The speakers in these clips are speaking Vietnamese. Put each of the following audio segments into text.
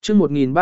chương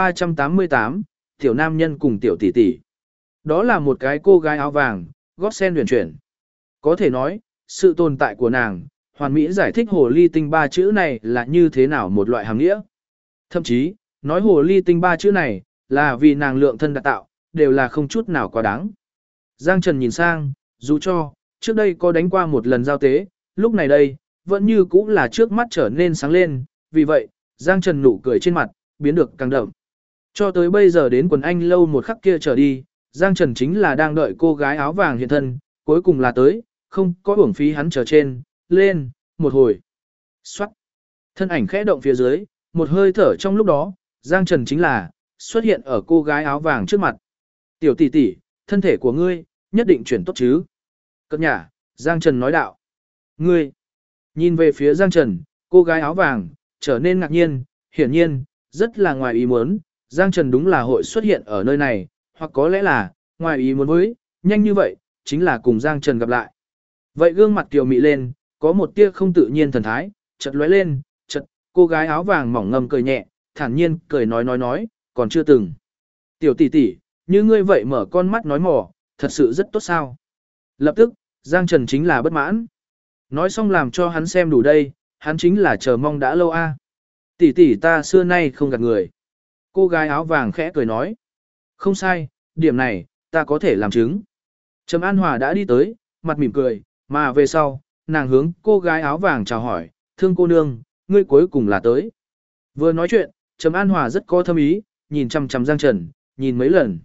1388, tiểu nam nhân cùng tiểu tỷ tỷ. Đó là một cái cô gái áo vàng, gót sen huyền chuyển. Có thể nói, sự tồn tại của nàng, hoàn mỹ giải thích hồ ly tinh ba chữ này là như thế nào một loại hàm nghĩa. Thậm chí, nói hồ ly tinh ba chữ này, là vì nàng lượng thân đã tạo, đều là không chút nào quá đáng. Giang Trần nhìn sang, dù cho, trước đây có đánh qua một lần giao tế, lúc này đây, vẫn như cũng là trước mắt trở nên sáng lên, vì vậy, Giang Trần nụ cười trên mặt, biến được càng đậm. Cho tới bây giờ đến quần anh lâu một khắc kia trở đi, Giang Trần chính là đang đợi cô gái áo vàng hiện thân, cuối cùng là tới, không có uổng phí hắn trở trên, lên, một hồi. Xoát. Thân ảnh khẽ động phía dưới, một hơi thở trong lúc đó, Giang Trần chính là xuất hiện ở cô gái áo vàng trước mặt. Tiểu tỷ tỷ, thân thể của ngươi, nhất định chuyển tốt chứ. Cất nhả, Giang Trần nói đạo. Ngươi, nhìn về phía Giang Trần, cô gái áo vàng, trở nên ngạc nhiên, hiển nhiên, rất là ngoài ý muốn, Giang Trần đúng là hội xuất hiện ở nơi này, hoặc có lẽ là, ngoài ý muốn với, nhanh như vậy, chính là cùng Giang Trần gặp lại. Vậy gương mặt kiều mị lên, có một tia không tự nhiên thần thái, chợt lóe lên, chợt, cô gái áo vàng mỏng ngầm cười nhẹ, thản nhiên, cười nói, còn chưa từng. Tiểu tỷ tỷ, như ngươi vậy mở con mắt nói mỏ, thật sự rất tốt sao. Lập tức, Giang Trần chính là bất mãn. Nói xong làm cho hắn xem đủ đây, hắn chính là chờ mong đã lâu a. Tỷ tỷ ta xưa nay không gạt người. Cô gái áo vàng khẽ cười nói. Không sai, điểm này, ta có thể làm chứng. Trầm An Hòa đã đi tới, mặt mỉm cười, mà về sau, nàng hướng cô gái áo vàng chào hỏi, thương cô nương, ngươi cuối cùng là tới. Vừa nói chuyện, Trầm An Hòa rất có thâm ý, nhìn chằm chằm Giang Trần, nhìn mấy lần.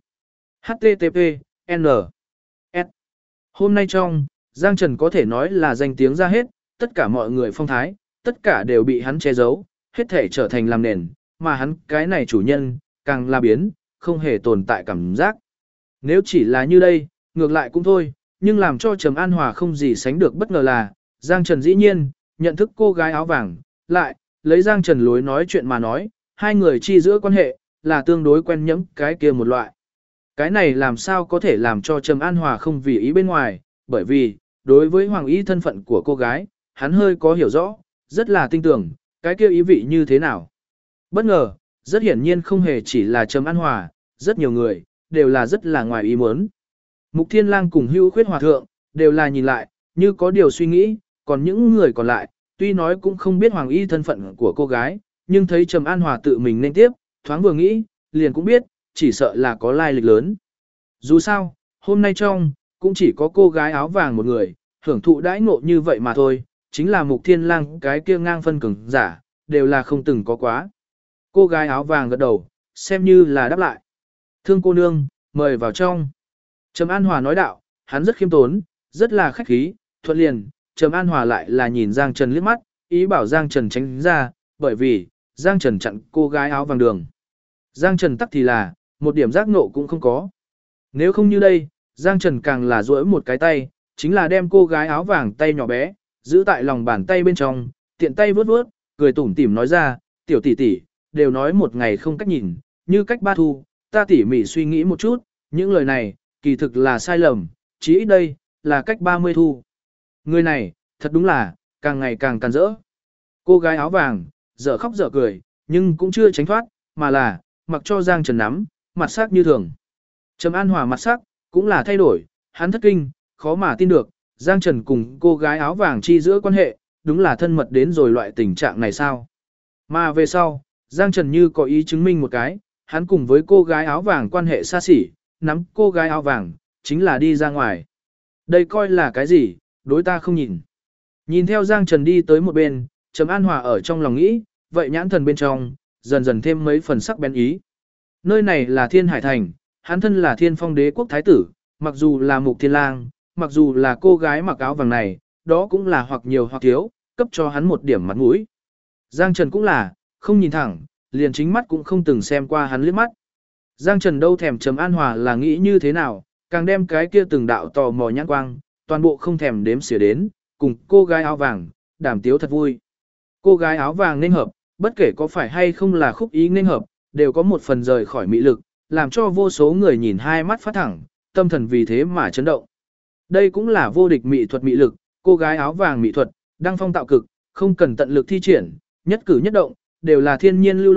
HTTP, N. S. Hôm nay trong, Giang Trần có thể nói là danh tiếng ra hết, tất cả mọi người phong thái, tất cả đều bị hắn che giấu, hết thể trở thành làm nền, mà hắn cái này chủ nhân, càng là biến, không hề tồn tại cảm giác. Nếu chỉ là như đây, ngược lại cũng thôi, nhưng làm cho Trầm An Hòa không gì sánh được bất ngờ là, Giang Trần dĩ nhiên, nhận thức cô gái áo vàng, lại, lấy Giang Trần lối nói chuyện mà nói, hai người chi giữa quan hệ, là tương đối quen nhẫm cái kia một loại. Cái này làm sao có thể làm cho Trầm An Hòa không vì ý bên ngoài, bởi vì, đối với Hoàng Ý thân phận của cô gái, hắn hơi có hiểu rõ, rất là tin tưởng, cái kia ý vị như thế nào. Bất ngờ, rất hiển nhiên không hề chỉ là Trầm An Hòa, rất nhiều người, đều là rất là ngoài ý muốn. Mục Thiên Lang cùng Hưu Khuyết Hòa Thượng, đều là nhìn lại, như có điều suy nghĩ, còn những người còn lại, tuy nói cũng không biết Hoàng Y thân phận của cô gái, nhưng thấy Trầm An Hòa tự mình nên tiếp, thoáng vừa nghĩ, liền cũng biết, chỉ sợ là có lai lịch lớn. Dù sao, hôm nay trong, cũng chỉ có cô gái áo vàng một người, hưởng thụ đãi ngộ như vậy mà thôi, chính là Mục Thiên Lang cái kia ngang phân cường giả, đều là không từng có quá. Cô gái áo vàng gật đầu, xem như là đáp lại. Thương cô nương, mời vào trong. Trầm An Hòa nói đạo, hắn rất khiêm tốn, rất là khách khí, thuận liền, Trầm An Hòa lại là nhìn Giang Trần liếc mắt, ý bảo Giang Trần tránh ra, bởi vì, Giang Trần chặn cô gái áo vàng đường. Giang Trần tắc thì là, một điểm giác nộ cũng không có. Nếu không như đây, Giang Trần càng là duỗi một cái tay, chính là đem cô gái áo vàng tay nhỏ bé, giữ tại lòng bàn tay bên trong, tiện tay vướt vướt, cười tủm tỉm nói ra, tiểu tỷ tỷ, đều nói một ngày không cách nhìn, như cách ba thu, ta tỉ mỉ suy nghĩ một chút, những lời này, kỳ thực là sai lầm, chỉ ít đây, là cách 30 thu. Người này, thật đúng là, càng ngày càng càn rỡ. Cô gái áo vàng, dở khóc dở cười, nhưng cũng chưa tránh thoát, mà là, mặc cho Giang Trần nắm, mặt sắc như thường. Trầm An Hòa mặt sắc, cũng là thay đổi, hắn thất kinh, khó mà tin được, Giang Trần cùng cô gái áo vàng chi giữa quan hệ, đúng là thân mật đến rồi loại tình trạng này sao. Mà về sau, Giang Trần như có ý chứng minh một cái, hắn cùng với cô gái áo vàng quan hệ xa xỉ, nắm cô gái áo vàng, chính là đi ra ngoài. Đây coi là cái gì, đối ta không nhìn. Nhìn theo Giang Trần đi tới một bên, Trầm An Hòa ở trong lòng nghĩ, vậy nhãn thần bên trong, dần dần thêm mấy phần sắc bén ý. Nơi này là Thiên Hải Thành, hắn thân là Thiên Phong Đế quốc thái tử, mặc dù là Mục Thiên Lang, mặc dù là cô gái mặc áo vàng này, đó cũng là hoặc nhiều hoặc thiếu, cấp cho hắn một điểm mặt mũi. Giang Trần cũng là, không nhìn thẳng, liền chính mắt cũng không từng xem qua hắn liếc mắt. Giang Trần đâu thèm Trầm An Hòa là nghĩ như thế nào, càng đem cái kia từng đạo tò mò nhãn quang, toàn bộ không thèm đếm xỉa đến, cùng cô gái áo vàng, đàm tiếu thật vui. Cô gái áo vàng nên hợp, bất kể có phải hay không là khúc ý nên hợp, đều có một phần rời khỏi mỹ lực, làm cho vô số người nhìn hai mắt phát thẳng, tâm thần vì thế mà chấn động. Đây cũng là vô địch mỹ thuật mỹ lực, cô gái áo vàng mỹ thuật, đăng phong tạo cực, không cần tận lực thi triển, nhất cử nhất động, đều là thiên nhiên lưu lộ,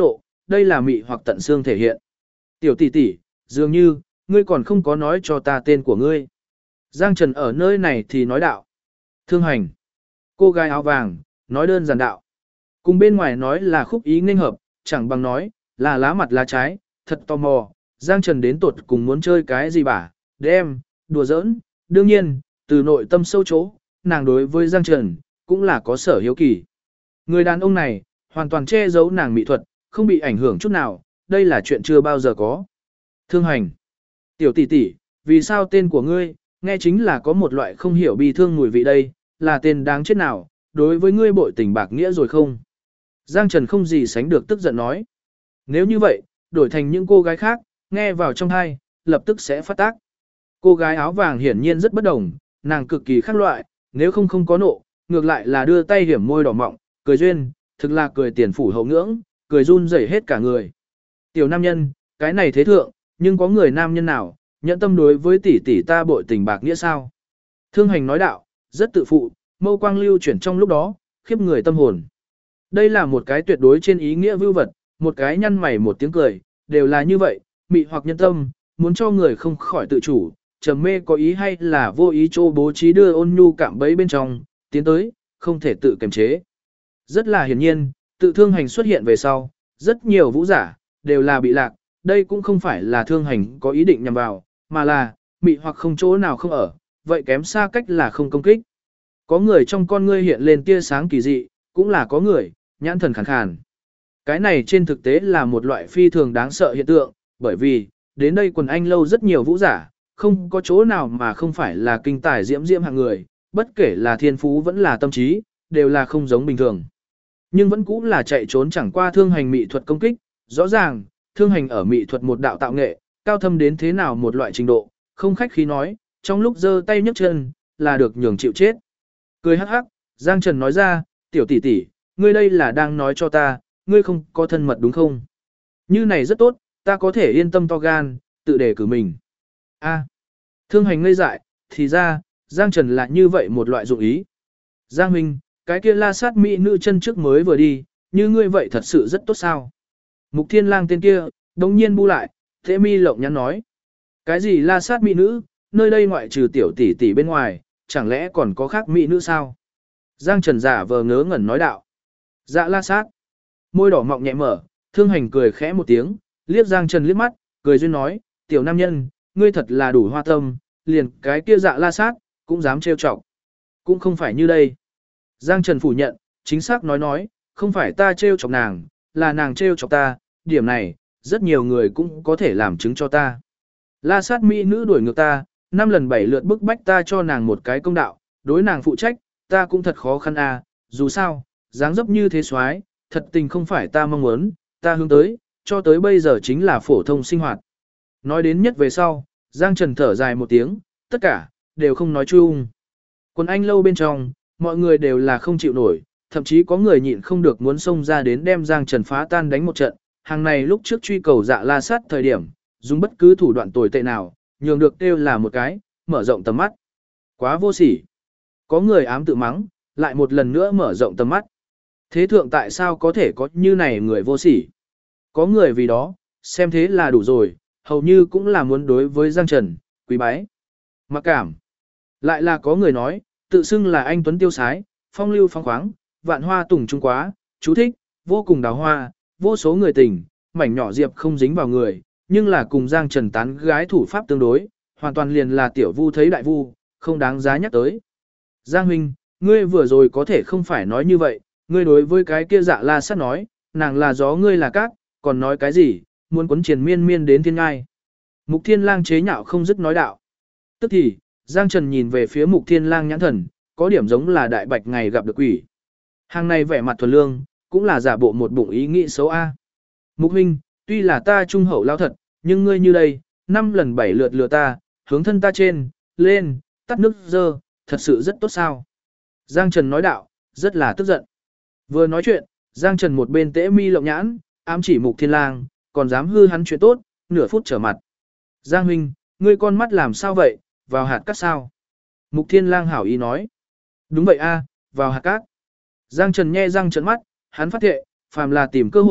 đây là mị hoặc tận xương thể hiện. Tiểu tỷ tỷ, dường như, ngươi còn không có nói cho ta tên của ngươi. Giang Trần ở nơi này thì nói đạo. Thương hành. Cô gái áo vàng, nói đơn giản đạo. Cùng bên ngoài nói là khúc ý nghênh hợp, chẳng bằng nói, là lá mặt lá trái, thật tò mò. Giang Trần đến tột cùng muốn chơi cái gì bả, đem, đùa giỡn. Đương nhiên, từ nội tâm sâu chỗ, nàng đối với Giang Trần, cũng là có sở hiếu kỳ. Người đàn ông này, hoàn toàn che giấu nàng mỹ thuật, không bị ảnh hưởng chút nào, đây là chuyện chưa bao giờ có. Thương hành. Tiểu tỷ tỷ, vì sao tên của ngươi, nghe chính là có một loại không hiểu bi thương mùi vị đây, là tên đáng chết nào, đối với ngươi bội tình bạc nghĩa rồi không? Giang Trần không gì sánh được tức giận nói. Nếu như vậy, đổi thành những cô gái khác, nghe vào trong tai, lập tức sẽ phát tác. Cô gái áo vàng hiển nhiên rất bất đồng, nàng cực kỳ khác loại, nếu không có nộ, ngược lại là đưa tay hiểm môi đỏ mọng, cười duyên, thực là cười tiền phủ hậu ngưỡng, cười run rẩy hết cả người. Tiểu nam nhân, cái này thế thượng, nhưng có người nam nhân nào, nhẫn tâm đối với tỷ tỷ ta bội tình bạc nghĩa sao? Thương hành nói đạo, rất tự phụ, mâu quang lưu chuyển trong lúc đó, khiếp người tâm hồn. Đây là một cái tuyệt đối trên ý nghĩa vưu vật, một cái nhăn mày một tiếng cười, đều là như vậy, mị hoặc nhân tâm, muốn cho người không khỏi tự chủ, trầm mê có ý hay là vô ý chỗ bố trí đưa ôn nhu cạm bẫy bên trong, tiến tới, không thể tự kiềm chế. Rất là hiển nhiên, tự thương hành xuất hiện về sau, rất nhiều vũ giả, đều là bị lạc, đây cũng không phải là thương hành có ý định nhằm vào, mà là, mị hoặc không chỗ nào không ở, vậy kém xa cách là không công kích. Có người trong con ngươi hiện lên tia sáng kỳ dị, cũng là có người, nhãn thần khàn khàn. Cái này trên thực tế là một loại phi thường đáng sợ hiện tượng, bởi vì, đến đây quần anh lâu rất nhiều vũ giả, không có chỗ nào mà không phải là kinh tài diễm diễm hạng người, bất kể là thiên phú vẫn là tâm trí, đều là không giống bình thường. Nhưng vẫn cũng là chạy trốn chẳng qua thương hành mỹ thuật công kích, rõ ràng, thương hành ở mỹ thuật một đạo tạo nghệ, cao thâm đến thế nào một loại trình độ, không khách khí nói, trong lúc giơ tay nhấc chân, là được nhường chịu chết. Cười hắc hắc, Giang Trần nói ra, tiểu tỷ tỷ, ngươi đây là đang nói cho ta, ngươi không có thân mật đúng không? Như này rất tốt, ta có thể yên tâm to gan, tự đề cử mình. A, thương hành ngây dại, thì ra, Giang Trần là như vậy một loại dụng ý. Giang Huynh, cái kia la sát mỹ nữ chân trước mới vừa đi, như ngươi vậy thật sự rất tốt sao? Mục Thiên Lang tên kia, đống nhiên bu lại, thế mi lộng nhắn nói. Cái gì la sát mỹ nữ, nơi đây ngoại trừ tiểu tỷ tỷ bên ngoài, chẳng lẽ còn có khác mỹ nữ sao? Giang Trần giả vờ ngớ ngẩn nói đạo. Dạ la sát. Môi đỏ mọng nhẹ mở, thương hành cười khẽ một tiếng, liếc Giang Trần liếc mắt, cười duyên nói, tiểu nam nhân, ngươi thật là đủ hoa tâm, liền cái kia dạ la sát, cũng dám trêu chọc. Cũng không phải như đây. Giang Trần phủ nhận, chính xác nói, không phải ta trêu chọc nàng, là nàng trêu chọc ta, điểm này, rất nhiều người cũng có thể làm chứng cho ta. La sát mỹ nữ đuổi ngược ta, 5 lần 7 lượt bức bách ta cho nàng một cái công đạo, đối nàng phụ trách, ta cũng thật khó khăn à, dù sao, dáng dấp như thế soái, thật tình không phải ta mong muốn, ta hướng tới, cho tới bây giờ chính là phổ thông sinh hoạt. Nói đến nhất về sau, Giang Trần thở dài một tiếng, tất cả, đều không nói chung. Quân anh lâu bên trong, mọi người đều là không chịu nổi, thậm chí có người nhịn không được muốn xông ra đến đem Giang Trần phá tan đánh một trận. Hàng này lúc trước truy cầu dạ la sát thời điểm, dùng bất cứ thủ đoạn tồi tệ nào, nhường được kêu là một cái, mở rộng tầm mắt. Quá vô sỉ. Có người ám tự mắng, lại một lần nữa mở rộng tầm mắt. Thế thượng tại sao có thể có như này người vô sỉ? Có người vì đó, xem thế là đủ rồi, hầu như cũng là muốn đối với Giang Trần, quý bái. Mặc cảm. Lại là có người nói, tự xưng là anh Tuấn Tiêu Sái, phong lưu phong khoáng, vạn hoa tùng trung quá, chú thích, vô cùng đào hoa, vô số người tình, mảnh nhỏ diệp không dính vào người, nhưng là cùng Giang Trần tán gái thủ pháp tương đối, hoàn toàn liền là tiểu vu thấy đại vu, không đáng giá nhắc tới. Giang huynh, ngươi vừa rồi có thể không phải nói như vậy, ngươi đối với cái kia dạ la sát nói, nàng là gió ngươi là cát, còn nói cái gì, muốn quấn triền miên miên đến thiên ngai. Mục Thiên Lang chế nhạo không dứt nói đạo. Tức thì, Giang Trần nhìn về phía Mục Thiên Lang nhãn thần, có điểm giống là đại bạch ngày gặp được quỷ. Hàng này vẻ mặt thuần lương, cũng là giả bộ một bụng ý nghĩ xấu a. Mục huynh, tuy là ta trung hậu lao thật, nhưng ngươi như đây, 5 lần 7 lượt lừa ta, hướng thân ta trên, lên, tắt nước dơ, thật sự rất tốt sao. Giang Trần nói đạo, rất là tức giận. Vừa nói chuyện, Giang Trần một bên tễ mi lộng nhãn, ám chỉ Mục Thiên Lang, còn dám hư hắn chuyện tốt, nửa phút trở mặt. Giang huynh, ngươi con mắt làm sao vậy, vào hạt cát sao? Mục Thiên Lang hảo ý nói. Đúng vậy a, vào hạt cát. Giang Trần nhe răng trợn mắt, hắn phát thệ, phàm là tìm cơ hội,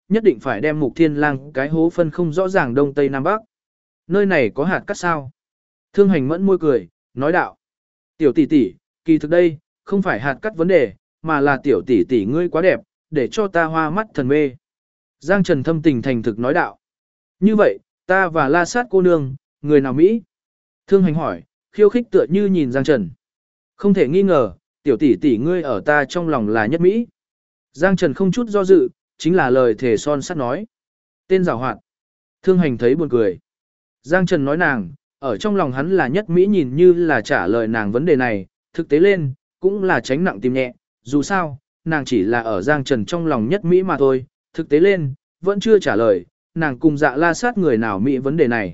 nhất định phải đem Mục Thiên Lang cái hố phân không rõ ràng đông tây nam bắc. Nơi này có hạt cát sao? Thương Hành mẫn môi cười, nói đạo. Tiểu tỷ tỷ, kỳ thực đây, không phải hạt cát vấn đề, mà là tiểu tỷ tỷ ngươi quá đẹp, để cho ta hoa mắt thần mê. Giang Trần thâm tình thành thực nói đạo. Như vậy, ta và La Sát cô nương, người nào Mỹ? Thương Hành hỏi, khiêu khích tựa như nhìn Giang Trần. Không thể nghi ngờ, tiểu tỷ tỷ ngươi ở ta trong lòng là nhất Mỹ. Giang Trần không chút do dự, chính là lời thể son sắt nói. Tên giàu hoạt. Thương Hành thấy buồn cười. Giang Trần nói nàng, ở trong lòng hắn là nhất Mỹ nhìn như là trả lời nàng vấn đề này, thực tế lên, cũng là tránh nặng tìm nhẹ, dù sao, nàng chỉ là ở Giang Trần trong lòng nhất Mỹ mà thôi, thực tế lên, vẫn chưa trả lời, nàng cùng Dạ La Sát người nào Mỹ vấn đề này.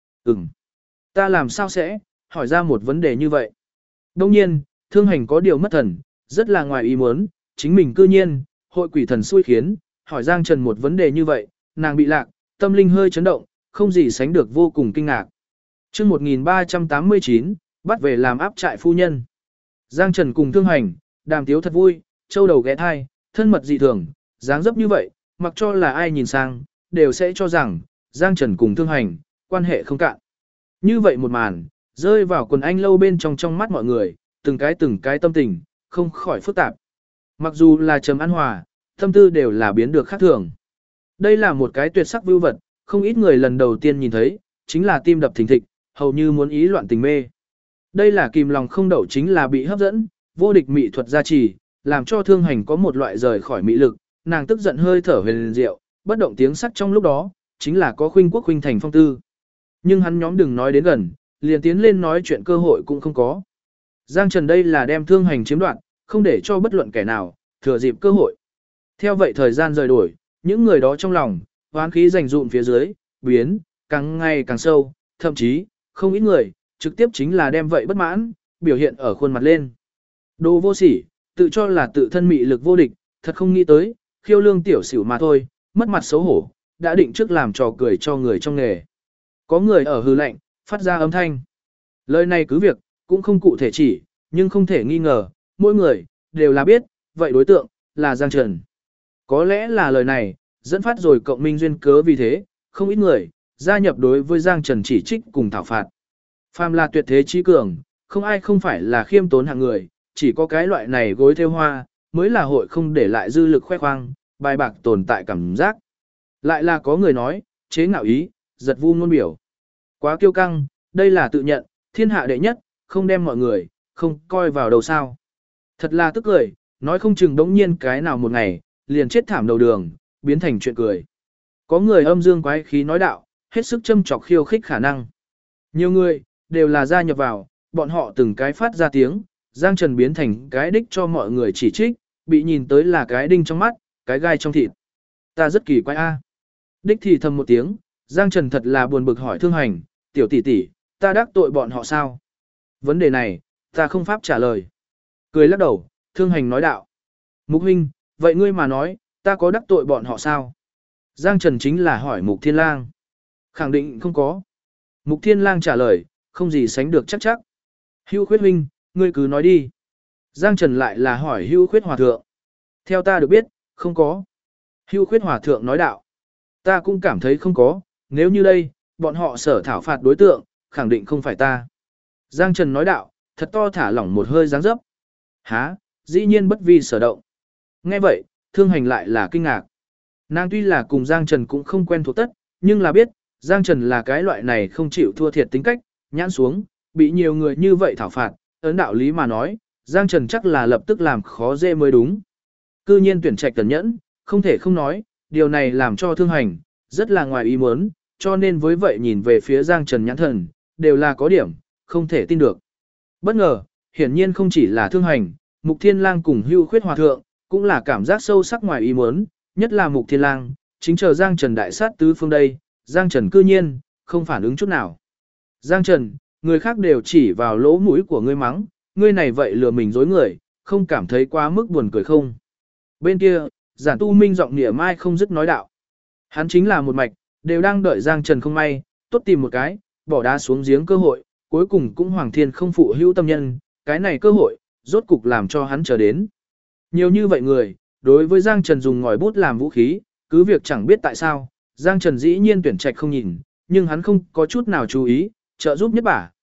Ta làm sao sẽ, hỏi ra một vấn đề như vậy. Đông nhiên, Thương Hành có điều mất thần, rất là ngoài ý muốn, chính mình cư nhiên, hội quỷ thần xui khiến, hỏi Giang Trần một vấn đề như vậy, nàng bị lạc, tâm linh hơi chấn động, không gì sánh được vô cùng kinh ngạc. Chương 1389, bắt về làm áp trại phu nhân. Giang Trần cùng Thương Hành, đàm tiếu thật vui, châu đầu ghé thai, thân mật dị thường, dáng dấp như vậy, mặc cho là ai nhìn sang, đều sẽ cho rằng, Giang Trần cùng Thương Hành, quan hệ không cạn. Như vậy một màn, rơi vào quần anh lâu bên trong mắt mọi người, từng cái tâm tình, không khỏi phức tạp. Mặc dù là Trầm An Hòa, tâm tư đều là biến được khác thường. Đây là một cái tuyệt sắc vưu vật, không ít người lần đầu tiên nhìn thấy, chính là tim đập thình thịch, hầu như muốn ý loạn tình mê. Đây là kìm lòng không đậu chính là bị hấp dẫn, vô địch mỹ thuật gia trì, làm cho Thương Hành có một loại rời khỏi mỹ lực, nàng tức giận hơi thở huyền diệu, bất động tiếng sắc trong lúc đó, chính là có khuynh quốc khuynh thành phong tư. Nhưng hắn nhóm đừng nói đến gần, liền tiến lên nói chuyện cơ hội cũng không có. Giang Trần đây là đem Thương Hành chiếm đoạt, không để cho bất luận kẻ nào, thừa dịp cơ hội. Theo vậy thời gian rời đổi, những người đó trong lòng, hoán khí dành dụm phía dưới, biến, càng ngày càng sâu, thậm chí, không ít người, trực tiếp chính là đem vậy bất mãn, biểu hiện ở khuôn mặt lên. Đồ vô sỉ, tự cho là tự thân mị lực vô địch, thật không nghĩ tới, khiêu lương tiểu xỉu mà thôi, mất mặt xấu hổ, đã định trước làm trò cười cho người trong nghề. Có người ở hư lạnh, phát ra âm thanh. Lời này cứ việc, cũng không cụ thể chỉ, nhưng không thể nghi ngờ, mỗi người, đều là biết, vậy đối tượng, là Giang Trần. Có lẽ là lời này, dẫn phát rồi cộng minh duyên cớ vì thế, không ít người, gia nhập đối với Giang Trần chỉ trích cùng thảo phạt. Phàm là tuyệt thế trí cường, không ai không phải là khiêm tốn hạng người, chỉ có cái loại này gối theo hoa, mới là hội không để lại dư lực khoe khoang, bài bạc tồn tại cảm giác. Lại là có người nói, chế ngạo ý, giật vu ngôn biểu. Quá kiêu căng, đây là tự nhận, thiên hạ đệ nhất, không đem mọi người, không coi vào đầu sao. Thật là tức cười, nói không chừng đống nhiên cái nào một ngày, liền chết thảm đầu đường, biến thành chuyện cười. Có người âm dương quái khí nói đạo, hết sức châm chọc khiêu khích khả năng. Nhiều người, đều là gia nhập vào, bọn họ từng cái phát ra tiếng, Giang Trần biến thành cái đích cho mọi người chỉ trích, bị nhìn tới là cái đinh trong mắt, cái gai trong thịt. Ta rất kỳ quái a. Đích thì thầm một tiếng, Giang Trần thật là buồn bực hỏi Thương Hành, tiểu tỷ tỷ, ta đắc tội bọn họ sao? Vấn đề này, ta không pháp trả lời. Cười lắc đầu, Thương Hành nói đạo. Mục huynh, vậy ngươi mà nói, ta có đắc tội bọn họ sao? Giang Trần chính là hỏi Mục Thiên Lang. Khẳng định không có. Mục Thiên Lang trả lời, không gì sánh được chắc chắc. Hưu Khuyết huynh, ngươi cứ nói đi. Giang Trần lại là hỏi Hưu Khuyết Hòa Thượng. Theo ta được biết, không có. Hưu Khuyết Hòa Thượng nói đạo. Ta cũng cảm thấy không có, nếu như đây, bọn họ sở thảo phạt đối tượng, khẳng định không phải ta. Giang Trần nói đạo, thật to thả lỏng một hơi dáng dấp. Hả, dĩ nhiên bất vi sở động. Nghe vậy, Thương Hành lại là kinh ngạc. Nàng tuy là cùng Giang Trần cũng không quen thuộc tất, nhưng là biết, Giang Trần là cái loại này không chịu thua thiệt tính cách, nhãn xuống, bị nhiều người như vậy thảo phạt, ấn đạo lý mà nói, Giang Trần chắc là lập tức làm khó dễ mới đúng. Cư nhiên tuyển trạch tần nhẫn, không thể không nói, điều này làm cho Thương Hành, rất là ngoài ý muốn, cho nên với vậy nhìn về phía Giang Trần nhãn thần, đều là có điểm, không thể tin được. Bất ngờ, hiển nhiên không chỉ là Thương Hành, Mục Thiên Lang cùng Hưu Khuyết Hòa Thượng, cũng là cảm giác sâu sắc ngoài ý muốn, nhất là Mục Thiên Lang, chính chờ Giang Trần đại sát tứ phương đây, Giang Trần cư nhiên, không phản ứng chút nào. Giang Trần, người khác đều chỉ vào lỗ mũi của ngươi mắng, ngươi này vậy lừa mình dối người, không cảm thấy quá mức buồn cười không? Bên kia, Giản Tu Minh giọng nịa mai không dứt nói đạo. Hắn chính là một mạch, đều đang đợi Giang Trần không may, tốt tìm một cái, bỏ đá xuống giếng cơ hội, cuối cùng cũng Hoàng Thiên không phụ hữu tâm nhân, cái này cơ hội, rốt cục làm cho hắn chờ đến. Nhiều như vậy người, đối với Giang Trần dùng ngòi bút làm vũ khí, Cứ việc chẳng biết tại sao, Giang Trần dĩ nhiên tuyển trạch không nhìn, nhưng hắn không có chút nào chú ý, trợ giúp nhất bả,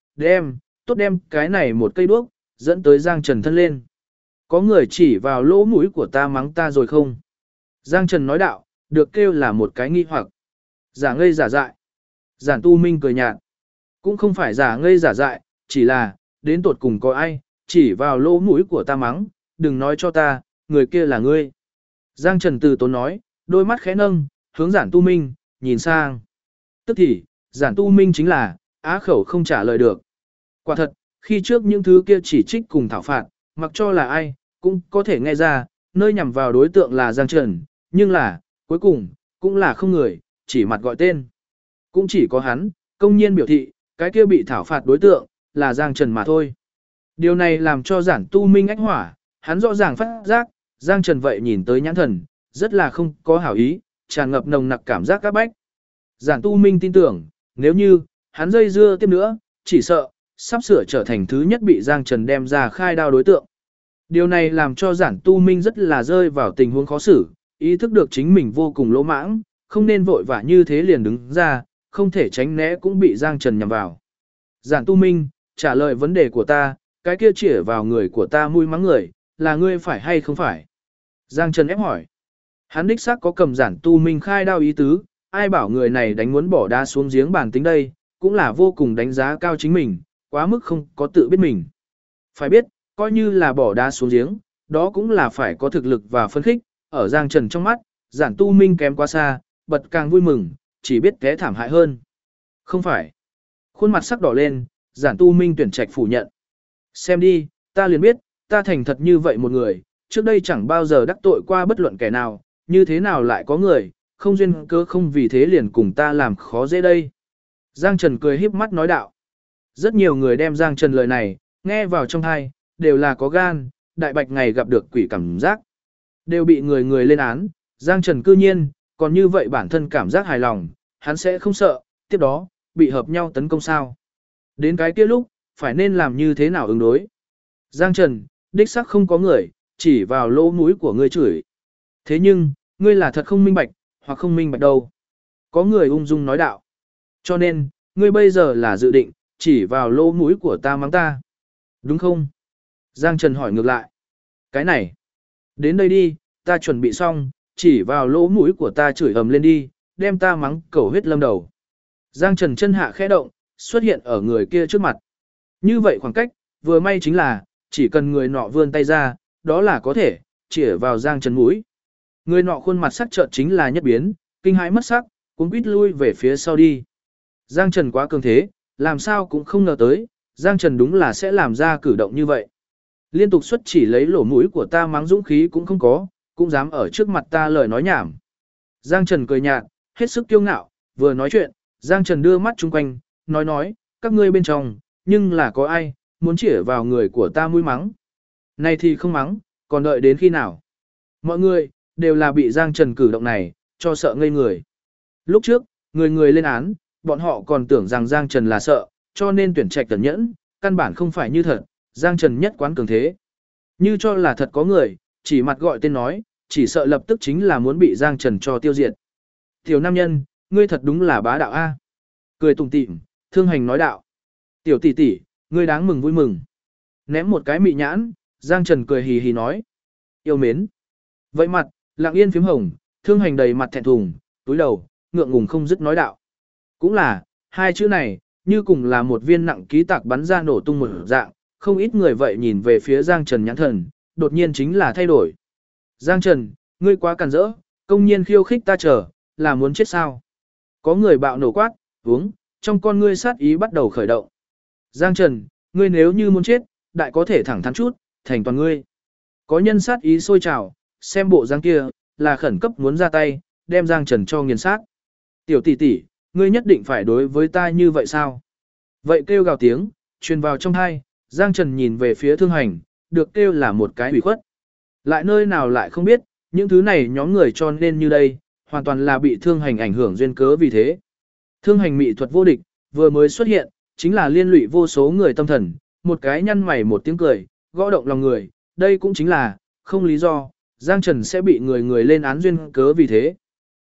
đem cái này một cây đuốc, dẫn tới Giang Trần thân lên. Có người chỉ vào lỗ mũi của ta mắng ta rồi không? Giang Trần nói đạo, được kêu là một cái nghi hoặc. Giả ngây giả dại. Giản Tu Minh cười nhạt. Cũng không phải giả ngây giả dại, chỉ là, đến tột cùng có ai, chỉ vào lỗ mũi của ta mắng, đừng nói cho ta, người kia là ngươi. Giang Trần từ tốn nói, đôi mắt khẽ nâng, hướng Giản Tu Minh, nhìn sang. Tức thì, Giản Tu Minh chính là, á khẩu không trả lời được. Quả thật, khi trước những thứ kia chỉ trích cùng thảo phạt, mặc cho là ai, cũng có thể nghe ra, nơi nhằm vào đối tượng là Giang Trần, nhưng là, cuối cùng, cũng là không người, chỉ mặt gọi tên. Cũng chỉ có hắn, công nhiên biểu thị, cái kia bị thảo phạt đối tượng, là Giang Trần mà thôi. Điều này làm cho Giản Tu Minh ách hỏa, hắn rõ ràng phát giác, Giang Trần vậy nhìn tới nhãn thần, rất là không có hảo ý, tràn ngập nồng nặc cảm giác các bách. Giản Tu Minh tin tưởng, nếu như, hắn dây dưa tiếp nữa, chỉ sợ, sắp sửa trở thành thứ nhất bị Giang Trần đem ra khai đao đối tượng. Điều này làm cho Giản Tu Minh rất là rơi vào tình huống khó xử, ý thức được chính mình vô cùng lỗ mãng, không nên vội vã như thế liền đứng ra, không thể tránh né cũng bị Giang Trần nhằm vào. Giản Tu Minh, trả lời vấn đề của ta, cái kia chĩa vào người của ta mũi mắng người, là ngươi phải hay không phải? Giang Trần ép hỏi. Hắn đích xác có cầm Giản Tu Minh khai đao ý tứ, ai bảo người này đánh muốn bỏ đá xuống giếng bàn tính đây, cũng là vô cùng đánh giá cao chính mình, quá mức không có tự biết mình. Phải biết, coi như là bỏ đá xuống giếng, đó cũng là phải có thực lực và phân khích, ở Giang Trần trong mắt, Giản Tu Minh kém quá xa, bật càng vui mừng, chỉ biết té thảm hại hơn. Không phải. Khuôn mặt sắc đỏ lên, Giản Tu Minh tuyển trạch phủ nhận. Xem đi, ta liền biết, ta thành thật như vậy một người, trước đây chẳng bao giờ đắc tội qua bất luận kẻ nào, như thế nào lại có người, không duyên cớ không vì thế liền cùng ta làm khó dễ đây. Giang Trần cười híp mắt nói đạo. Rất nhiều người đem Giang Trần lời này, nghe vào trong tai, đều là có gan, đại bạch ngày gặp được quỷ cảm giác. Đều bị người người lên án, Giang Trần cư nhiên, còn như vậy bản thân cảm giác hài lòng, hắn sẽ không sợ, tiếp đó, bị hợp nhau tấn công sao. Đến cái kia lúc, phải nên làm như thế nào ứng đối. Giang Trần, đích xác không có người, chỉ vào lỗ mũi của ngươi chửi. Thế nhưng, ngươi là thật không minh bạch, hoặc không minh bạch đâu. Có người ung dung nói đạo. Cho nên, ngươi bây giờ là dự định, chỉ vào lỗ mũi của ta mắng ta. Đúng không? Giang Trần hỏi ngược lại. Cái này. Đến đây đi, ta chuẩn bị xong, chỉ vào lỗ mũi của ta chửi ầm lên đi, đem ta mắng cẩu huyết lâm đầu. Giang Trần chân hạ khẽ động, xuất hiện ở người kia trước mặt. Như vậy khoảng cách, vừa may chính là, chỉ cần người nọ vươn tay ra, đó là có thể, chỉ vào Giang Trần mũi. Người nọ khuôn mặt sắc chợt chính là nhất biến, kinh hãi mất sắc, cuống quýt lui về phía sau đi. Giang Trần quá cường thế, làm sao cũng không ngờ tới, Giang Trần đúng là sẽ làm ra cử động như vậy. Liên tục xuất chỉ lấy lỗ mũi của ta mắng dũng khí cũng không có, cũng dám ở trước mặt ta lời nói nhảm. Giang Trần cười nhạt, hết sức kiêu ngạo, vừa nói chuyện, Giang Trần đưa mắt chung quanh, nói, các ngươi bên trong, nhưng là có ai, muốn chĩa vào người của ta mũi mắng. Này thì không mắng, còn đợi đến khi nào. Mọi người, đều là bị Giang Trần cử động này, cho sợ ngây người. Lúc trước, người lên án, bọn họ còn tưởng rằng Giang Trần là sợ, cho nên tuyển trạch tẩn nhẫn, căn bản không phải như thật, Giang Trần nhất quán cường thế. Như cho là thật có người, chỉ mặt gọi tên nói, chỉ sợ lập tức chính là muốn bị Giang Trần cho tiêu diệt. Tiểu nam nhân, ngươi thật đúng là bá đạo a. Cười tủm tỉm, Thương Hành nói đạo. Tiểu tỷ tỷ, ngươi đáng mừng vui mừng. Ném một cái mị nhãn, Giang Trần cười hì hì nói. Yêu mến. Vậy mặt, lặng yên phím hồng, Thương Hành đầy mặt thẹn thùng, túi đầu, ngượng ngùng không dứt nói đạo. Cũng là, hai chữ này, như cùng là một viên nặng ký tạc bắn ra nổ tung một dạng, không ít người vậy nhìn về phía Giang Trần nhãn thần, đột nhiên chính là thay đổi. Giang Trần, ngươi quá càn rỡ, công nhiên khiêu khích ta chờ, là muốn chết sao? Có người bạo nổ quát, uống, trong con ngươi sát ý bắt đầu khởi động. Giang Trần, ngươi nếu như muốn chết, đại có thể thẳng thắn chút, thành toàn ngươi. Có nhân sát ý sôi trào, xem bộ Giang kia, là khẩn cấp muốn ra tay, đem Giang Trần cho nghiền sát. Tiểu tỷ tỷ, ngươi nhất định phải đối với ta như vậy sao? Vậy kêu gào tiếng, truyền vào trong tai, Giang Trần nhìn về phía Thương Hành, được kêu là một cái ủy khuất. Lại nơi nào lại không biết, những thứ này nhóm người cho nên như đây, hoàn toàn là bị Thương Hành ảnh hưởng duyên cớ vì thế. Thương Hành mỹ thuật vô địch, vừa mới xuất hiện, chính là liên lụy vô số người tâm thần, một cái nhăn mày một tiếng cười, gõ động lòng người, đây cũng chính là, không lý do, Giang Trần sẽ bị người lên án duyên cớ vì thế.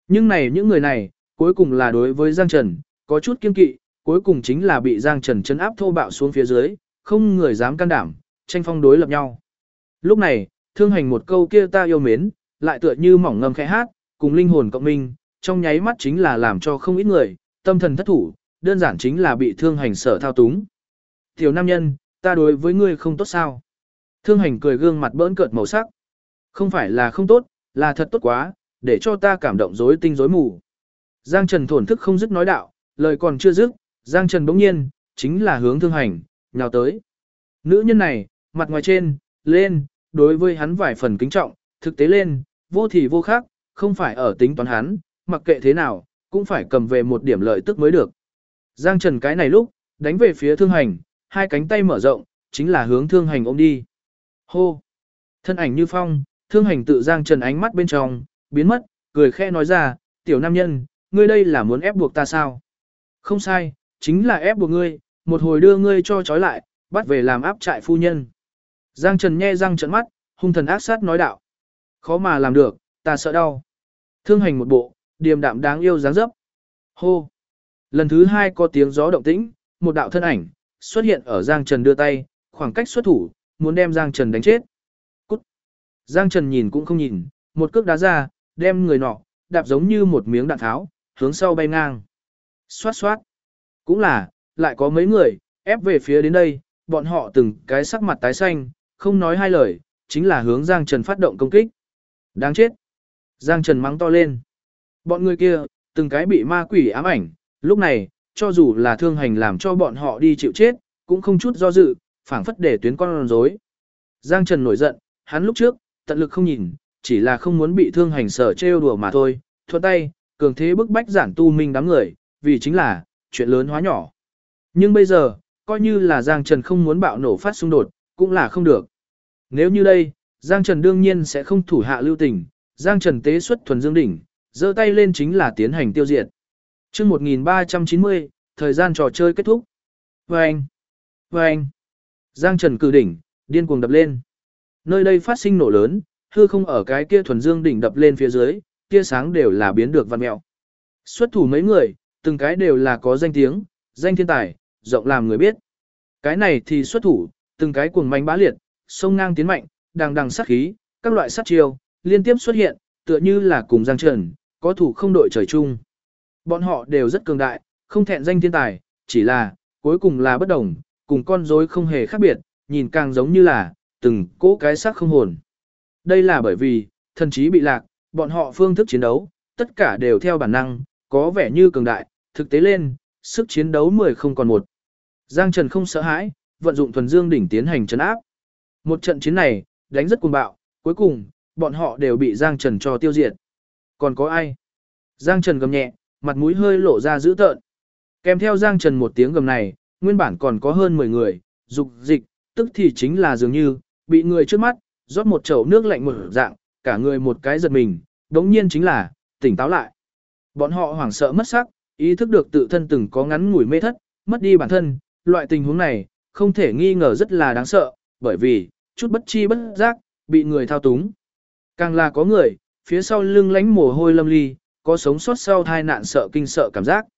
Nhưng này những người này, cuối cùng là đối với Giang Trần, có chút kiêng kỵ, cuối cùng chính là bị Giang Trần chấn áp thô bạo xuống phía dưới, không người dám can đảm, tranh phong đối lập nhau. Lúc này, Thương Hành một câu kia ta yêu mến, lại tựa như mỏng ngâm khẽ hát, cùng linh hồn cộng minh, trong nháy mắt chính là làm cho không ít người, tâm thần thất thủ, đơn giản chính là bị Thương Hành sở thao túng. Tiểu nam nhân, ta đối với ngươi không tốt sao? Thương Hành cười gương mặt bỡn cợt màu sắc. Không phải là không tốt, là thật tốt quá, để cho ta cảm động rối tinh rối mù. Giang Trần thổn thức không dứt nói đạo, lời còn chưa dứt, Giang Trần bỗng nhiên, chính là hướng Thương Hành, nhào tới. Nữ nhân này, mặt ngoài trên, lên, đối với hắn vài phần kính trọng, thực tế lên, vô thì vô khác, không phải ở tính toán hắn, mặc kệ thế nào, cũng phải cầm về một điểm lợi tức mới được. Giang Trần cái này lúc, đánh về phía Thương Hành, hai cánh tay mở rộng, chính là hướng Thương Hành ôm đi. Hô! Thân ảnh như phong, Thương Hành tự Giang Trần ánh mắt bên trong, biến mất, cười khẽ nói ra, tiểu nam nhân, ngươi đây là muốn ép buộc ta sao? Không sai, chính là ép buộc ngươi, một hồi đưa ngươi cho trói lại, bắt về làm áp trại phu nhân. Giang Trần nhe răng trợn mắt, hung thần ác sát nói đạo. Khó mà làm được, ta sợ đau. Thương Hành một bộ, điềm đạm đáng yêu dáng dấp. Hô! Lần thứ hai có tiếng gió động tĩnh, một đạo thân ảnh, xuất hiện ở Giang Trần đưa tay, khoảng cách xuất thủ, muốn đem Giang Trần đánh chết. Cút! Giang Trần nhìn cũng không nhìn, một cước đá ra, đem người nọ, đạp giống như một miếng đạn tháo, hướng sau bay ngang. Xoát xoát! Cũng là, lại có mấy người, ép về phía đến đây, bọn họ từng cái sắc mặt tái xanh, không nói hai lời, chính là hướng Giang Trần phát động công kích. Đáng chết! Giang Trần mắng to lên. Bọn người kia, từng cái bị ma quỷ ám ảnh, lúc này, cho dù là Thương Hành làm cho bọn họ đi chịu chết, cũng không chút do dự, phảng phất để tuyến con rối. Giang Trần nổi giận, hắn lúc trước, tận lực không nhìn, chỉ là không muốn bị Thương Hành sở trêu đùa mà thôi, thuận tay, cường thế bức bách giản tu minh đám người, vì chính là, chuyện lớn hóa nhỏ. Nhưng bây giờ, coi như là Giang Trần không muốn bạo nổ phát xung đột, cũng là không được. Nếu như đây, Giang Trần đương nhiên sẽ không thủ hạ lưu tình, Giang Trần tế xuất thuần dương đỉnh, giơ tay lên chính là tiến hành tiêu diệt. Chương 1390, thời gian trò chơi kết thúc. Vâng! Vâng! Giang Trần cử đỉnh, điên cuồng đập lên. Nơi đây phát sinh nổ lớn, hư không ở cái kia thuần dương đỉnh đập lên phía dưới, kia sáng đều là biến được văn mẹo. Xuất thủ mấy người, từng cái đều là có danh tiếng, danh thiên tài, rộng làm người biết. Cái này thì xuất thủ, từng cái cuồng manh bá liệt, sông ngang tiến mạnh, đằng đằng sát khí, các loại sát chiêu, liên tiếp xuất hiện, tựa như là cùng Giang Trần, có thủ không đội trời chung. Bọn họ đều rất cường đại, không thẹn danh thiên tài, chỉ là, cuối cùng là bất đồng, cùng con rối không hề khác biệt, nhìn càng giống như là, từng cỗ cái xác không hồn. Đây là bởi vì, thần trí bị lạc, bọn họ phương thức chiến đấu, tất cả đều theo bản năng, có vẻ như cường đại, thực tế lên, sức chiến đấu 10 không còn một. Giang Trần không sợ hãi, vận dụng thuần dương đỉnh tiến hành trấn áp. Một trận chiến này, đánh rất cuồng bạo, cuối cùng, bọn họ đều bị Giang Trần cho tiêu diệt. Còn có ai? Giang Trần gầm nhẹ, mặt mũi hơi lộ ra dữ tợn. Kèm theo Giang Trần một tiếng gầm này, nguyên bản còn có hơn 10 người, dục dịch, tức thì chính là dường như, bị người trước mắt, rót một chậu nước lạnh một dạng, cả người một cái giật mình, đống nhiên chính là, tỉnh táo lại. Bọn họ hoảng sợ mất sắc, ý thức được tự thân từng có ngắn ngủi mê thất, mất đi bản thân, loại tình huống này, không thể nghi ngờ rất là đáng sợ, bởi vì, chút bất chi bất giác, bị người thao túng. Càng là có người, phía sau lưng lánh mồ hôi lâm ly, có sống sót sau tai nạn sợ kinh sợ cảm giác.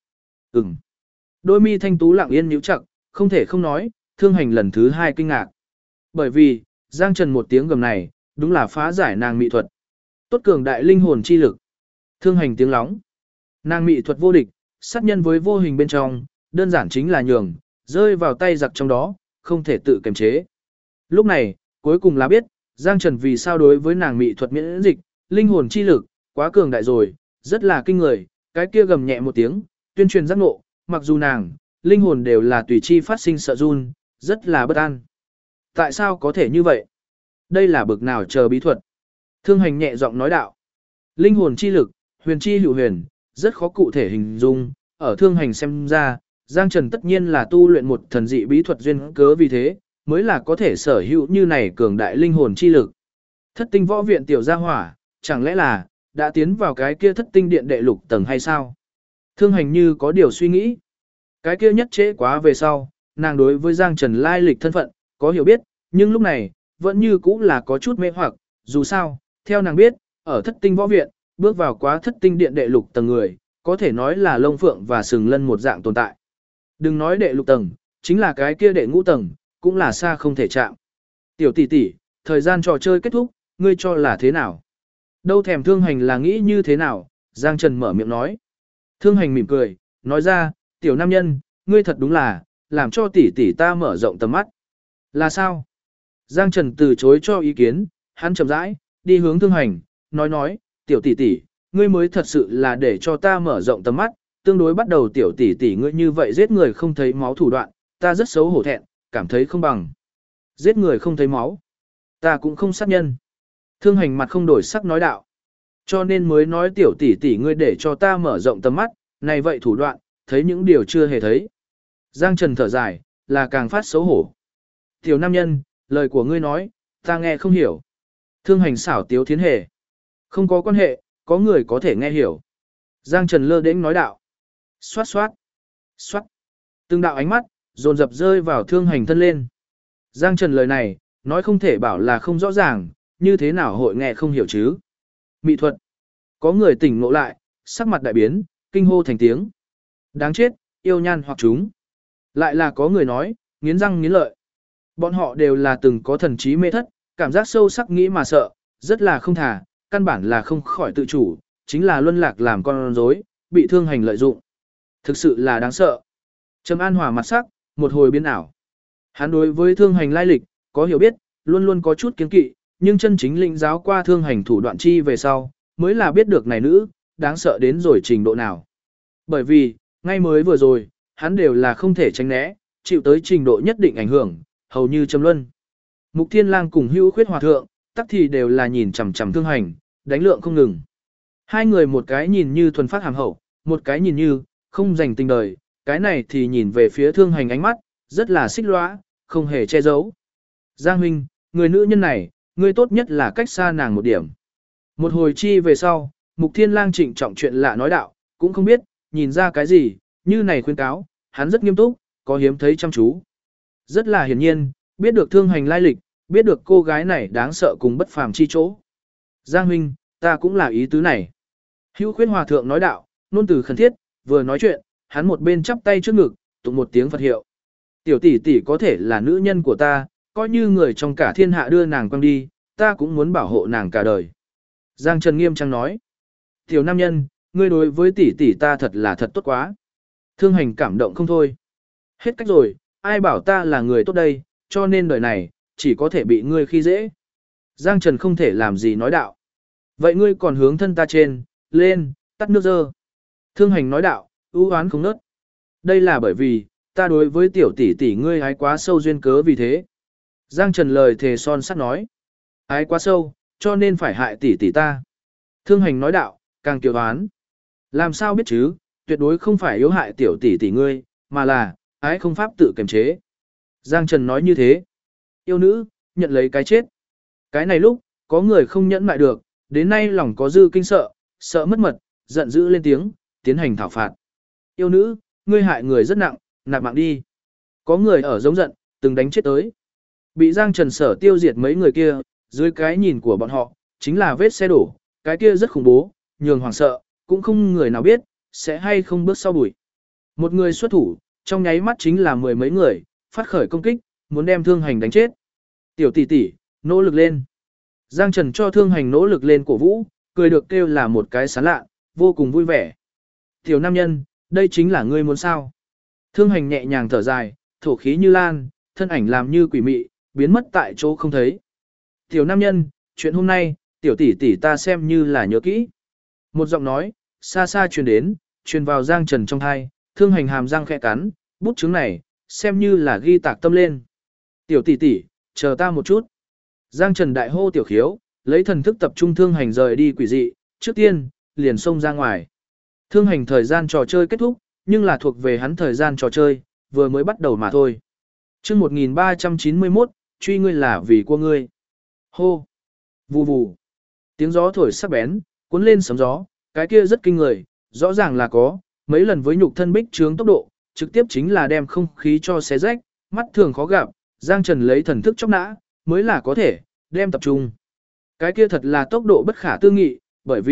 Đôi mi thanh tú lặng yên nhíu chặt, không thể không nói, Thương Hành lần thứ 2 kinh ngạc. Bởi vì, Giang Trần một tiếng gầm này, đúng là phá giải nàng mỹ thuật. Tốt cường đại linh hồn chi lực. Thương Hành tiếng lóng. Nàng mỹ thuật vô địch, sát nhân với vô hình bên trong, đơn giản chính là nhường, rơi vào tay giặc trong đó, không thể tự kiềm chế. Lúc này, cuối cùng là biết, Giang Trần vì sao đối với nàng mỹ thuật miễn dịch, linh hồn chi lực, quá cường đại rồi, rất là kinh người, cái kia gầm nhẹ một tiếng, tuyên truyền giác ngộ, mặc dù nàng, linh hồn đều là tùy chi phát sinh sợ run, rất là bất an. Tại sao có thể như vậy? Đây là bực nào chờ bí thuật? Thương Hành nhẹ giọng nói đạo. Linh hồn chi lực, huyền chi hữu huyền, rất khó cụ thể hình dung, ở Thương Hành xem ra, Giang Trần tất nhiên là tu luyện một thần dị bí thuật duyên cớ vì thế, mới là có thể sở hữu như này cường đại linh hồn chi lực. Thất tinh võ viện tiểu gia hỏa, chẳng lẽ là, đã tiến vào cái kia thất tinh điện đệ lục tầng hay sao? Thương Hành như có điều suy nghĩ. Cái kia nhất trễ quá về sau, nàng đối với Giang Trần lai lịch thân phận, có hiểu biết, nhưng lúc này, vẫn như cũng là có chút mê hoặc, dù sao, theo nàng biết, ở thất tinh võ viện, bước vào quá thất tinh điện đệ lục tầng người, có thể nói là lông phượng và sừng lân một dạng tồn tại. Đừng nói đệ lục tầng, chính là cái kia đệ ngũ tầng, cũng là xa không thể chạm. Tiểu tỷ tỷ, thời gian trò chơi kết thúc, ngươi cho là thế nào? Đâu thèm Thương Hành là nghĩ như thế nào? Giang Trần mở miệng nói. Thương Hành mỉm cười, nói ra, tiểu nam nhân, ngươi thật đúng là, làm cho tỷ tỷ ta mở rộng tầm mắt. Là sao? Giang Trần từ chối cho ý kiến, hắn chậm rãi, đi hướng Thương Hành, nói, tiểu tỷ tỷ, ngươi mới thật sự là để cho ta mở rộng tầm mắt, tương đối bắt đầu tiểu tỷ tỷ ngươi như vậy giết người không thấy máu thủ đoạn, ta rất xấu hổ thẹn, cảm thấy không bằng. Giết người không thấy máu, ta cũng không sát nhân. Thương Hành mặt không đổi sắc nói đạo. Cho nên mới nói tiểu tỷ tỷ ngươi để cho ta mở rộng tầm mắt, này vậy thủ đoạn, thấy những điều chưa hề thấy. Giang Trần thở dài, là càng phát xấu hổ. Tiểu nam nhân, lời của ngươi nói, ta nghe không hiểu. Thương Hành xảo tiếu thiến hề. Không có quan hệ, có người có thể nghe hiểu. Giang Trần lơ đễnh nói đạo. Xoát xoát, xoát. Từng đạo ánh mắt, dồn dập rơi vào Thương Hành thân lên. Giang Trần lời này, nói không thể bảo là không rõ ràng, như thế nào hội nghe không hiểu chứ. Mỹ thuật. Có người tỉnh ngộ lại, sắc mặt đại biến, kinh hô thành tiếng. Đáng chết, yêu nhan hoặc chúng. Lại là có người nói, nghiến răng nghiến lợi. Bọn họ đều là từng có thần trí mê thất, cảm giác sâu sắc nghĩ mà sợ, rất là không thả, căn bản là không khỏi tự chủ, chính là luân lạc làm con rối, bị Thương Hành lợi dụng. Thực sự là đáng sợ. Trầm An Hòa mặt sắc, một hồi biến ảo. Hắn đối với Thương Hành lai lịch, có hiểu biết, luôn luôn có chút kiêng kỵ, nhưng chân chính lĩnh giáo qua Thương Hành thủ đoạn chi về sau, mới là biết được này nữ, đáng sợ đến rồi trình độ nào. Bởi vì, ngay mới vừa rồi, hắn đều là không thể tránh né, chịu tới trình độ nhất định ảnh hưởng, hầu như châm luân. Mục Thiên Lang cùng Hữu Khuyết Hòa Thượng, tắc thì đều là nhìn chằm chằm Thương Hành, đánh lượng không ngừng. Hai người một cái nhìn như thuần phát hàm hậu, một cái nhìn như, không dành tình đời, cái này thì nhìn về phía Thương Hành ánh mắt, rất là xích lõa, không hề che giấu. Giang huynh, người nữ nhân này, ngươi tốt nhất là cách xa nàng một điểm. Một hồi chi về sau, Mục Thiên Lang trịnh trọng chuyện lạ nói đạo, cũng không biết, nhìn ra cái gì, như này khuyên cáo, hắn rất nghiêm túc, có hiếm thấy chăm chú. Rất là hiển nhiên, biết được Thương Hành lai lịch, biết được cô gái này đáng sợ cùng bất phàm chi chỗ. Giang huynh, ta cũng là ý tứ này. Hữu Khuyết Hòa Thượng nói đạo, nôn từ khẩn thiết, vừa nói chuyện, hắn một bên chắp tay trước ngực, tụng một tiếng Phật hiệu. Tiểu tỷ tỷ có thể là nữ nhân của ta, coi như người trong cả thiên hạ đưa nàng quăng đi, ta cũng muốn bảo hộ nàng cả đời. Giang Trần nghiêm trang nói. Tiểu nam nhân, ngươi đối với tỷ tỷ ta thật là thật tốt quá. Thương Hành cảm động không thôi. Hết cách rồi, ai bảo ta là người tốt đây, cho nên đời này, chỉ có thể bị ngươi khi dễ. Giang Trần không thể làm gì nói đạo. Vậy ngươi còn hướng thân ta trên, lên, tắt nước dơ. Thương Hành nói đạo, ưu oán không nớt. Đây là bởi vì, ta đối với tiểu tỷ tỷ ngươi ái quá sâu duyên cớ vì thế. Giang Trần lời thề son sắt nói. Ái quá sâu, cho nên phải hại tỷ tỷ ta. Thương Hành nói đạo, càng kiều oán. Làm sao biết chứ, tuyệt đối không phải yếu hại tiểu tỷ tỷ ngươi, mà là, ái không pháp tự kiềm chế. Giang Trần nói như thế. Yêu nữ, nhận lấy cái chết. Cái này lúc, có người không nhẫn mại được, đến nay lòng có dư kinh sợ, sợ mất mật, giận dữ lên tiếng, tiến hành thảo phạt. Yêu nữ, ngươi hại người rất nặng, nạp mạng đi. Có người ở giống giận, từng đánh chết tới. Bị Giang Trần sở tiêu diệt mấy người kia, dưới cái nhìn của bọn họ, chính là vết xe đổ, cái kia rất khủng bố, nhường hoàng sợ, cũng không người nào biết, sẽ hay không bước sau bụi. Một người xuất thủ, trong nháy mắt chính là mười mấy người, phát khởi công kích, muốn đem Thương Hành đánh chết. Tiểu tỷ tỷ, nỗ lực lên. Giang Trần cho Thương Hành nỗ lực lên cổ vũ, cười được kêu là một cái sán lạ, vô cùng vui vẻ. Tiểu nam nhân, đây chính là ngươi muốn sao. Thương Hành nhẹ nhàng thở dài, thổ khí như lan, thân ảnh làm như quỷ mị, biến mất tại chỗ không thấy. Tiểu nam nhân, chuyện hôm nay, tiểu tỷ tỷ ta xem như là nhớ kỹ. Một giọng nói, xa xa truyền đến, truyền vào Giang Trần trong thai, Thương Hành hàm răng khẽ cắn, bút chứng này, xem như là ghi tạc tâm lên. Tiểu tỷ tỷ, chờ ta một chút. Giang Trần đại hô tiểu khiếu, lấy thần thức tập trung Thương Hành rời đi quỷ dị, trước tiên, liền xông ra ngoài. Thương Hành thời gian trò chơi kết thúc, nhưng là thuộc về hắn thời gian trò chơi, vừa mới bắt đầu mà thôi. Chương 1391, truy ngươi là vì của ngươi. Hô. Vù vù. Tiếng gió thổi sắc bén, cuốn lên sấm gió, cái kia rất kinh người, rõ ràng là có, mấy lần với nhục thân bích trướng tốc độ, trực tiếp chính là đem không khí cho xé rách, mắt thường khó gặp, Giang Trần lấy thần thức chóc nã, mới là có thể, đem tập trung. Cái kia thật là tốc độ bất khả tư nghị, bởi vì,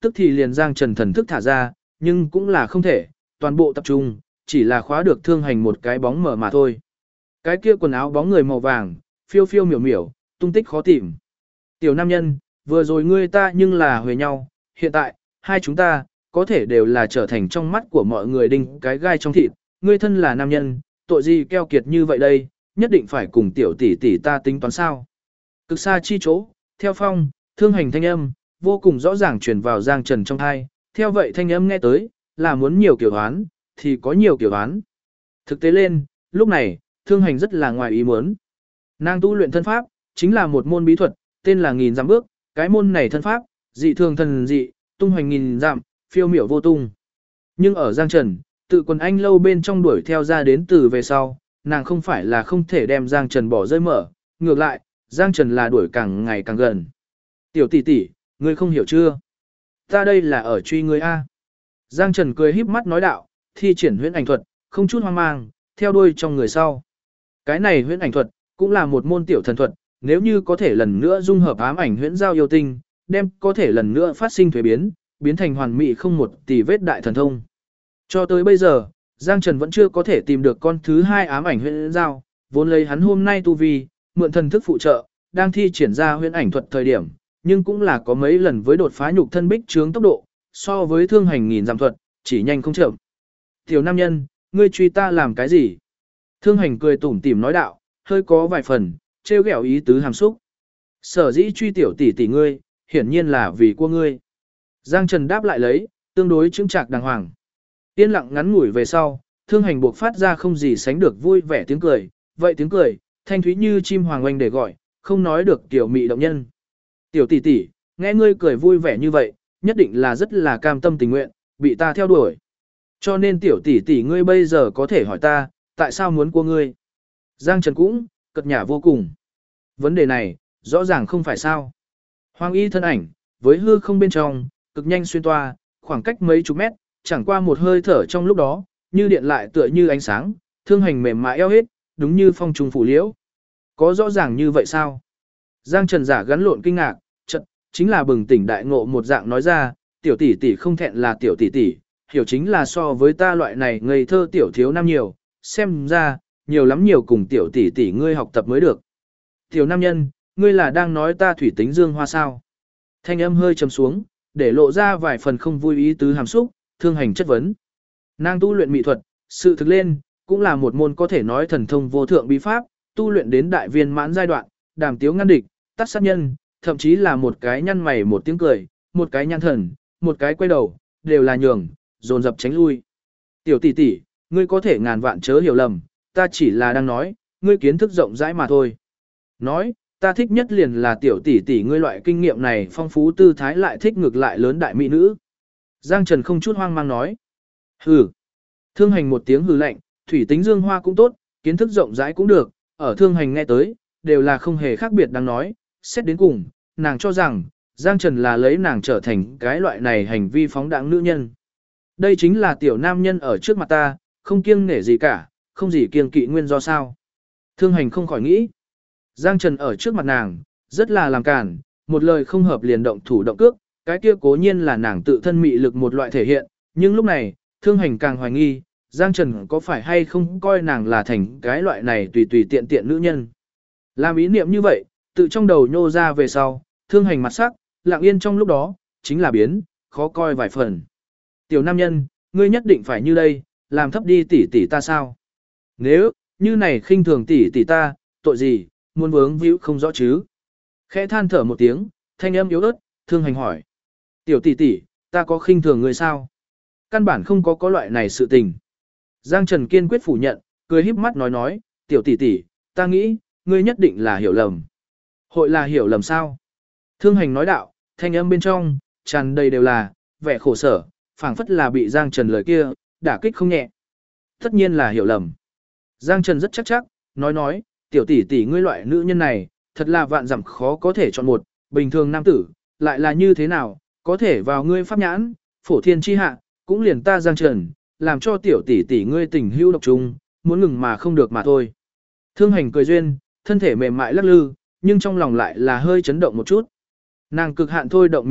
tức thì liền Giang Trần thần thức thả ra, nhưng cũng là không thể, toàn bộ tập trung, chỉ là khóa được Thương Hành một cái bóng mở mà thôi. Cái kia quần áo bóng người màu vàng, phiêu phiêu miểu miểu, tung tích khó tìm. Tiểu nam nhân, vừa rồi ngươi ta nhưng là huề nhau, hiện tại, hai chúng ta, có thể đều là trở thành trong mắt của mọi người đinh cái gai trong thịt, ngươi thân là nam nhân, tội gì keo kiệt như vậy đây, nhất định phải cùng tiểu tỷ tỷ ta tính toán sao. Cực xa chi chỗ, theo phong, Thương Hành thanh âm, vô cùng rõ ràng truyền vào Giang Trần trong tai, theo vậy thanh âm nghe tới, là muốn nhiều kiểu đoán, thì có nhiều kiểu đoán. Thực tế lên, lúc này, Thương Hành rất là ngoài ý muốn. Nàng tu luyện thân pháp, chính là một môn bí thuật, tên là nghìn dặm bước, cái môn này thân pháp, dị thường thần dị, tung hoành nghìn dặm, phiêu miểu vô tung. Nhưng ở Giang Trần, tự quần anh lâu bên trong đuổi theo ra đến từ về sau, nàng không phải là không thể đem Giang Trần bỏ rơi mở, ngược lại, Giang Trần là đuổi càng ngày càng gần. Tiểu tỷ tỷ, ngươi không hiểu chưa? Ta đây là ở truy ngươi a. Giang Trần cười híp mắt nói đạo, thi triển huyễn ảnh thuật, không chút hoang mang, theo đuôi trong người sau. Cái này huyễn ảnh thuật, cũng là một môn tiểu thần thuật, nếu như có thể lần nữa dung hợp ám ảnh huyễn giao yêu tinh, đem có thể lần nữa phát sinh thuế biến, biến thành hoàn mỹ không một tì vết đại thần thông. Cho tới bây giờ, Giang Trần vẫn chưa có thể tìm được con thứ hai ám ảnh huyễn giao, vốn lấy hắn hôm nay tu vi, mượn thần thức phụ trợ, đang thi triển ra huyễn ảnh thuật thời điểm, nhưng cũng là có mấy lần với đột phá nhục thân bích trướng tốc độ, so với Thương Hành nghìn dặm thuật, chỉ nhanh không chậm. Tiểu nam nhân, ngươi truy ta làm cái gì? Thương Hành cười tủm tỉm nói đạo, hơi có vài phần, trêu ghẹo ý tứ hàm xúc. Sở dĩ truy tiểu tỷ tỷ ngươi, hiển nhiên là vì của ngươi. Giang Trần đáp lại lấy, tương đối chứng trạc đàng hoàng. Yên lặng ngắn ngủi về sau, Thương Hành buộc phát ra không gì sánh được vui vẻ tiếng cười, vậy tiếng cười, thanh thúy như chim hoàng oanh để gọi, không nói được tiểu mị động nhân. Tiểu tỷ tỷ, nghe ngươi cười vui vẻ như vậy, nhất định là rất là cam tâm tình nguyện, bị ta theo đuổi. Cho nên tiểu tỷ tỷ ngươi bây giờ có thể hỏi ta, tại sao muốn của ngươi? Giang Trần cũng, cật nhả vô cùng. Vấn đề này, rõ ràng không phải sao. Hoàng y thân ảnh, với hư không bên trong, cực nhanh xuyên toa, khoảng cách mấy chục mét, chẳng qua một hơi thở trong lúc đó, như điện lại tựa như ánh sáng, Thương Hành mềm mại eo hết, đúng như phong trùng phủ liễu. Có rõ ràng như vậy sao? Giang Trần giả gắn lộn kinh ngạc, chợt chính là bừng tỉnh đại ngộ một dạng nói ra, tiểu tỷ tỷ không thẹn là tiểu tỷ tỷ, hiểu chính là so với ta loại này ngây thơ tiểu thiếu nam nhiều, xem ra, nhiều lắm nhiều cùng tiểu tỷ tỷ ngươi học tập mới được. Tiểu nam nhân, ngươi là đang nói ta thủy tính dương hoa sao? Thanh âm hơi trầm xuống, để lộ ra vài phần không vui ý tứ hàm xúc, Thương Hành chất vấn. Nàng tu luyện mỹ thuật, sự thực lên, cũng là một môn có thể nói thần thông vô thượng bí pháp, tu luyện đến đại viên mãn giai đoạn, đàm tiếu ngăn địch, tắt sát nhân, thậm chí là một cái nhăn mày một tiếng cười, một cái nhăn thần, một cái quay đầu, đều là nhường, dồn dập tránh lui. Tiểu tỷ tỷ, ngươi có thể ngàn vạn chớ hiểu lầm, ta chỉ là đang nói, ngươi kiến thức rộng rãi mà thôi. Nói, ta thích nhất liền là tiểu tỷ tỷ ngươi loại kinh nghiệm này phong phú tư thái lại thích ngược lại lớn đại mỹ nữ. Giang Trần không chút hoang mang nói. Hừ. Thương Hành một tiếng hừ lạnh, thủy tính dương hoa cũng tốt, kiến thức rộng rãi cũng được, ở Thương Hành nghe tới, đều là không hề khác biệt đáng nói, xét đến cùng, nàng cho rằng, Giang Trần là lấy nàng trở thành cái loại này hành vi phóng đãng nữ nhân. Đây chính là tiểu nam nhân ở trước mặt ta, không kiêng nể gì cả, không gì kiêng kỵ nguyên do sao. Thương Hành không khỏi nghĩ. Giang Trần ở trước mặt nàng, rất là làm cản, một lời không hợp liền động thủ động cước, cái kia cố nhiên là nàng tự thân mị lực một loại thể hiện, nhưng lúc này, Thương Hành càng hoài nghi, Giang Trần có phải hay không coi nàng là thành cái loại này tùy tùy tiện tiện nữ nhân. Làm ý niệm như vậy, tự trong đầu nhô ra về sau, Thương Hành mặt sắc, lặng yên trong lúc đó, chính là biến, khó coi vài phần. Tiểu nam nhân, ngươi nhất định phải như đây, làm thấp đi tỷ tỷ ta sao? Nếu, như này khinh thường tỷ tỷ ta, tội gì, muốn vướng víu không rõ chứ? Khẽ than thở một tiếng, thanh âm yếu ớt, Thương Hành hỏi. Tiểu tỷ tỷ, ta có khinh thường ngươi sao? Căn bản không có loại này sự tình. Giang Trần kiên quyết phủ nhận, cười híp mắt nói, tiểu tỷ tỷ, ta nghĩ, ngươi nhất định là hiểu lầm. Hội là hiểu lầm sao? Thương Hành nói đạo, thanh âm bên trong, tràn đầy đều là, vẻ khổ sở, phảng phất là bị Giang Trần lời kia, đả kích không nhẹ. Tất nhiên là hiểu lầm. Giang Trần rất chắc, nói, tiểu tỷ tỷ ngươi loại nữ nhân này, thật là vạn dặm khó có thể chọn một, bình thường nam tử, lại là như thế nào, có thể vào ngươi pháp nhãn, phổ thiên chi hạ, cũng liền ta Giang Trần, làm cho tiểu tỷ tỷ ngươi tình hữu độc trung, muốn ngừng mà không được mà thôi. Thương Hành cười duyên, thân thể mềm mại lắc lư, nhưng trong lòng lại là hơi chấn động một chút. Nàng cực hạn thôi động mỹ thuật,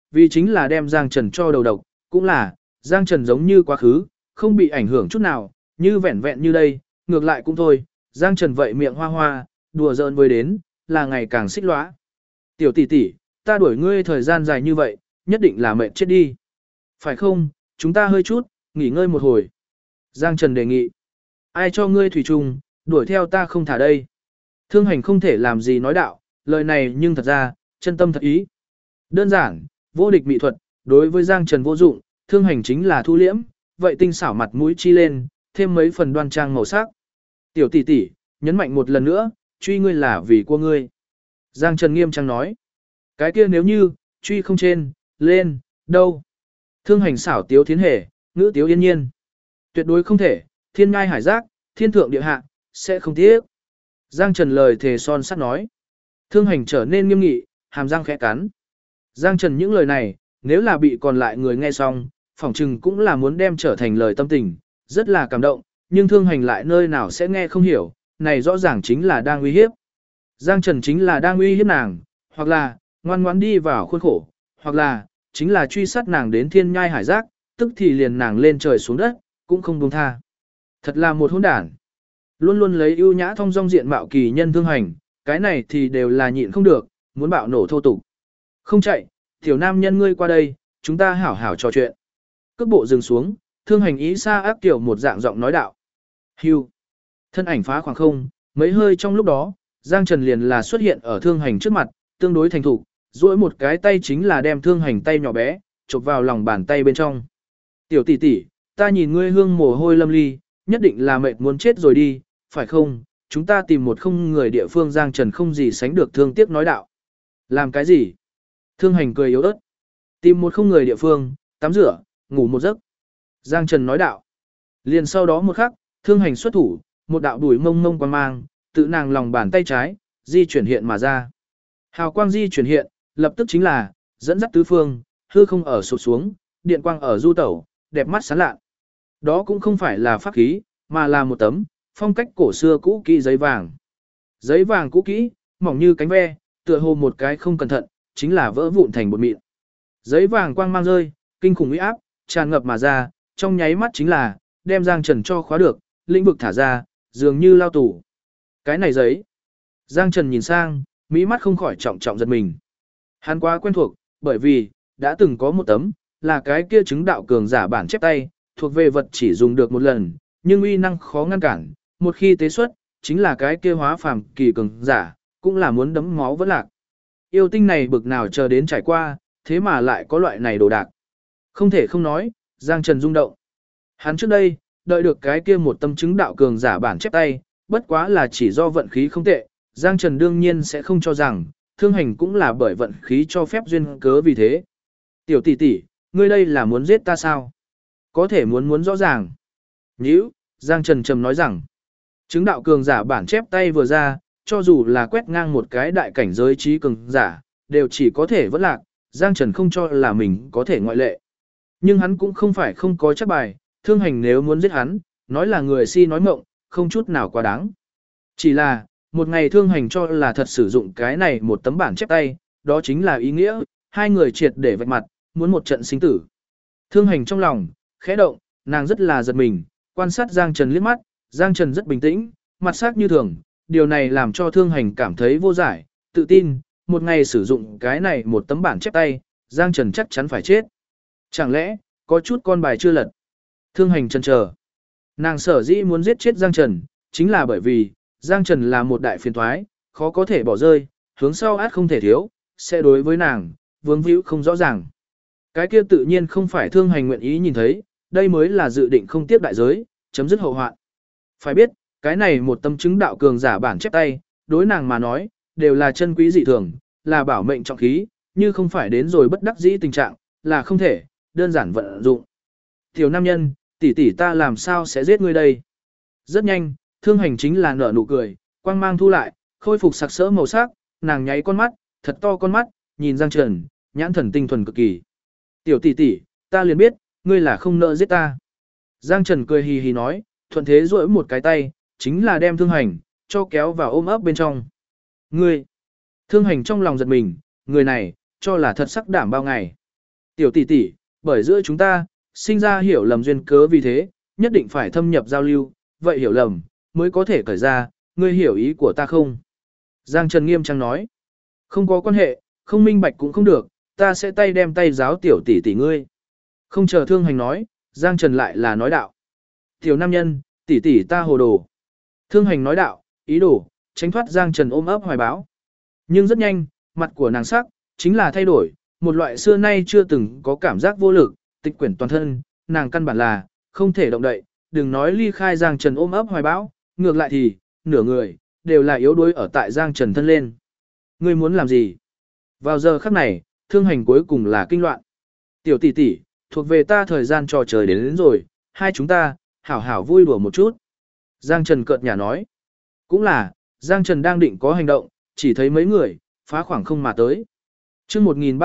vì chính là đem Giang Trần cho đầu độc, cũng là, Giang Trần giống như quá khứ, không bị ảnh hưởng chút nào, như vẹn vẹn như đây, ngược lại cũng thôi, Giang Trần vậy miệng hoa hoa, đùa giỡn với đến, là ngày càng xích lõa. Tiểu tỷ tỷ, ta đuổi ngươi thời gian dài như vậy, nhất định là mệt chết đi. Phải không, chúng ta hơi chút, nghỉ ngơi một hồi. Giang Trần đề nghị. Ai cho ngươi thủy trùng, đuổi theo ta không thả đây. Thương Hành không thể làm gì nói đạo, lời này nhưng thật ra, chân tâm thật ý. Đơn giản, vô địch mỹ thuật, đối với Giang Trần vô dụng, Thương Hành chính là thu liễm, vậy tinh xảo mặt mũi chi lên, thêm mấy phần đoan trang màu sắc. Tiểu tỷ tỷ, nhấn mạnh một lần nữa, truy ngươi là vì của ngươi. Giang Trần nghiêm trang nói. Cái kia nếu như, truy không trên, lên, đâu. Thương Hành xảo tiếu thiến hề, ngữ tiếu yên nhiên. Tuyệt đối không thể, thiên ngai hải giác, thiên thượng địa hạ, sẽ không tiếc. Giang Trần lời thề son sắt nói. Thương Hành trở nên nghiêm nghị, hàm răng khẽ cắn. Giang Trần những lời này, nếu là bị còn lại người nghe xong, phỏng chừng cũng là muốn đem trở thành lời tâm tình, rất là cảm động, nhưng Thương Hành lại nơi nào sẽ nghe không hiểu, này rõ ràng chính là đang uy hiếp. Giang Trần chính là đang uy hiếp nàng, hoặc là ngoan ngoãn đi vào khuôn khổ, hoặc là chính là truy sát nàng đến thiên nhai hải giác, tức thì liền nàng lên trời xuống đất, cũng không buông tha. Thật là một hỗn đản. Luôn luôn lấy ưu nhã thông dong diện mạo kỳ nhân Thương Hành, cái này thì đều là nhịn không được, muốn bạo nổ thô tục. Không chạy, tiểu nam nhân ngươi qua đây, chúng ta hảo hảo trò chuyện. Cước bộ dừng xuống, Thương Hành ý xa ác tiểu một dạng giọng nói đạo. Hưu. Thân ảnh phá khoảng không, mấy hơi trong lúc đó, Giang Trần liền là xuất hiện ở Thương Hành trước mặt, tương đối thành thục, duỗi một cái tay chính là đem Thương Hành tay nhỏ bé, chụp vào lòng bàn tay bên trong. Tiểu tỷ tỷ, ta nhìn ngươi hương mồ hôi lâm ly, nhất định là mệt muốn chết rồi đi, phải không? Chúng ta tìm một không người địa phương. Giang Trần không gì sánh được thương tiếc nói đạo. Làm cái gì? Thương Hành cười yếu ớt. Tìm một không người địa phương, tắm rửa, ngủ một giấc. Giang Trần nói đạo. Liền sau đó một khắc, Thương Hành xuất thủ, một đạo đuổi mông mông quang mang, tự nàng lòng bàn tay trái, di chuyển hiện mà ra. Hào quang di chuyển hiện, lập tức chính là, dẫn dắt tứ phương, hư không ở sụp xuống, điện quang ở du tẩu, đẹp mắt sáng lạ. Đó cũng không phải là pháp khí, mà là một tấm, phong cách cổ xưa cũ kỹ giấy vàng. Giấy vàng cũ kỹ, mỏng như cánh ve, tựa hồ một cái không cẩn thận, chính là vỡ vụn thành bột mịn. Giấy vàng quang mang rơi, kinh khủng uy áp, tràn ngập mà ra, trong nháy mắt chính là, đem Giang Trần cho khóa được, lĩnh vực thả ra, dường như lao tù. Cái này giấy. Giang Trần nhìn sang, mỹ mắt không khỏi trọng trọng giật mình. Hắn quá quen thuộc, bởi vì, đã từng có một tấm, là cái kia chứng đạo cường giả bản chép tay, thuộc về vật chỉ dùng được một lần, nhưng uy năng khó ngăn cản, một khi tế xuất, chính là cái kia hóa phàm kỳ cường giả, cũng là muốn đấm máu vẫn lạc. Yêu tinh này bực nào chờ đến trải qua, thế mà lại có loại này đồ đạc. Không thể không nói, Giang Trần rung động. Hắn trước đây, đợi được cái kia một tâm chứng đạo cường giả bản chép tay, bất quá là chỉ do vận khí không tệ, Giang Trần đương nhiên sẽ không cho rằng, Thương Hành cũng là bởi vận khí cho phép duyên cớ vì thế. Tiểu tỷ tỷ, ngươi đây là muốn giết ta sao? Có thể muốn rõ ràng. Nhữ, Giang Trần trầm nói rằng, chứng đạo cường giả bản chép tay vừa ra, cho dù là quét ngang một cái đại cảnh giới trí cường giả, đều chỉ có thể vẫn lạc, Giang Trần không cho là mình có thể ngoại lệ. Nhưng hắn cũng không phải không có chắc bài, Thương Hành nếu muốn giết hắn, nói là người si nói mộng, không chút nào quá đáng. Chỉ là, một ngày Thương Hành cho là thật sử dụng cái này một tấm bản chép tay, đó chính là ý nghĩa, hai người triệt để vạch mặt, muốn một trận sinh tử. Thương Hành trong lòng, khẽ động, nàng rất là giật mình, quan sát Giang Trần liếc mắt, Giang Trần rất bình tĩnh, mặt sắc như thường, điều này làm cho Thương Hành cảm thấy vô giải, tự tin, một ngày sử dụng cái này một tấm bản chép tay, Giang Trần chắc chắn phải chết. Chẳng lẽ, có chút con bài chưa lật? Thương Hành chần chờ. Nàng sở dĩ muốn giết chết Giang Trần, chính là bởi vì, Giang Trần là một đại phiền toái, khó có thể bỏ rơi, hướng sau át không thể thiếu, sẽ đối với nàng, vướng víu không rõ ràng. Cái kia tự nhiên không phải Thương Hành nguyện ý nhìn thấy, đây mới là dự định không tiếp đại giới, chấm dứt hậu hoạn. Phải biết, cái này một tâm chứng đạo cường giả bản chép tay, đối nàng mà nói, đều là chân quý dị thường, là bảo mệnh trọng khí, như không phải đến rồi bất đắc dĩ tình trạng, là không thể, đơn giản vận dụng. Tiểu nam nhân, tỷ tỷ ta làm sao sẽ giết ngươi đây? Rất nhanh, Thương Hành chính là nở nụ cười, quang mang thu lại, khôi phục sặc sỡ màu sắc, nàng nháy con mắt, thật to con mắt, nhìn Giang Trần, nhãn thần tinh thuần cực kỳ. Tiểu tỷ tỷ, ta liền biết, ngươi là không nỡ giết ta. Giang Trần cười hì hì nói, thuận thế duỗi một cái tay, chính là đem Thương Hành, cho kéo vào ôm ấp bên trong. Ngươi, Thương Hành trong lòng giật mình, người này, cho là thật sắc đảm bao ngày. Tiểu tỷ tỷ, bởi giữa chúng ta, sinh ra hiểu lầm duyên cớ vì thế, nhất định phải thâm nhập giao lưu, vậy hiểu lầm, mới có thể cởi ra, ngươi hiểu ý của ta không? Giang Trần nghiêm trang nói, không có quan hệ, không minh bạch cũng không được, ta sẽ tay đem tay giáo tiểu tỷ tỷ ngươi. Không chờ Thương Hành nói, Giang Trần lại là nói đạo. Tiểu nam nhân, tỷ tỷ ta hồ đồ. Thương Hành nói đạo, ý đồ, tránh thoát Giang Trần ôm ấp hoài báo. Nhưng rất nhanh, mặt của nàng sắc, chính là thay đổi, một loại xưa nay chưa từng có cảm giác vô lực, tịch quyển toàn thân, nàng căn bản là, không thể động đậy, đừng nói ly khai Giang Trần ôm ấp hoài bão, ngược lại thì, nửa người, đều là yếu đuối ở tại Giang Trần thân lên. Ngươi muốn làm gì? Vào giờ khắc này, Thương Hành cuối cùng là kinh loạn. Tiểu tỷ tỷ, thuộc về ta thời gian trò trời đến rồi, hai chúng ta, hảo hảo vui đùa một chút. Giang Trần cợt nhả nói. Cũng là, Giang Trần đang định có hành động, chỉ thấy mấy người, phá khoảng không mà tới. Trước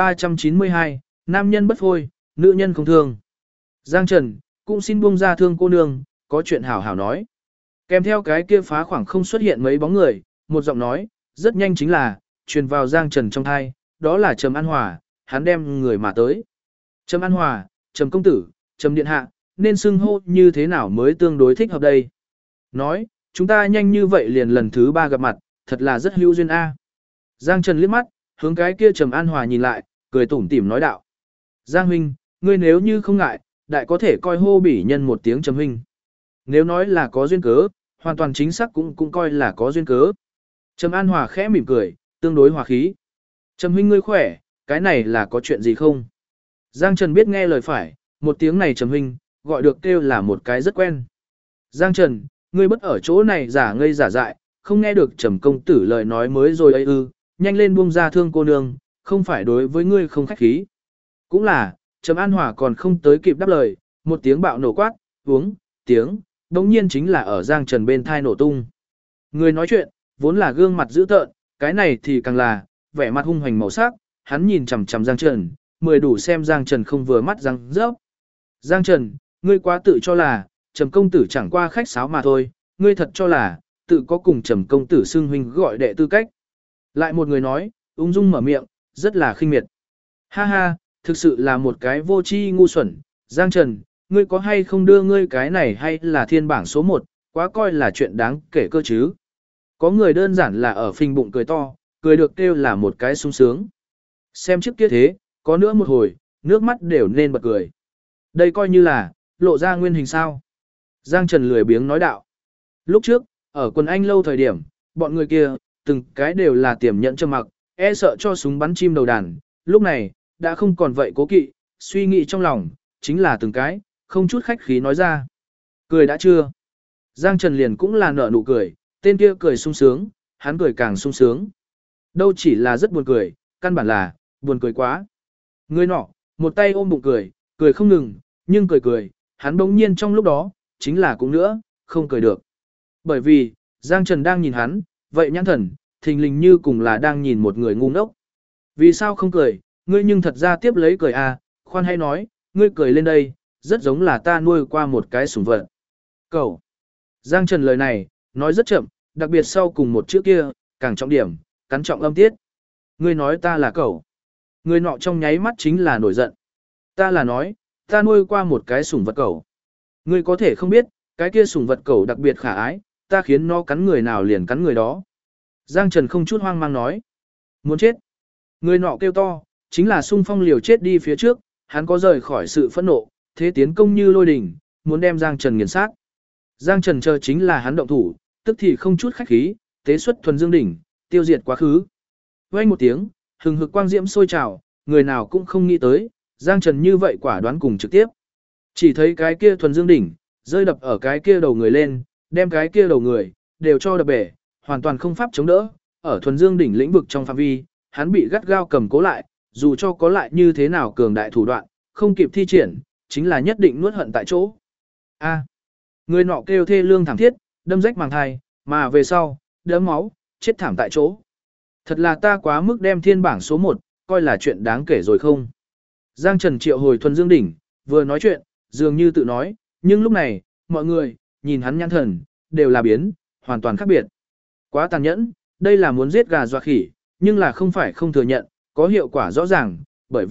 1392, nam nhân bất phôi, nữ nhân không thương. Giang Trần, cũng xin buông ra thương cô nương, có chuyện hảo hảo nói. Kèm theo cái kia phá khoảng không xuất hiện mấy bóng người, một giọng nói, rất nhanh chính là, truyền vào Giang Trần trong thai, đó là Trầm An Hòa, hắn đem người mà tới. Trầm An Hòa, Trầm công tử, Trầm điện hạ, nên xưng hô như thế nào mới tương đối thích hợp đây? Nói, chúng ta nhanh như vậy liền lần thứ 3 gặp mặt, thật là rất hữu duyên a. Giang Trần liếc mắt, hướng cái kia Trầm An Hòa nhìn lại, cười tủm tỉm nói đạo. Giang huynh, ngươi nếu như không ngại, đại có thể coi hô bỉ nhân một tiếng Trầm huynh. Nếu nói là có duyên cớ, hoàn toàn chính xác cũng coi là có duyên cớ. Trầm An Hòa khẽ mỉm cười, tương đối hòa khí. Trầm huynh ngươi khỏe, cái này là có chuyện gì không? Giang Trần biết nghe lời phải, một tiếng này Trầm huynh, gọi được kêu là một cái rất quen. Giang Trần, ngươi bất ở chỗ này giả ngây giả dại, không nghe được Trầm công tử lời nói mới rồi ấy ư, nhanh lên buông ra thương cô nương, không phải đối với ngươi không khách khí. Cũng là, Trầm An Hòa còn không tới kịp đáp lời, một tiếng bạo nổ quát, uống, tiếng, đống nhiên chính là ở Giang Trần bên thai nổ tung. Người nói chuyện, vốn là gương mặt dữ tợn, cái này thì càng là, vẻ mặt hung hoành màu sắc, hắn nhìn chằm chằm Giang Trần, mười đủ xem Giang Trần không vừa mắt răng rớp. Giang Trần, ngươi quá tự cho là, Trầm công tử chẳng qua khách sáo mà thôi, ngươi thật cho là, tự có cùng Trầm công tử xưng huynh gọi đệ tư cách. Lại một người nói, ung dung mở miệng, rất là khinh miệt. Ha ha, thực sự là một cái vô tri ngu xuẩn, Giang Trần, ngươi có hay không đưa ngươi cái này hay là thiên bảng số 1, quá coi là chuyện đáng kể cơ chứ. Có người đơn giản là ở phình bụng cười to, cười được kêu là một cái sung sướng. Xem trước kia thế, có nữa một hồi, nước mắt đều nên bật cười. Đây coi như là, lộ ra nguyên hình sao. Giang Trần lười biếng nói đạo. Lúc trước, ở quần anh lâu thời điểm, bọn người kia, từng cái đều là tiềm nhẫn trầm mặc, e sợ cho súng bắn chim đầu đàn. Lúc này, đã không còn vậy cố kỵ, suy nghĩ trong lòng, chính là từng cái, không chút khách khí nói ra. Cười đã chưa? Giang Trần liền cũng là nở nụ cười, tên kia cười sung sướng, hắn cười càng sung sướng. Đâu chỉ là rất buồn cười, căn bản là, buồn cười quá. Người nọ, một tay ôm bụng cười, cười không ngừng, nhưng cười, hắn bỗng nhiên trong lúc đó, chính là cũng nữa, không cười được. Bởi vì, Giang Trần đang nhìn hắn, vậy nhãn thần, thình lình như cùng là đang nhìn một người ngu ngốc. Vì sao không cười, ngươi nhưng thật ra tiếp lấy cười à, khoan hay nói, ngươi cười lên đây, rất giống là ta nuôi qua một cái sủng vật. Cậu. Giang Trần lời này, nói rất chậm, đặc biệt sau cùng một chữ kia, càng trọng điểm, cắn trọng âm tiết. Ngươi nói ta là cậu. Người nọ trong nháy mắt chính là nổi giận. Ta là nói, ta nuôi qua một cái sủng vật cẩu. Ngươi có thể không biết, cái kia sủng vật cẩu đặc biệt khả ái, ta khiến nó cắn người nào liền cắn người đó. Giang Trần không chút hoang mang nói. Muốn chết. Người nọ kêu to, chính là xung phong liều chết đi phía trước, hắn có rời khỏi sự phẫn nộ, thế tiến công như lôi đỉnh, muốn đem Giang Trần nghiền sát. Giang Trần chờ chính là hắn động thủ, tức thì không chút khách khí, tế xuất thuần dương đỉnh, tiêu diệt quá khứ. Vang một tiếng, hừng hực quang diễm sôi trào, người nào cũng không nghĩ tới, Giang Trần như vậy quả đoán cùng trực tiếp. Chỉ thấy cái kia thuần dương đỉnh, rơi đập ở cái kia đầu người lên, đem cái kia đầu người, đều cho đập bể, hoàn toàn không pháp chống đỡ, ở thuần dương đỉnh lĩnh vực trong phạm vi, hắn bị gắt gao cầm cố lại, dù cho có lại như thế nào cường đại thủ đoạn, không kịp thi triển, chính là nhất định nuốt hận tại chỗ. A. Người nọ kêu thê lương thảm thiết, đâm rách màng thai, mà về sau, đấm máu, chết thảm tại chỗ. Thật là ta quá mức đem thiên bảng số 1, coi là chuyện đáng kể rồi không. Giang Trần triệu hồi thuần dương đỉnh, vừa nói chuyện, dường như tự nói, nhưng lúc này, mọi người, nhìn hắn nhãn thần, đều là biến, hoàn toàn khác biệt. Quá tàn nhẫn, đây là muốn giết gà dọa khỉ, nhưng là không phải không thừa nhận, có hiệu quả rõ ràng, bởi vì,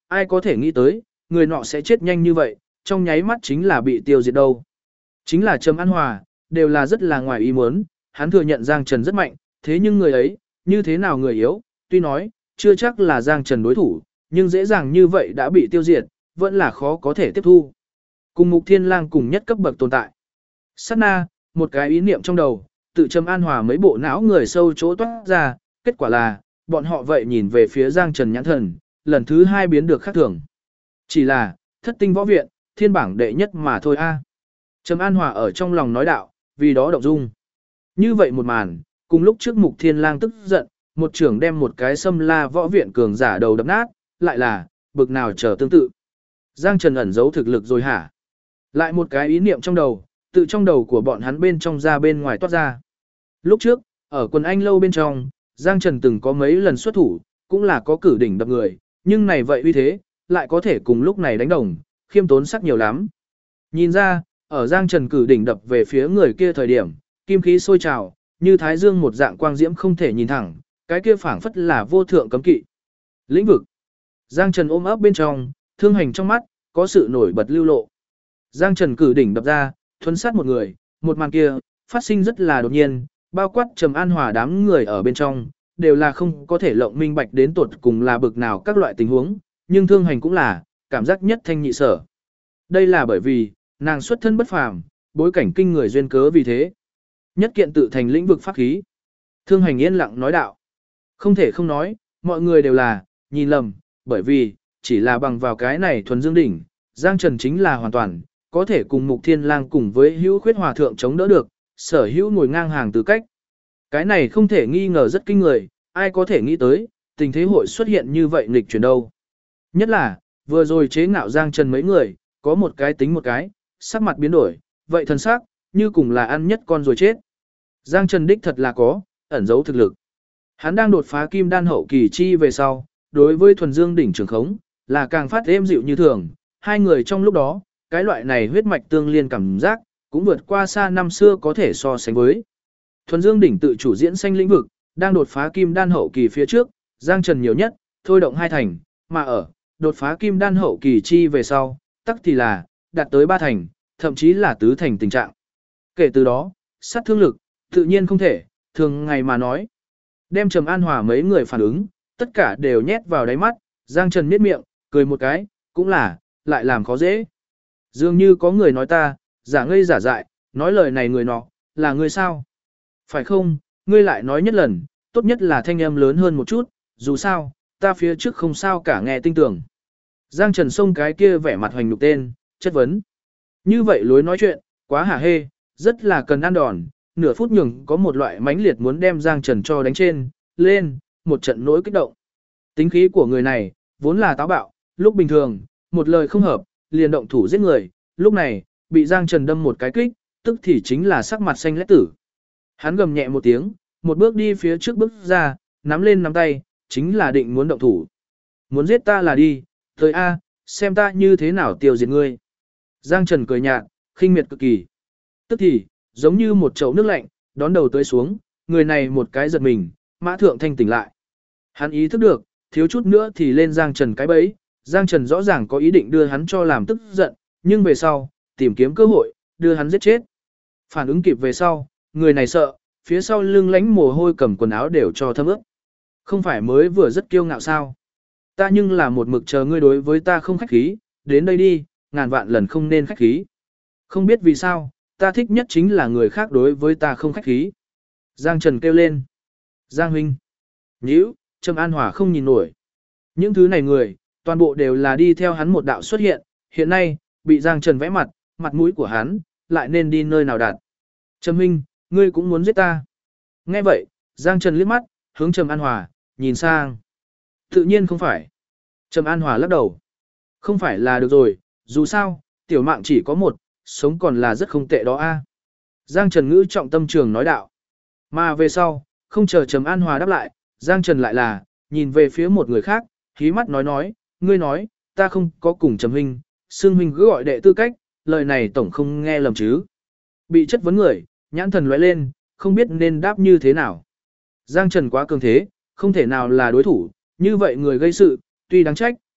ai có thể nghĩ tới, người nọ sẽ chết nhanh như vậy, trong nháy mắt chính là bị tiêu diệt đâu. Chính là Trầm An Hòa, đều là rất là ngoài ý muốn, hắn thừa nhận Giang Trần rất mạnh, thế nhưng người ấy, như thế nào người yếu, tuy nói, chưa chắc là Giang Trần đối thủ, nhưng dễ dàng như vậy đã bị tiêu diệt, vẫn là khó có thể tiếp thu. Cùng Mục Thiên Lang cùng nhất cấp bậc tồn tại. Sát na, một cái ý niệm trong đầu, tự Trầm An Hòa mấy bộ não người sâu chỗ toát ra, kết quả là, bọn họ vậy nhìn về phía Giang Trần nhãn thần, lần thứ 2 biến được khác thường. Chỉ là, thất tinh võ viện, thiên bảng đệ nhất mà thôi a. Trầm An Hòa ở trong lòng nói đạo, vì đó động dung. Như vậy một màn, cùng lúc trước Mục Thiên Lang tức giận, một trưởng đem một cái xâm la võ viện cường giả đầu đập nát, lại là, bực nào trở tương tự. Giang Trần ẩn giấu thực lực rồi hả? Lại một cái ý niệm trong đầu, tự trong đầu của bọn hắn bên trong ra bên ngoài toát ra. Lúc trước, ở quần anh lâu bên trong, Giang Trần từng có mấy lần xuất thủ, cũng là có cử đỉnh đập người, nhưng này vậy uy thế, lại có thể cùng lúc này đánh đồng, khiêm tốn sắc nhiều lắm. Nhìn ra, ở Giang Trần cử đỉnh đập về phía người kia thời điểm, kim khí sôi trào, như thái dương một dạng quang diễm không thể nhìn thẳng, cái kia phảng phất là vô thượng cấm kỵ. Lĩnh vực. Giang Trần ôm ấp bên trong, thương hành trong mắt, có sự nổi bật lưu lộ. Giang Trần cử đỉnh đập ra, thuấn sát một người, một màn kia, phát sinh rất là đột nhiên, bao quát Trầm An Hòa đám người ở bên trong, đều là không có thể lộng minh bạch đến tột cùng là bực nào các loại tình huống, nhưng thương hành cũng là, cảm giác nhất thanh nhị sở. Đây là bởi vì, nàng xuất thân bất phàm, bối cảnh kinh người duyên cớ vì thế. Nhất kiện tự thành lĩnh vực pháp khí. Thương hành yên lặng nói đạo. Không thể không nói, mọi người đều là, nhìn lầm, bởi vì, chỉ là bằng vào cái này thuần dương đỉnh, Giang Trần chính là hoàn toàn, có thể cùng Mục Thiên Lang cùng với Hữu Khuyết Hòa Thượng chống đỡ được, sở hữu ngồi ngang hàng tư cách. Cái này không thể nghi ngờ rất kinh người, ai có thể nghĩ tới, tình thế hội xuất hiện như vậy nghịch chuyển đâu. Nhất là, vừa rồi chế ngạo Giang Trần mấy người, có một cái tính một cái, sắc mặt biến đổi, vậy thần sắc, như cùng là ăn nhất con rồi chết. Giang Trần đích thật là có, ẩn giấu thực lực. Hắn đang đột phá kim đan hậu kỳ chi về sau, đối với thuần dương đỉnh trường khống, là càng phát êm dịu như thường, hai người trong lúc đó, cái loại này huyết mạch tương liên cảm giác, cũng vượt qua xa năm xưa có thể so sánh với. Thuần dương đỉnh tự chủ diễn sanh lĩnh vực, đang đột phá kim đan hậu kỳ phía trước, Giang Trần nhiều nhất, thôi động 2 thành, mà ở, đột phá kim đan hậu kỳ chi về sau, tắc thì là, đạt tới 3 thành, thậm chí là tứ thành tình trạng. Kể từ đó, sát thương lực, tự nhiên không thể, thường ngày mà nói. Đem Trầm An Hòa mấy người phản ứng, tất cả đều nhét vào đáy mắt, Giang Trần miết miệng, cười một cái, cũng là, lại làm khó dễ. Dường như có người nói ta, giả ngây giả dại, nói lời này người nọ, là người sao? Phải không, ngươi lại nói nhất lần, tốt nhất là thanh âm lớn hơn một chút, dù sao, ta phía trước không sao cả nghe tinh tưởng. Giang Trần xông cái kia vẻ mặt hoành nhục tên, chất vấn. Như vậy lối nói chuyện, quá hả hê, rất là cần ăn đòn, nửa phút nhường có một loại mãnh liệt muốn đem Giang Trần cho đánh trên, lên, một trận nỗi kích động. Tính khí của người này, vốn là táo bạo, lúc bình thường, một lời không hợp, liền động thủ giết người, lúc này, bị Giang Trần đâm một cái kích, tức thì chính là sắc mặt xanh lét tử. Hắn gầm nhẹ một tiếng, một bước đi phía trước bước ra, nắm lên nắm tay, chính là định muốn động thủ. Muốn giết ta là đi, thời A, xem ta như thế nào tiêu diệt ngươi. Giang Trần cười nhạt, khinh miệt cực kỳ. Tức thì, giống như một chậu nước lạnh, đón đầu tới xuống, người này một cái giật mình, Mã Thượng Thanh tỉnh lại. Hắn ý thức được, thiếu chút nữa thì lên Giang Trần cái bẫy, Giang Trần rõ ràng có ý định đưa hắn cho làm tức giận, nhưng về sau, tìm kiếm cơ hội, đưa hắn giết chết. Phản ứng kịp về sau, người này sợ, phía sau lưng lánh mồ hôi cầm quần áo đều cho thấm ướt. Không phải mới vừa rất kiêu ngạo sao? Ta nhưng là một mực chờ ngươi đối với ta không khách khí, đến đây đi, ngàn vạn lần không nên khách khí. Không biết vì sao, ta thích nhất chính là người khác đối với ta không khách khí. Giang Trần kêu lên. Giang huynh. Nhĩu, Trầm An Hòa không nhìn nổi. Những thứ này người, toàn bộ đều là đi theo hắn một đạo xuất hiện, hiện nay, bị Giang Trần vẽ mặt, mặt mũi của hắn, lại nên đi nơi nào đạt. Trầm huynh, ngươi cũng muốn giết ta. Nghe vậy, Giang Trần liếc mắt, hướng Trầm An Hòa, nhìn sang. Tự nhiên không phải. Trầm An Hòa lắc đầu. Không phải là được rồi, dù sao, tiểu mạng chỉ có một, sống còn là rất không tệ đó a. Giang Trần ngữ trọng tâm trường nói đạo. Mà về sau, không chờ Trầm An Hòa đáp lại, Giang Trần lại là, nhìn về phía một người khác, hí mắt nói, ngươi nói, ta không có cùng Trầm huynh, xương huynh cứ gọi đệ tư cách, lời này tổng không nghe lầm chứ. Bị chất vấn người, nhãn thần lóe lên, không biết nên đáp như thế nào. Giang Trần quá cường thế, không thể nào là đối thủ, như vậy người gây sự, tuy đáng trách,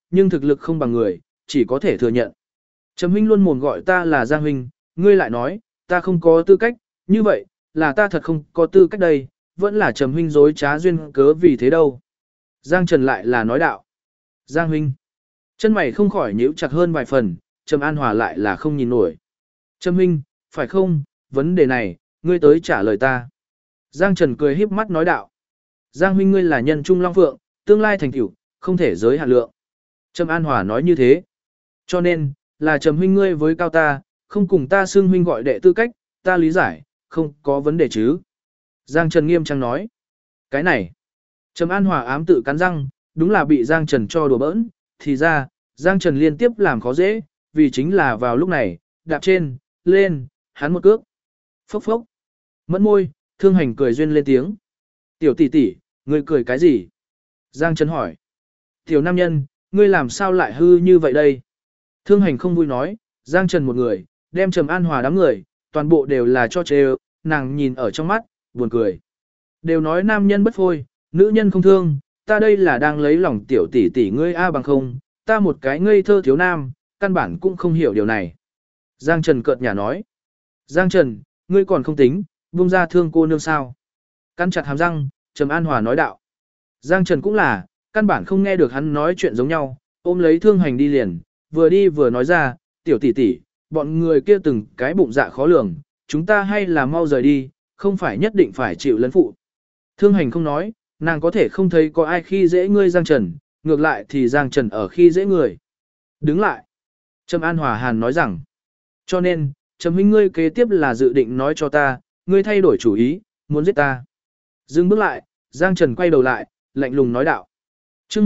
nhưng thực lực không bằng người, chỉ có thể thừa nhận. Trầm huynh luôn mồm gọi ta là Giang huynh, ngươi lại nói, ta không có tư cách, như vậy, là ta thật không có tư cách đây, vẫn là Trầm huynh dối trá duyên cớ vì thế đâu. Giang Trần lại là nói đạo. Giang huynh, chân mày không khỏi nhíu chặt hơn vài phần, Trầm An Hòa lại là không nhìn nổi. Trầm huynh, phải không, vấn đề này, ngươi tới trả lời ta. Giang Trần cười híp mắt nói đạo. Giang huynh ngươi là nhân trung long phượng, tương lai thành tựu không thể giới hạn lượng. Trầm An Hòa nói như thế. Cho nên, là Trầm huynh ngươi với cao ta, không cùng ta xưng huynh gọi đệ tư cách, ta lý giải, không có vấn đề chứ. Giang Trần nghiêm trang nói. Cái này. Trầm An Hòa ám tự cắn răng, đúng là bị Giang Trần cho đùa bỡn, thì ra, Giang Trần liên tiếp làm khó dễ, vì chính là vào lúc này, đạp trên, lên, hắn một cước. Phốc phốc. Mẫn môi, Thương Hành cười duyên lên tiếng. Tiểu tỷ tỷ, ngươi cười cái gì? Giang Trần hỏi. Tiểu nam nhân, ngươi làm sao lại hư như vậy đây? Thương Hành không vui nói, Giang Trần một người, đem Trầm An Hòa đám người, toàn bộ đều là cho chê, nàng nhìn ở trong mắt, buồn cười. Đều nói nam nhân bất phôi, nữ nhân không thương, ta đây là đang lấy lòng tiểu tỷ tỷ ngươi a bằng không, ta một cái ngây thơ thiếu nam, căn bản cũng không hiểu điều này. Giang Trần cợt nhả nói. Giang Trần, ngươi còn không tính, buông ra thương cô nương sao? Cắn chặt hàm răng, Trầm An Hòa nói đạo. Giang Trần cũng là, căn bản không nghe được hắn nói chuyện giống nhau, ôm lấy Thương Hành đi liền, vừa đi vừa nói ra, tiểu tỷ tỷ, bọn người kia từng cái bụng dạ khó lường, chúng ta hay là mau rời đi, không phải nhất định phải chịu lấn phụ. Thương Hành không nói, nàng có thể không thấy có ai khi dễ ngươi Giang Trần, ngược lại thì Giang Trần ở khi dễ người. Đứng lại. Trầm An Hòa Hàn nói rằng, cho nên, Trầm huynh ngươi kế tiếp là dự định nói cho ta, ngươi thay đổi chủ ý, muốn giết ta. Dừng bước lại, Giang Trần quay đầu lại, lạnh lùng nói đạo. Chương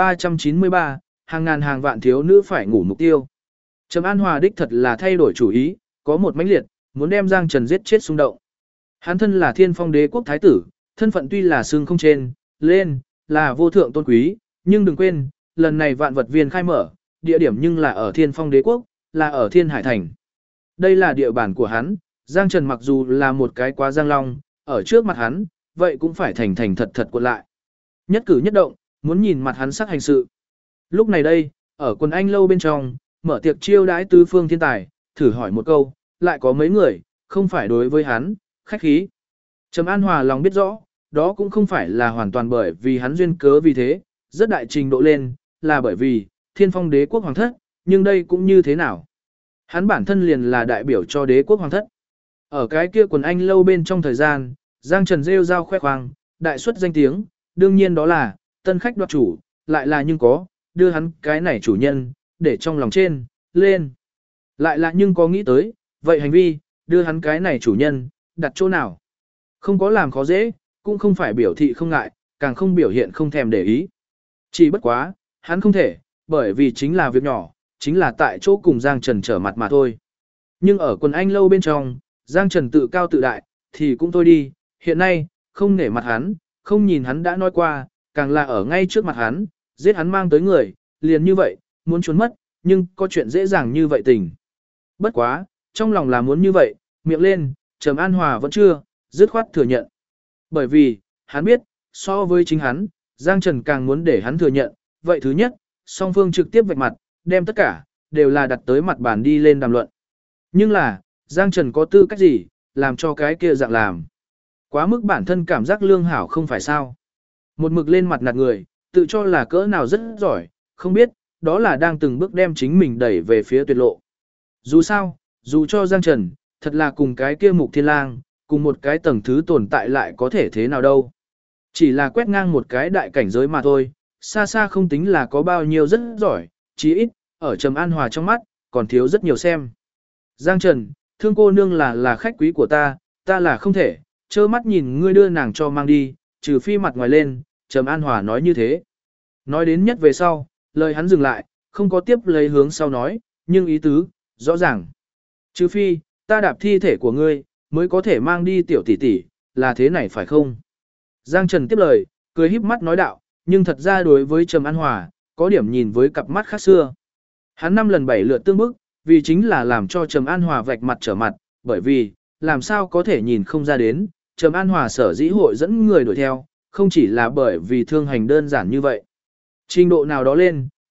1393, hàng ngàn hàng vạn thiếu nữ phải ngủ mục tiêu. Trầm An Hòa đích thật là thay đổi chủ ý, có một mãnh liệt, muốn đem Giang Trần giết chết xung động. Hắn thân là Thiên Phong Đế quốc thái tử, thân phận tuy là xương không trên, lên, là vô thượng tôn quý, nhưng đừng quên, lần này vạn vật viên khai mở, địa điểm nhưng là ở Thiên Phong Đế quốc, là ở Thiên Hải Thành. Đây là địa bàn của hắn, Giang Trần mặc dù là một cái quá giang long, ở trước mặt hắn, vậy cũng phải thành thành thật thật cuộn lại. Nhất cử nhất động, muốn nhìn mặt hắn sắc hành sự. Lúc này đây, ở quần anh lâu bên trong, mở tiệc chiêu đãi tứ phương thiên tài, thử hỏi một câu, lại có mấy người, không phải đối với hắn, khách khí. Trầm An Hòa lòng biết rõ, đó cũng không phải là hoàn toàn bởi vì hắn duyên cớ vì thế, rất đại trình độ lên, là bởi vì, Thiên Phong Đế quốc hoàng thất, nhưng đây cũng như thế nào. Hắn bản thân liền là đại biểu cho đế quốc hoàng thất. Ở cái kia quần anh lâu bên trong thời gian, Giang Trần rêu rao khoe khoang, đại xuất danh tiếng, đương nhiên đó là, tân khách đoạt chủ, lại là nhưng có, đưa hắn cái này chủ nhân, để trong lòng trên, lên. Lại là nhưng có nghĩ tới, vậy hành vi, đưa hắn cái này chủ nhân, đặt chỗ nào. Không có làm khó dễ, cũng không phải biểu thị không ngại, càng không biểu hiện không thèm để ý. Chỉ bất quá, hắn không thể, bởi vì chính là việc nhỏ, chính là tại chỗ cùng Giang Trần trở mặt mà thôi. Nhưng ở quần anh lâu bên trong, Giang Trần tự cao tự đại, thì cũng thôi đi, hiện nay, không nể mặt hắn, không nhìn hắn đã nói qua, càng là ở ngay trước mặt hắn, giết hắn mang tới người, liền như vậy, muốn trốn mất, nhưng có chuyện dễ dàng như vậy tình. Bất quá, trong lòng là muốn như vậy, miệng lên, Trầm An Hòa vẫn chưa, dứt khoát thừa nhận. Bởi vì, hắn biết, so với chính hắn, Giang Trần càng muốn để hắn thừa nhận, vậy thứ nhất, song phương trực tiếp vạch mặt, đem tất cả, đều là đặt tới mặt bàn đi lên đàm luận. Nhưng là, Giang Trần có tư cách gì, làm cho cái kia dạng làm. Quá mức bản thân cảm giác lương hảo không phải sao. Một mực lên mặt nạt người, tự cho là cỡ nào rất giỏi, không biết, đó là đang từng bước đem chính mình đẩy về phía tuyệt lộ. Dù sao, dù cho Giang Trần, thật là cùng cái kia Mục Thiên Lang, cùng một cái tầng thứ tồn tại lại có thể thế nào đâu. Chỉ là quét ngang một cái đại cảnh giới mà thôi, xa xa không tính là có bao nhiêu rất giỏi, chí ít, ở Trầm An Hòa trong mắt, còn thiếu rất nhiều xem. Giang Trần, thương cô nương là khách quý của ta là không thể, trơ mắt nhìn ngươi đưa nàng cho mang đi, trừ phi mặt ngoài lên, Trầm An Hòa nói như thế. Nói đến nhất về sau, lời hắn dừng lại, không có tiếp lấy hướng sau nói, nhưng ý tứ, rõ ràng. Trừ phi, ta đạp thi thể của ngươi, mới có thể mang đi tiểu tỷ tỷ, là thế này phải không? Giang Trần tiếp lời, cười híp mắt nói đạo, nhưng thật ra đối với Trầm An Hòa, có điểm nhìn với cặp mắt khác xưa. Hắn 5 lần 7 lượt tương bức, vì chính là làm cho Trầm An Hòa vạch mặt trở mặt, bởi vì, làm sao có thể nhìn không ra đến, Trầm An Hòa sở dĩ hội dẫn người đuổi theo, không chỉ là bởi vì thương hành đơn giản như vậy. Trình độ nào đó lên,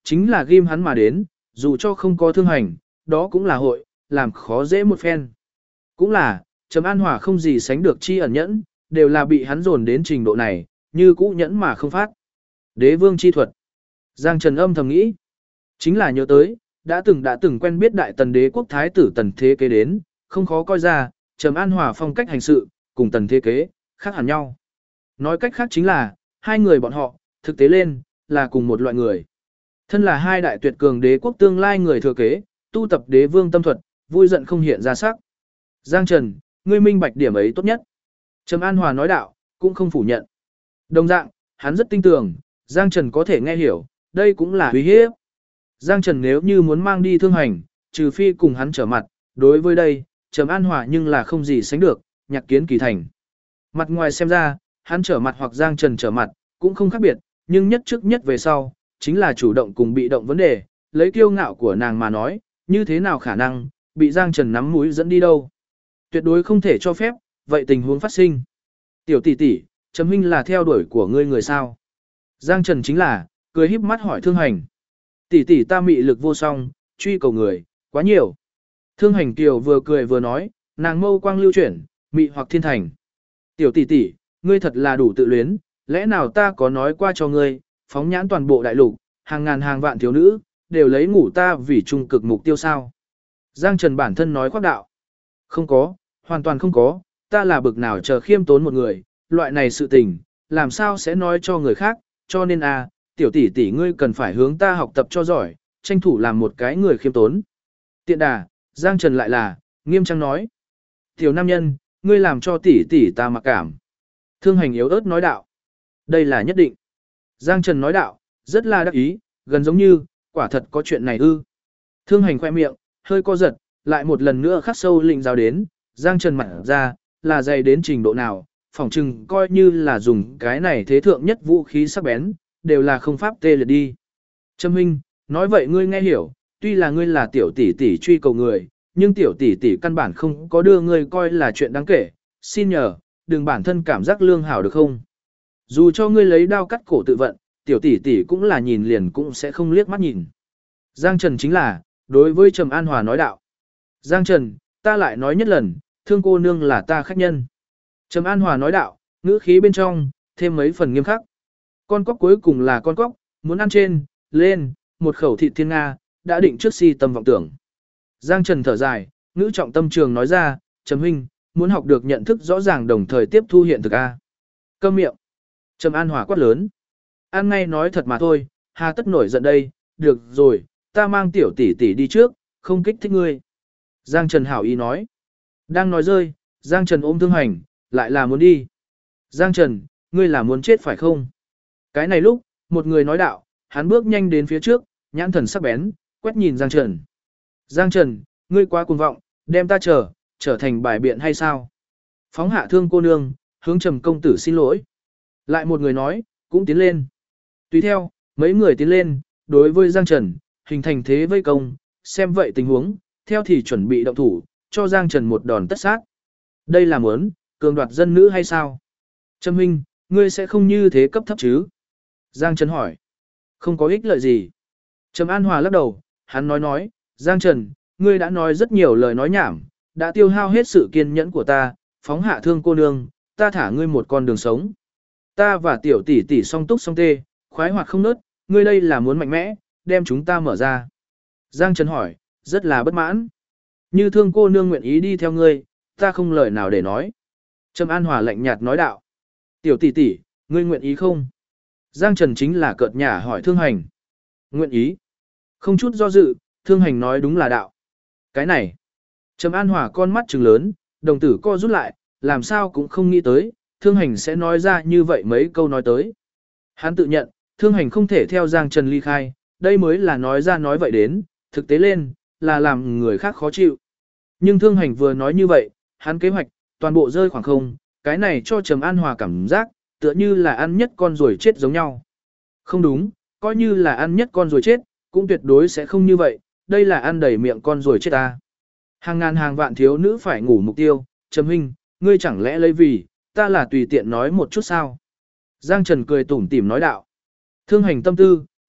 chính là ghim hắn mà đến, dù cho không có thương hành, đó cũng là hội, làm khó dễ một phen. Cũng là, Trầm An Hòa không gì sánh được chi ẩn nhẫn, đều là bị hắn dồn đến trình độ này, như cũ nhẫn mà không phát. Đế vương chi thuật. Giang Trần âm thầm nghĩ. Chính là nhớ tới, đã từng quen biết đại tần đế quốc thái tử Tần Thế Kế đến, không khó coi ra, Trầm An Hòa phong cách hành sự, cùng Tần Thế Kế, khác hẳn nhau. Nói cách khác chính là, hai người bọn họ, thực tế lên, là cùng một loại người. Thân là hai đại tuyệt cường đế quốc tương lai người thừa kế, tu tập đế vương tâm thuật, vui giận không hiện ra sắc. Giang Trần, ngươi minh bạch điểm ấy tốt nhất. Trầm An Hòa nói đạo, cũng không phủ nhận. Đồng dạng, hắn rất tin tưởng, Giang Trần có thể nghe hiểu, đây cũng là uy hiếp. Giang Trần nếu như muốn mang đi thương hành, trừ phi cùng hắn trở mặt, đối với đây, Trầm An Hòa nhưng là không gì sánh được, nhạc kiến kỳ thành. Mặt ngoài xem ra, hắn trở mặt hoặc Giang Trần trở mặt, cũng không khác biệt, nhưng nhất trước nhất về sau, chính là chủ động cùng bị động vấn đề, lấy kiêu ngạo của nàng mà nói, như thế nào khả năng, bị Giang Trần nắm mũi dẫn đi đâu. Tuyệt đối không thể cho phép, vậy tình huống phát sinh. Tiểu tỷ tỷ, Trầm huynh là theo đuổi của ngươi người sao? Giang Trần chính là, cười híp mắt hỏi Thương Hành. Tỷ tỷ ta mị lực vô song, truy cầu người, quá nhiều. Thương Hành Kiều vừa cười vừa nói, nàng mâu quang lưu chuyển, mị hoặc thiên thành. Tiểu tỷ tỷ, ngươi thật là đủ tự luyến, lẽ nào ta có nói qua cho ngươi, phóng nhãn toàn bộ đại lục, hàng ngàn hàng vạn thiếu nữ, đều lấy ngủ ta vì trung cực mục tiêu sao? Giang Trần bản thân nói khoác đạo. Không có, hoàn toàn không có, ta là bực nào chờ khiêm tốn một người, loại này sự tình, làm sao sẽ nói cho người khác, cho nên tiểu tỷ tỷ ngươi cần phải hướng ta học tập cho giỏi, tranh thủ làm một cái người khiêm tốn. Tiện đà, Giang Trần lại là, nghiêm trang nói. Tiểu nam nhân, ngươi làm cho tỷ tỷ ta mặc cảm. Thương Hành yếu ớt nói đạo. Đây là nhất định. Giang Trần nói đạo, rất là đắc ý, gần giống như, quả thật có chuyện này ư. Thương Hành khoe miệng, hơi co giật, lại một lần nữa khắc sâu lĩnh giáo đến, Giang Trần mặt ra, là dày đến trình độ nào, phỏng chừng coi như là dùng cái này thế thượng nhất vũ khí sắc bén, đều là không pháp tê liệt đi. Trâm huynh, nói vậy ngươi nghe hiểu, tuy là ngươi là tiểu tỷ tỷ truy cầu người, nhưng tiểu tỷ tỷ căn bản không có đưa ngươi coi là chuyện đáng kể, xin nhờ, đừng bản thân cảm giác lương hảo được không? Dù cho ngươi lấy đao cắt cổ tự vận, tiểu tỷ tỷ cũng là nhìn liền cũng sẽ không liếc mắt nhìn. Giang Trần chính là, đối với Trầm An Hòa nói đạo. Giang Trần, ta lại nói nhất lần, Thương cô nương là ta khách nhân. Trầm An Hòa nói đạo, ngữ khí bên trong, thêm mấy phần nghiêm khắc. Con cóc cuối cùng là con cóc, muốn ăn trên, lên, một khẩu thịt thiên Nga, đã định trước si tâm vọng tưởng. Giang Trần thở dài, ngữ trọng tâm trường nói ra, Trầm huynh, muốn học được nhận thức rõ ràng đồng thời tiếp thu hiện thực A. Câm miệng. Trầm An Hòa quát lớn. An ngay nói thật mà thôi, hà tất nổi giận đây, được rồi, ta mang tiểu tỷ tỷ đi trước, không kích thích ngươi. Giang Trần hảo ý nói. Đang nói rơi, Giang Trần ôm Thương Hành, lại là muốn đi. Giang Trần, ngươi là muốn chết phải không? Cái này lúc, một người nói đạo, hắn bước nhanh đến phía trước, nhãn thần sắc bén, quét nhìn Giang Trần. Giang Trần, ngươi quá cuồng vọng, đem ta trở thành bài biện hay sao? Phóng hạ Thương cô nương, hướng Trầm công tử xin lỗi. Lại một người nói, cũng tiến lên. Tùy theo, mấy người tiến lên, đối với Giang Trần, hình thành thế vây công, xem vậy tình huống, theo thì chuẩn bị động thủ, cho Giang Trần một đòn tất sát. Đây là muốn, cường đoạt dân nữ hay sao? Trâm huynh, ngươi sẽ không như thế cấp thấp chứ? Giang Trần hỏi. Không có ích lợi gì. Trầm An Hòa lắc đầu, hắn nói, Giang Trần, ngươi đã nói rất nhiều lời nói nhảm, đã tiêu hao hết sự kiên nhẫn của ta, phóng hạ Thương cô nương, ta thả ngươi một con đường sống. Ta và tiểu tỷ tỷ song túc song tê, khoái hoạt không nớt, ngươi đây là muốn mạnh mẽ, đem chúng ta mở ra. Giang Trần hỏi, rất là bất mãn. Như Thương cô nương nguyện ý đi theo ngươi, ta không lời nào để nói. Trầm An Hòa lạnh nhạt nói đạo. Tiểu tỷ tỷ, ngươi nguyện ý không? Giang Trần chính là cợt nhả hỏi Thương Hành. Nguyện ý. Không chút do dự, Thương Hành nói đúng là đạo. Cái này. Trầm An Hòa con mắt trừng lớn, đồng tử co rút lại, làm sao cũng không nghĩ tới, Thương Hành sẽ nói ra như vậy mấy câu nói tới. Hắn tự nhận, Thương Hành không thể theo Giang Trần ly khai, đây mới là nói ra nói vậy đến, thực tế lên, là làm người khác khó chịu. Nhưng Thương Hành vừa nói như vậy, hắn kế hoạch, toàn bộ rơi khoảng không, cái này cho Trầm An Hòa cảm giác, tựa như là ăn nhất con ruồi chết giống nhau. Không đúng, coi như là ăn nhất con ruồi chết, cũng tuyệt đối sẽ không như vậy, đây là ăn đầy miệng con ruồi chết ta. Hàng ngàn hàng vạn thiếu nữ phải ngủ mục tiêu, Trầm huynh, ngươi chẳng lẽ lấy vì, ta là tùy tiện nói một chút sao? Giang Trần cười tủm tỉm nói đạo. Thương Hành tâm tư,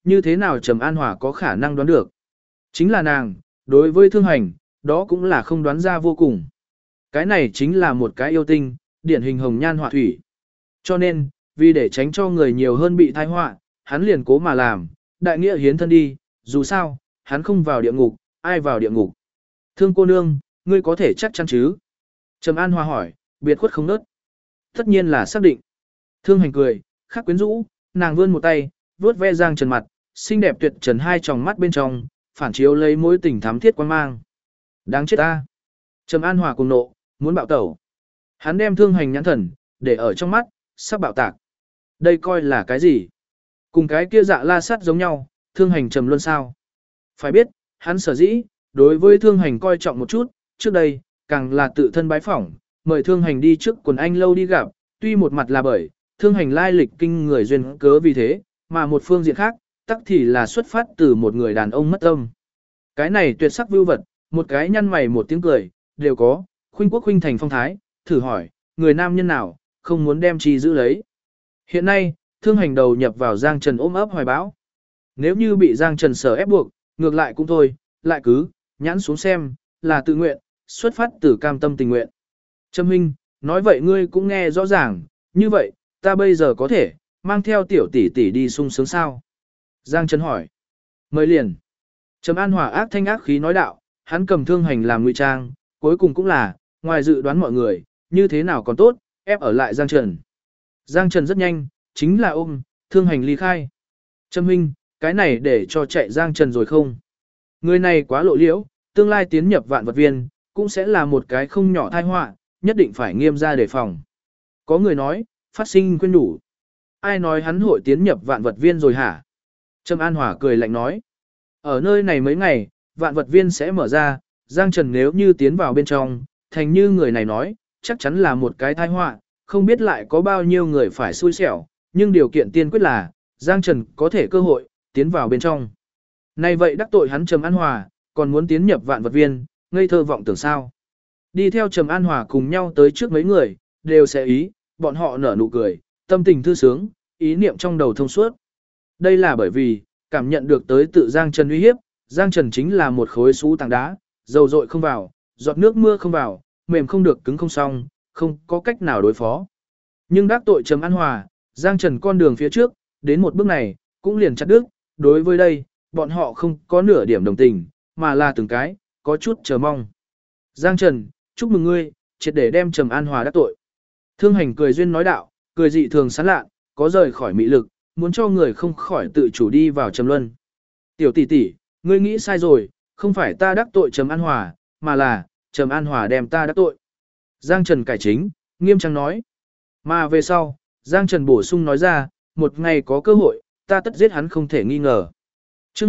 như thế nào Trầm An Hòa có khả năng đoán được. Chính là nàng, đối với Thương Hành, đó cũng là không đoán ra vô cùng. Cái này chính là một cái yêu tinh, điển hình hồng nhan họa thủy. Cho nên, vì để tránh cho người nhiều hơn bị tai họa, hắn liền cố mà làm, đại nghĩa hiến thân đi, dù sao, hắn không vào địa ngục, ai vào địa ngục. Thương cô nương, ngươi có thể chắc chắn chứ? Trầm An Hòa hỏi, biệt khuất không nớt. Tất nhiên là xác định. Thương Hành cười, khắc quyến rũ, nàng vươn một tay, vuốt ve Giang Trần mặt, xinh đẹp tuyệt trần hai tròng mắt bên trong, phản chiếu lấy mối tình thắm thiết quan mang. Đáng chết ta. Trầm An Hòa cùng nộ, muốn bạo tẩu. Hắn đem Thương Hành nhãn thần, để ở trong mắt, sắp bạo tạc. Đây coi là cái gì? Cùng cái kia Dạ La Sát giống nhau, Thương Hành trầm luân sao? Phải biết, hắn sở dĩ, đối với Thương Hành coi trọng một chút, trước đây, càng là tự thân bái phỏng, mời Thương Hành đi trước quần anh lâu đi gặp, tuy một mặt là bởi, Thương Hành lai lịch kinh người duyên cớ vì thế, mà một phương diện khác, tắc thì là xuất phát từ một người đàn ông mất tâm. Cái này tuyệt sắc vưu vật, một cái nhăn mày một tiếng cười, đều có, khuynh quốc khuynh thành phong thái, thử hỏi, người nam nhân nào, không muốn đem chi giữ lấy. Hiện nay, Thương Hành đầu nhập vào Giang Trần ôm ấp hoài bão. Nếu như bị Giang Trần sở ép buộc, ngược lại cũng thôi, lại cứ, nhãn xuống xem, là tự nguyện, xuất phát từ cam tâm tình nguyện. Trâm Huynh, nói vậy ngươi cũng nghe rõ ràng, như vậy, ta bây giờ có thể, mang theo tiểu tỷ tỷ đi sung sướng sao? Giang Trần hỏi. Mời liền. Trầm An Hòa ác thanh ác khí nói đạo, hắn cầm Thương Hành làm ngụy trang, cuối cùng cũng là, ngoài dự đoán mọi người, như thế nào còn tốt, ép ở lại Giang Trần. Giang Trần rất nhanh, chính là ôm, Thương Hành ly khai. Trâm Huynh, cái này để cho chạy Giang Trần rồi không? Người này quá lộ liễu, tương lai tiến nhập vạn vật viên, cũng sẽ là một cái không nhỏ tai họa, nhất định phải nghiêm ra đề phòng. Có người nói, phát sinh quên đủ. Ai nói hắn hội tiến nhập vạn vật viên rồi hả? Trầm An Hòa cười lạnh nói. Ở nơi này mấy ngày, vạn vật viên sẽ mở ra, Giang Trần nếu như tiến vào bên trong, thành như người này nói, chắc chắn là một cái tai họa, không biết lại có bao nhiêu người phải xui xẻo, nhưng điều kiện tiên quyết là, Giang Trần có thể cơ hội, tiến vào bên trong. Này vậy đắc tội hắn Trầm An Hòa, còn muốn tiến nhập vạn vật viên, ngây thơ vọng tưởng sao. Đi theo Trầm An Hòa cùng nhau tới trước mấy người, đều sẽ ý, bọn họ nở nụ cười, tâm tình thư sướng, ý niệm trong đầu thông suốt. Đây là bởi vì, cảm nhận được tới tự Giang Trần uy hiếp, Giang Trần chính là một khối sú tảng đá, dầu dội không vào, giọt nước mưa không vào, mềm không được cứng không xong, không có cách nào đối phó. Nhưng đắc tội Trầm An Hòa, Giang Trần con đường phía trước, đến một bước này, cũng liền chặt đứt, đối với đây, bọn họ không có nửa điểm đồng tình, mà là từng cái, có chút chờ mong. Giang Trần, chúc mừng ngươi, triệt để đem Trầm An Hòa đắc tội. Thương Hành cười duyên nói đạo, cười dị thường sán lạ, có rời khỏi mỹ lực, muốn cho người không khỏi tự chủ đi vào trầm luân. Tiểu tỷ tỷ, ngươi nghĩ sai rồi, không phải ta đắc tội Trầm An Hòa, mà là, Trầm An Hòa đem ta đắc tội. Giang Trần cải chính, nghiêm trang nói. Mà về sau, Giang Trần bổ sung nói ra, một ngày có cơ hội, ta tất giết hắn không thể nghi ngờ. Trước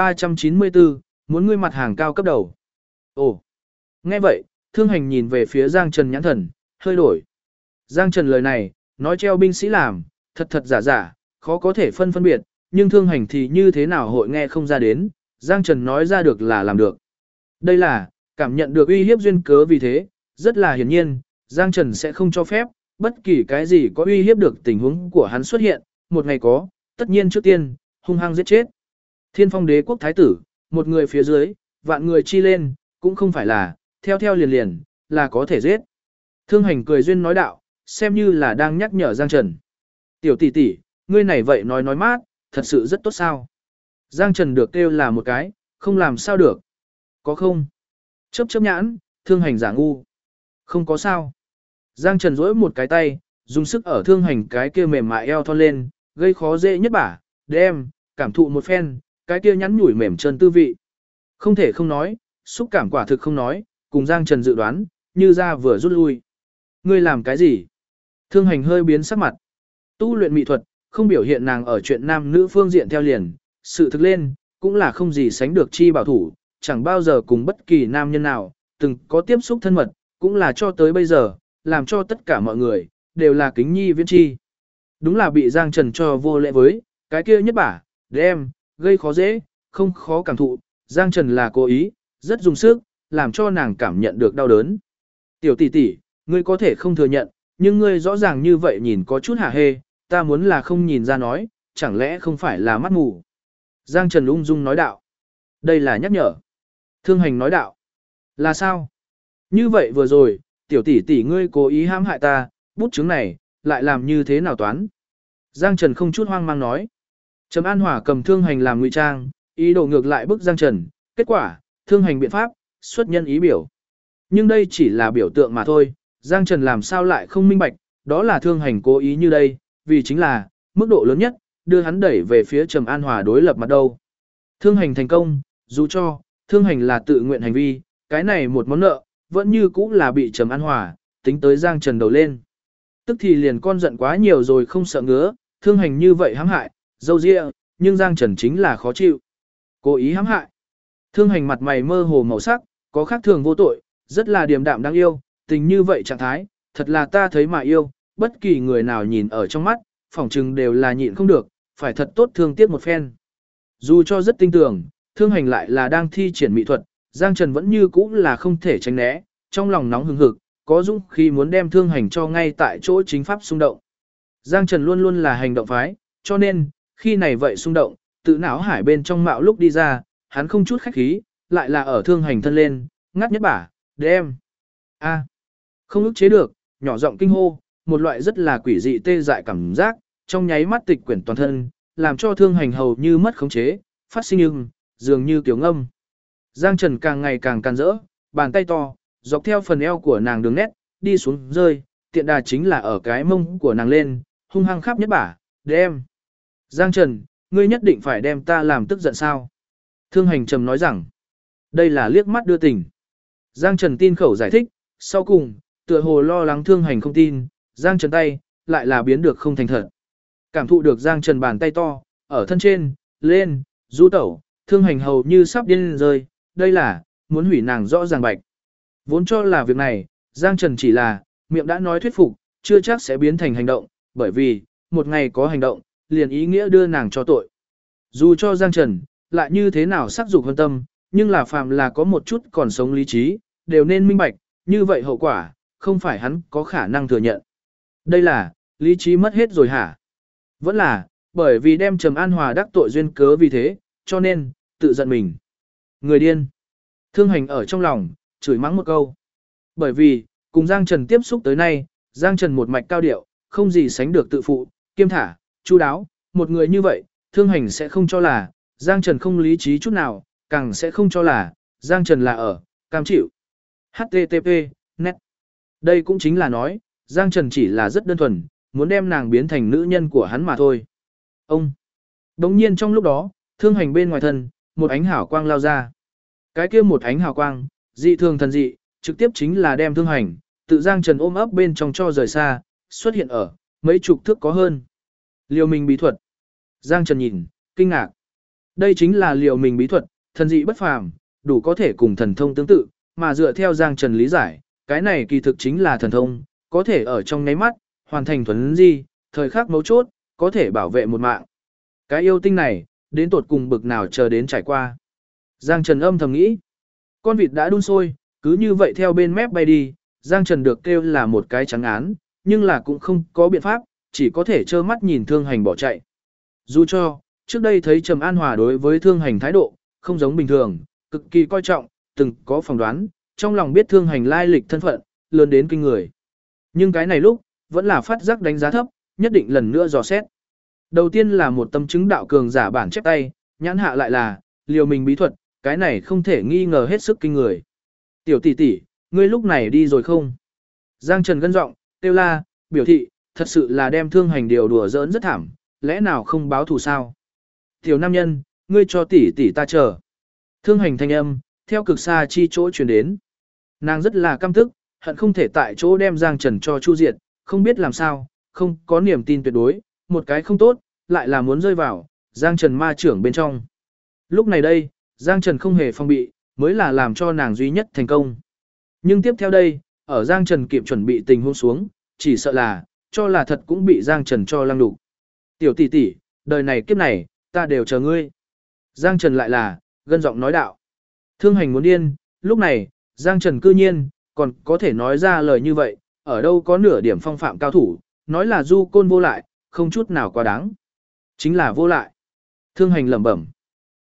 1394, muốn ngươi mặt hàng cao cấp đầu. Ồ, nghe vậy, Thương Hành nhìn về phía Giang Trần nhãn thần, hơi đổi. Giang Trần lời này, nói treo binh sĩ làm, thật thật giả giả, khó có thể phân biệt, nhưng Thương Hành thì như thế nào hội nghe không ra đến, Giang Trần nói ra được là làm được. Đây là, cảm nhận được uy hiếp duyên cớ vì thế, rất là hiển nhiên, Giang Trần sẽ không cho phép, bất kỳ cái gì có uy hiếp được tình huống của hắn xuất hiện, một ngày có, tất nhiên trước tiên, hung hăng giết chết. Thiên Phong Đế quốc thái tử, một người phía dưới, vạn người chi lên, cũng không phải là, theo liền liền, là có thể giết. Thương Hành cười duyên nói đạo, xem như là đang nhắc nhở Giang Trần. Tiểu tỷ tỷ, ngươi này vậy nói mát, thật sự rất tốt sao. Giang Trần được kêu là một cái, không làm sao được. Có không? Chớp nhãn, Thương Hành giả ngu. Không có sao. Giang Trần duỗi một cái tay, dùng sức ở Thương Hành cái kia mềm mại eo thon lên, gây khó dễ nhất bả, đem, cảm thụ một phen, cái kia nhắn nhủi mềm trơn tư vị. Không thể không nói, xúc cảm quả thực không nói, cùng Giang Trần dự đoán, như ra vừa rút lui. Ngươi làm cái gì? Thương Hành hơi biến sắc mặt. Tu luyện mỹ thuật, không biểu hiện nàng ở chuyện nam nữ phương diện theo liền, sự thực lên, cũng là không gì sánh được chi bảo thủ, chẳng bao giờ cùng bất kỳ nam nhân nào, từng có tiếp xúc thân mật, cũng là cho tới bây giờ, làm cho tất cả mọi người, đều là kính nhi viễn chi. Đúng là bị Giang Trần cho vô lễ với, cái kia nhất bả, đem, gây khó dễ, không khó cảm thụ, Giang Trần là cố ý, rất dùng sức, làm cho nàng cảm nhận được đau đớn. Tiểu tỷ tỷ, ngươi có thể không thừa nhận, nhưng ngươi rõ ràng như vậy nhìn có chút hả hê, ta muốn là không nhìn ra nói, chẳng lẽ không phải là mắt mù. Giang Trần ung dung nói đạo. Đây là nhắc nhở. Thương hành nói đạo. Là sao? Như vậy vừa rồi, tiểu tỷ tỷ ngươi cố ý hãm hại ta, bút chứng này, lại làm như thế nào toán? Giang Trần không chút hoang mang nói. Trầm An Hòa cầm thương hành làm ngụy trang, ý đồ ngược lại bức Giang Trần, kết quả, thương hành biện pháp, xuất nhân ý biểu. Nhưng đây chỉ là biểu tượng mà thôi, Giang Trần làm sao lại không minh bạch, đó là thương hành cố ý như đây, vì chính là, mức độ lớn nhất, đưa hắn đẩy về phía Trầm An Hòa đối lập mặt đâu. Thương hành thành công, dù cho, thương hành là tự nguyện hành vi, cái này một món nợ, vẫn như cũ là bị Trầm An Hòa, tính tới Giang Trần đầu lên. Tức thì liền con giận quá nhiều rồi không sợ ngứa, thương hành như vậy hãm hại, dâu dịa, nhưng Giang Trần chính là khó chịu. Cố ý hãm hại. Thương hành mặt mày mơ hồ màu sắc, có khác thường vô tội, rất là điềm đạm đáng yêu, tình như vậy trạng thái, thật là ta thấy mà yêu, bất kỳ người nào nhìn ở trong mắt, phỏng chừng đều là nhịn không được, phải thật tốt thương tiếc một phen. Dù cho rất tin tưởng, thương hành lại là đang thi triển mỹ thuật, Giang Trần vẫn như cũ là không thể tránh né, trong lòng nóng hừng hực, có dũng khi muốn đem thương hành cho ngay tại chỗ chính pháp xung động. Giang Trần luôn luôn là hành động phái, cho nên, khi này vậy xung động, tự não hải bên trong mạo lúc đi ra, hắn không chút khách khí, lại là ở thương hành thân lên, ngắt nhất bả, đem. Không ức chế được, nhỏ giọng kinh hô, một loại rất là quỷ dị tê dại cảm giác, trong nháy mắt tịch quyển toàn thân, làm cho thương hành hầu như mất khống chế, phát sinh dường như kiểu ngâm. Giang Trần càng ngày càng càn rỡ, bàn tay to, dọc theo phần eo của nàng đường nét, đi xuống rơi, tiện đà chính là ở cái mông của nàng lên, hung hăng khắp nhất bả, đem. Giang Trần, ngươi nhất định phải đem ta làm tức giận sao? Thương hành trầm nói rằng, đây là liếc mắt đưa tình. Giang Trần tin khẩu giải thích, sau cùng, tựa hồ lo lắng thương hành không tin, Giang Trần tay, lại là biến được không thành thật. Cảm thụ được Giang Trần bàn tay to, ở thân trên, lên, du tẩu, thương hành hầu như sắp điên rơi, đây là, muốn hủy nàng rõ ràng bạch. Vốn cho là việc này, Giang Trần chỉ là, miệng đã nói thuyết phục, chưa chắc sẽ biến thành hành động, bởi vì, một ngày có hành động, liền ý nghĩa đưa nàng cho tội. Dù cho Giang Trần, lại như thế nào sắc dục hơn tâm, nhưng là phàm là có một chút còn sống lý trí, đều nên minh bạch, như vậy hậu quả, không phải hắn có khả năng thừa nhận. Đây là, lý trí mất hết rồi hả? Vẫn là, bởi vì đem Trầm An Hòa đắc tội duyên cớ vì thế, cho nên, tự giận mình. Người điên. Thương hành ở trong lòng, chửi mắng một câu. Bởi vì, cùng Giang Trần tiếp xúc tới nay, Giang Trần một mạch cao điệu, không gì sánh được tự phụ, kiêm thả, chu đáo, một người như vậy, thương hành sẽ không cho là, Giang Trần không lý trí chút nào, càng sẽ không cho là, Giang Trần là ở, cam chịu. HTTP, net. Đây cũng chính là nói, Giang Trần chỉ là rất đơn thuần, muốn đem nàng biến thành nữ nhân của hắn mà thôi. Ông. Đồng nhiên trong lúc đó, thương hành bên ngoài thân, một ánh hào quang lao ra. Cái kia một ánh hào quang, dị thường thần dị, trực tiếp chính là đem thương hành, tự Giang Trần ôm ấp bên trong cho rời xa, xuất hiện ở, mấy chục thước có hơn. Liều mình bí thuật. Giang Trần nhìn, kinh ngạc. Đây chính là liều mình bí thuật, thần dị bất phàm, đủ có thể cùng thần thông tương tự, mà dựa theo Giang Trần lý giải, cái này kỳ thực chính là thần thông, có thể ở trong nháy mắt, hoàn thành thuấn di, thời khắc mấu chốt, có thể bảo vệ một mạng. Cái yêu tinh này, đến tột cùng bực nào chờ đến trải qua. Giang Trần âm thầm nghĩ, con vịt đã đun sôi, cứ như vậy theo bên mép bay đi, Giang Trần được kêu là một cái trắng án, nhưng là cũng không có biện pháp, chỉ có thể trơ mắt nhìn thương hành bỏ chạy. Dù cho, trước đây thấy Trầm An Hòa đối với thương hành thái độ, không giống bình thường, cực kỳ coi trọng, từng có phỏng đoán, trong lòng biết thương hành lai lịch thân phận, lớn đến kinh người. Nhưng cái này lúc, vẫn là phát giác đánh giá thấp, nhất định lần nữa dò xét. Đầu tiên là một tâm chứng đạo cường giả bản chép tay, nhãn hạ lại là, liều mình bí thuật, cái này không thể nghi ngờ hết sức kinh người. Tiểu tỷ tỷ, ngươi lúc này đi rồi không? Giang Trần gân giọng, kêu la, biểu thị, thật sự là đem thương hành điều đùa giỡn rất thảm, lẽ nào không báo thù sao? Tiểu nam nhân, ngươi cho tỷ tỷ ta chờ. Thương hành thanh âm, theo cực xa chi chỗ truyền đến. Nàng rất là căm tức, hận không thể tại chỗ đem Giang Trần cho chu diệt, không biết làm sao, không có niềm tin tuyệt đối, một cái không tốt, lại là muốn rơi vào, Giang Trần ma trưởng bên trong. Lúc này đây, Giang Trần không hề phong bị, mới là làm cho nàng duy nhất thành công. Nhưng tiếp theo đây, ở Giang Trần kịp chuẩn bị tình huống xuống, chỉ sợ là, cho là thật cũng bị Giang Trần cho lăng đục. Tiểu tỷ tỷ, đời này kiếp này, ta đều chờ ngươi. Giang Trần lại là, gân giọng nói đạo. Thương hành muốn điên, lúc này, Giang Trần cư nhiên, còn có thể nói ra lời như vậy, ở đâu có nửa điểm phong phạm cao thủ, nói là du côn vô lại, không chút nào quá đáng. Chính là vô lại. Thương hành lẩm bẩm.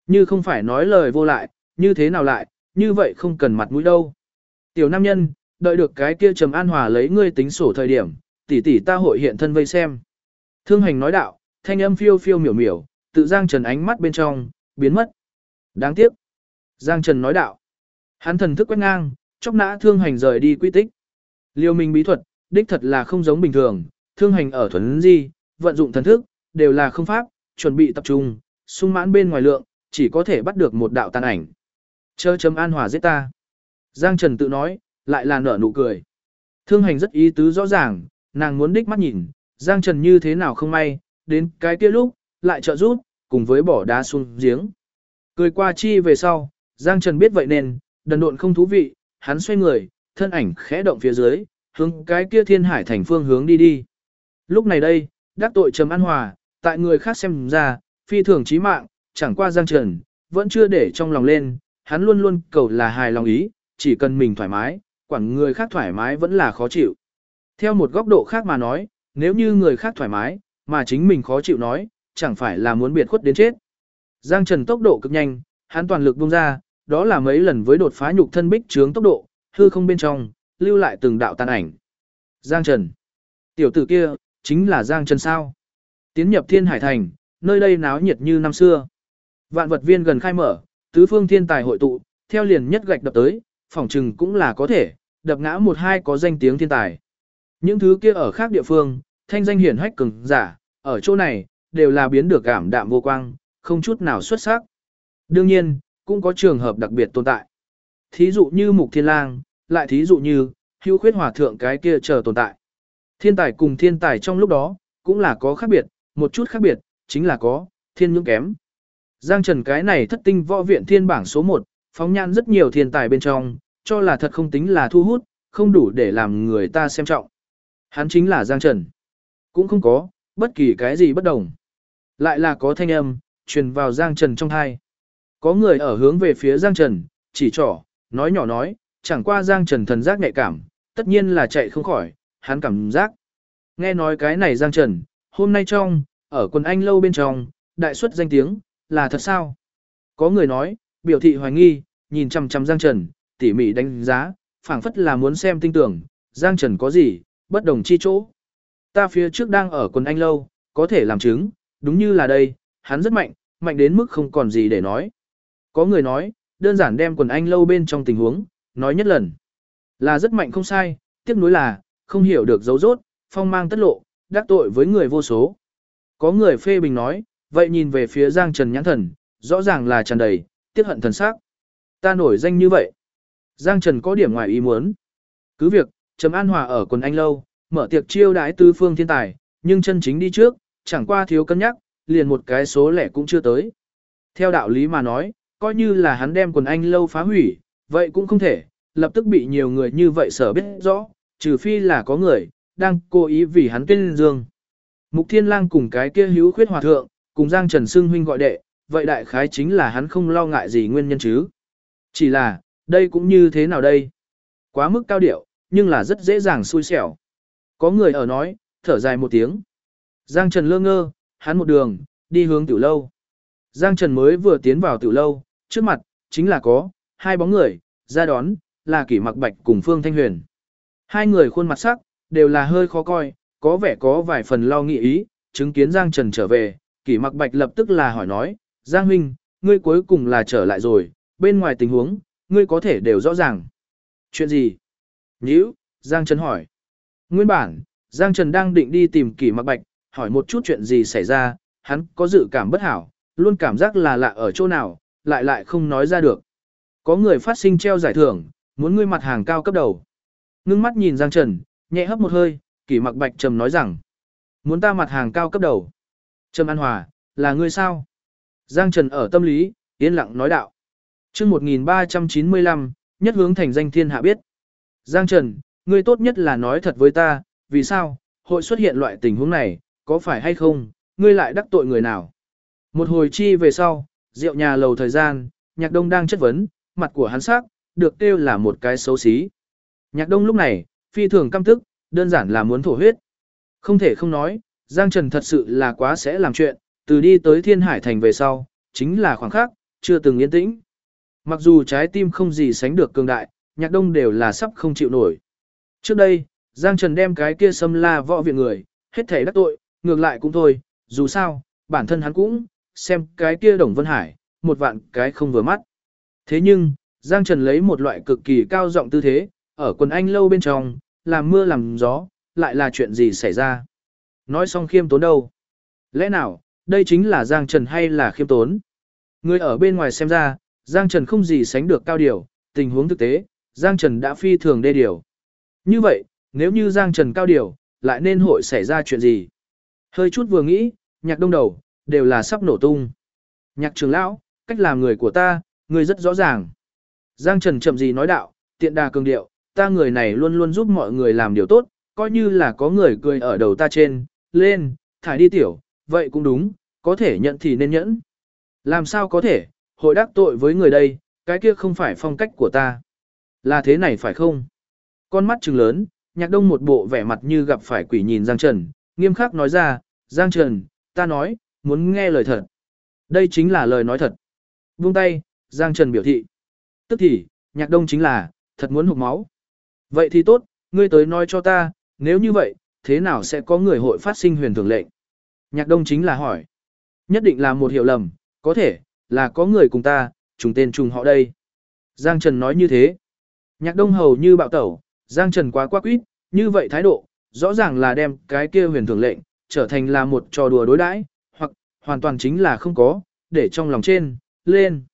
Như không phải nói lời vô lại, như thế nào lại, như vậy không cần mặt mũi đâu. Tiểu nam nhân, đợi được cái kia Trầm An Hòa lấy ngươi tính sổ thời điểm, tỷ tỷ ta hội hiện thân vây xem. Thương hành nói đạo, thanh âm phiêu phiêu miểu miểu, tự Giang Trần ánh mắt bên trong, biến mất. Đáng tiếc. Giang Trần nói đạo. Hắn thần thức quét ngang, chóc nã thương hành rời đi quy tích. Liêu minh bí thuật, đích thật là không giống bình thường, thương hành ở thuần di, vận dụng thần thức, đều là không pháp, chuẩn bị tập trung, sung mãn bên ngoài lượng, chỉ có thể bắt được một đạo tàn ảnh. Chờ Trầm An Hòa giết ta. Giang Trần tự nói, lại là nở nụ cười. Thương hành rất ý tứ rõ ràng, nàng muốn đích mắt nhìn, Giang Trần như thế nào không may, đến cái kia lúc, lại trợ giúp, cùng với bỏ đá xuống giếng. Cười qua chi về sau, Giang Trần biết vậy nên, đần độn không thú vị, hắn xoay người, thân ảnh khẽ động phía dưới, hướng cái kia Thiên Hải thành phương hướng đi đi. Lúc này đây, đắc tội Trầm An Hòa, tại người khác xem ra, phi thường chí mạng, chẳng qua Giang Trần, vẫn chưa để trong lòng lên, hắn luôn luôn cầu là hài lòng ý, chỉ cần mình thoải mái, quản người khác thoải mái vẫn là khó chịu. Theo một góc độ khác mà nói, nếu như người khác thoải mái, mà chính mình khó chịu nói, chẳng phải là muốn biệt khuất đến chết. Giang Trần tốc độ cực nhanh, hắn toàn lực buông ra, đó là mấy lần với đột phá nhục thân bích trướng tốc độ, hư không bên trong, lưu lại từng đạo tàn ảnh. Giang Trần. Tiểu tử kia, chính là Giang Trần sao? Tiến nhập Thiên Hải thành, nơi đây náo nhiệt như năm xưa. Vạn vật viên gần khai mở, tứ phương thiên tài hội tụ, theo liền nhất gạch đập tới, phỏng chừng cũng là có thể, đập ngã một hai có danh tiếng thiên tài. Những thứ kia ở khác địa phương, thanh danh hiển hách cường giả, ở chỗ này, đều là biến được cảm đạm vô quang, không chút nào xuất sắc. Đương nhiên, cũng có trường hợp đặc biệt tồn tại. Thí dụ như Mục Thiên Lang, lại thí dụ như, Hữu Khuyết Hòa Thượng cái kia chờ tồn tại. Thiên tài cùng thiên tài trong lúc đó, cũng là có khác biệt, một chút khác biệt, chính là có, thiên nhưỡng kém. Giang Trần cái này thất tinh võ viện thiên bảng số 1, phóng nhan rất nhiều thiên tài bên trong, cho là thật không tính là thu hút, không đủ để làm người ta xem trọng. Hắn chính là Giang Trần. Cũng không có, bất kỳ cái gì bất đồng. Lại là có thanh âm, truyền vào Giang Trần trong thai. Có người ở hướng về phía Giang Trần, chỉ trỏ, nói nhỏ nói, chẳng qua Giang Trần thần giác nhạy cảm, tất nhiên là chạy không khỏi, hắn cảm giác. Nghe nói cái này Giang Trần, hôm nay ở quần anh lâu bên trong, đại xuất danh tiếng, là thật sao? Có người nói, biểu thị hoài nghi, nhìn chằm chằm Giang Trần, tỉ mỉ đánh giá, phảng phất là muốn xem tinh tưởng, Giang Trần có gì, bất đồng chi chỗ. Ta phía trước đang ở quần anh lâu, có thể làm chứng, đúng như là đây, hắn rất mạnh, mạnh đến mức không còn gì để nói. Có người nói, đơn giản đem quần anh lâu bên trong tình huống, nói nhất lần. Là rất mạnh không sai, tiếc nuối là, không hiểu được dấu rốt, phong mang tất lộ, đắc tội với người vô số. Có người phê bình nói, vậy nhìn về phía Giang Trần nhãn thần, rõ ràng là tràn đầy, tiếc hận thần sắc. Ta nổi danh như vậy. Giang Trần có điểm ngoài ý muốn. Cứ việc, Trầm An Hòa ở quần anh lâu, mở tiệc chiêu đãi tứ phương thiên tài, nhưng chân chính đi trước, chẳng qua thiếu cân nhắc, liền một cái số lẻ cũng chưa tới. Theo đạo lý mà nói, coi như là hắn đem quần anh lâu phá hủy, vậy cũng không thể, lập tức bị nhiều người như vậy sở biết rõ, trừ phi là có người, đang cố ý vì hắn tên dương. Mục Thiên Lang cùng cái kia Hữu Khuyết Hòa Thượng, cùng Giang Trần xưng huynh gọi đệ, vậy đại khái chính là hắn không lo ngại gì nguyên nhân chứ. Chỉ là, đây cũng như thế nào đây? Quá mức cao điệu, nhưng là rất dễ dàng xui xẻo. Có người ở nói, thở dài một tiếng. Giang Trần lơ ngơ, hắn một đường, đi hướng tiểu lâu. Giang Trần mới vừa tiến vào tiểu lâu, trước mặt, chính là có, hai bóng người, ra đón, là Kỷ Mặc Bạch cùng Phương Thanh Huyền. Hai người khuôn mặt sắc, đều là hơi khó coi, có vẻ có vài phần lo nghĩ ý, chứng kiến Giang Trần trở về, Kỷ Mặc Bạch lập tức là hỏi nói, Giang huynh, ngươi cuối cùng là trở lại rồi, bên ngoài tình huống, ngươi có thể đều rõ ràng. Chuyện gì? Nhữ, Giang Trần hỏi. Nguyên bản, Giang Trần đang định đi tìm Kỷ Mặc Bạch, hỏi một chút chuyện gì xảy ra, hắn có dự cảm bất hảo, luôn cảm giác là lạ ở chỗ nào, lại không nói ra được. Có người phát sinh treo giải thưởng, muốn ngươi mặt hàng cao cấp đầu. Ngưng mắt nhìn Giang Trần, nhẹ hấp một hơi, Kỷ Mặc Bạch trầm nói rằng, muốn ta mặt hàng cao cấp đầu. Trầm An Hòa, là ngươi sao? Giang Trần ở tâm lý, yên lặng nói đạo. Chương 1395, nhất hướng thành danh thiên hạ biết. Giang Trần, ngươi tốt nhất là nói thật với ta, vì sao, hội xuất hiện loại tình huống này, có phải hay không, ngươi lại đắc tội người nào? Một hồi chi về sau, rượu nhà lầu thời gian, Nhạc Đông đang chất vấn, mặt của hắn sắc, được kêu là một cái xấu xí. Nhạc Đông lúc này, phi thường căm tức, đơn giản là muốn thổ huyết. Không thể không nói, Giang Trần thật sự là quá sẽ làm chuyện, từ đi tới Thiên Hải Thành về sau, chính là khoảng khắc, chưa từng yên tĩnh. Mặc dù trái tim không gì sánh được cường đại, Nhạc Đông đều là sắp không chịu nổi. Trước đây, Giang Trần đem cái kia xâm la võ viện người, hết thảy đắc tội, ngược lại cũng thôi, dù sao, bản thân hắn cũng, xem cái kia Đồng Vân Hải, một vạn cái không vừa mắt. Thế nhưng, Giang Trần lấy một loại cực kỳ cao giọng tư thế, ở quần anh lâu bên trong, làm mưa làm gió, lại là chuyện gì xảy ra. Nói xong khiêm tốn đâu? Lẽ nào, đây chính là Giang Trần hay là khiêm tốn? Người ở bên ngoài xem ra, Giang Trần không gì sánh được cao điều, tình huống thực tế, Giang Trần đã phi thường đê điều. Như vậy, nếu như Giang Trần cao điều, lại nên hội xảy ra chuyện gì? Hơi chút vừa nghĩ, Nhạc Đông đầu, đều là sắp nổ tung. Nhạc trưởng lão, cách làm người của ta, người rất rõ ràng. Giang Trần chậm gì nói đạo, tiện đà cường điệu, ta người này luôn luôn giúp mọi người làm điều tốt, coi như là có người cười ở đầu ta trên, lên, thải đi tiểu, vậy cũng đúng, có thể nhận thì nên nhẫn. Làm sao có thể, hội đắc tội với người đây, cái kia không phải phong cách của ta. Là thế này phải không? Con mắt trừng lớn, Nhạc Đông một bộ vẻ mặt như gặp phải quỷ nhìn Giang Trần, nghiêm khắc nói ra, Giang Trần, ta nói, muốn nghe lời thật. Đây chính là lời nói thật. Buông tay, Giang Trần biểu thị. Tức thì, Nhạc Đông chính là, thật muốn hụt máu. Vậy thì tốt, ngươi tới nói cho ta, nếu như vậy, thế nào sẽ có người hội phát sinh huyền thường lệnh? Nhạc Đông chính là hỏi. Nhất định là một hiểu lầm, có thể, là có người cùng ta, trùng tên trùng họ đây. Giang Trần nói như thế. Nhạc Đông hầu như bạo tẩu, Giang Trần quá quá quýt, như vậy thái độ, rõ ràng là đem cái kia huyền thường lệnh, trở thành là một trò đùa đối đãi, hoặc, hoàn toàn chính là không có, để trong lòng trên, lên.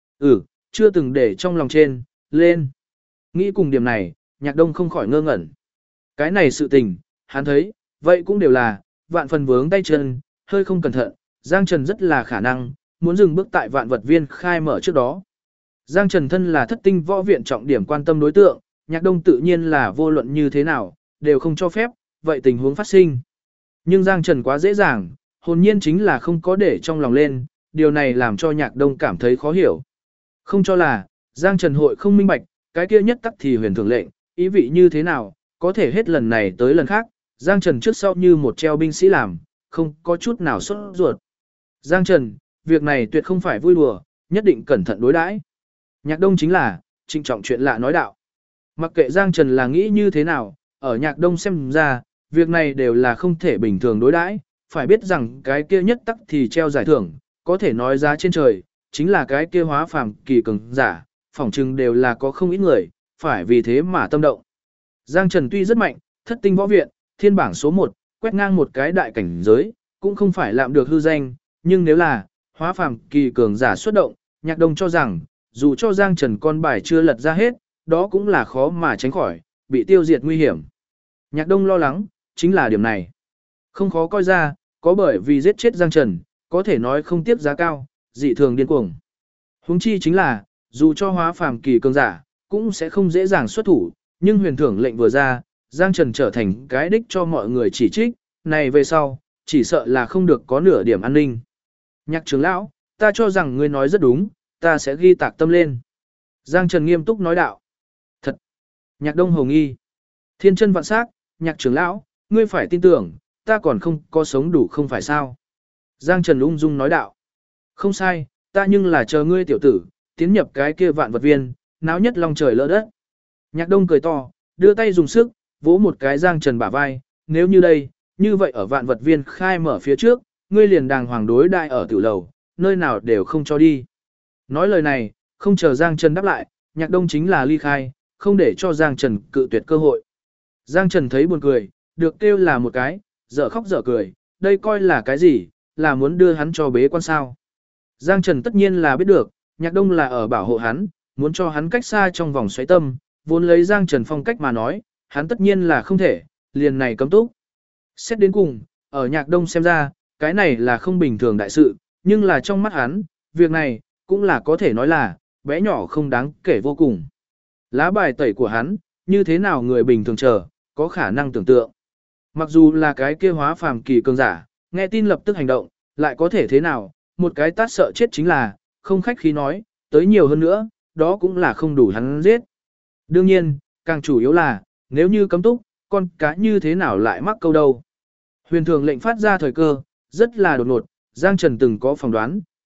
Chưa từng để trong lòng trên, lên. Nghĩ cùng điểm này, Nhạc Đông không khỏi ngơ ngẩn. Cái này sự tình, hắn thấy, vậy cũng đều là, vạn phần vướng tay chân, hơi không cẩn thận, Giang Trần rất là khả năng, muốn dừng bước tại vạn vật viên khai mở trước đó. Giang Trần thân là thất tinh võ viện trọng điểm quan tâm đối tượng, Nhạc Đông tự nhiên là vô luận như thế nào, đều không cho phép, vậy tình huống phát sinh. Nhưng Giang Trần quá dễ dàng, hồn nhiên chính là không có để trong lòng lên, điều này làm cho Nhạc Đông cảm thấy khó hiểu. Không cho là, Giang Trần hội không minh bạch, cái kia nhất tắc thì huyền thường lệnh, ý vị như thế nào, có thể hết lần này tới lần khác, Giang Trần trước sau như một treo binh sĩ làm, không có chút nào sốt ruột. Giang Trần, việc này tuyệt không phải vui đùa, nhất định cẩn thận đối đãi. Nhạc Đông chính là, trịnh trọng chuyện lạ nói đạo. Mặc kệ Giang Trần là nghĩ như thế nào, ở Nhạc Đông xem ra, việc này đều là không thể bình thường đối đãi, phải biết rằng cái kia nhất tắc thì treo giải thưởng, có thể nói giá trên trời, chính là cái kia hóa phàm kỳ cường giả, phỏng chừng đều là có không ít người, phải vì thế mà tâm động. Giang Trần tuy rất mạnh, thất tinh võ viện, thiên bảng số 1, quét ngang một cái đại cảnh giới, cũng không phải lạm được hư danh, nhưng nếu là hóa phàm kỳ cường giả xuất động, Nhạc Đông cho rằng, dù cho Giang Trần con bài chưa lật ra hết, đó cũng là khó mà tránh khỏi, bị tiêu diệt nguy hiểm. Nhạc Đông lo lắng, chính là điểm này. Không khó coi ra, có bởi vì giết chết Giang Trần, có thể nói không tiếp giá cao, dị thường điên cuồng. Huống chi chính là, dù cho hóa phàm kỳ cường giả, cũng sẽ không dễ dàng xuất thủ, nhưng huyền thưởng lệnh vừa ra, Giang Trần trở thành cái đích cho mọi người chỉ trích, này về sau, chỉ sợ là không được có nửa điểm an ninh. Nhạc trưởng lão, ta cho rằng ngươi nói rất đúng, ta sẽ ghi tạc tâm lên. Giang Trần nghiêm túc nói đạo. Thật. Nhạc Đông hồng nghi. Thiên chân vạn sắc, Nhạc trưởng lão, ngươi phải tin tưởng, ta còn không có sống đủ không phải sao. Giang Trần ung dung nói đạo. Không sai, ta nhưng là chờ ngươi tiểu tử, tiến nhập cái kia vạn vật viên, náo nhất long trời lỡ đất. Nhạc Đông cười to, đưa tay dùng sức, vỗ một cái Giang Trần bả vai, nếu như đây, như vậy ở vạn vật viên khai mở phía trước, ngươi liền đàng hoàng đối đại ở tiểu lầu, nơi nào đều không cho đi. Nói lời này, không chờ Giang Trần đáp lại, Nhạc Đông chính là ly khai, không để cho Giang Trần cự tuyệt cơ hội. Giang Trần thấy buồn cười, được kêu là một cái, dở khóc dở cười, đây coi là cái gì, là muốn đưa hắn cho bế quan sao. Giang Trần tất nhiên là biết được, Nhạc Đông là ở bảo hộ hắn, muốn cho hắn cách xa trong vòng xoáy tâm, vốn lấy Giang Trần phong cách mà nói, hắn tất nhiên là không thể, liền này cấm túc. Xét đến cùng, ở Nhạc Đông xem ra, cái này là không bình thường đại sự, nhưng là trong mắt hắn, việc này, cũng là có thể nói là, bé nhỏ không đáng kể vô cùng. Lá bài tẩy của hắn, như thế nào người bình thường chờ, có khả năng tưởng tượng. Mặc dù là cái kia hóa phàm kỳ cường giả, nghe tin lập tức hành động, lại có thể thế nào, một cái tát sợ chết chính là, không khách khí nói, tới nhiều hơn nữa, đó cũng là không đủ hắn giết. Đương nhiên, càng chủ yếu là, nếu như cấm túc, con cá như thế nào lại mắc câu đâu. Huyền thường lệnh phát ra thời cơ, rất là đột ngột, Giang Trần từng có phỏng đoán,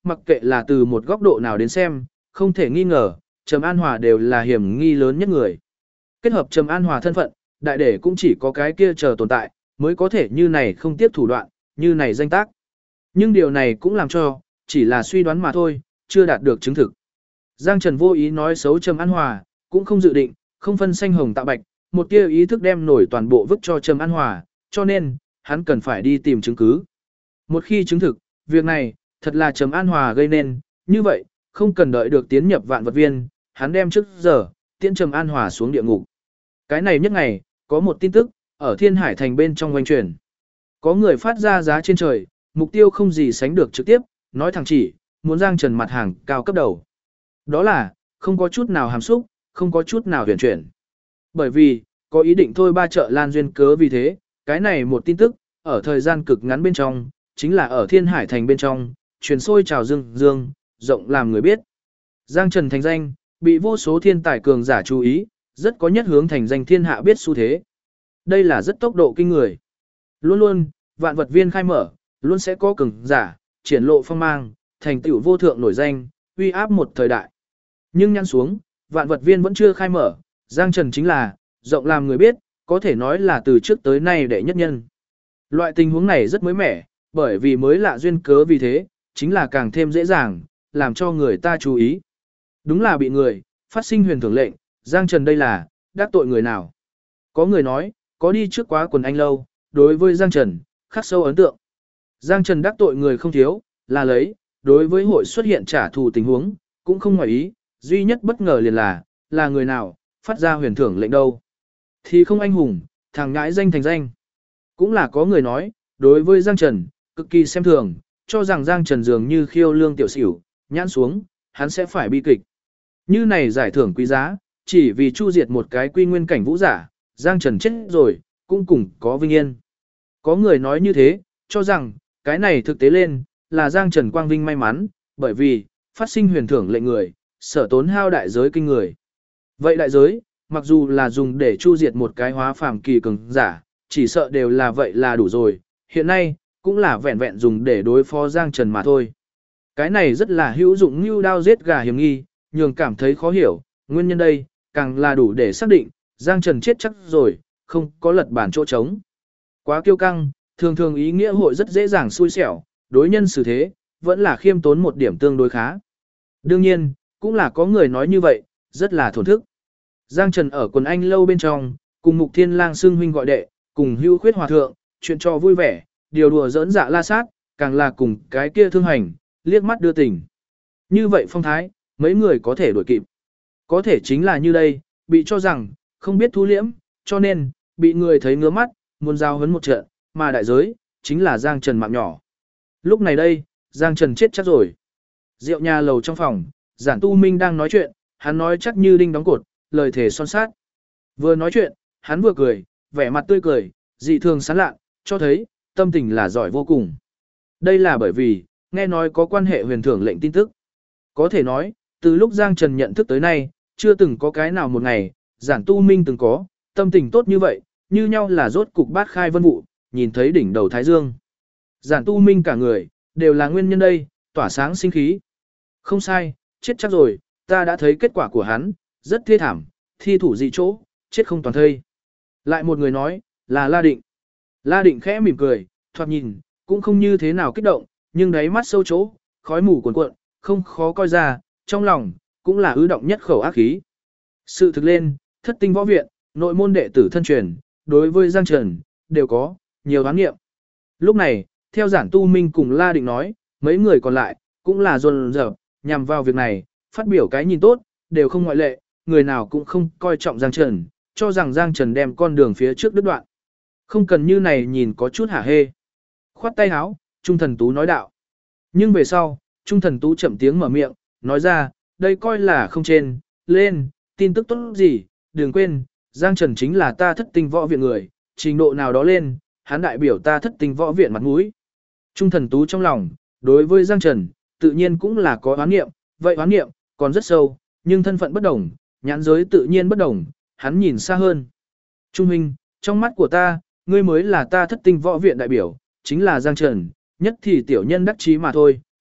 mặc kệ là từ một góc độ nào đến xem, không thể nghi ngờ, Trầm An Hòa đều là hiểm nghi lớn nhất người. Kết hợp Trầm An Hòa thân phận, đại để cũng chỉ có cái kia chờ tồn tại, mới có thể như này không tiếp thủ đoạn, như này danh tác. Nhưng điều này cũng làm cho, chỉ là suy đoán mà thôi, chưa đạt được chứng thực. Giang Trần vô ý nói xấu Trầm An Hòa, cũng không dự định, không phân xanh hồng tạo bạch, một tia ý thức đem nổi toàn bộ vứt cho Trầm An Hòa, cho nên, hắn cần phải đi tìm chứng cứ. Một khi chứng thực, việc này, thật là Trầm An Hòa gây nên, như vậy, không cần đợi được tiến nhập vạn vật viên, hắn đem trước giờ, tiễn Trầm An Hòa xuống địa ngục. Cái này nhất ngày, có một tin tức, ở Thiên Hải Thành bên trong quanh truyền. Có người phát ra giá trên trời, mục tiêu không gì sánh được trực tiếp, nói thẳng chỉ, muốn Giang Trần mặt hàng cao cấp đầu. Đó là, không có chút nào hàm xúc, không có chút nào huyền chuyển. Bởi vì, có ý định thôi ba chợ lan duyên cớ vì thế, cái này một tin tức, ở thời gian cực ngắn bên trong, chính là ở Thiên Hải Thành bên trong, truyền sôi trào dương, rộng làm người biết. Giang Trần thành danh, bị vô số thiên tài cường giả chú ý, rất có nhất hướng thành danh thiên hạ biết xu thế. Đây là rất tốc độ kinh người. Luôn luôn, vạn vật viên khai mở, luôn sẽ có cường giả, triển lộ phong mang, thành tựu vô thượng nổi danh, uy áp một thời đại. Nhưng nhăn xuống, vạn vật viên vẫn chưa khai mở, Giang Trần chính là, rộng làm người biết, có thể nói là từ trước tới nay đệ nhất nhân. Loại tình huống này rất mới mẻ, bởi vì mới lạ duyên cớ vì thế, chính là càng thêm dễ dàng, làm cho người ta chú ý. Đúng là bị người, phát sinh huyền thưởng lệnh, Giang Trần đây là, đắc tội người nào. Có người nói, có đi trước quá quần anh lâu, đối với Giang Trần, khắc sâu ấn tượng. Giang Trần đắc tội người không thiếu, là lấy, đối với hội xuất hiện trả thù tình huống, cũng không ngoài ý, duy nhất bất ngờ liền là người nào, phát ra huyền thưởng lệnh đâu. Thì không anh hùng, thằng ngãi danh thành danh. Cũng là có người nói, đối với Giang Trần, cực kỳ xem thường, cho rằng Giang Trần dường như khiêu lương tiểu xỉu, nhãn xuống, hắn sẽ phải bi kịch. Như này giải thưởng quý giá, chỉ vì chu diệt một cái quy nguyên cảnh vũ giả, Giang Trần chết rồi, cũng cùng có vinh yên. Có người nói như thế, cho rằng, cái này thực tế lên, là Giang Trần quang vinh may mắn, bởi vì, phát sinh huyền thưởng lệnh người, sở tốn hao đại giới kinh người. Vậy đại giới, mặc dù là dùng để chu diệt một cái hóa phàm kỳ cường giả, chỉ sợ đều là vậy là đủ rồi, hiện nay, cũng là vẹn vẹn dùng để đối phó Giang Trần mà thôi. Cái này rất là hữu dụng như đao giết gà hiểm nghi, nhường cảm thấy khó hiểu, nguyên nhân đây, càng là đủ để xác định, Giang Trần chết chắc rồi, không có lật bản chỗ trống. Quá kiêu căng, thường thường ý nghĩa hội rất dễ dàng xui xẻo, đối nhân xử thế, vẫn là khiêm tốn một điểm tương đối khá. Đương nhiên, cũng là có người nói như vậy, rất là thổn thức. Giang Trần ở quần anh lâu bên trong, cùng Mục Thiên Lang xưng huynh gọi đệ, cùng Hưu Khuyết hòa thượng, chuyện trò vui vẻ, điều đùa giỡn dạ la sát, càng là cùng cái kia thương hành, liếc mắt đưa tình. Như vậy phong thái, mấy người có thể đuổi kịp. Có thể chính là như đây, bị cho rằng, không biết thu liễm, cho nên, bị người thấy ngứa mắt, muốn giao hấn một trận, mà đại giới, chính là Giang Trần mạng nhỏ. Lúc này đây, Giang Trần chết chắc rồi. Rượu nhà lầu trong phòng, Giản Tu Minh đang nói chuyện, hắn nói chắc như đinh đóng cột, lời thề son sát. Vừa nói chuyện, hắn vừa cười, vẻ mặt tươi cười, dị thường sán lạ, cho thấy, tâm tình là giỏi vô cùng. Đây là bởi vì, nghe nói có quan hệ huyền thưởng lệnh tin tức. Có thể nói, từ lúc Giang Trần nhận thức tới nay, chưa từng có cái nào một ngày, Giản Tu Minh từng có, tâm tình tốt như vậy, như nhau là rốt cục bát khai vân vụ, nhìn thấy đỉnh đầu Thái Dương. Giản Tu Minh cả người, đều là nguyên nhân đây, tỏa sáng sinh khí. Không sai, chết chắc rồi, ta đã thấy kết quả của hắn, rất thê thảm, thi thủ dị chỗ, chết không toàn thây. Lại một người nói, là La Định. La Định khẽ mỉm cười, thoạt nhìn, cũng không như thế nào kích động, nhưng đáy mắt sâu chỗ, khói mù cuồn cuộn, không khó coi ra, trong lòng, cũng là ứ động nhất khẩu ác khí. Sự thực lên, thất tinh võ viện, nội môn đệ tử thân truyền, đối với Giang Trần, đều có, nhiều đoán nghiệm. Lúc này, theo Giản Tu Minh cùng La Định nói, mấy người còn lại, cũng là dồn dập nhằm vào việc này, phát biểu cái nhìn tốt, đều không ngoại lệ, người nào cũng không coi trọng Giang Trần, cho rằng Giang Trần đem con đường phía trước đứt đoạn. Không cần như này nhìn có chút hả hê. Khoát tay áo, Trung Thần Tú nói đạo. Nhưng về sau, Trung Thần Tú chậm tiếng mở miệng, nói ra, đây coi là không trên, lên, tin tức tốt gì, đừng quên, Giang Trần chính là ta thất tinh võ viện người, trình độ nào đó lên, hắn đại biểu ta thất tinh võ viện mặt mũi. Trung Thần Tú trong lòng, đối với Giang Trần, tự nhiên cũng là có oán nghiệm, vậy oán nghiệm, còn rất sâu, nhưng thân phận bất đồng, nhãn giới tự nhiên bất đồng, hắn nhìn xa hơn. Trung huynh, trong mắt của ta, ngươi mới là ta thất tinh võ viện đại biểu, chính là Giang Trần, nhất thì tiểu nhân đắc chí mà thôi,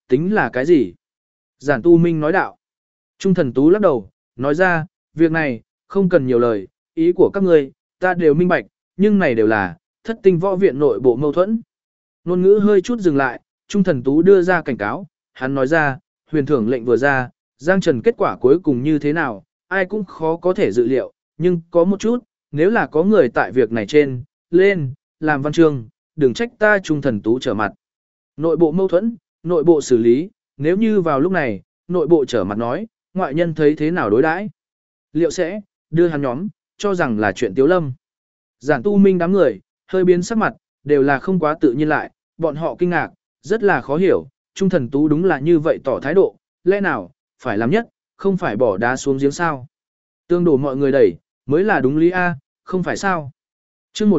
tính là cái gì? Giản Tu Minh nói đạo. Trung Thần Tú lắc đầu, nói ra, việc này, không cần nhiều lời, ý của các ngươi, ta đều minh bạch, nhưng này đều là, thất tinh võ viện nội bộ mâu thuẫn. Ngôn ngữ hơi chút dừng lại, Trung Thần Tú đưa ra cảnh cáo, hắn nói ra, huyền thưởng lệnh vừa ra, Giang Trần kết quả cuối cùng như thế nào, ai cũng khó có thể dự liệu, nhưng có một chút, nếu là có người tại việc này trên, lên, làm văn chương, đừng trách ta Trung Thần Tú trở mặt. Nội bộ mâu thuẫn, nội bộ xử lý, nếu như vào lúc này, nội bộ trở mặt nói, ngoại nhân thấy thế nào đối đãi, liệu sẽ đưa hắn nhóm cho rằng là chuyện Tiếu Lâm. Giản Tu Minh đám người hơi biến sắc mặt, đều là không quá tự nhiên lại, bọn họ kinh ngạc, rất là khó hiểu, Trung Thần Tú đúng là như vậy tỏ thái độ, lẽ nào phải làm nhất, không phải bỏ đá xuống giếng sao? Tương đổ mọi người đẩy, mới là đúng lý a, không phải sao? Chương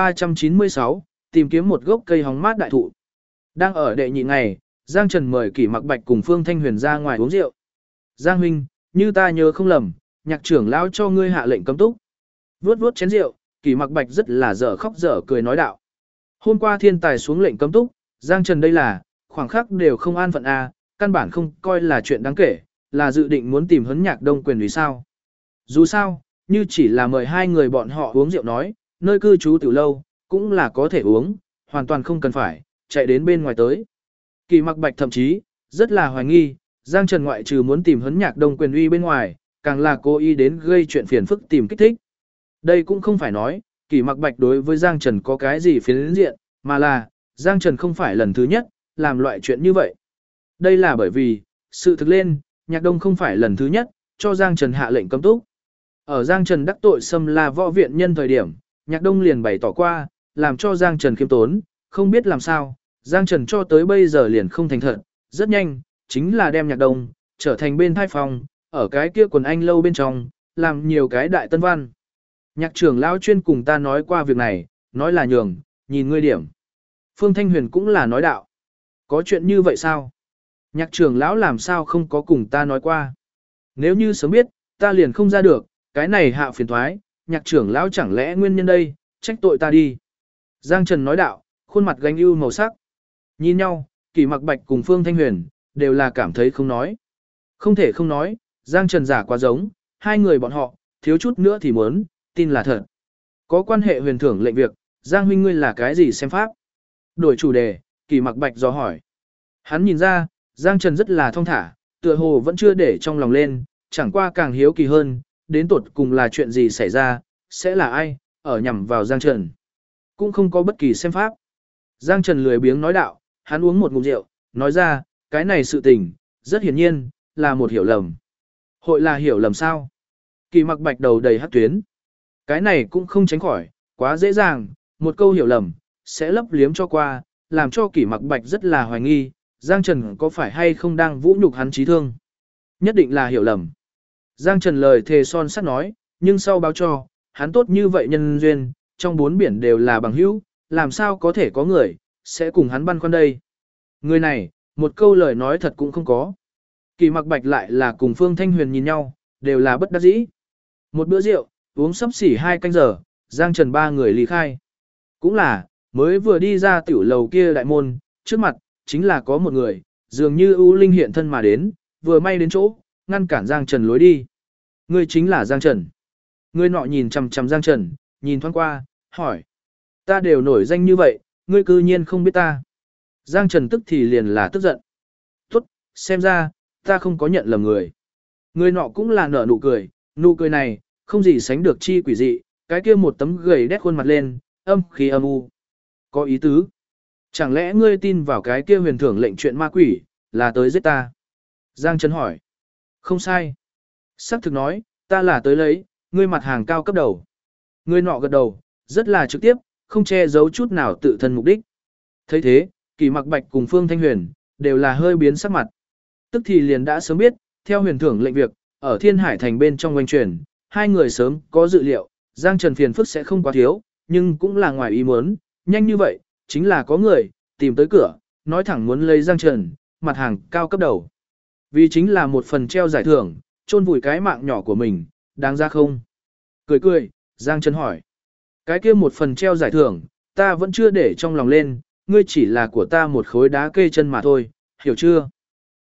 1396, tìm kiếm một gốc cây hóng mát đại thụ. Đang ở đệ nhị ngày, Giang Trần mời Kỷ Mặc Bạch cùng Phương Thanh Huyền ra ngoài uống rượu. Giang huynh, như ta nhớ không lầm, nhạc trưởng lão cho ngươi hạ lệnh cấm túc. Vuốt vuốt chén rượu, Kỷ Mặc Bạch rất là dở khóc dở cười nói đạo. Hôm qua thiên tài xuống lệnh cấm túc, Giang Trần đây là, khoảng khắc đều không an phận a, căn bản không coi là chuyện đáng kể, là dự định muốn tìm Hấn Nhạc Đông quyền vì sao. Dù sao, như chỉ là mời hai người bọn họ uống rượu nói, nơi cư trú tiểu lâu, cũng là có thể uống, hoàn toàn không cần phải, chạy đến bên ngoài tới. Kỷ Mặc Bạch thậm chí, rất là hoài nghi, Giang Trần ngoại trừ muốn tìm Hấn Nhạc Đông quyền uy bên ngoài, càng là cố ý đến gây chuyện phiền phức tìm kích thích. Đây cũng không phải nói, Kỷ Mặc Bạch đối với Giang Trần có cái gì phiến diện, mà là, Giang Trần không phải lần thứ nhất, làm loại chuyện như vậy. Đây là bởi vì, sự thực lên, Nhạc Đông không phải lần thứ nhất, cho Giang Trần hạ lệnh cấm túc. Ở Giang Trần đắc tội xâm la võ viện nhân thời điểm, Nhạc Đông liền bày tỏ qua, làm cho Giang Trần khiêm tốn, không biết làm sao, Giang Trần cho tới bây giờ liền không thành thật, rất nhanh, chính là đem Nhạc Đông, trở thành bên thai phòng, ở cái kia quần anh lâu bên trong, làm nhiều cái đại tân văn. Nhạc trưởng lão chuyên cùng ta nói qua việc này, nói là nhường, nhìn ngươi điểm. Phương Thanh Huyền cũng là nói đạo. Có chuyện như vậy sao? Nhạc trưởng lão làm sao không có cùng ta nói qua? Nếu như sớm biết, ta liền không ra được, cái này hạ phiền thoái, nhạc trưởng lão chẳng lẽ nguyên nhân đây, trách tội ta đi. Giang Trần nói đạo, khuôn mặt gánh ưu màu sắc. Nhìn nhau, Kỷ Mặc Bạch cùng Phương Thanh Huyền, đều là cảm thấy không nói. Không thể không nói, Giang Trần giả quá giống, hai người bọn họ, thiếu chút nữa thì muốn, tin là thật. Có quan hệ huyền thưởng lệnh việc, Giang huynh ngươi là cái gì xem pháp? Đổi chủ đề, Kỷ Mặc Bạch dò hỏi. Hắn nhìn ra, Giang Trần rất là thong thả, tựa hồ vẫn chưa để trong lòng lên, chẳng qua càng hiếu kỳ hơn, đến tột cùng là chuyện gì xảy ra, sẽ là ai, ở nhằm vào Giang Trần. Cũng không có bất kỳ xem pháp. Giang Trần lười biếng nói đạo, hắn uống một ngụm rượu, nói ra, cái này sự tình, rất hiển nhiên, là một hiểu lầm. Hội là hiểu lầm sao? Kỷ Mặc Bạch đầu đầy hắc tuyến. Cái này cũng không tránh khỏi, quá dễ dàng, một câu hiểu lầm, sẽ lấp liếm cho qua, làm cho Kỷ Mặc Bạch rất là hoài nghi, Giang Trần có phải hay không đang vũ nhục hắn trí thương. Nhất định là hiểu lầm. Giang Trần lời thề son sắt nói, nhưng sau báo cho, hắn tốt như vậy nhân duyên, trong bốn biển đều là bằng hữu, làm sao có thể có người, sẽ cùng hắn băn khoăn đây. Người này, một câu lời nói thật cũng không có. Kỷ Mặc Bạch lại là cùng Phương Thanh Huyền nhìn nhau, đều là bất đắc dĩ. Một bữa rượu, uống sắp xỉ 2 canh giờ, Giang Trần ba người ly khai. Cũng là, mới vừa đi ra tiểu lầu kia đại môn, trước mặt, chính là có một người, dường như ưu linh hiện thân mà đến, vừa may đến chỗ, ngăn cản Giang Trần lối đi. Người chính là Giang Trần. Người nọ nhìn chằm chằm Giang Trần, nhìn thoáng qua, hỏi. Ta đều nổi danh như vậy, ngươi cư nhiên không biết ta. Giang Trần tức thì liền là tức giận. Tốt, xem ra, ta không có nhận lầm người. Người nọ cũng là nở nụ cười này, không gì sánh được chi quỷ dị, cái kia một tấm gầy đét khuôn mặt lên, âm khí âm u. Có ý tứ. Chẳng lẽ ngươi tin vào cái kia huyền thưởng lệnh chuyện ma quỷ, là tới giết ta? Giang Trần hỏi. Không sai. Sắc thực nói, ta là tới lấy, ngươi mặt hàng cao cấp đầu. Người nọ gật đầu, rất là trực tiếp, không che giấu chút nào tự thân mục đích. thấy thế, Kỷ Mặc Bạch cùng Phương Thanh Huyền, đều là hơi biến sắc mặt. Tức thì liền đã sớm biết, theo huyền thưởng lệnh việc, ở Thiên Hải Thành bên trong quanh truyền, hai người sớm có dự liệu, Giang Trần phiền phức sẽ không quá thiếu, nhưng cũng là ngoài ý muốn, nhanh như vậy, chính là có người, tìm tới cửa, nói thẳng muốn lấy Giang Trần, mặt hàng cao cấp đầu. Vì chính là một phần treo giải thưởng, chôn vùi cái mạng nhỏ của mình, đáng ra không? Cười cười, Giang Trần hỏi. Cái kia một phần treo giải thưởng, ta vẫn chưa để trong lòng lên, ngươi chỉ là của ta một khối đá kê chân mà thôi, hiểu chưa?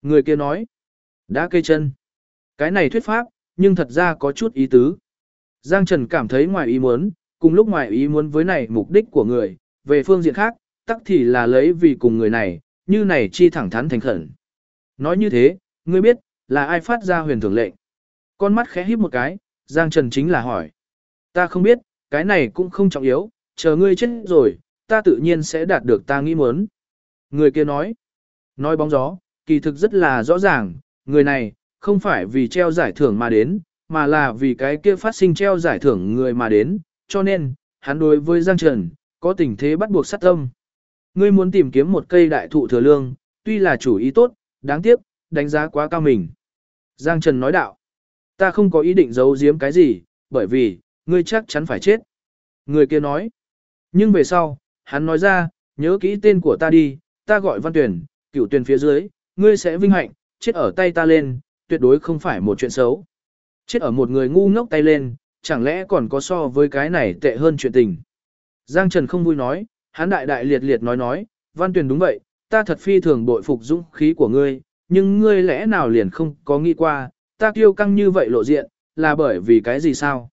Người kia nói, đã cây chân. Cái này thuyết pháp, nhưng thật ra có chút ý tứ. Giang Trần cảm thấy ngoài ý muốn, cùng lúc ngoài ý muốn với này mục đích của người, về phương diện khác, tắc thì là lấy vì cùng người này, như này chi thẳng thắn thành khẩn. Nói như thế, ngươi biết, là ai phát ra huyền thưởng lệnh. Con mắt khẽ híp một cái, Giang Trần chính là hỏi. Ta không biết, cái này cũng không trọng yếu, chờ ngươi chết rồi, ta tự nhiên sẽ đạt được ta nghĩ muốn. Người kia nói bóng gió, kỳ thực rất là rõ ràng, người này, không phải vì treo giải thưởng mà đến, mà là vì cái kia phát sinh treo giải thưởng người mà đến, cho nên, hắn đối với Giang Trần, có tình thế bắt buộc sát tâm. Ngươi muốn tìm kiếm một cây đại thụ thừa lương, tuy là chủ ý tốt, đáng tiếc, đánh giá quá cao mình. Giang Trần nói đạo, ta không có ý định giấu giếm cái gì, bởi vì, ngươi chắc chắn phải chết. Người kia nói, nhưng về sau, hắn nói ra, nhớ kỹ tên của ta đi, ta gọi Văn Tuyển, Cửu Tuyển phía dưới, ngươi sẽ vinh hạnh, chết ở tay ta lên, tuyệt đối không phải một chuyện xấu. Chết ở một người ngu ngốc tay lên, chẳng lẽ còn có so với cái này tệ hơn chuyện tình. Giang Trần không vui nói, hắn đại đại liệt liệt nói, Văn Tuyển đúng vậy, ta thật phi thường bội phục dũng khí của ngươi, nhưng ngươi lẽ nào liền không có nghĩ qua, ta kiêu căng như vậy lộ diện, là bởi vì cái gì sao?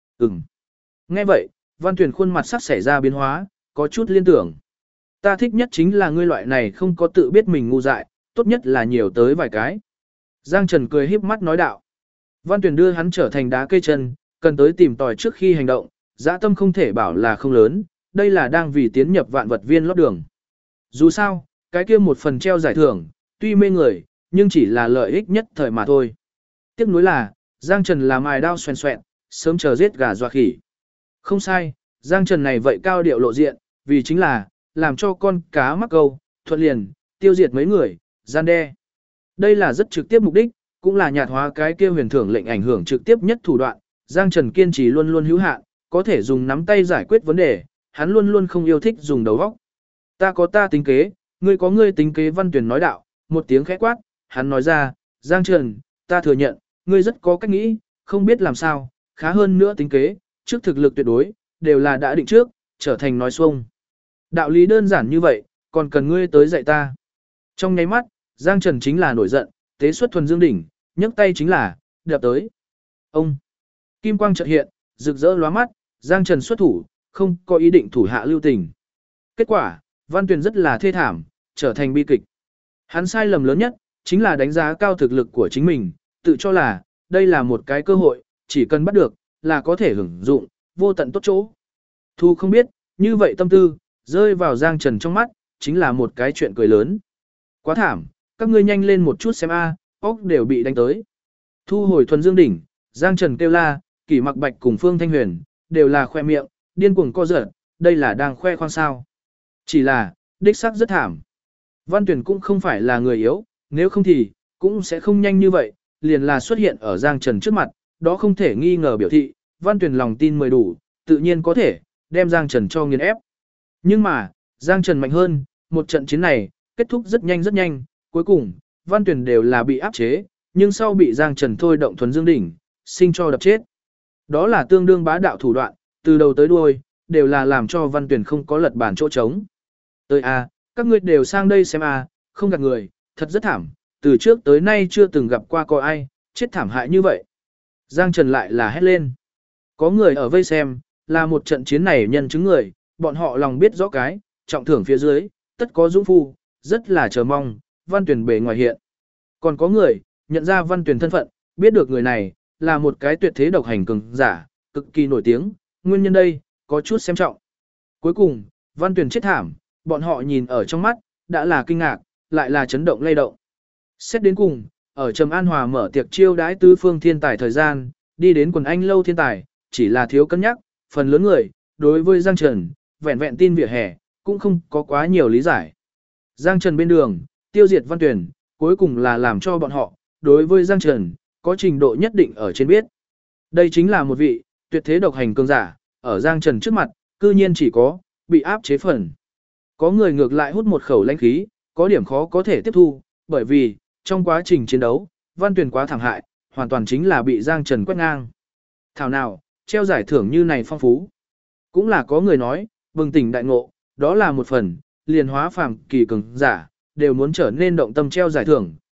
Nghe vậy, Văn Tuyển khuôn mặt sắc xảy ra biến hóa, có chút liên tưởng. Ta thích nhất chính là ngươi loại này không có tự biết mình ngu dại, tốt nhất là nhiều tới vài cái. Giang Trần cười híp mắt nói đạo. Văn Tuyển đưa hắn trở thành đá cây chân, cần tới tìm tòi trước khi hành động, dã tâm không thể bảo là không lớn, đây là đang vì tiến nhập vạn vật viên lót đường. Dù sao, cái kia một phần treo giải thưởng, tuy mê người, nhưng chỉ là lợi ích nhất thời mà thôi. Tiếc nuối là, Giang Trần làm mài đao xoèn xoẹn, sớm chờ giết gà dọa khỉ. Không sai, Giang Trần này vậy cao điệu lộ diện, vì chính là, làm cho con cá mắc câu, thuận liền, tiêu diệt mấy người, gian đe. Đây là rất trực tiếp mục đích, cũng là nhạt hóa cái kia huyền thưởng lệnh ảnh hưởng trực tiếp nhất thủ đoạn. Giang Trần kiên trì luôn luôn hữu hạn, có thể dùng nắm tay giải quyết vấn đề, hắn luôn luôn không yêu thích dùng đầu óc. Ta có ta tính kế, ngươi có ngươi tính kế. Văn Tuyển nói đạo, một tiếng khẽ quát, hắn nói ra, Giang Trần, ta thừa nhận, ngươi rất có cách nghĩ, không biết làm sao, khá hơn nữa tính kế, trước thực lực tuyệt đối, đều là đã định trước, trở thành nói xuông. Đạo lý đơn giản như vậy, còn cần ngươi tới dạy ta. Trong nháy mắt, Giang Trần chính là nổi giận, tế xuất thuần dương đỉnh, nhấc tay chính là, đập tới. Ông! Kim quang chợt hiện, rực rỡ lóa mắt, Giang Trần xuất thủ, không có ý định thủ hạ lưu tình. Kết quả, Văn Tuyền rất là thê thảm, trở thành bi kịch. Hắn sai lầm lớn nhất, chính là đánh giá cao thực lực của chính mình, tự cho là, đây là một cái cơ hội, chỉ cần bắt được, là có thể hưởng dụng, vô tận tốt chỗ. Thu không biết, như vậy tâm tư, rơi vào Giang Trần trong mắt, chính là một cái chuyện cười lớn. Quá thảm, các ngươi nhanh lên một chút xem a, óc đều bị đánh tới. Thu hồi thuần dương đỉnh, Giang Trần kêu la, Kỷ Mặc Bạch cùng Phương Thanh Huyền, đều là khoe miệng, điên cuồng co giật, đây là đang khoe khoang sao. Chỉ là, đích xác rất thảm. Văn Tuyển cũng không phải là người yếu, nếu không thì, cũng sẽ không nhanh như vậy, liền là xuất hiện ở Giang Trần trước mặt, đó không thể nghi ngờ biểu thị, Văn Tuyển lòng tin mười đủ, tự nhiên có thể, đem Giang Trần cho nghiền ép. Nhưng mà, Giang Trần mạnh hơn, một trận chiến này, kết thúc rất nhanh, cuối cùng, Văn Tuyển đều là bị áp chế, nhưng sau bị Giang Trần thôi động thuần dương đỉnh, sinh cho đập chết. Đó là tương đương bá đạo thủ đoạn, từ đầu tới đuôi, đều là làm cho Văn Tuyển không có lật bàn chỗ trống. Tới a, các ngươi đều sang đây xem a, không gạt người, thật rất thảm, từ trước tới nay chưa từng gặp qua có ai, chết thảm hại như vậy. Giang Trần lại là hét lên. Có người ở vây xem, là một trận chiến này nhân chứng người, bọn họ lòng biết rõ cái, trọng thưởng phía dưới, tất có dũng phu, rất là chờ mong, Văn Tuyển bề ngoài hiện. Còn có người, nhận ra Văn Tuyển thân phận, biết được người này, là một cái tuyệt thế độc hành cường giả, cực kỳ nổi tiếng, nguyên nhân đây, có chút xem trọng. Cuối cùng, Văn Tuyển chết thảm, bọn họ nhìn ở trong mắt, đã là kinh ngạc, lại là chấn động lay động. Xét đến cùng, ở Trầm An Hòa mở tiệc chiêu đãi tứ phương thiên tài thời gian, đi đến quần anh lâu thiên tài, chỉ là thiếu cân nhắc, phần lớn người, đối với Giang Trần, vẹn vẹn tin vỉa hè, cũng không có quá nhiều lý giải. Giang Trần bên đường, tiêu diệt Văn Tuyển, cuối cùng là làm cho bọn họ, đối với Giang Trần, có trình độ nhất định ở trên biết. Đây chính là một vị, tuyệt thế độc hành cường giả, ở Giang Trần trước mặt, cư nhiên chỉ có, bị áp chế phần. Có người ngược lại hút một khẩu lãnh khí, có điểm khó có thể tiếp thu, bởi vì, trong quá trình chiến đấu, Văn Tuyển quá thảm hại, hoàn toàn chính là bị Giang Trần quét ngang. Thảo nào, treo giải thưởng như này phong phú. Cũng là có người nói, bừng tỉnh đại ngộ, đó là một phần, liền hóa phàm kỳ cường giả, đều muốn trở nên động tâm treo giải thưởng,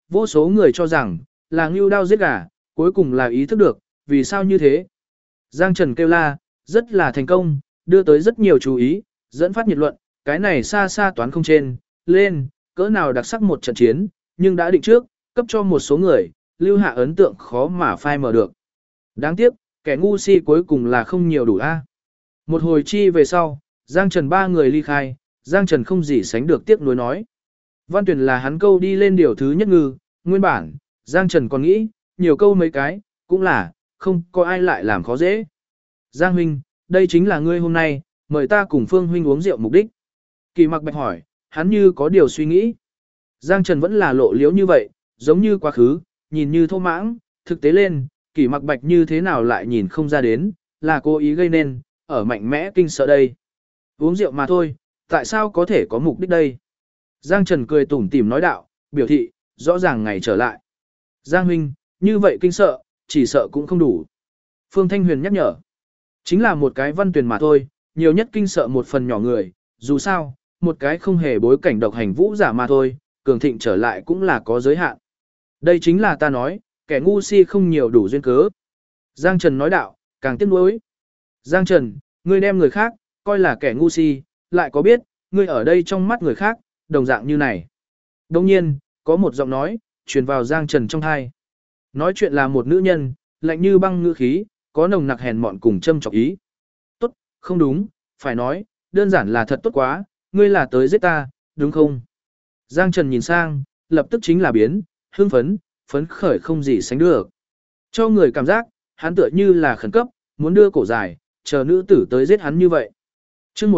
vô số người cho rằng, là ngưu đao giết gà, cuối cùng là ý thức được, vì sao như thế. Giang Trần kêu la, rất là thành công, đưa tới rất nhiều chú ý, dẫn phát nhiệt luận, cái này xa xa toán không trên, lên, cỡ nào đặc sắc một trận chiến, nhưng đã định trước, cấp cho một số người, lưu hạ ấn tượng khó mà phai mờ được. Đáng tiếc, kẻ ngu si cuối cùng là không nhiều đủ a. Một hồi chi về sau, Giang Trần ba người ly khai, Giang Trần không gì sánh được tiếc nuối nói. Văn Tuyển là hắn câu đi lên điều thứ nhất ngư, nguyên bản, Giang Trần còn nghĩ, nhiều câu mấy cái, cũng là, không có ai lại làm khó dễ. Giang huynh, đây chính là ngươi hôm nay, mời ta cùng Phương huynh uống rượu mục đích. Kỳ Mặc Bạch hỏi, hắn như có điều suy nghĩ. Giang Trần vẫn là lộ liễu như vậy, giống như quá khứ, nhìn như thô mãng, thực tế lên, Kỳ Mặc Bạch như thế nào lại nhìn không ra đến, là cố ý gây nên, ở mạnh mẽ kinh sợ đây. Uống rượu mà thôi, tại sao có thể có mục đích đây? Giang Trần cười tủm tỉm nói đạo, biểu thị, rõ ràng ngày trở lại. Giang huynh, như vậy kinh sợ, chỉ sợ cũng không đủ. Phương Thanh Huyền nhắc nhở, chính là một cái Văn Tuyền mà thôi, nhiều nhất kinh sợ một phần nhỏ người, dù sao, một cái không hề bối cảnh độc hành vũ giả mà thôi, cường thịnh trở lại cũng là có giới hạn. Đây chính là ta nói, kẻ ngu si không nhiều đủ duyên cớ. Giang Trần nói đạo, càng tiếc nuối. Giang Trần, ngươi đem người khác, coi là kẻ ngu si, lại có biết, ngươi ở đây trong mắt người khác, đồng dạng như này. Đồng nhiên, có một giọng nói, truyền vào Giang Trần trong thai. Nói chuyện là một nữ nhân, lạnh như băng ngữ khí, có nồng nặc hèn mọn cùng châm chọc ý. Tốt, không đúng, phải nói, đơn giản là thật tốt quá, ngươi là tới giết ta, đúng không? Giang Trần nhìn sang, lập tức chính là biến, hưng phấn, phấn khởi không gì sánh được. Cho người cảm giác, hắn tựa như là khẩn cấp, muốn đưa cổ dài, chờ nữ tử tới giết hắn như vậy. Chương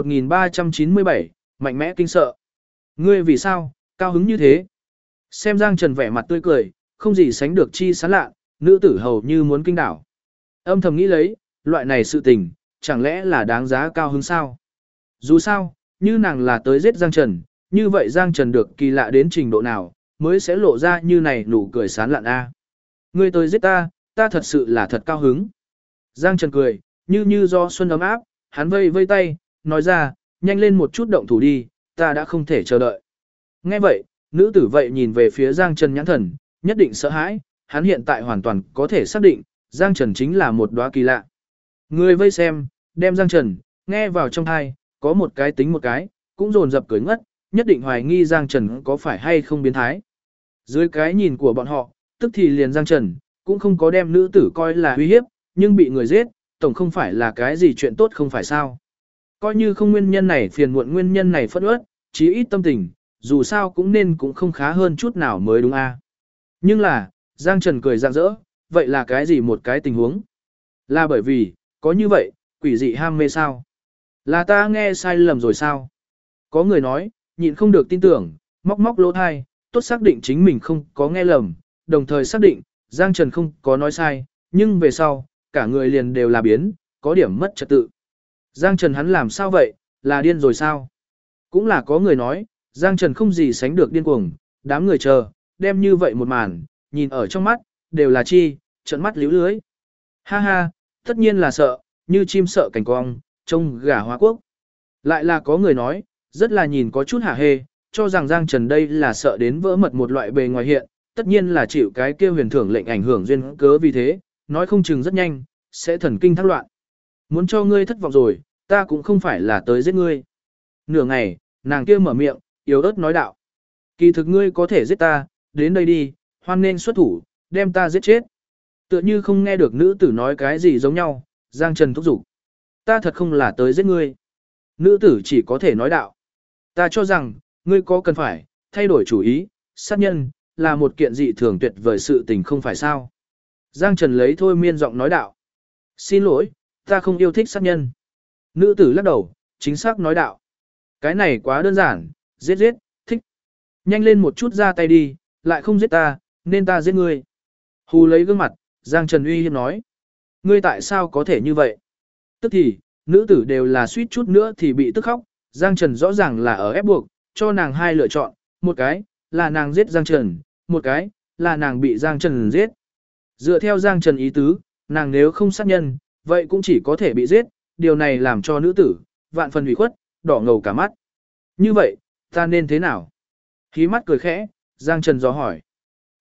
1397, mạnh mẽ kinh sợ. Ngươi vì sao, cao hứng như thế? Xem Giang Trần vẻ mặt tươi cười, không gì sánh được chi sán lạ, nữ tử hầu như muốn kinh đảo. Âm thầm nghĩ lấy, loại này sự tình, chẳng lẽ là đáng giá cao hứng sao? Dù sao, như nàng là tới giết Giang Trần, như vậy Giang Trần được kỳ lạ đến trình độ nào, mới sẽ lộ ra như này nụ cười sán lạn a. Ngươi tới giết ta, ta thật sự là thật cao hứng. Giang Trần cười, như do xuân ấm áp, hắn vây vây tay, nói ra, nhanh lên một chút động thủ đi, ta đã không thể chờ đợi. Nghe vậy, nữ tử vậy nhìn về phía Giang Trần nhãn thần, nhất định sợ hãi, hắn hiện tại hoàn toàn có thể xác định, Giang Trần chính là một đóa kỳ lạ. Người vây xem, đem Giang Trần, nghe vào trong thai, có một cái tính một cái, cũng dồn dập cười ngất, nhất định hoài nghi Giang Trần có phải hay không biến thái. Dưới cái nhìn của bọn họ, tức thì liền Giang Trần, cũng không có đem nữ tử coi là uy hiếp, nhưng bị người giết, tổng không phải là cái gì chuyện tốt không phải sao. Coi như không nguyên nhân này phiền muộn nguyên nhân này phẫn uất, chí ít tâm tình, dù sao cũng nên cũng không khá hơn chút nào mới đúng a. Nhưng là, Giang Trần cười rạng rỡ, vậy là cái gì một cái tình huống? Là bởi vì, có như vậy, quỷ dị ham mê sao? Là ta nghe sai lầm rồi sao? Có người nói, nhịn không được tin tưởng, móc móc lỗ thai, tốt xác định chính mình không có nghe lầm, đồng thời xác định, Giang Trần không có nói sai, nhưng về sau, cả người liền đều là biến, có điểm mất trật tự. Giang Trần hắn làm sao vậy, là điên rồi sao? Cũng là có người nói, Giang Trần không gì sánh được điên cuồng, đám người chờ, đem như vậy một màn, nhìn ở trong mắt, đều là chi, trận mắt líu lưới. Ha ha, tất nhiên là sợ, như chim sợ cảnh cong, trông gà hóa quốc. Lại là có người nói, rất là nhìn có chút hả hê, cho rằng Giang Trần đây là sợ đến vỡ mật một loại bề ngoài hiện, tất nhiên là chịu cái kia huyền thưởng lệnh ảnh hưởng duyên cớ vì thế, nói không chừng rất nhanh, sẽ thần kinh thác loạn. Muốn cho ngươi thất vọng rồi, ta cũng không phải là tới giết ngươi. Nửa ngày, nàng kia mở miệng, yếu ớt nói đạo. Kỳ thực ngươi có thể giết ta, đến đây đi, hoan nên xuất thủ, đem ta giết chết. Tựa như không nghe được nữ tử nói cái gì giống nhau, Giang Trần thúc giục. Ta thật không là tới giết ngươi. Nữ tử chỉ có thể nói đạo. Ta cho rằng, ngươi có cần phải, thay đổi chủ ý, sát nhân, là một kiện dị thường tuyệt vời sự tình không phải sao. Giang Trần lấy thôi miên giọng nói đạo. Xin lỗi, ta không yêu thích sát nhân. Nữ tử lắc đầu, chính xác nói đạo. Cái này quá đơn giản, giết giết, thích. Nhanh lên một chút ra tay đi, lại không giết ta, nên ta giết ngươi. Hù lấy gương mặt, Giang Trần uy hiếp nói. Ngươi tại sao có thể như vậy? Tức thì, nữ tử đều là suýt chút nữa thì bị tức khóc, Giang Trần rõ ràng là ở ép buộc, cho nàng hai lựa chọn, một cái, là nàng giết Giang Trần, một cái, là nàng bị Giang Trần giết. Dựa theo Giang Trần ý tứ, nàng nếu không sát nhân, vậy cũng chỉ có thể bị giết, điều này làm cho nữ tử, vạn phần ủy khuất, đỏ ngầu cả mắt. Như vậy, ta nên thế nào? Khí mắt cười khẽ, Giang Trần dò hỏi.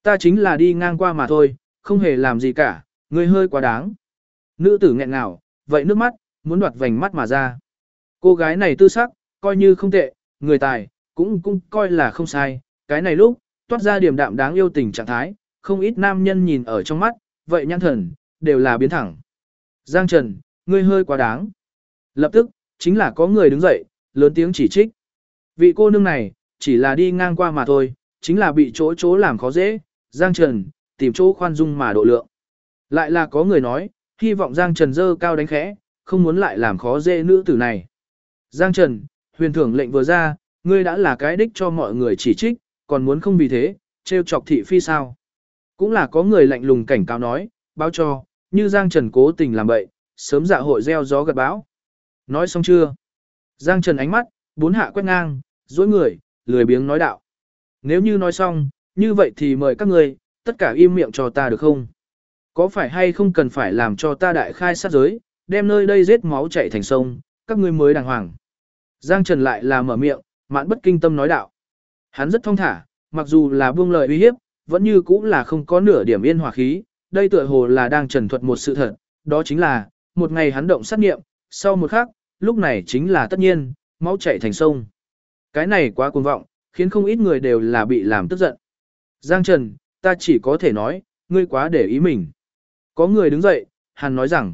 Ta chính là đi ngang qua mà thôi, không hề làm gì cả, ngươi hơi quá đáng. Nữ tử nghẹn ngào, vậy nước mắt, muốn đoạt vành mắt mà ra. Cô gái này tư sắc, coi như không tệ, người tài, cũng coi là không sai. Cái này lúc, toát ra điềm đạm đáng yêu tình trạng thái, không ít nam nhân nhìn ở trong mắt, vậy nhãn thần, đều là biến thẳng. Giang Trần, ngươi hơi quá đáng. Lập tức, chính là có người đứng dậy, lớn tiếng chỉ trích. Vị cô nương này, chỉ là đi ngang qua mà thôi, chính là bị chỗ làm khó dễ. Giang Trần, tìm chỗ khoan dung mà độ lượng. Lại là có người nói, hy vọng Giang Trần dơ cao đánh khẽ, không muốn lại làm khó dễ nữ tử này. Giang Trần, huyền thưởng lệnh vừa ra, ngươi đã là cái đích cho mọi người chỉ trích, còn muốn không vì thế, trêu chọc thị phi sao. Cũng là có người lạnh lùng cảnh cáo nói, báo cho, như Giang Trần cố tình làm bậy, sớm dạ hội gieo gió gặt bão. Nói xong chưa? Giang Trần ánh mắt, bốn hạ quét ngang, dối người, lười biếng nói đạo. Nếu như nói xong, như vậy thì mời các người, tất cả im miệng cho ta được không? Có phải hay không cần phải làm cho ta đại khai sát giới, đem nơi đây giết máu chảy thành sông, các ngươi mới đàng hoàng. Giang Trần lại là mở miệng, mạn bất kinh tâm nói đạo. Hắn rất thong thả, mặc dù là buông lời uy hiếp, vẫn như cũng là không có nửa điểm yên hòa khí, đây tựa hồ là đang trần thuật một sự thật, đó chính là, một ngày hắn động sát nghiệm, sau một khắc, lúc này chính là tất nhiên, máu chảy thành sông. Cái này quá cuồng vọng, khiến không ít người đều là bị làm tức giận. Giang Trần, ta chỉ có thể nói, ngươi quá để ý mình. Có người đứng dậy, hắn nói rằng,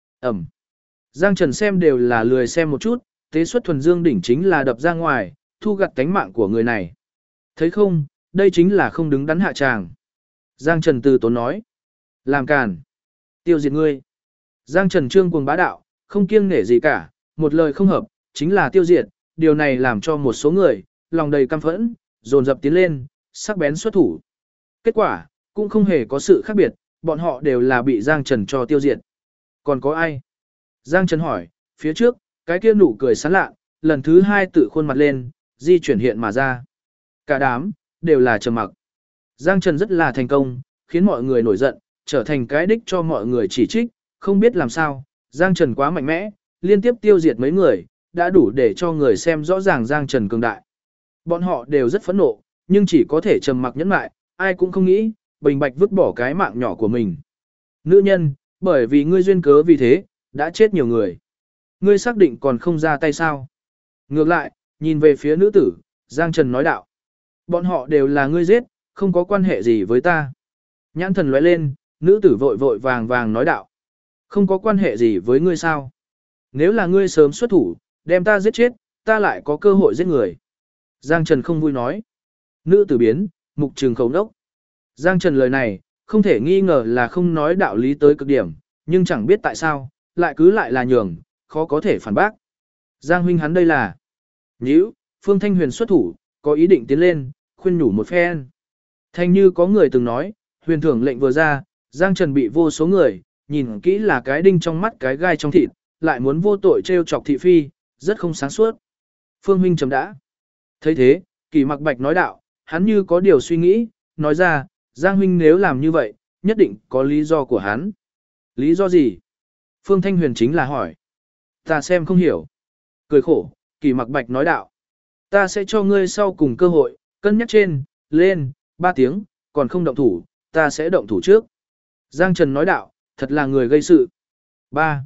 Giang Trần xem đều là lười xem một chút, tế xuất thuần dương đỉnh chính là đập ra ngoài, thu gặt tánh mạng của người này. Thấy không, đây chính là không đứng đắn hạ tràng. Giang Trần từ tốn nói, làm càn, tiêu diệt ngươi. Giang Trần trương cuồng bá đạo, không kiêng nể gì cả, một lời không hợp, chính là tiêu diệt, điều này làm cho một số người, lòng đầy căm phẫn, dồn dập tiến lên, sắc bén xuất thủ. Kết quả, cũng không hề có sự khác biệt, bọn họ đều là bị Giang Trần cho tiêu diệt. Còn có ai? Giang Trần hỏi, phía trước, cái kia nụ cười sán lạ, lần thứ hai tự khuôn mặt lên, di chuyển hiện mà ra. Cả đám, đều là trầm mặc. Giang Trần rất là thành công, khiến mọi người nổi giận, trở thành cái đích cho mọi người chỉ trích, không biết làm sao, Giang Trần quá mạnh mẽ, liên tiếp tiêu diệt mấy người, đã đủ để cho người xem rõ ràng Giang Trần cường đại. Bọn họ đều rất phẫn nộ, nhưng chỉ có thể trầm mặc nhẫn lại, ai cũng không nghĩ, bình bạch vứt bỏ cái mạng nhỏ của mình. Nữ nhân, bởi vì ngươi duyên cớ vì thế, đã chết nhiều người. Ngươi xác định còn không ra tay sao? Ngược lại, nhìn về phía nữ tử, Giang Trần nói đạo. Bọn họ đều là ngươi giết, không có quan hệ gì với ta. Nhãn thần lóe lên, nữ tử vội vội vàng vàng nói đạo. Không có quan hệ gì với ngươi sao? Nếu là ngươi sớm xuất thủ, đem ta giết chết, ta lại có cơ hội giết người. Giang Trần không vui nói. Nữ tử biến, mục trường khẩu đốc. Giang Trần lời này, không thể nghi ngờ là không nói đạo lý tới cực điểm, nhưng chẳng biết tại sao, lại cứ lại là nhường, khó có thể phản bác. Giang huynh hắn đây là nhíu, Phương Thanh Huyền xuất thủ, có ý định tiến lên, khuyên nhủ một phen. Thanh như có người từng nói, huyền thưởng lệnh vừa ra, Giang Trần bị vô số người, nhìn kỹ là cái đinh trong mắt cái gai trong thịt, lại muốn vô tội trêu chọc thị phi, rất không sáng suốt. Phương huynh chấm đã. Thấy thế, Kỳ Mặc Bạch nói đạo, hắn như có điều suy nghĩ, nói ra, Giang huynh nếu làm như vậy, nhất định có lý do của hắn. Lý do gì? Phương Thanh Huyền chính là hỏi. Ta xem không hiểu. Cười khổ, Kỳ Mặc Bạch nói đạo. Ta sẽ cho ngươi sau cùng cơ hội, cân nhắc trên, lên, 3 tiếng, còn không động thủ, ta sẽ động thủ trước. Giang Trần nói đạo, thật là người gây sự. 3,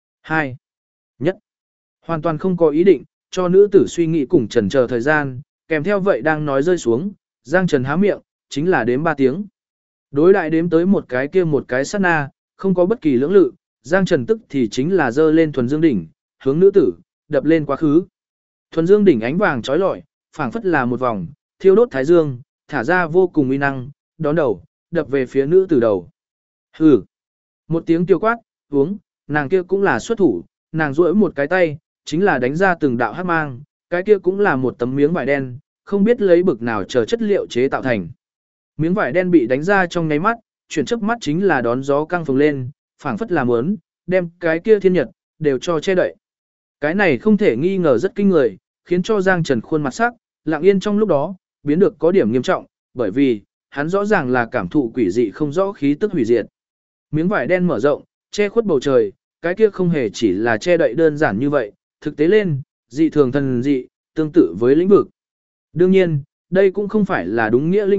2, 1. Hoàn toàn không có ý định, cho nữ tử suy nghĩ cùng chần chờ thời gian, kèm theo vậy đang nói rơi xuống, Giang Trần há miệng, chính là đếm 3 tiếng. Đối đại đếm tới một cái kia một cái sát na, không có bất kỳ lưỡng lự, Giang Trần tức thì chính là dơ lên thuần dương đỉnh, hướng nữ tử, đập lên quá khứ. Thuần dương đỉnh ánh vàng chói lọi, phảng phất là một vòng, thiêu đốt thái dương, thả ra vô cùng uy năng, đón đầu, đập về phía nữ tử đầu. Hừ. Một tiếng tiêu quát, uống, nàng kia cũng là xuất thủ, nàng duỗi một cái tay, chính là đánh ra từng đạo hắc mang, cái kia cũng là một tấm miếng vải đen, không biết lấy bực nào chờ chất liệu chế tạo thành. Miếng vải đen bị đánh ra trong nháy mắt, chuyển chớp mắt chính là đón gió căng phồng lên, phảng phất là muốn đem cái kia thiên nhật đều cho che đậy. Cái này không thể nghi ngờ rất kinh người, khiến cho Giang Trần khuôn mặt sắc, lặng yên trong lúc đó, biến được có điểm nghiêm trọng, bởi vì, hắn rõ ràng là cảm thụ quỷ dị không rõ khí tức hủy diệt. Miếng vải đen mở rộng, che khuất bầu trời, cái kia không hề chỉ là che đậy đơn giản như vậy, thực tế lên, dị thường thần dị, tương tự với lĩnh vực. Đương nhiên, đây cũng không phải là đúng nghĩa lĩnh vực,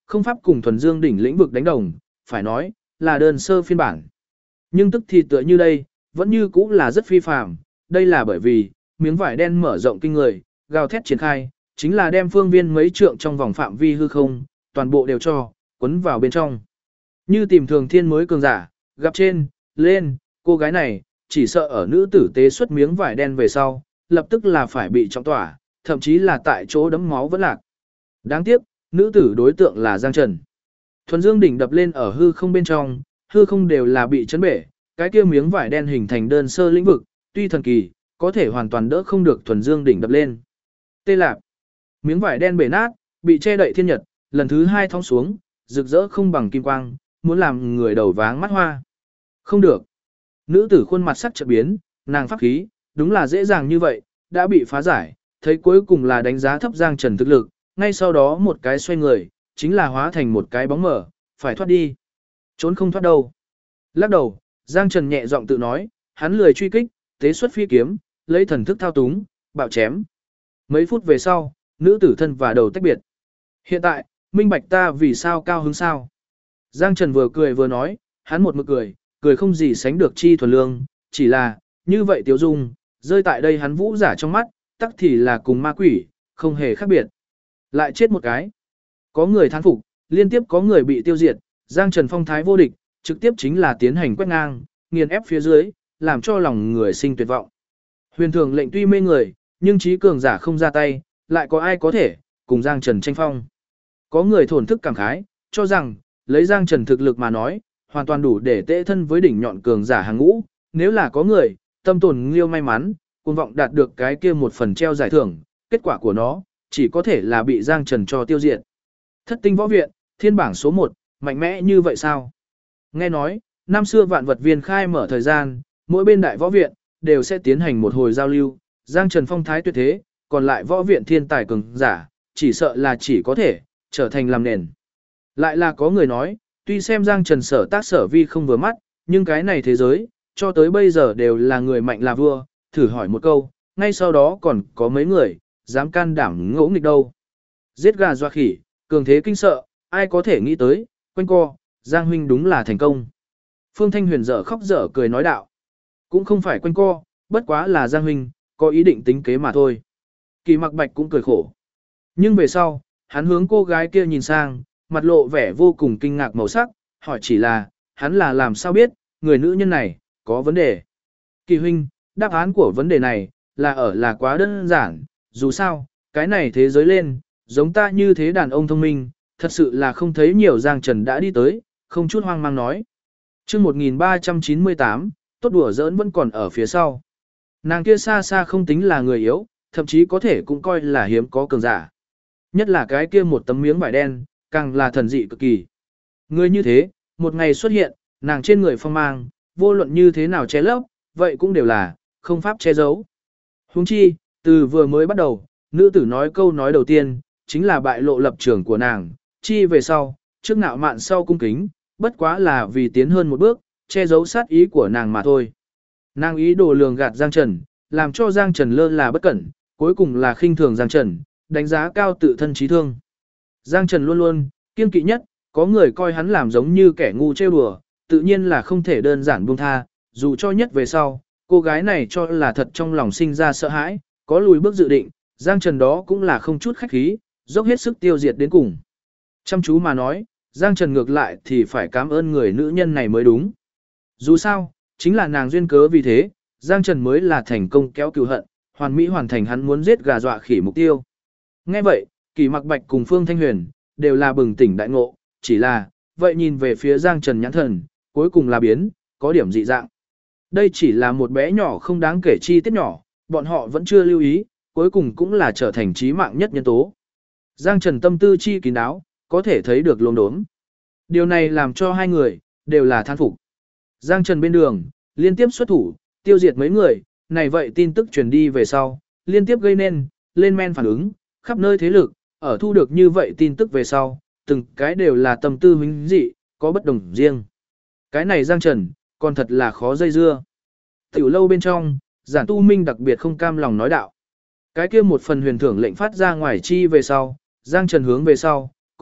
không pháp cùng thuần dương đỉnh lĩnh vực đánh đồng, phải nói là đơn sơ phiên bản. Nhưng tức thì tựa như đây, vẫn như cũ là rất phi phàm, đây là bởi vì miếng vải đen mở rộng kinh người, gào thét triển khai, chính là đem phương viên mấy trượng trong vòng phạm vi hư không, toàn bộ đều cho quấn vào bên trong. Như tìm thường thiên mới cường giả, gặp trên, lên, cô gái này, chỉ sợ ở nữ tử tế xuất miếng vải đen về sau, lập tức là phải bị trọng tỏa, thậm chí là tại chỗ đấm máu vẫn lạc. Đáng tiếc, nữ tử đối tượng là Giang Trần. Thuần dương đỉnh đập lên ở hư không bên trong, hư không đều là bị chấn bể, cái kia miếng vải đen hình thành đơn sơ lĩnh vực, tuy thần kỳ, có thể hoàn toàn đỡ không được thuần dương đỉnh đập lên. Tê lạp, miếng vải đen bể nát, bị che đậy thiên nhật, lần thứ 2 thong xuống, rực rỡ không bằng kim quang, muốn làm người đầu váng mắt hoa. Không được. Nữ tử khuôn mặt sắc chợt biến, nàng pháp khí, đúng là dễ dàng như vậy, đã bị phá giải, thấy cuối cùng là đánh giá thấp Giang Trần thực lực, ngay sau đó một cái xoay người, chính là hóa thành một cái bóng mở, phải thoát đi. Trốn không thoát đâu. Lắc đầu, Giang Trần nhẹ giọng tự nói, hắn lười truy kích, tế xuất phi kiếm, lấy thần thức thao túng, bạo chém. Mấy phút về sau, nữ tử thân và đầu tách biệt. Hiện tại, minh bạch ta vì sao cao hứng sao. Giang Trần vừa cười vừa nói, hắn một mực cười, cười không gì sánh được chi thuần lương, chỉ là, như vậy tiêu dung, rơi tại đây hắn vũ giả trong mắt, tắc thì là cùng ma quỷ, không hề khác biệt. Lại chết một cái. Có người thán phục, liên tiếp có người bị tiêu diệt, Giang Trần phong thái vô địch, trực tiếp chính là tiến hành quét ngang, nghiền ép phía dưới, làm cho lòng người sinh tuyệt vọng. Huyền thường lệnh tuy mê người, nhưng trí cường giả không ra tay, lại có ai có thể cùng Giang Trần tranh phong. Có người thổn thức cảm khái, cho rằng, lấy Giang Trần thực lực mà nói, hoàn toàn đủ để tệ thân với đỉnh nhọn cường giả hàng ngũ, nếu là có người, tâm tồn liêu may mắn, cuồng vọng đạt được cái kia một phần treo giải thưởng, kết quả của nó, chỉ có thể là bị Giang Trần cho tiêu diệt. Thất tinh võ viện, thiên bảng số 1, mạnh mẽ như vậy sao? Nghe nói, năm xưa vạn vật viên khai mở thời gian, mỗi bên đại võ viện, đều sẽ tiến hành một hồi giao lưu, Giang Trần phong thái tuyệt thế, còn lại võ viện thiên tài cường giả, chỉ sợ là chỉ có thể, trở thành làm nền. Lại là có người nói, tuy xem Giang Trần sở tác sở vi không vừa mắt, nhưng cái này thế giới, cho tới bây giờ đều là người mạnh là vua, thử hỏi một câu, ngay sau đó còn có mấy người, dám can đảm ngỗ nghịch đâu. Giết gà doa khỉ, cường thế kinh sợ, ai có thể nghĩ tới, quanh co, Giang huynh đúng là thành công. Phương Thanh Huyền dở khóc dở cười nói đạo. Cũng không phải quanh co, bất quá là Giang huynh, có ý định tính kế mà thôi. Kỳ Mặc Bạch cũng cười khổ. Nhưng về sau, hắn hướng cô gái kia nhìn sang, mặt lộ vẻ vô cùng kinh ngạc màu sắc, hỏi chỉ là, hắn là làm sao biết, người nữ nhân này, có vấn đề. Kỳ huynh, đáp án của vấn đề này, là quá đơn giản, dù sao, cái này thế giới lên, giống ta như thế đàn ông thông minh, thật sự là không thấy nhiều. Giang Trần đã đi tới, không chút hoang mang nói. Chương 1398, tốt đùa giỡn vẫn còn ở phía sau. Nàng kia xa xa không tính là người yếu, thậm chí có thể cũng coi là hiếm có cường giả. Nhất là cái kia một tấm miếng vải đen, càng là thần dị cực kỳ. Người như thế, một ngày xuất hiện, nàng trên người phong mang, vô luận như thế nào che lấp, vậy cũng đều là, không pháp che giấu. Huống chi, từ vừa mới bắt đầu, nữ tử nói câu nói đầu tiên, chính là bại lộ lập trường của nàng, chi về sau, trước nạo mạn sau cung kính, bất quá là vì tiến hơn một bước, che giấu sát ý của nàng mà thôi. Nàng ý đồ lường gạt Giang Trần, làm cho Giang Trần lơ là bất cẩn, cuối cùng là khinh thường Giang Trần, đánh giá cao tự thân trí thương. Giang Trần luôn luôn, kiêng kỵ nhất, có người coi hắn làm giống như kẻ ngu trêu đùa, tự nhiên là không thể đơn giản buông tha, dù cho nhất về sau, cô gái này cho là thật trong lòng sinh ra sợ hãi, có lùi bước dự định, Giang Trần đó cũng là không chút khách khí, dốc hết sức tiêu diệt đến cùng. Chăm chú mà nói, Giang Trần ngược lại thì phải cảm ơn người nữ nhân này mới đúng. Dù sao, chính là nàng duyên cớ vì thế, Giang Trần mới là thành công kéo cừu hận, hoàn mỹ hoàn thành hắn muốn giết gà dọa khỉ mục tiêu. Nghe vậy, Kỳ Mặc Bạch cùng Phương Thanh Huyền đều là bừng tỉnh đại ngộ, chỉ là, vậy nhìn về phía Giang Trần nhãn thần, cuối cùng là biến, có điểm dị dạng. Đây chỉ là một bé nhỏ không đáng kể chi tiết nhỏ, bọn họ vẫn chưa lưu ý, cuối cùng cũng là trở thành chí mạng nhất nhân tố. Giang Trần tâm tư chi kín đáo, có thể thấy được lốm đốm. Điều này làm cho hai người đều là than phục. Giang Trần bên đường, liên tiếp xuất thủ, tiêu diệt mấy người, này vậy tin tức truyền đi về sau, liên tiếp gây nên, lên men phản ứng, khắp nơi thế lực, ở thu được như vậy tin tức về sau, từng cái đều là tâm tư huynh dị, có bất đồng riêng. Cái này Giang Trần, còn thật là khó dây dưa. Tiểu lâu bên trong, Giản Tu Minh đặc biệt không cam lòng nói đạo. Cái kia một phần huyền thưởng lệnh phát ra ngoài chi về sau, Giang Trần hướng về sau,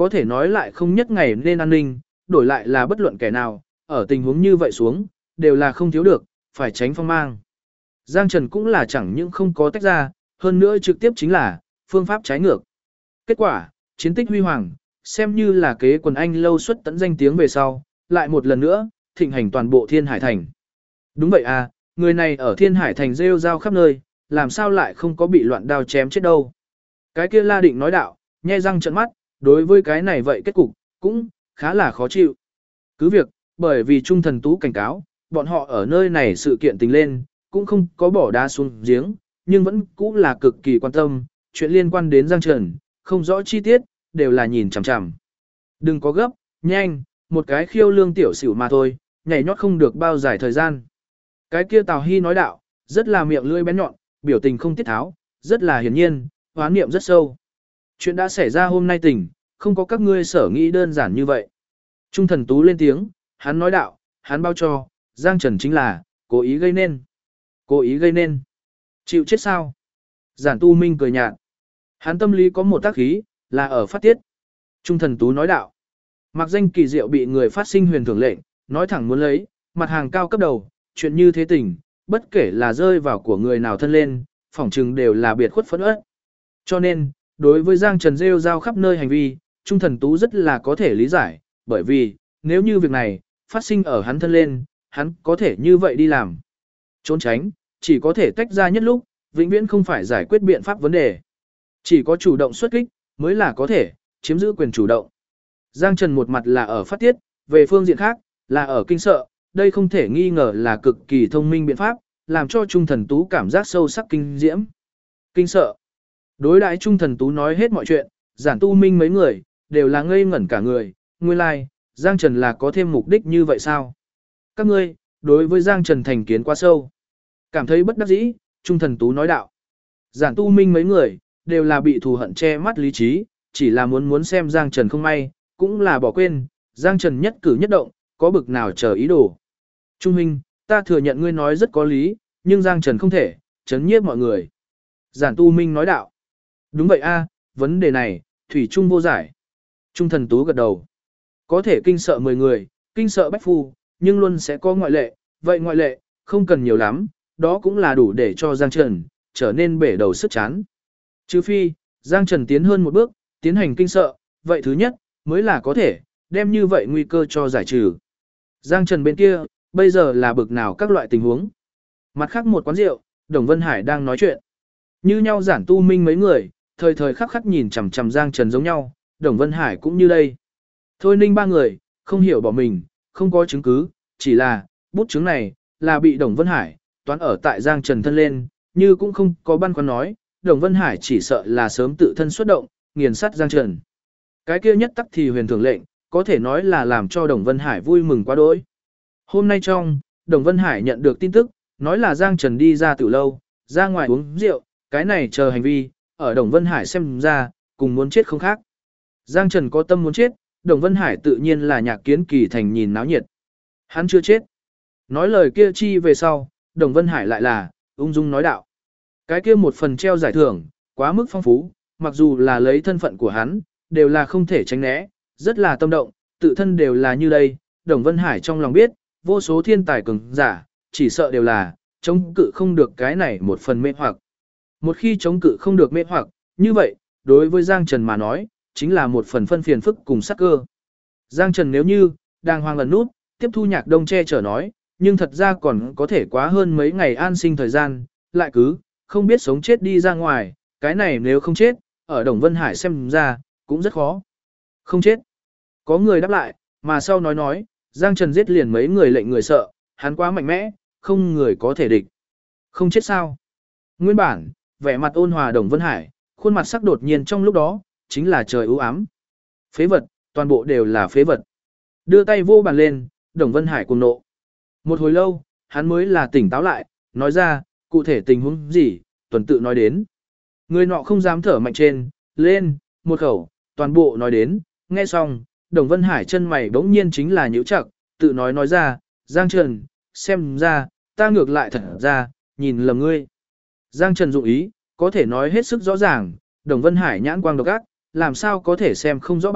có thể nói lại không nhất ngày nên an ninh, đổi lại là bất luận kẻ nào, ở tình huống như vậy xuống, đều là không thiếu được, phải tránh phong mang. Giang Trần cũng là chẳng những không có tách ra, hơn nữa trực tiếp chính là phương pháp trái ngược. Kết quả, chiến tích huy hoàng, xem như là kế quần anh lâu xuất tận danh tiếng về sau, lại một lần nữa, thịnh hành toàn bộ Thiên Hải Thành. Đúng vậy à, người này ở Thiên Hải Thành rêu rao khắp nơi, làm sao lại không có bị loạn đao chém chết đâu. Cái kia La Định nói đạo, nhe răng trợn mắt, đối với cái này vậy kết cục, cũng khá là khó chịu. Cứ việc, bởi vì Trung Thần Tú cảnh cáo, bọn họ ở nơi này sự kiện tình lên, cũng không có bỏ đá xuống giếng, nhưng vẫn cũng là cực kỳ quan tâm, chuyện liên quan đến Giang Trần, không rõ chi tiết, đều là nhìn chằm chằm. Đừng có gấp, nhanh, một cái khiêu lương tiểu xỉu mà thôi, nhảy nhót không được bao dài thời gian. Cái kia Tào Hy nói đạo, rất là miệng lưỡi bén nhọn, biểu tình không tiết tháo, rất là hiển nhiên, hoán niệm rất sâu. Chuyện đã xảy ra hôm nay tỉnh, không có các ngươi sở nghĩ đơn giản như vậy. Trung Thần Tú lên tiếng, hắn nói đạo, hắn bao cho, Giang Trần chính là, cố ý gây nên. Cố ý gây nên. Chịu chết sao? Giản Tu Minh cười nhạt. Hắn tâm lý có một tác khí, là ở phát tiết. Trung Thần Tú nói đạo. Mặc danh kỳ diệu bị người phát sinh huyền thưởng lệnh, nói thẳng muốn lấy, mặt hàng cao cấp đầu, chuyện như thế tình, bất kể là rơi vào của người nào thân lên, phỏng chừng đều là biệt khuất phẫn uất. Cho nên, đối với Giang Trần rêu rao khắp nơi hành vi, Trung Thần Tú rất là có thể lý giải, bởi vì, nếu như việc này, phát sinh ở hắn thân lên, hắn có thể như vậy đi làm. Trốn tránh, chỉ có thể tách ra nhất lúc, vĩnh viễn không phải giải quyết biện pháp vấn đề. Chỉ có chủ động xuất kích, mới là có thể, chiếm giữ quyền chủ động. Giang Trần một mặt là ở phát tiết, về phương diện khác, là ở kinh sợ, đây không thể nghi ngờ là cực kỳ thông minh biện pháp, làm cho Trung Thần Tú cảm giác sâu sắc kinh diễm. Kinh sợ. Đối đãi Trung Thần Tú nói hết mọi chuyện, Giản Tu Minh mấy người, đều là ngây ngẩn cả người, nguyên lai, like, Giang Trần là có thêm mục đích như vậy sao? Các ngươi, đối với Giang Trần thành kiến quá sâu. Cảm thấy bất đắc dĩ, Trung Thần Tú nói đạo. Giản Tu Minh mấy người, đều là bị thù hận che mắt lý trí, chỉ là muốn xem Giang Trần không may, cũng là bỏ quên, Giang Trần nhất cử nhất động, có bực nào chờ ý đồ. Trung Minh, ta thừa nhận ngươi nói rất có lý, nhưng Giang Trần không thể, chấn nhiếp mọi người. Giản Tu Minh nói đạo. Đúng vậy a, vấn đề này, Thủy Trung vô giải. Trung Thần Tú gật đầu. Có thể kinh sợ 10 người, kinh sợ bách phu, nhưng luôn sẽ có ngoại lệ, vậy ngoại lệ, không cần nhiều lắm, đó cũng là đủ để cho Giang Trần, trở nên bể đầu sức chán. Trừ phi, Giang Trần tiến hơn một bước, tiến hành kinh sợ, vậy thứ nhất, mới là có thể, đem như vậy nguy cơ cho giải trừ. Giang Trần bên kia, bây giờ là bực nào các loại tình huống. Mặt khác một quán rượu, Đồng Vân Hải đang nói chuyện. Như nhau Giản Tu Minh mấy người, thời thời khắc khắc nhìn chằm chằm Giang Trần giống nhau, Đồng Vân Hải cũng như đây. Thôi Ninh ba người, không hiểu bỏ mình, không có chứng cứ, chỉ là, bút chứng này, là bị Đồng Vân Hải, toán ở tại Giang Trần thân lên, như cũng không có băn khoăn nói, Đồng Vân Hải chỉ sợ là sớm tự thân xuất động, nghiền sát Giang Trần. Cái kia nhất tắc thì huyền thưởng lệnh, có thể nói là làm cho Đồng Vân Hải vui mừng quá đỗi. Hôm nay trong, Đồng Vân Hải nhận được tin tức, nói là Giang Trần đi ra tiểu lâu, ra ngoài uống rượu, cái này chờ hành vi, ở Đồng Vân Hải xem ra, cùng muốn chết không khác. Giang Trần có tâm muốn chết, Đồng Vân Hải tự nhiên là Nhạc Kiến Kỳ thành nhìn náo nhiệt. Hắn chưa chết. Nói lời kia chi về sau, Đồng Vân Hải lại là, ung dung nói đạo. Cái kia một phần treo giải thưởng, quá mức phong phú, mặc dù là lấy thân phận của hắn, đều là không thể tránh né, rất là tâm động, tự thân đều là như đây. Đồng Vân Hải trong lòng biết, vô số thiên tài cường giả, chỉ sợ đều là, chống cự không được cái này một phần mê hoặc. Một khi chống cự không được mê hoặc, như vậy, đối với Giang Trần mà nói, chính là một phần phân phiền phức cùng sắc cơ. Giang Trần nếu như, đang hoang ẩn nút, tiếp thu Nhạc Đông che chở nói, nhưng thật ra còn có thể quá hơn mấy ngày an sinh thời gian, lại cứ, không biết sống chết đi ra ngoài, cái này nếu không chết, ở Đồng Vân Hải xem ra, cũng rất khó. Không chết. Có người đáp lại, mà sau nói, Giang Trần giết liền mấy người lệnh người sợ, hắn quá mạnh mẽ, không người có thể địch. Không chết sao? Nguyên bản, vẻ mặt ôn hòa Đồng Vân Hải, khuôn mặt sắc đột nhiên trong lúc đó, chính là trời ưu ám. Phế vật, toàn bộ đều là phế vật. Đưa tay vô bàn lên, Đồng Vân Hải cuồng nộ. Một hồi lâu, hắn mới là tỉnh táo lại, nói ra, cụ thể tình huống gì, tuần tự nói đến. Người nọ không dám thở mạnh trên, lên, một khẩu, toàn bộ nói đến, nghe xong, Đồng Vân Hải chân mày bỗng nhiên chính là nhíu chặt, tự nói ra, Giang Trần, xem ra, ta ngược lại thật ra, nhìn lầm ngươi. Giang Trần dụng ý, có thể nói hết sức rõ ràng, Đồng Vân Hải nhãn quang độc ác, làm sao có thể xem không rõ bạch,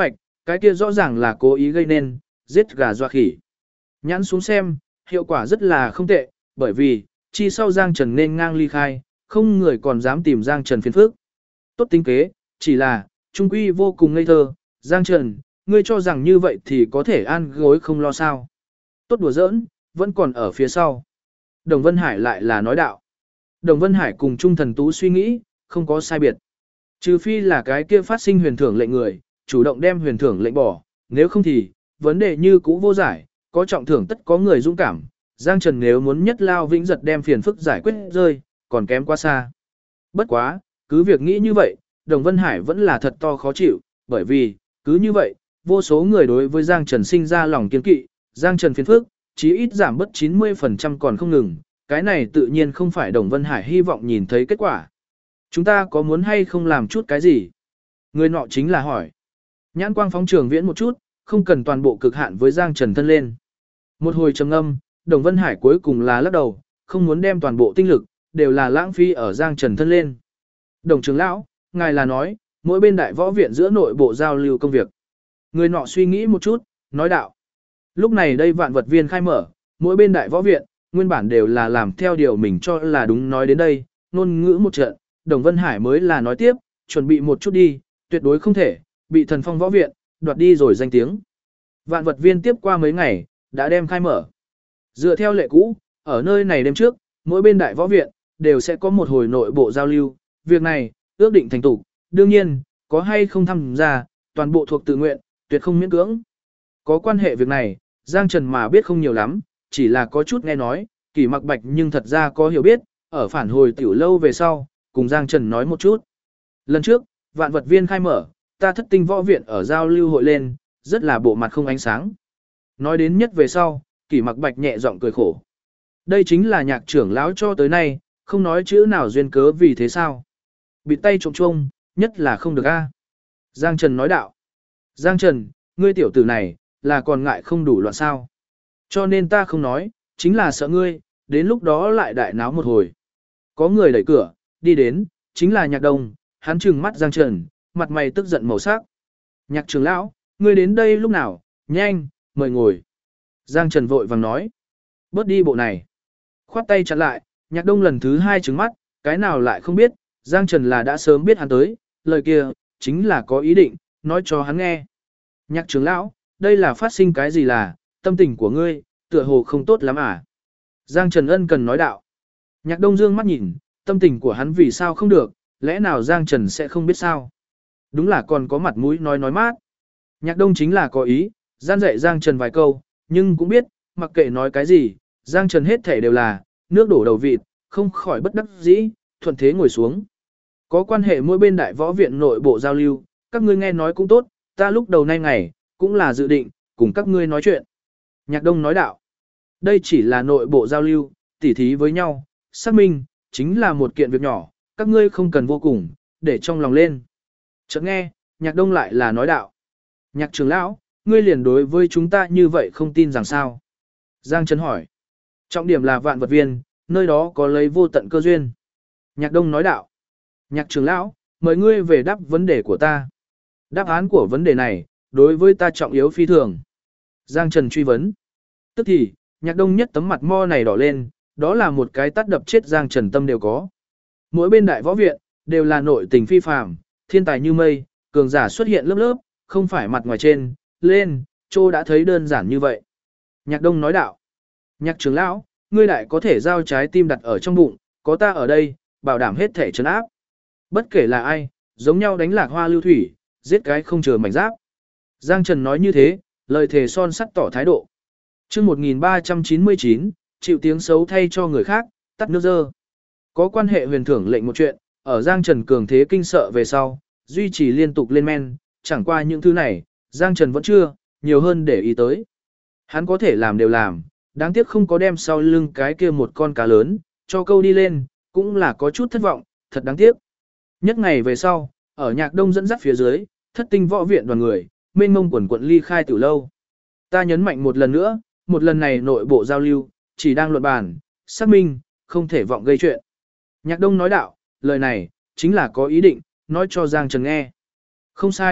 cái kia rõ ràng là cố ý gây nên, giết gà dọa khỉ. Nhãn xuống xem, hiệu quả rất là không tệ, bởi vì, chi sau Giang Trần nên ngang ly khai, không người còn dám tìm Giang Trần phiền phức. Tốt tính kế, chỉ là, trung quy vô cùng ngây thơ, Giang Trần, ngươi cho rằng như vậy thì có thể an gối không lo sao. Tốt đùa giỡn, vẫn còn ở phía sau. Đồng Vân Hải lại là nói đạo. Đồng Vân Hải cùng Trung Thần Tú suy nghĩ, không có sai biệt. Trừ phi là cái kia phát sinh huyền thưởng lệnh người, chủ động đem huyền thưởng lệnh bỏ, nếu không thì, vấn đề như cũ vô giải, có trọng thưởng tất có người dũng cảm. Giang Trần nếu muốn nhất lao vĩnh giật đem phiền phức giải quyết rơi, còn kém quá xa. Bất quá, cứ việc nghĩ như vậy, Đồng Vân Hải vẫn là thật to khó chịu, bởi vì, cứ như vậy, vô số người đối với Giang Trần sinh ra lòng kiên kỵ, Giang Trần phiền phức, chí ít giảm bớt 90% còn không ngừng, cái này tự nhiên không phải Đồng Vân Hải hy vọng nhìn thấy kết quả. Chúng ta có muốn hay không làm chút cái gì? Người nọ chính là hỏi. Nhãn quang phóng trường viễn một chút, không cần toàn bộ cực hạn với Giang Trần thân lên. Một hồi trầm ngâm, Đồng Vân Hải cuối cùng là lắc đầu, không muốn đem toàn bộ tinh lực, đều là lãng phí ở Giang Trần thân lên. Đồng trưởng lão, ngài là nói, mỗi bên đại võ viện giữa nội bộ giao lưu công việc. Người nọ suy nghĩ một chút, nói đạo. Lúc này đây vạn vật viên khai mở, mỗi bên đại võ viện, nguyên bản đều là làm theo điều mình cho là đúng nói đến đây, ngôn ngữ một trận, Đồng Vân Hải mới là nói tiếp, chuẩn bị một chút đi, tuyệt đối không thể, bị thần phong võ viện, đoạt đi rồi danh tiếng. Vạn vật viên tiếp qua mấy ngày, đã đem khai mở. Dựa theo lệ cũ, ở nơi này đêm trước, mỗi bên đại võ viện, đều sẽ có một hồi nội bộ giao lưu, việc này, ước định thành tục, đương nhiên, có hay không tham gia, toàn bộ thuộc tự nguyện, tuyệt không miễn cưỡng. Có quan hệ việc này, Giang Trần mà biết không nhiều lắm, chỉ là có chút nghe nói, Kỷ Mặc Bạch nhưng thật ra có hiểu biết, ở phản hồi tiểu lâu về sau, cùng Giang Trần nói một chút. Lần trước, vạn vật viên khai mở, ta thất tinh võ viện ở giao lưu hội lên, rất là bộ mặt không ánh sáng. Nói đến nhất về sau, Kỷ Mặc Bạch nhẹ giọng cười khổ. Đây chính là Nhạc trưởng lão cho tới nay, không nói chữ nào duyên cớ vì thế sao. Bịt tay trộm chuông, nhất là không được a. Giang Trần nói đạo. Giang Trần, ngươi tiểu tử này, là còn ngại không đủ loạn sao. Cho nên ta không nói, chính là sợ ngươi, đến lúc đó lại đại náo một hồi. Có người đẩy cửa, đi đến, chính là Nhạc Đông, hắn trừng mắt Giang Trần, mặt mày tức giận màu sắc. Nhạc trưởng lão, ngươi đến đây lúc nào, nhanh, mời ngồi. Giang Trần vội vàng nói. Bớt đi bộ này. Khoát tay chặn lại, Nhạc Đông lần thứ hai trừng mắt, cái nào lại không biết, Giang Trần là đã sớm biết hắn tới, lời kia, chính là có ý định, nói cho hắn nghe. Nhạc trưởng lão, đây là phát sinh cái gì là, tâm tình của ngươi, tựa hồ không tốt lắm à? Giang Trần ân cần nói đạo. Nhạc Đông dương mắt nhìn, tâm tình của hắn vì sao không được, lẽ nào Giang Trần sẽ không biết sao? Đúng là còn có mặt mũi nói mát. Nhạc Đông chính là có ý, gian dạy Giang Trần vài câu, nhưng cũng biết, mặc kệ nói cái gì, Giang Trần hết thể đều là, nước đổ đầu vịt, không khỏi bất đắc dĩ, thuận thế ngồi xuống. Có quan hệ mỗi bên đại võ viện nội bộ giao lưu, các ngươi nghe nói cũng tốt, ta lúc đầu nay ngày, cũng là dự định, cùng các ngươi nói chuyện. Nhạc Đông nói đạo, đây chỉ là nội bộ giao lưu, tỉ thí với nhau, xác minh, chính là một kiện việc nhỏ, các ngươi không cần vô cùng, để trong lòng lên. Chợt nghe, Nhạc Đông lại là nói đạo, Nhạc trưởng lão, ngươi liền đối với chúng ta như vậy không tin rằng sao? Giang Trần hỏi, trọng điểm là vạn vật viên, nơi đó có lấy vô tận cơ duyên. Nhạc Đông nói đạo, Nhạc trưởng lão, mời ngươi về đáp vấn đề của ta. Đáp án của vấn đề này, đối với ta trọng yếu phi thường. Giang Trần truy vấn. Tức thì, Nhạc Đông nhất tấm mặt mo này đỏ lên, đó là một cái tát đập chết Giang Trần tâm đều có. Mỗi bên đại võ viện, đều là nội tình phi phàm, thiên tài như mây, cường giả xuất hiện lớp lớp, không phải mặt ngoài trên, lên, Trô đã thấy đơn giản như vậy. Nhạc Đông nói đạo. Nhạc trưởng lão, ngươi đại có thể giao trái tim đặt ở trong bụng, có ta ở đây, bảo đảm hết thể trấn áp. Bất kể là ai, giống nhau đánh lạc hoa lưu thủy, giết cái không chờ mảnh giáp. Giang Trần nói như thế, lời thề son sắt tỏ thái độ. Chương 1399, chịu tiếng xấu thay cho người khác, tắt nước dơ. Có quan hệ huyền thưởng lệnh một chuyện, ở Giang Trần cường thế kinh sợ về sau, duy trì liên tục lên men, chẳng qua những thứ này, Giang Trần vẫn chưa, nhiều hơn để ý tới. Hắn có thể làm đều làm, đáng tiếc không có đem sau lưng cái kia một con cá lớn, cho câu đi lên, cũng là có chút thất vọng, thật đáng tiếc. Nhất ngày về sau, ở Nhạc Đông dẫn dắt phía dưới, thất tinh võ viện đoàn người, mênh mông quần quận ly khai từ lâu. Ta nhấn mạnh một lần nữa, một lần này nội bộ giao lưu, chỉ đang luận bàn, xác minh, không thể vọng gây chuyện. Nhạc Đông nói đạo, lời này, chính là có ý định, nói cho Giang Trần nghe. Không sai,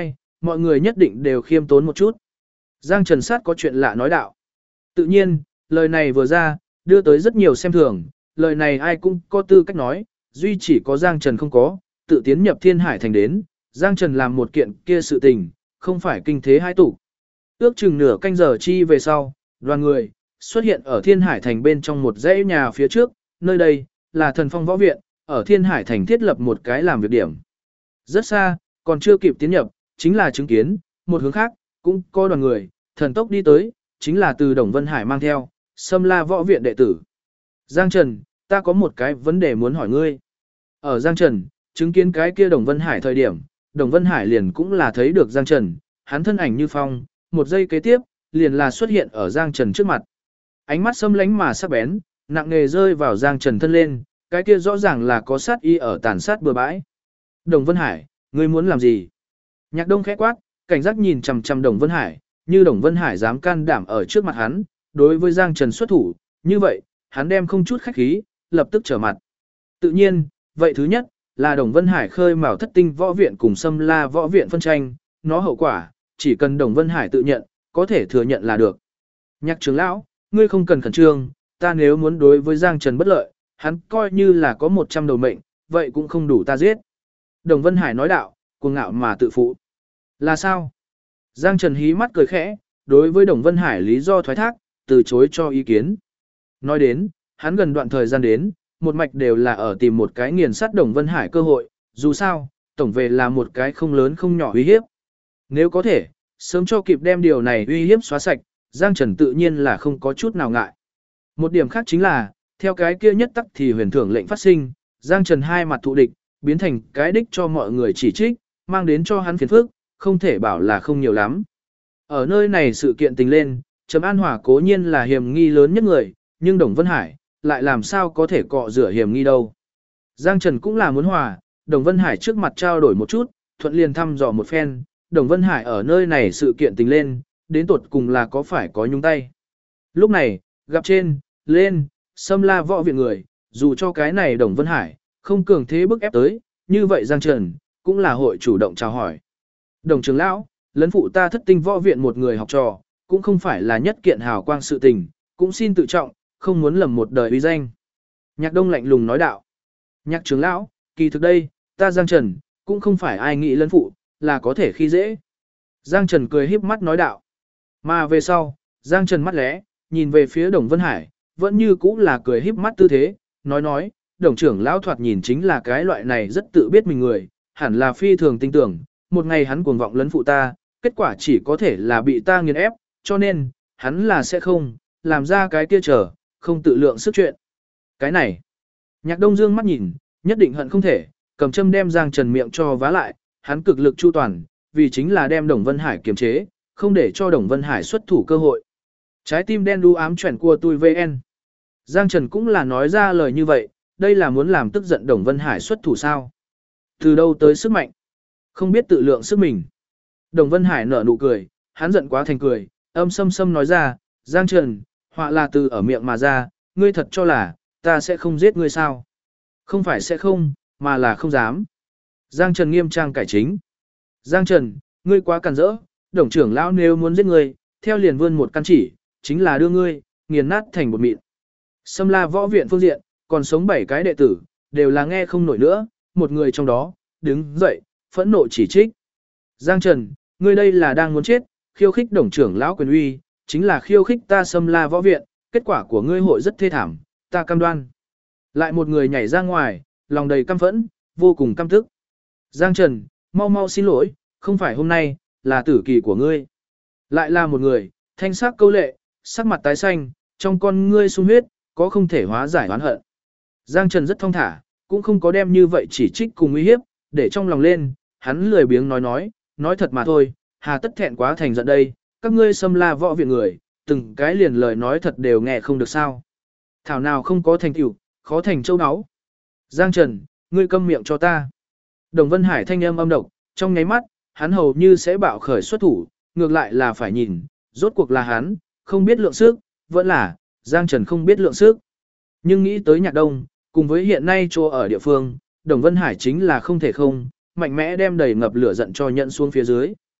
mọi người nhất định đều khiêm tốn một chút. Giang Trần sát có chuyện lạ nói đạo. Tự nhiên, lời này vừa ra, đưa tới rất nhiều xem thường, lời này ai cũng có tư cách nói, duy chỉ có Giang Trần không có, tự tiến nhập Thiên Hải Thành đến, Giang Trần làm một kiện kia sự tình, không phải kinh thế hai tủ. Ước chừng nửa canh giờ chi về sau, đoàn người xuất hiện ở Thiên Hải Thành bên trong một dãy nhà phía trước, nơi đây là Thần Phong Võ Viện, ở Thiên Hải Thành thiết lập một cái làm việc điểm. Rất xa, còn chưa kịp tiến nhập, chính là chứng kiến, một hướng khác, cũng có đoàn người, thần tốc đi tới, chính là từ Đồng Vân Hải mang theo, Sâm La Võ Viện đệ tử. Giang Trần, ta có một cái vấn đề muốn hỏi ngươi. Ở Giang Trần, chứng kiến cái kia Đồng Vân Hải thời điểm, Đồng Vân Hải liền cũng là thấy được Giang Trần, hắn thân ảnh như phong, một giây kế tiếp, liền là xuất hiện ở Giang Trần trước mặt. Ánh mắt sâm lánh mà sắc bén, nặng nề rơi vào Giang Trần thân lên, cái kia rõ ràng là có sát y ở tàn sát bừa bãi. Đồng Vân Hải, ngươi muốn làm gì? Nhạc Đông khẽ quát, cảnh giác nhìn chằm chằm Đồng Vân Hải, như Đồng Vân Hải dám can đảm ở trước mặt hắn, đối với Giang Trần xuất thủ, như vậy, hắn đem không chút khách khí, lập tức trở mặt. Tự nhiên, vậy thứ nhất, là Đồng Vân Hải khơi mào Thất Tinh Võ Viện cùng Sâm La Võ Viện phân tranh, nó hậu quả, chỉ cần Đồng Vân Hải tự nhận, có thể thừa nhận là được. Nhạc trưởng lão, ngươi không cần khẩn trương, ta nếu muốn đối với Giang Trần bất lợi, hắn coi như là có 100 đầu mệnh, vậy cũng không đủ ta giết. Đồng Vân Hải nói đạo, cuồng ngạo mà tự phụ. Là sao? Giang Trần hí mắt cười khẽ, đối với Đồng Vân Hải lý do thoái thác, từ chối cho ý kiến. Nói đến, hắn gần đoạn thời gian đến, một mạch đều là ở tìm một cái nghiền sát Đồng Vân Hải cơ hội, dù sao, tổng về là một cái không lớn không nhỏ uy hiếp. Nếu có thể, sớm cho kịp đem điều này uy hiếp xóa sạch, Giang Trần tự nhiên là không có chút nào ngại. Một điểm khác chính là, theo cái kia nhất tắc thì huyền thưởng lệnh phát sinh, Giang Trần hai mặt thụ địch, biến thành cái đích cho mọi người chỉ trích, mang đến cho hắn phiền phức, không thể bảo là không nhiều lắm. Ở nơi này sự kiện tình lên, Trầm An Hòa cố nhiên là hiểm nghi lớn nhất người, nhưng Đồng Vân Hải lại làm sao có thể cọ rửa hiểm nghi đâu. Giang Trần cũng là muốn hòa, Đồng Vân Hải trước mặt trao đổi một chút, thuận liền thăm dò một phen, Đồng Vân Hải ở nơi này sự kiện tình lên, đến tột cùng là có phải có nhúng tay. Lúc này, gặp trên, lên, Sâm La Võ Viện người, dù cho cái này Đồng Vân Hải, không cường thế bức ép tới, như vậy Giang Trần, cũng là hội chủ động chào hỏi. Đồng trưởng lão, lấn phụ ta Thất Tinh Võ Viện một người học trò, cũng không phải là nhất kiện hào quang sự tình, cũng xin tự trọng, không muốn lầm một đời uy danh. Nhạc Đông lạnh lùng nói đạo. Nhạc trưởng lão, kỳ thực đây, ta Giang Trần, cũng không phải ai nghĩ lấn phụ, là có thể khi dễ. Giang Trần cười híp mắt nói đạo. Mà về sau, Giang Trần mắt lẽ, nhìn về phía Đồng Vân Hải, vẫn như cũ là cười híp mắt tư thế, nói, Đồng trưởng lão thoạt nhìn chính là cái loại này rất tự biết mình người, hẳn là phi thường tin tưởng, một ngày hắn cuồng vọng lấn phụ ta, kết quả chỉ có thể là bị ta nghiền ép, cho nên, hắn là sẽ không, làm ra cái kia trở, không tự lượng sức chuyện. Cái này, Nhạc Đông Dương mắt nhìn, nhất định hận không thể, cầm châm đem Giang Trần miệng cho vá lại, hắn cực lực chu toàn, vì chính là đem Đồng Vân Hải kiềm chế, không để cho Đồng Vân Hải xuất thủ cơ hội. Trái tim đen đu ám chuyển của tôi VN. Giang Trần cũng là nói ra lời như vậy, đây là muốn làm tức giận Đồng Vân Hải xuất thủ sao? Từ đâu tới sức mạnh? Không biết tự lượng sức mình. Đồng Vân Hải nở nụ cười, hắn giận quá thành cười, âm sâm sâm nói ra, Giang Trần, họa là từ ở miệng mà ra, ngươi thật cho là, ta sẽ không giết ngươi sao? Không phải sẽ không, mà là không dám. Giang Trần nghiêm trang cải chính. Giang Trần, ngươi quá càn rỡ, Đồng trưởng lão nếu muốn giết ngươi, theo liền vươn một căn chỉ, chính là đưa ngươi, nghiền nát thành bột mịn. Sâm La Võ Viện phương diện, còn sống 7 cái đệ tử, đều là nghe không nổi nữa, một người trong đó, đứng dậy, phẫn nộ chỉ trích. Giang Trần, ngươi đây là đang muốn chết, khiêu khích Đồng trưởng lão quyền uy, chính là khiêu khích ta Sâm La Võ Viện, kết quả của ngươi hội rất thê thảm, ta cam đoan. Lại một người nhảy ra ngoài, lòng đầy căm phẫn, vô cùng căm tức. Giang Trần, mau mau xin lỗi, không phải hôm nay, là tử kỳ của ngươi. Lại là một người, thanh sắc câu lệ, sắc mặt tái xanh, trong con ngươi sung huyết, có không thể hóa giải oán hận. Giang Trần rất thong thả, cũng không có đem như vậy chỉ trích cùng uy hiếp, để trong lòng lên, hắn lười biếng nói thật mà thôi, hà tất thẹn quá thành giận đây, các ngươi Sâm La Võ Viện người, từng cái liền lời nói thật đều nghe không được sao. Thảo nào không có thành tựu, khó thành châu áo. Giang Trần, ngươi câm miệng cho ta. Đồng Vân Hải thanh âm âm độc, trong nháy mắt, hắn hầu như sẽ bạo khởi xuất thủ, ngược lại là phải nhìn, rốt cuộc là hắn, không biết lượng sức, vẫn là, Giang Trần không biết lượng sức. Nhưng nghĩ tới Nhạc Đông, cùng với hiện nay chỗ ở địa phương, Đồng Vân Hải chính là không thể không, mạnh mẽ đem đầy ngập lửa giận cho nhận xuống phía dưới.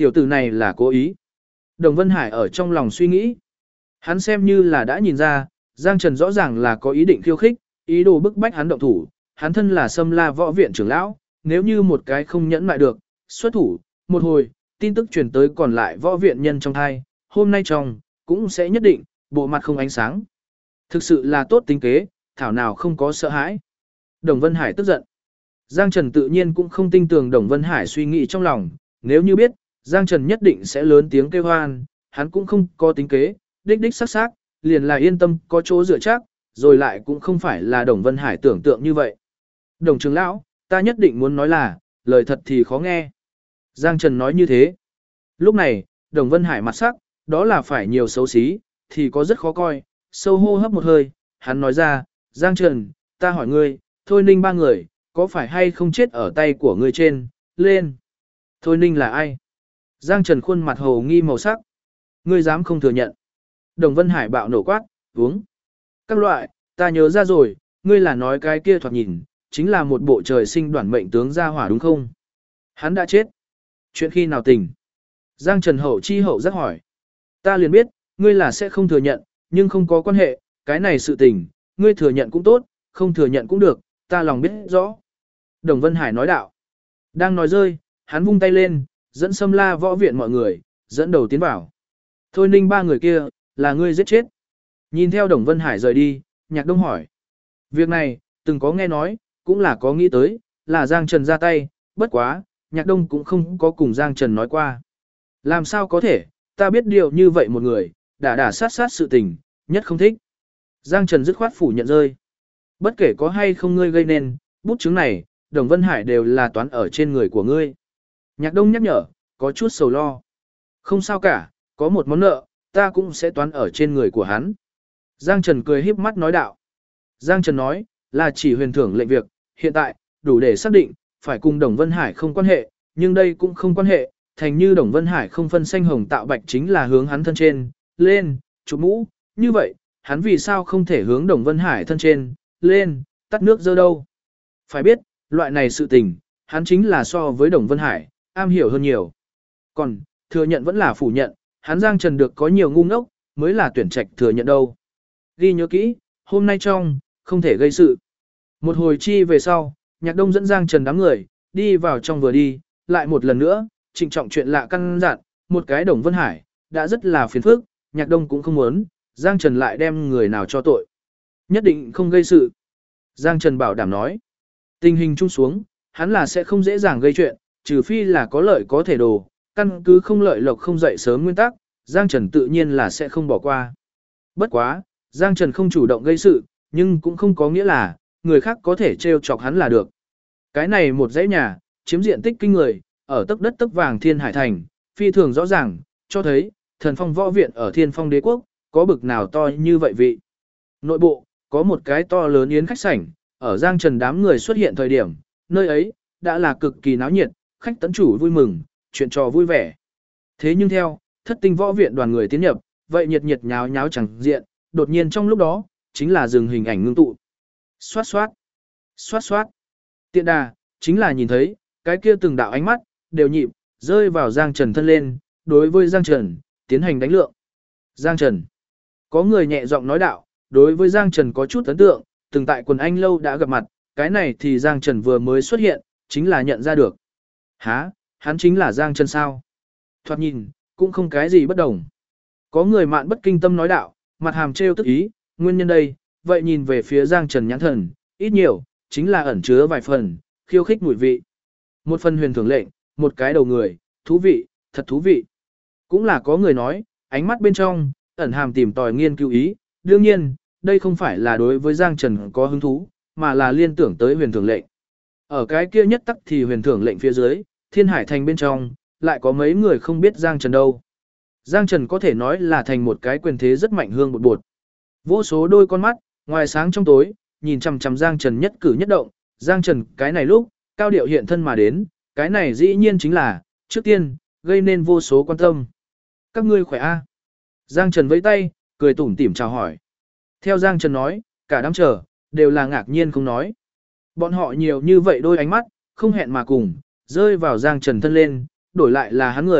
Tiểu tử này là cố ý. Đồng Vân Hải ở trong lòng suy nghĩ. Hắn xem như là đã nhìn ra, Giang Trần rõ ràng là có ý định khiêu khích, ý đồ bức bách hắn động thủ. Hắn thân là Sâm La võ viện trưởng lão, nếu như một cái không nhẫn lại được, xuất thủ, một hồi, tin tức truyền tới còn lại võ viện nhân trong thai, hôm nay trong, cũng sẽ nhất định, bộ mặt không ánh sáng. Thực sự là tốt tính kế, thảo nào không có sợ hãi. Đồng Vân Hải tức giận. Giang Trần tự nhiên cũng không tin tưởng Đồng Vân Hải suy nghĩ trong lòng, nếu như biết, Giang Trần nhất định sẽ lớn tiếng kêu hoan, hắn cũng không có tính kế, đích đích sắc sắc, liền là yên tâm có chỗ dựa chắc, rồi lại cũng không phải là Đồng Vân Hải tưởng tượng như vậy. Đồng trưởng lão, ta nhất định muốn nói là, lời thật thì khó nghe. Giang Trần nói như thế. Lúc này, Đồng Vân Hải mặt sắc, đó là phải nhiều xấu xí, thì có rất khó coi, sâu hô hấp một hơi, hắn nói ra, Giang Trần, ta hỏi ngươi, Thôi Ninh ba người, có phải hay không chết ở tay của ngươi trên, lên. Thôi Ninh là ai? Giang Trần khuôn mặt hồ nghi màu sắc. Ngươi dám không thừa nhận. Đồng Vân Hải bạo nổ quát, uống. Các loại, ta nhớ ra rồi, ngươi là nói cái kia thoạt nhìn, chính là một bộ trời sinh đoản mệnh tướng gia hỏa đúng không? Hắn đã chết. Chuyện khi nào tỉnh? Giang Trần hậu chi hậu giác hỏi. Ta liền biết, ngươi là sẽ không thừa nhận, nhưng không có quan hệ, cái này sự tình, ngươi thừa nhận cũng tốt, không thừa nhận cũng được, ta lòng biết rõ. Đồng Vân Hải nói đạo. Đang nói rơi, hắn vung tay lên, dẫn Sâm La võ viện mọi người, dẫn đầu tiến vào. Thôi Ninh ba người kia, là ngươi giết chết. Nhìn theo Đồng Vân Hải rời đi, Nhạc Đông hỏi. Việc này, từng có nghe nói, cũng là có nghĩ tới, là Giang Trần ra tay, bất quá, Nhạc Đông cũng không có cùng Giang Trần nói qua. Làm sao có thể, ta biết điều như vậy một người, đã sát sát sự tình, nhất không thích. Giang Trần dứt khoát phủ nhận rơi. Bất kể có hay không ngươi gây nên, bút chứng này, Đồng Vân Hải đều là toán ở trên người của ngươi. Nhạc Đông nhắc nhở, có chút sầu lo. Không sao cả, có một món nợ, ta cũng sẽ toán ở trên người của hắn. Giang Trần cười híp mắt nói đạo. Giang Trần nói, là chỉ huyền thưởng lệnh việc, hiện tại, đủ để xác định, phải cùng Đồng Vân Hải không quan hệ, nhưng đây cũng không quan hệ, thành như Đồng Vân Hải không phân xanh hồng tạo bạch chính là hướng hắn thân trên, lên, chụp mũ, như vậy, hắn vì sao không thể hướng Đồng Vân Hải thân trên, lên, tắt nước dơ đâu. Phải biết, loại này sự tình, hắn chính là so với Đồng Vân Hải, am hiểu hơn nhiều. Còn, thừa nhận vẫn là phủ nhận, hắn Giang Trần được có nhiều ngu ngốc, mới là tuyển trạch thừa nhận đâu. Ghi nhớ kỹ, hôm nay trong, không thể gây sự. Một hồi chi về sau, Nhạc Đông dẫn Giang Trần đám người, đi vào trong vừa đi, lại một lần nữa, trịnh trọng chuyện lạ căn dặn, một cái Đồng Vân Hải, đã rất là phiền phức, Nhạc Đông cũng không muốn, Giang Trần lại đem người nào cho tội. Nhất định không gây sự. Giang Trần bảo đảm nói, tình hình chung xuống, hắn là sẽ không dễ dàng gây chuyện, trừ phi là có lợi có thể đồ, căn cứ không lợi lộc không dậy sớm nguyên tắc, Giang Trần tự nhiên là sẽ không bỏ qua. Bất quá, Giang Trần không chủ động gây sự, nhưng cũng không có nghĩa là, người khác có thể trêu chọc hắn là được. Cái này một dãy nhà, chiếm diện tích kinh người, ở tấc đất tấc vàng Thiên Hải Thành, phi thường rõ ràng, cho thấy, thần phong võ viện ở Thiên Phong Đế Quốc, có bực nào to như vậy vị. Nội bộ, có một cái to lớn yến khách sảnh, ở Giang Trần đám người xuất hiện thời điểm, nơi ấy, đã là cực kỳ náo nhiệt, khách tấn chủ vui mừng, chuyện trò vui vẻ. Thế nhưng theo, thất tinh võ viện đoàn người tiến nhập, vậy nhiệt nhiệt nháo nháo chẳng diện, đột nhiên trong lúc đó, chính là dừng hình ảnh ngưng tụ. Xoát xoát, xoát xoát. Tiện đà, chính là nhìn thấy, cái kia từng đạo ánh mắt, đều nhịp, rơi vào Giang Trần thân lên, đối với Giang Trần, tiến hành đánh lượng. Giang Trần. Có người nhẹ giọng nói đạo, đối với Giang Trần có chút ấn tượng, từng tại quần anh lâu đã gặp mặt, cái này thì Giang Trần vừa mới xuất hiện, chính là nhận ra được. Hả, hắn chính là Giang Trần sao? Thoạt nhìn, cũng không cái gì bất đồng. Có người mạn bất kinh tâm nói đạo, mặt hàm trêu tức ý, nguyên nhân đây, vậy nhìn về phía Giang Trần nhãn thần, ít nhiều, chính là ẩn chứa vài phần, khiêu khích mùi vị. Một phần huyền thưởng lệnh, một cái đầu người, thú vị, thật thú vị. Cũng là có người nói, ánh mắt bên trong, ẩn hàm tìm tòi nghiên cứu ý, đương nhiên, đây không phải là đối với Giang Trần có hứng thú, mà là liên tưởng tới huyền thưởng lệnh. Ở cái kia nhất tắc thì huyền thưởng lệnh phía dưới, Thiên Hải Thành bên trong, lại có mấy người không biết Giang Trần đâu. Giang Trần có thể nói là thành một cái quyền thế rất mạnh hương bột bột. Vô số đôi con mắt, ngoài sáng trong tối, nhìn chằm chằm Giang Trần nhất cử nhất động, Giang Trần cái này lúc, cao điệu hiện thân mà đến, cái này dĩ nhiên chính là, trước tiên, gây nên vô số quan tâm. Các ngươi khỏe a? Giang Trần vẫy tay, cười tủm tỉm chào hỏi. Theo Giang Trần nói, cả đám chờ, đều là ngạc nhiên không nói. Bọn họ nhiều như vậy đôi ánh mắt, không hẹn mà cùng, rơi vào Giang Trần thân lên, đổi lại là hắn người,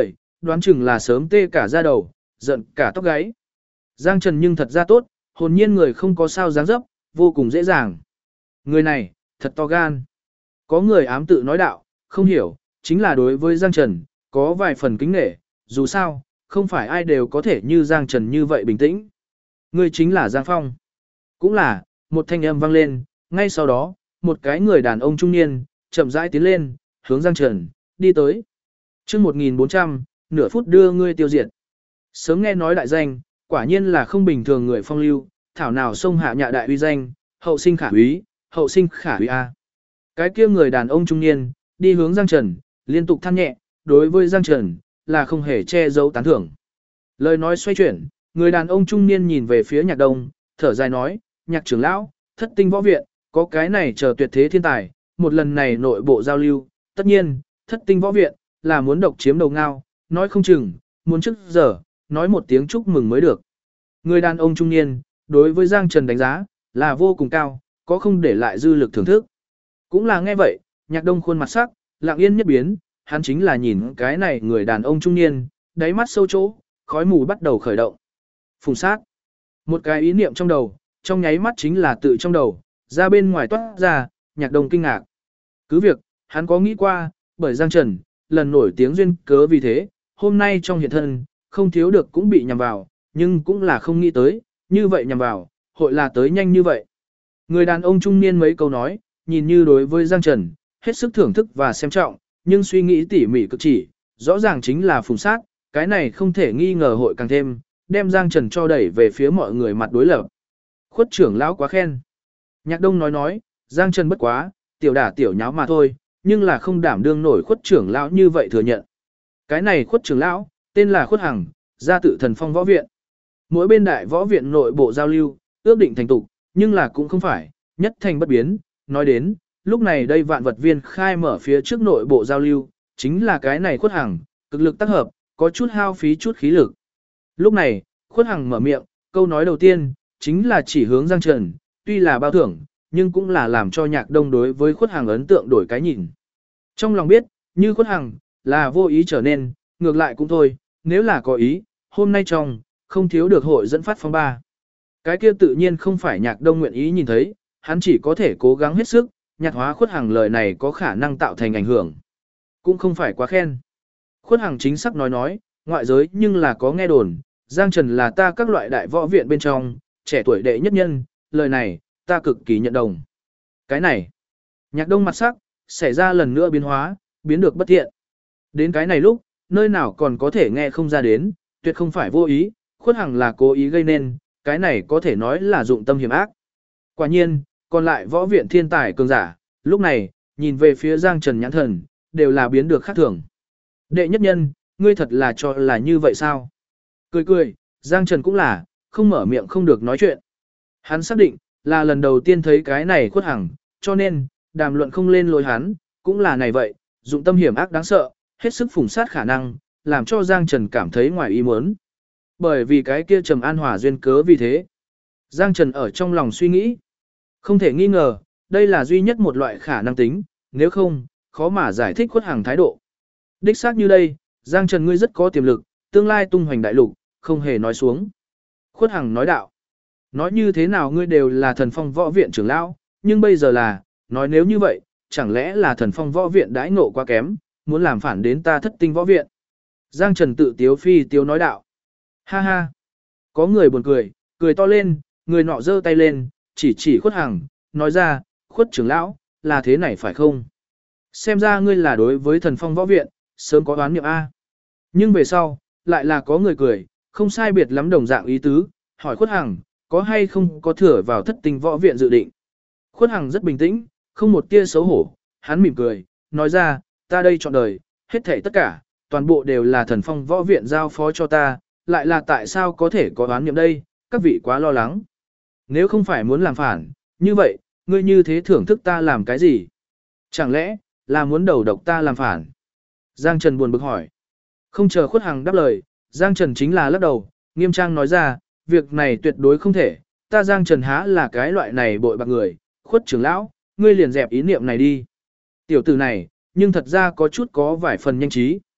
đoán chừng là sớm tê cả da đầu, giận cả tóc gáy. Giang Trần nhưng thật ra tốt, hồn nhiên người không có sao dáng dấp, vô cùng dễ dàng. Người này, thật to gan. Có người ám tự nói đạo, không hiểu, chính là đối với Giang Trần, có vài phần kính nể, dù sao, không phải ai đều có thể như Giang Trần như vậy bình tĩnh. Người chính là Giang Phong. Cũng là, một thanh âm vang lên, ngay sau đó, một cái người đàn ông trung niên, chậm rãi tiến lên, hướng Giang Trần, đi tới. chương 1400, nửa phút đưa ngươi tiêu diệt. Sớm nghe nói đại danh, quả nhiên là không bình thường người phong lưu, thảo nào xông hạ nhạ đại uy danh, hậu sinh khả úy, hậu sinh khả úy A. Cái kia người đàn ông trung niên, đi hướng Giang Trần, liên tục than nhẹ, đối với Giang Trần, là không hề che giấu tán thưởng. Lời nói xoay chuyển, người đàn ông trung niên nhìn về phía Nhạc Đông, thở dài nói, Nhạc trưởng lão, thất tinh võ viện, có cái này chờ tuyệt thế thiên tài, một lần này nội bộ giao lưu, tất nhiên, thất tinh võ viện, là muốn độc chiếm đầu ngao, nói không chừng, muốn trước giờ, nói một tiếng chúc mừng mới được. Người đàn ông trung niên, đối với Giang Trần đánh giá, là vô cùng cao, có không để lại dư lực thưởng thức. Cũng là nghe vậy, Nhạc Đông khuôn mặt sắc, lặng yên nhất biến, hắn chính là nhìn cái này người đàn ông trung niên, đáy mắt sâu chỗ, khói mù bắt đầu khởi động. Phùng sát. Một cái ý niệm trong đầu, trong nháy mắt chính là tự trong đầu, ra bên ngoài toát ra, Nhạc Đông kinh ngạc. Cứ việc, hắn có nghĩ qua, bởi Giang Trần, lần nổi tiếng duyên cớ vì thế, hôm nay trong hiện thân, không thiếu được cũng bị nhằm vào, nhưng cũng là không nghĩ tới, như vậy nhằm vào, hội là tới nhanh như vậy. Người đàn ông trung niên mấy câu nói, nhìn như đối với Giang Trần, hết sức thưởng thức và xem trọng, nhưng suy nghĩ tỉ mỉ cực chỉ, rõ ràng chính là phùng sát, cái này không thể nghi ngờ hội càng thêm, đem Giang Trần cho đẩy về phía mọi người mặt đối lập. Khuất trưởng lão quá khen. Nhạc Đông nói, Giang Trần bất quá, tiểu đả tiểu nháo mà thôi, nhưng là không đảm đương nổi khuất trưởng lão như vậy thừa nhận. Cái này khuất trưởng lão, tên là Khuất Hằng, gia tự Thần Phong võ viện. Mỗi bên đại võ viện nội bộ giao lưu, ước định thành tục, nhưng là cũng không phải, nhất thành bất biến. Nói đến, lúc này đây vạn vật viên khai mở phía trước nội bộ giao lưu, chính là cái này Khuất Hằng, cực lực tác hợp, có chút hao phí chút khí lực. Lúc này, Khuất Hằng mở miệng, câu nói đầu tiên, chính là chỉ hướng Giang Trần, tuy là bao thưởng, nhưng cũng là làm cho Nhạc Đông đối với Khuất Hằng ấn tượng đổi cái nhìn. Trong lòng biết, như Khuất Hằng, là vô ý trở nên, ngược lại cũng thôi, nếu là có ý, hôm nay trong, không thiếu được hội dẫn phát phong ba. Cái kia tự nhiên không phải Nhạc Đông nguyện ý nhìn thấy, hắn chỉ có thể cố gắng hết sức, nhạc hóa Khuất Hằng lời này có khả năng tạo thành ảnh hưởng. Cũng không phải quá khen. Khuất Hằng chính xác nói, ngoại giới nhưng là có nghe đồn, Giang Trần là ta các loại đại võ viện bên trong, trẻ tuổi đệ nhất nhân, lời này, ta cực kỳ nhận đồng. Cái này, Nhạc Đông mặt sắc, xảy ra lần nữa biến hóa, biến được bất thiện. Đến cái này lúc, nơi nào còn có thể nghe không ra đến, tuyệt không phải vô ý, Khuất Hằng là cố ý gây nên, cái này có thể nói là dụng tâm hiểm ác. Quả nhiên, còn lại võ viện thiên tài cường giả, lúc này, nhìn về phía Giang Trần nhãn thần, đều là biến được khác thường. Đệ nhất nhân, ngươi thật là cho là như vậy sao? Cười, Giang Trần cũng là, không mở miệng không được nói chuyện. Hắn xác định, là lần đầu tiên thấy cái này Khuất Hằng, cho nên, đàm luận không lên lối hắn, cũng là này vậy, dụng tâm hiểm ác đáng sợ, hết sức phủng sát khả năng, làm cho Giang Trần cảm thấy ngoài ý muốn. Bởi vì cái kia trầm an hòa duyên cớ vì thế. Giang Trần ở trong lòng suy nghĩ. Không thể nghi ngờ, đây là duy nhất một loại khả năng tính, nếu không, khó mà giải thích Khuất Hằng thái độ. Đích xác như đây, Giang Trần ngươi rất có tiềm lực, tương lai tung hoành đại lục, không hề nói xuống. Khuất Hằng nói đạo. Nói như thế nào ngươi đều là Thần Phong võ viện trưởng lão, nhưng bây giờ là, nói nếu như vậy, chẳng lẽ là Thần Phong võ viện đãi ngộ quá kém, muốn làm phản đến ta thất tinh võ viện. Giang Trần tự tiếu phi tiếu nói đạo. Ha ha. Có người buồn cười to lên, người nọ giơ tay lên, chỉ Khuất Hằng, nói ra, Khuất trưởng lão, là thế này phải không? Xem ra ngươi là đối với Thần Phong võ viện, sớm có đoán niệm A. Nhưng về sau, lại là có người cười, không sai biệt lắm đồng dạng ý tứ, hỏi Khuất Hằng, có hay không có thừa vào thất tinh võ viện dự định. Khuất Hằng rất bình tĩnh, không một tia xấu hổ, hắn mỉm cười, nói ra, ta đây chọn đời, hết thảy tất cả, toàn bộ đều là Thần Phong võ viện giao phó cho ta, lại là tại sao có thể có đoán niệm đây, các vị quá lo lắng. Nếu không phải muốn làm phản, như vậy, ngươi như thế thưởng thức ta làm cái gì? Chẳng lẽ, là muốn đầu độc ta làm phản? Giang Trần buồn bực hỏi. Không chờ Khuất Hằng đáp lời, Giang Trần chính là lắc đầu, nghiêm trang nói ra, việc này tuyệt đối không thể, ta Giang Trần há là cái loại này bội bạc người, Khuất trưởng lão, ngươi liền dẹp ý niệm này đi. Tiểu tử này, nhưng thật ra có chút có vài phần nhanh trí.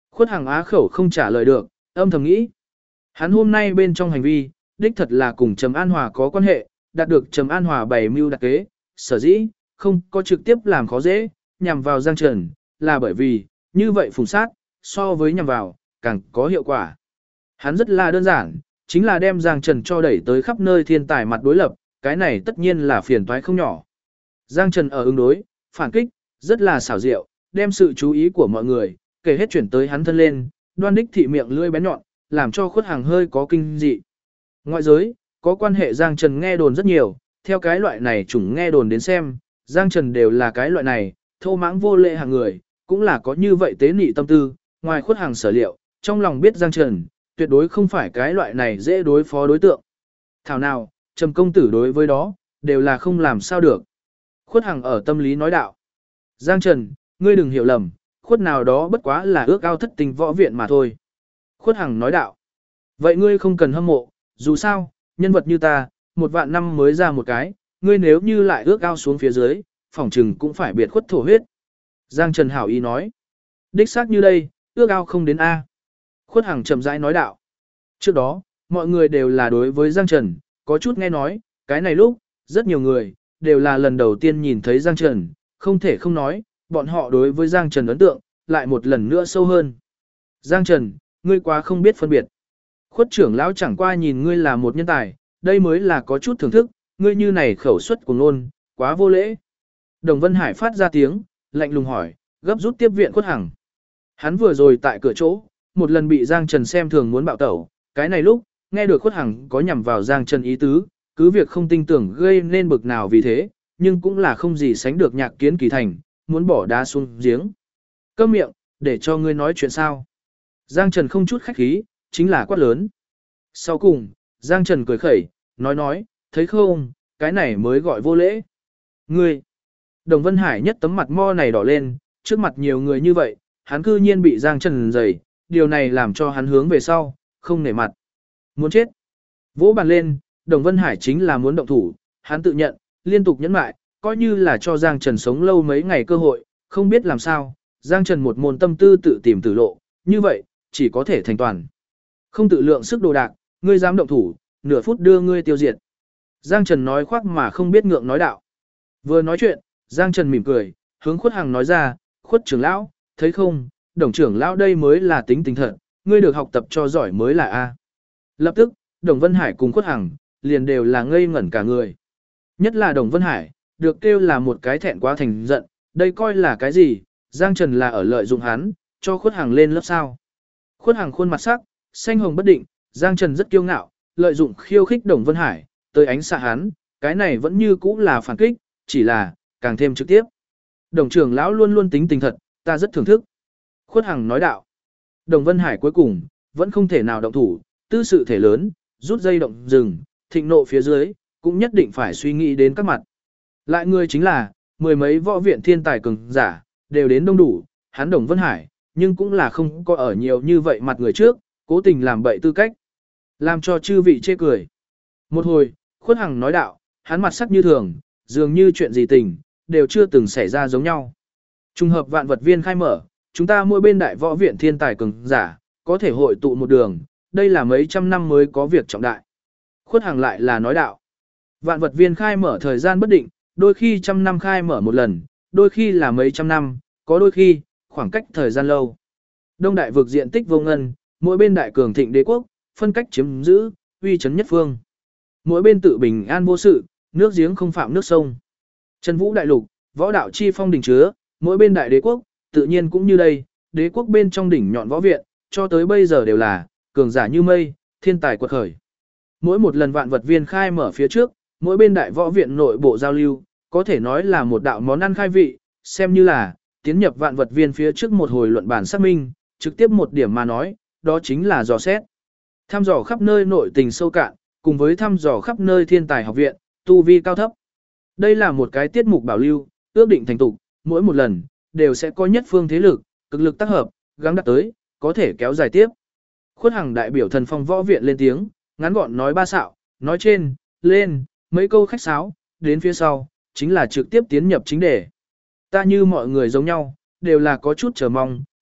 Khuất Hằng á khẩu không trả lời được, âm thầm nghĩ. Hắn hôm nay bên trong hành vi, đích thật là cùng Trầm An Hòa có quan hệ, đạt được Trầm An Hòa bày mưu đặc kế, sở dĩ, không có trực tiếp làm khó dễ, nhằm vào Giang Trần, là bởi vì, như vậy phùng sát, so với nhằm vào, càng có hiệu quả. Hắn rất là đơn giản, chính là đem Giang Trần cho đẩy tới khắp nơi thiên tài mặt đối lập, cái này tất nhiên là phiền toái không nhỏ. Giang Trần ở ứng đối, phản kích, rất là xảo diệu, đem sự chú ý của mọi người, kể hết chuyển tới hắn thân lên, đoan đích thị miệng lưỡi bén nhọn, làm cho Khuất Hằng hơi có kinh dị. Ngoại giới, có quan hệ Giang Trần nghe đồn rất nhiều, theo cái loại này chủng nghe đồn đến xem, Giang Trần đều là cái loại này, thô mãng vô lệ hàng người, cũng là có như vậy tế nị tâm tư, ngoài Khuất Hằng sở liệu, trong lòng biết Giang Trần, tuyệt đối không phải cái loại này dễ đối phó đối tượng. Thảo nào, Trầm công tử đối với đó, đều là không làm sao được. Khuất Hằng ở tâm lý nói đạo. Giang Trần, ngươi đừng hiểu lầm, Khuất nào đó bất quá là ước ao thất tình võ viện mà thôi. Khuất Hằng nói đạo. Vậy ngươi không cần hâm mộ, dù sao, nhân vật như ta, 1.000 năm mới ra một cái, ngươi nếu như lại ước ao xuống phía dưới, phỏng chừng cũng phải biệt khuất thổ huyết. Giang Trần hảo ý nói. Đích xác như đây, ước ao không đến A. Khuất Hằng chậm rãi nói đạo. Trước đó, mọi người đều là đối với Giang Trần, có chút nghe nói, cái này lúc, rất nhiều người, đều là lần đầu tiên nhìn thấy Giang Trần, không thể không nói, bọn họ đối với Giang Trần ấn tượng, lại một lần nữa sâu hơn. Giang Trần, ngươi quá không biết phân biệt. Khuất trưởng lão chẳng qua nhìn ngươi là một nhân tài, đây mới là có chút thưởng thức, ngươi như này khẩu suất của ngôn, quá vô lễ. Đồng Vân Hải phát ra tiếng, lạnh lùng hỏi, gấp rút tiếp viện Khuất Hằng. Hắn vừa rồi tại cửa chỗ, một lần bị Giang Trần xem thường muốn bạo tẩu, cái này lúc, nghe được Khuất Hằng có nhằm vào Giang Trần ý tứ, cứ việc không tin tưởng gây nên bực nào vì thế, nhưng cũng là không gì sánh được Nhạc Kiến Kỳ thành, muốn bỏ đá xuống giếng. Câm miệng, để cho ngươi nói chuyện sao. Giang Trần không chút khách khí, chính là quát lớn. Sau cùng, Giang Trần cười khẩy, nói, thấy không, cái này mới gọi vô lễ. Ngươi, Đồng Vân Hải nhất tấm mặt mo này đỏ lên, trước mặt nhiều người như vậy, hắn cư nhiên bị Giang Trần giày, điều này làm cho hắn hướng về sau, không nể mặt. Muốn chết. Vỗ bàn lên, Đồng Vân Hải chính là muốn động thủ, hắn tự nhận, liên tục nhẫn mại, coi như là cho Giang Trần sống lâu mấy ngày cơ hội, không biết làm sao, Giang Trần một môn tâm tư tự tìm tử lộ, như vậy, chỉ có thể thành toàn. Không tự lượng sức đồ đạc, ngươi dám động thủ, nửa phút đưa ngươi tiêu diệt. Giang Trần nói khoác mà không biết ngượng nói đạo. Vừa nói chuyện, Giang Trần mỉm cười, hướng Khuất Hằng nói ra, Khuất trưởng lão, thấy không, Đồng trưởng lão đây mới là tính tình thật, ngươi được học tập cho giỏi mới là A. Lập tức, Đồng Vân Hải cùng Khuất Hằng, liền đều là ngây ngẩn cả người. Nhất là Đồng Vân Hải, được kêu là một cái thẹn quá thành giận, đây coi là cái gì, Giang Trần là ở lợi dụng hắn, cho Khuất Hằng lên lớp sao. Khuất Hằng khuôn mặt sắc, xanh hồng bất định, Giang Trần rất kiêu ngạo, lợi dụng khiêu khích Đồng Vân Hải, tới ánh xạ hắn, cái này vẫn như cũ là phản kích, chỉ là, càng thêm trực tiếp. Đồng trưởng lão luôn luôn tính tình thật, ta rất thưởng thức. Khuất Hằng nói đạo. Đồng Vân Hải cuối cùng, vẫn không thể nào động thủ, tư sự thể lớn, rút dây động rừng, thịnh nộ phía dưới, cũng nhất định phải suy nghĩ đến các mặt. Lại người chính là, mười mấy võ viện thiên tài cường giả, đều đến đông đủ, hắn Đồng Vân Hải, nhưng cũng là không có ở nhiều như vậy mặt người trước, cố tình làm bậy tư cách. Làm cho chư vị chê cười. Một hồi, Khuất Hằng nói đạo, hắn mặt sắc như thường, dường như chuyện gì tình, đều chưa từng xảy ra giống nhau. Trùng hợp vạn vật viên khai mở, chúng ta mỗi bên đại võ viện thiên tài cường giả, có thể hội tụ một đường, đây là mấy trăm năm mới có việc trọng đại. Khuất Hằng lại là nói đạo. Vạn vật viên khai mở thời gian bất định, đôi khi trăm năm khai mở một lần, đôi khi là mấy trăm năm, có đôi khi, khoảng cách thời gian lâu. Đông đại vực diện tích vô ngân, mỗi bên đại cường thịnh đế quốc, phân cách chiếm giữ, uy chấn nhất phương. Mỗi bên tự bình an vô sự, nước giếng không phạm nước sông. Trần Vũ đại lục, võ đạo chi phong đỉnh chứa, mỗi bên đại đế quốc, tự nhiên cũng như đây, đế quốc bên trong đỉnh nhọn võ viện, cho tới bây giờ đều là cường giả như mây, thiên tài quật khởi. Mỗi một lần vạn vật viên khai mở phía trước, mỗi bên đại võ viện nội bộ giao lưu, có thể nói là một đạo món ăn khai vị, xem như là tiến nhập vạn vật viên phía trước một hồi luận bản xác minh, trực tiếp một điểm mà nói, đó chính là dò xét. Thăm dò khắp nơi nội tình sâu cạn, cùng với thăm dò khắp nơi thiên tài học viện, tu vi cao thấp. Đây là một cái tiết mục bảo lưu, ước định thành tục, mỗi một lần, đều sẽ có nhất phương thế lực, cực lực tác hợp, gắng đạt tới, có thể kéo dài tiếp. Khuất Hằng đại biểu thần phong võ viện lên tiếng, ngắn gọn nói ba xạo, nói trên, lên, mấy câu khách sáo, đến phía sau, chính là trực tiếp tiến nhập chính đề. Ta như mọi người giống nhau, đều là có chút chờ mong,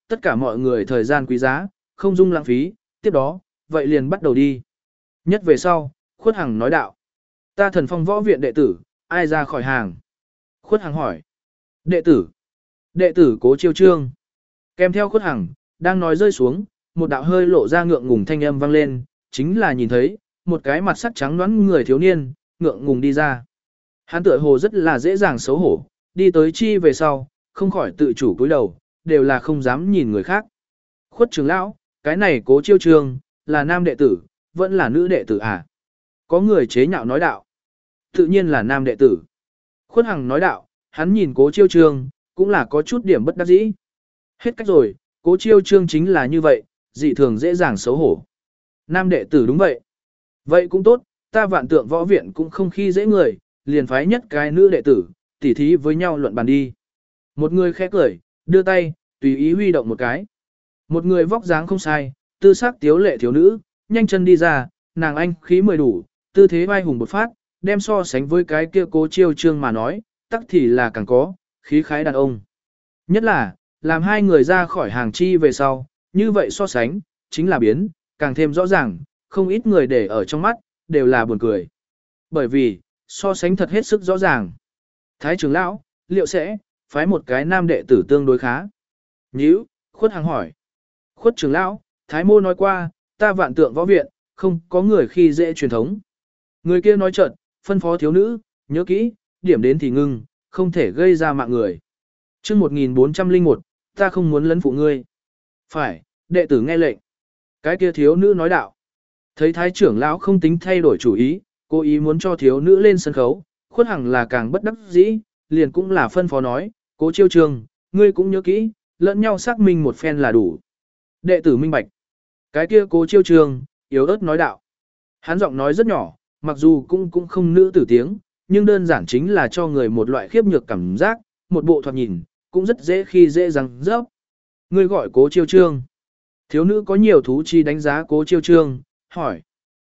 tất cả mọi người thời gian quý giá, không dung lãng phí, tiếp đó, vậy liền bắt đầu đi. Nhất về sau, Khuất Hằng nói đạo. Ta Thần Phong võ viện đệ tử, ai ra khỏi hàng? Khuất Hằng hỏi. Đệ tử. Đệ tử Cố Chiêu Trương. Kèm theo Khuất Hằng, đang nói rơi xuống, một đạo hơi lộ ra ngượng ngùng thanh âm vang lên, chính là nhìn thấy, một cái mặt sắc trắng nõn người thiếu niên, ngượng ngùng đi ra. Hắn tựa hồ rất là dễ dàng xấu hổ, đi tới chi về sau, không khỏi tự chủ cúi đầu, đều là không dám nhìn người khác. Khuất trưởng lão, cái này Cố Chiêu Trương, là nam đệ tử, vẫn là nữ đệ tử à? Có người chế nhạo nói đạo. Tự nhiên là nam đệ tử. Khuất Hằng nói đạo, hắn nhìn Cố Chiêu Trương, cũng là có chút điểm bất đắc dĩ. Hết cách rồi, Cố Chiêu Trương chính là như vậy, dị thường dễ dàng xấu hổ. Nam đệ tử đúng vậy. Vậy cũng tốt, ta Vạn Tượng võ viện cũng không khi dễ người, liền phái nhất cái nữ đệ tử, tỉ thí với nhau luận bàn đi. Một người khẽ cười, đưa tay, tùy ý huy động một cái. Một người vóc dáng không sai, tư sắc tiếu lệ thiếu nữ, nhanh chân đi ra, nàng anh khí mười đủ, tư thế vai hùng bột phát, đem so sánh với cái kia Cố Chiêu Trương mà nói, tắc thì là càng có, khí khái đàn ông. Nhất là, làm hai người ra khỏi hàng chi về sau, như vậy so sánh, chính là biến, càng thêm rõ ràng, không ít người để ở trong mắt, đều là buồn cười. Bởi vì, so sánh thật hết sức rõ ràng. Thái trưởng lão, liệu sẽ, phái một cái nam đệ tử tương đối khá? Nhíu, Khuất Hằng hỏi. Khuất trưởng lão, Thái mô nói qua, ta Vạn Tượng võ viện, không có người khi dễ truyền thống. Người kia nói chợt, phân phó thiếu nữ, nhớ kỹ, điểm đến thì ngưng, không thể gây ra mạng người. Chương 1401, ta không muốn lấn phụ ngươi. Phải, đệ tử nghe lệnh. Cái kia thiếu nữ nói đạo. Thấy thái trưởng lão không tính thay đổi chủ ý, cố ý muốn cho thiếu nữ lên sân khấu, Khuất Hằng là càng bất đắc dĩ, liền cũng là phân phó nói, Cố Chiêu Trương, ngươi cũng nhớ kỹ, lẫn nhau xác minh một phen là đủ. Đệ tử minh bạch. Cái kia Cố Chiêu Trương, yếu ớt nói đạo. Hắn giọng nói rất nhỏ, mặc dù cũng không nữ tử tiếng, nhưng đơn giản chính là cho người một loại khiếp nhược cảm giác, một bộ thoạt nhìn, cũng rất dễ khi dễ răng rớp. Ngươi gọi Cố Chiêu Trương. Thiếu nữ có nhiều thú chi đánh giá Cố Chiêu Trương, hỏi.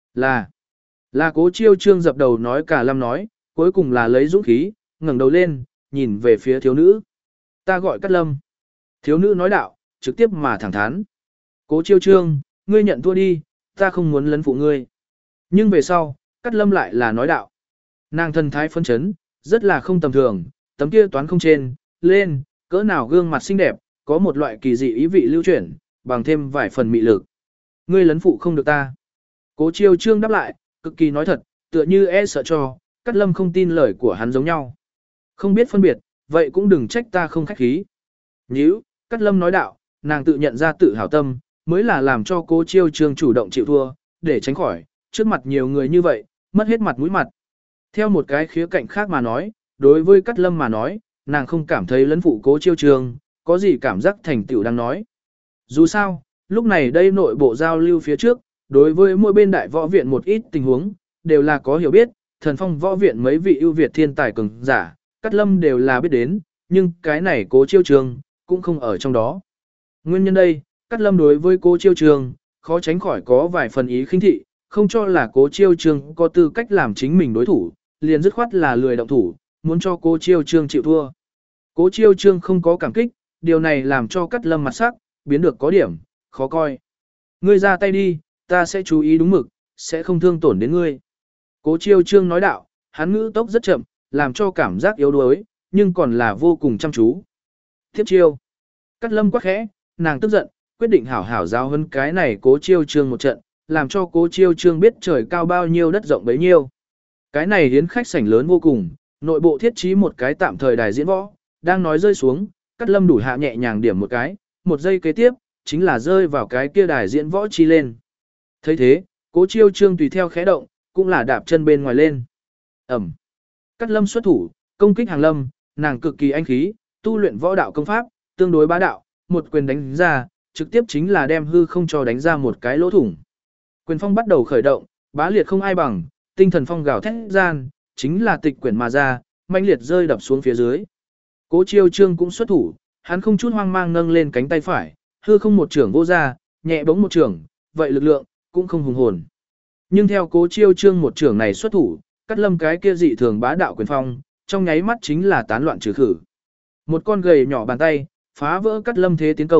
Là Cố Chiêu Trương dập đầu nói cả lâm nói, cuối cùng là lấy dũng khí, ngẩng đầu lên, nhìn về phía thiếu nữ. Ta gọi Cát Lâm. Thiếu nữ nói đạo, trực tiếp mà thẳng thắn. Cố Chiêu Trương, ngươi nhận thua đi, ta không muốn lấn phụ ngươi. Nhưng về sau, Cát Lâm lại là nói đạo. Nàng thân thái phấn chấn, rất là không tầm thường, tấm kia toán không trên, lên, cỡ nào gương mặt xinh đẹp, có một loại kỳ dị ý vị lưu chuyển, bằng thêm vài phần mị lực. Ngươi lấn phụ không được ta. Cố Chiêu Trương đáp lại, cực kỳ nói thật, tựa như e sợ cho, Cát Lâm không tin lời của hắn giống nhau. Không biết phân biệt, vậy cũng đừng trách ta không khách khí. Nhíu, Cát Lâm nói đạo, nàng tự nhận ra tự hào tâm, mới là làm cho Cố Chiêu Trương chủ động chịu thua, để tránh khỏi, trước mặt nhiều người như vậy, mất hết mặt mũi mặt. Theo một cái khía cạnh khác mà nói, đối với Cát Lâm mà nói, nàng không cảm thấy lấn phụ Cố Chiêu Trương, có gì cảm giác thành tựu đang nói. Dù sao, lúc này đây nội bộ giao lưu phía trước, đối với mỗi bên đại võ viện một ít tình huống, đều là có hiểu biết, Thần Phong võ viện mấy vị ưu việt thiên tài cường giả, Cát Lâm đều là biết đến, nhưng cái này Cố Chiêu Trương, cũng không ở trong đó. Nguyên nhân đây, Cát Lâm đối với Cố Chiêu Trương, khó tránh khỏi có vài phần ý khinh thị, không cho là Cố Chiêu Trương có tư cách làm chính mình đối thủ, liền dứt khoát là lười động thủ, muốn cho Cố Chiêu Trương chịu thua. Cố Chiêu Trương không có cảm kích, điều này làm cho Cát Lâm mặt sắc, biến được có điểm, khó coi. Ngươi ra tay đi, ta sẽ chú ý đúng mực, sẽ không thương tổn đến ngươi. Cố Chiêu Trương nói đạo, hắn ngữ tốc rất chậm, làm cho cảm giác yếu đuối, nhưng còn là vô cùng chăm chú. Tiếp chiêu. Cát Lâm quắc khẽ, nàng tức giận, quyết định hảo hảo giáo huấn cái này Cố Chiêu Trương một trận, làm cho Cố Chiêu Trương biết trời cao bao nhiêu đất rộng bấy nhiêu. Cái này hiến khách sảnh lớn vô cùng, nội bộ thiết trí một cái tạm thời đài diễn võ, đang nói rơi xuống, Cát Lâm đủ hạ nhẹ nhàng điểm một cái, một giây kế tiếp, chính là rơi vào cái kia đài diễn võ chi lên. Thấy thế, Cố Chiêu Trương tùy theo khẽ động, cũng là đạp chân bên ngoài lên. Ẩm. Cát Lâm xuất thủ, công kích Hàng Lâm, nàng cực kỳ anh khí, tu luyện võ đạo công pháp, tương đối bá đạo, một quyền đánh ra, trực tiếp chính là đem hư không cho đánh ra một cái lỗ thủng. Quyền phong bắt đầu khởi động, bá liệt không ai bằng, tinh thần phong gào thét gian, chính là tịch quyển mà ra, mãnh liệt rơi đập xuống phía dưới. Cố Chiêu Trương cũng xuất thủ, hắn không chút hoang mang nâng lên cánh tay phải, hư không một trưởng vô ra, nhẹ bóng một trưởng, vậy lực lượng cũng không hùng hồn. Nhưng theo Cố Chiêu Trương một trưởng này xuất thủ, Cát Lâm cái kia dị thường bá đạo quyền phong, trong nháy mắt chính là tán loạn trừ khử. Một con gầy nhỏ bàn tay, phá vỡ Cát Lâm thế tiến công,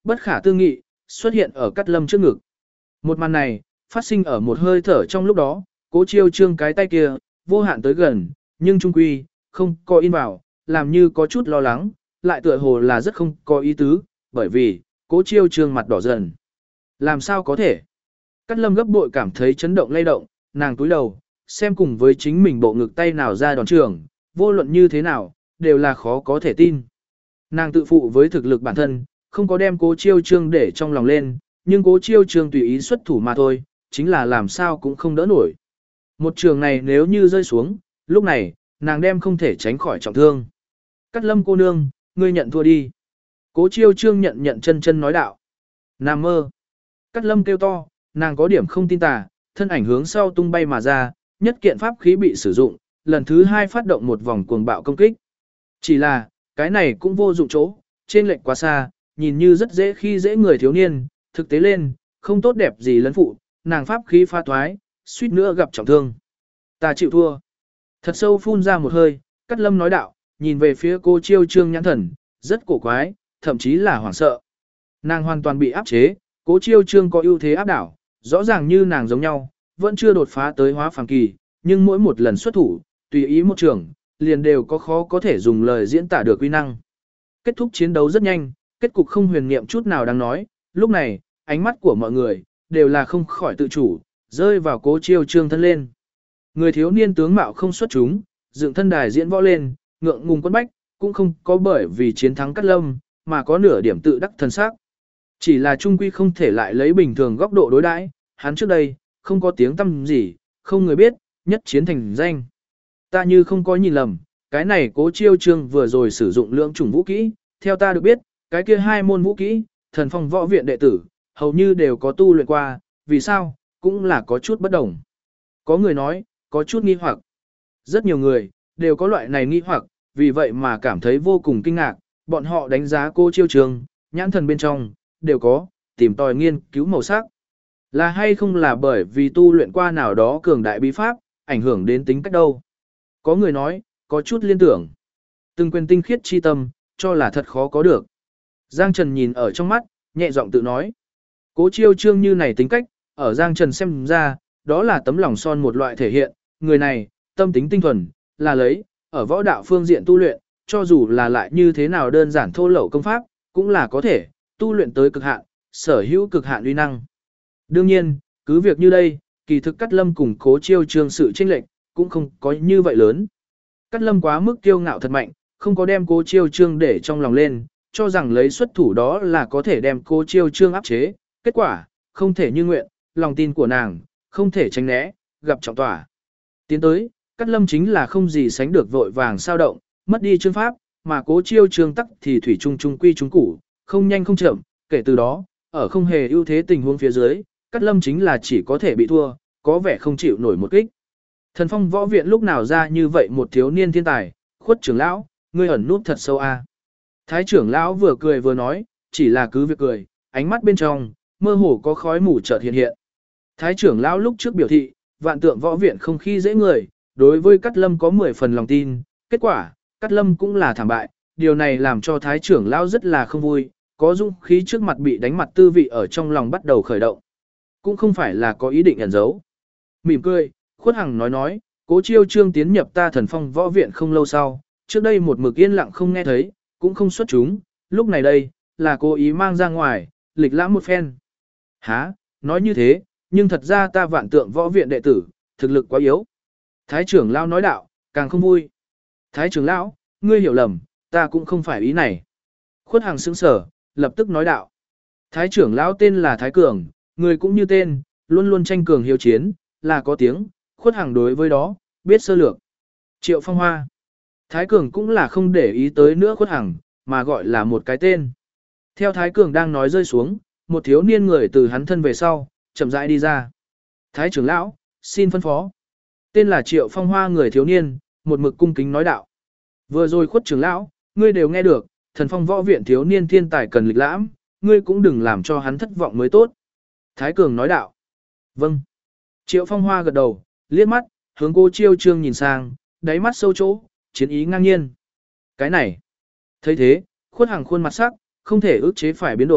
bất khả tư nghị, xuất hiện ở Cát Lâm trước ngực. Một màn này, phát sinh ở một hơi thở trong lúc đó, Cố Chiêu Trương cái tay kia, vô hạn tới gần, nhưng trung quy, không có in vào, làm như có chút lo lắng, lại tựa hồ là rất không có ý tứ, bởi vì, Cố Chiêu Trương mặt đỏ dần. Làm sao có thể? Cát Lâm gấp bội cảm thấy chấn động lay động, nàng túi đầu, xem cùng với chính mình bộ ngực tay nào ra đòn trường, vô luận như thế nào, đều là khó có thể tin. Nàng tự phụ với thực lực bản thân, không có đem Cố Chiêu Trương để trong lòng lên, nhưng Cố Chiêu Trương tùy ý xuất thủ mà thôi, chính là làm sao cũng không đỡ nổi. Một trường này nếu như rơi xuống, lúc này, nàng đem không thể tránh khỏi trọng thương. Cát Lâm cô nương, ngươi nhận thua đi. Cố Chiêu Trương nhận chân nói đạo. Nam mơ. Cát Lâm kêu to, nàng có điểm không tin tà, thân ảnh hướng sau tung bay mà ra, nhất kiện pháp khí bị sử dụng, lần thứ 2 phát động một vòng cuồng bạo công kích. Chỉ là, cái này cũng vô dụng chỗ, trên lệch quá xa, nhìn như rất dễ khi dễ người thiếu niên, thực tế lên, không tốt đẹp gì lấn phụ, nàng pháp khí pha thoái, suýt nữa gặp trọng thương. Ta chịu thua. Thật sâu phun ra một hơi, Cát Lâm nói đạo, nhìn về phía Cố Chiêu Trương nhãn thần, rất cổ quái, thậm chí là hoảng sợ. Nàng hoàn toàn bị áp chế, Cố Chiêu Trương có ưu thế áp đảo, rõ ràng như nàng giống nhau, vẫn chưa đột phá tới hóa phàm kỳ, nhưng mỗi một lần xuất thủ, tùy ý một trường, liền đều có khó có thể dùng lời diễn tả được uy năng. Kết thúc chiến đấu rất nhanh, kết cục không huyền niệm chút nào đáng nói, lúc này, ánh mắt của mọi người, đều là không khỏi tự chủ, rơi vào Cố Chiêu Trương thân lên. Người thiếu niên tướng mạo không xuất chúng, dựng thân đài diễn võ lên, ngượng ngùng quấn bách, cũng không có bởi vì chiến thắng Cát Lâm, mà có nửa điểm tự đắc thần sắc. Chỉ là trung quy không thể lại lấy bình thường góc độ đối đãi, hắn trước đây, không có tiếng tăm gì, không người biết, nhất chiến thành danh. Ta như không có nhìn lầm, cái này Cố Chiêu Trương vừa rồi sử dụng lượng chủng vũ kỹ, theo ta được biết, cái kia 2 môn vũ kỹ, Thần Phong võ viện đệ tử, hầu như đều có tu luyện qua, vì sao, cũng là có chút bất đồng. Có người nói, có chút nghi hoặc. Rất nhiều người, đều có loại này nghi hoặc, vì vậy mà cảm thấy vô cùng kinh ngạc, bọn họ đánh giá Cố Chiêu Trương, nhãn thần bên trong, đều có, tìm tòi nghiên cứu màu sắc. Là hay không là bởi vì tu luyện qua nào đó cường đại bí pháp, ảnh hưởng đến tính cách đâu. Có người nói, có chút liên tưởng. Từng quyền tinh khiết chi tâm, cho là thật khó có được. Giang Trần nhìn ở trong mắt, nhẹ giọng tự nói. Cố Chiêu Trương như này tính cách, ở Giang Trần xem ra, đó là tấm lòng son một loại thể hiện. Người này, tâm tính tinh thuần, là lấy, ở võ đạo phương diện tu luyện, cho dù là lại như thế nào đơn giản thô lậu công pháp, cũng là có thể, tu luyện tới cực hạn, sở hữu cực hạn uy năng. Đương nhiên, cứ việc như đây, kỳ thực Cát Lâm cùng Cố Chiêu Trương sự chênh lệch, cũng không có như vậy lớn. Cát Lâm quá mức kiêu ngạo thật mạnh, không có đem Cố Chiêu Trương để trong lòng lên, cho rằng lấy xuất thủ đó là có thể đem Cố Chiêu Trương áp chế, kết quả, không thể như nguyện, lòng tin của nàng, không thể tránh né, gặp trọng tỏa. Tiến tới, Cát Lâm chính là không gì sánh được vội vàng sao động, mất đi chương pháp, mà Cố Chiêu Trương tắc thì thủy chung trung quy trung củ, không nhanh không chậm, kể từ đó, ở không hề ưu thế tình huống phía dưới, Cát Lâm chính là chỉ có thể bị thua, có vẻ không chịu nổi một kích. Thần Phong võ viện lúc nào ra như vậy một thiếu niên thiên tài, Khuất trưởng lão, ngươi ẩn núp thật sâu a. Thái trưởng lão vừa cười vừa nói, chỉ là cứ việc cười, ánh mắt bên trong, mơ hồ có khói mù chợt hiện hiện. Thái trưởng lão lúc trước biểu thị, vạn tượng võ viện không khi dễ người, đối với Cát Lâm có 10 phần lòng tin, kết quả, Cát Lâm cũng là thảm bại, điều này làm cho Thái trưởng lão rất là không vui, có dũng khí trước mặt bị đánh mặt tư vị ở trong lòng bắt đầu khởi động. Cũng không phải là có ý định ẩn giấu. Mỉm cười, Khuất Hằng nói, Cố Chiêu Trương tiến nhập ta Thần Phong võ viện không lâu sau, trước đây một mực yên lặng không nghe thấy, cũng không xuất chúng, lúc này đây, là cố ý mang ra ngoài, lịch lãm một phen. Hả, nói như thế, nhưng thật ra ta vạn tượng võ viện đệ tử, thực lực quá yếu. Thái trưởng lão nói đạo, càng không vui. Thái trưởng lão, ngươi hiểu lầm, ta cũng không phải ý này. Khuất Hằng sững sở, lập tức nói đạo. Thái trưởng lão tên là Thái Cường, người cũng như tên, luôn luôn tranh cường hiếu chiến, là có tiếng, Khuất Hằng đối với đó, biết sơ lược. Triệu Phong Hoa. Thái Cường cũng là không để ý tới nữa Khuất Hằng, mà gọi là một cái tên. Theo Thái Cường đang nói rơi xuống, một thiếu niên người từ hắn thân về sau, chậm rãi đi ra. Thái trưởng lão, xin phân phó. Tên là Triệu Phong Hoa người thiếu niên, một mực cung kính nói đạo. Vừa rồi Khuất trưởng lão, ngươi đều nghe được, Thần Phong võ viện thiếu niên thiên tài cần lịch lãm, ngươi cũng đừng làm cho hắn thất vọng mới tốt. Thái Cường nói đạo. Vâng. Triệu Phong Hoa gật đầu, liếc mắt, hướng Cố Chiêu Trương nhìn sang, đáy mắt sâu chỗ, chiến ý ngang nhiên. Cái này. Thấy thế, Khuất Hằng khuôn mặt sắc, không thể ức chế phải biến đổi,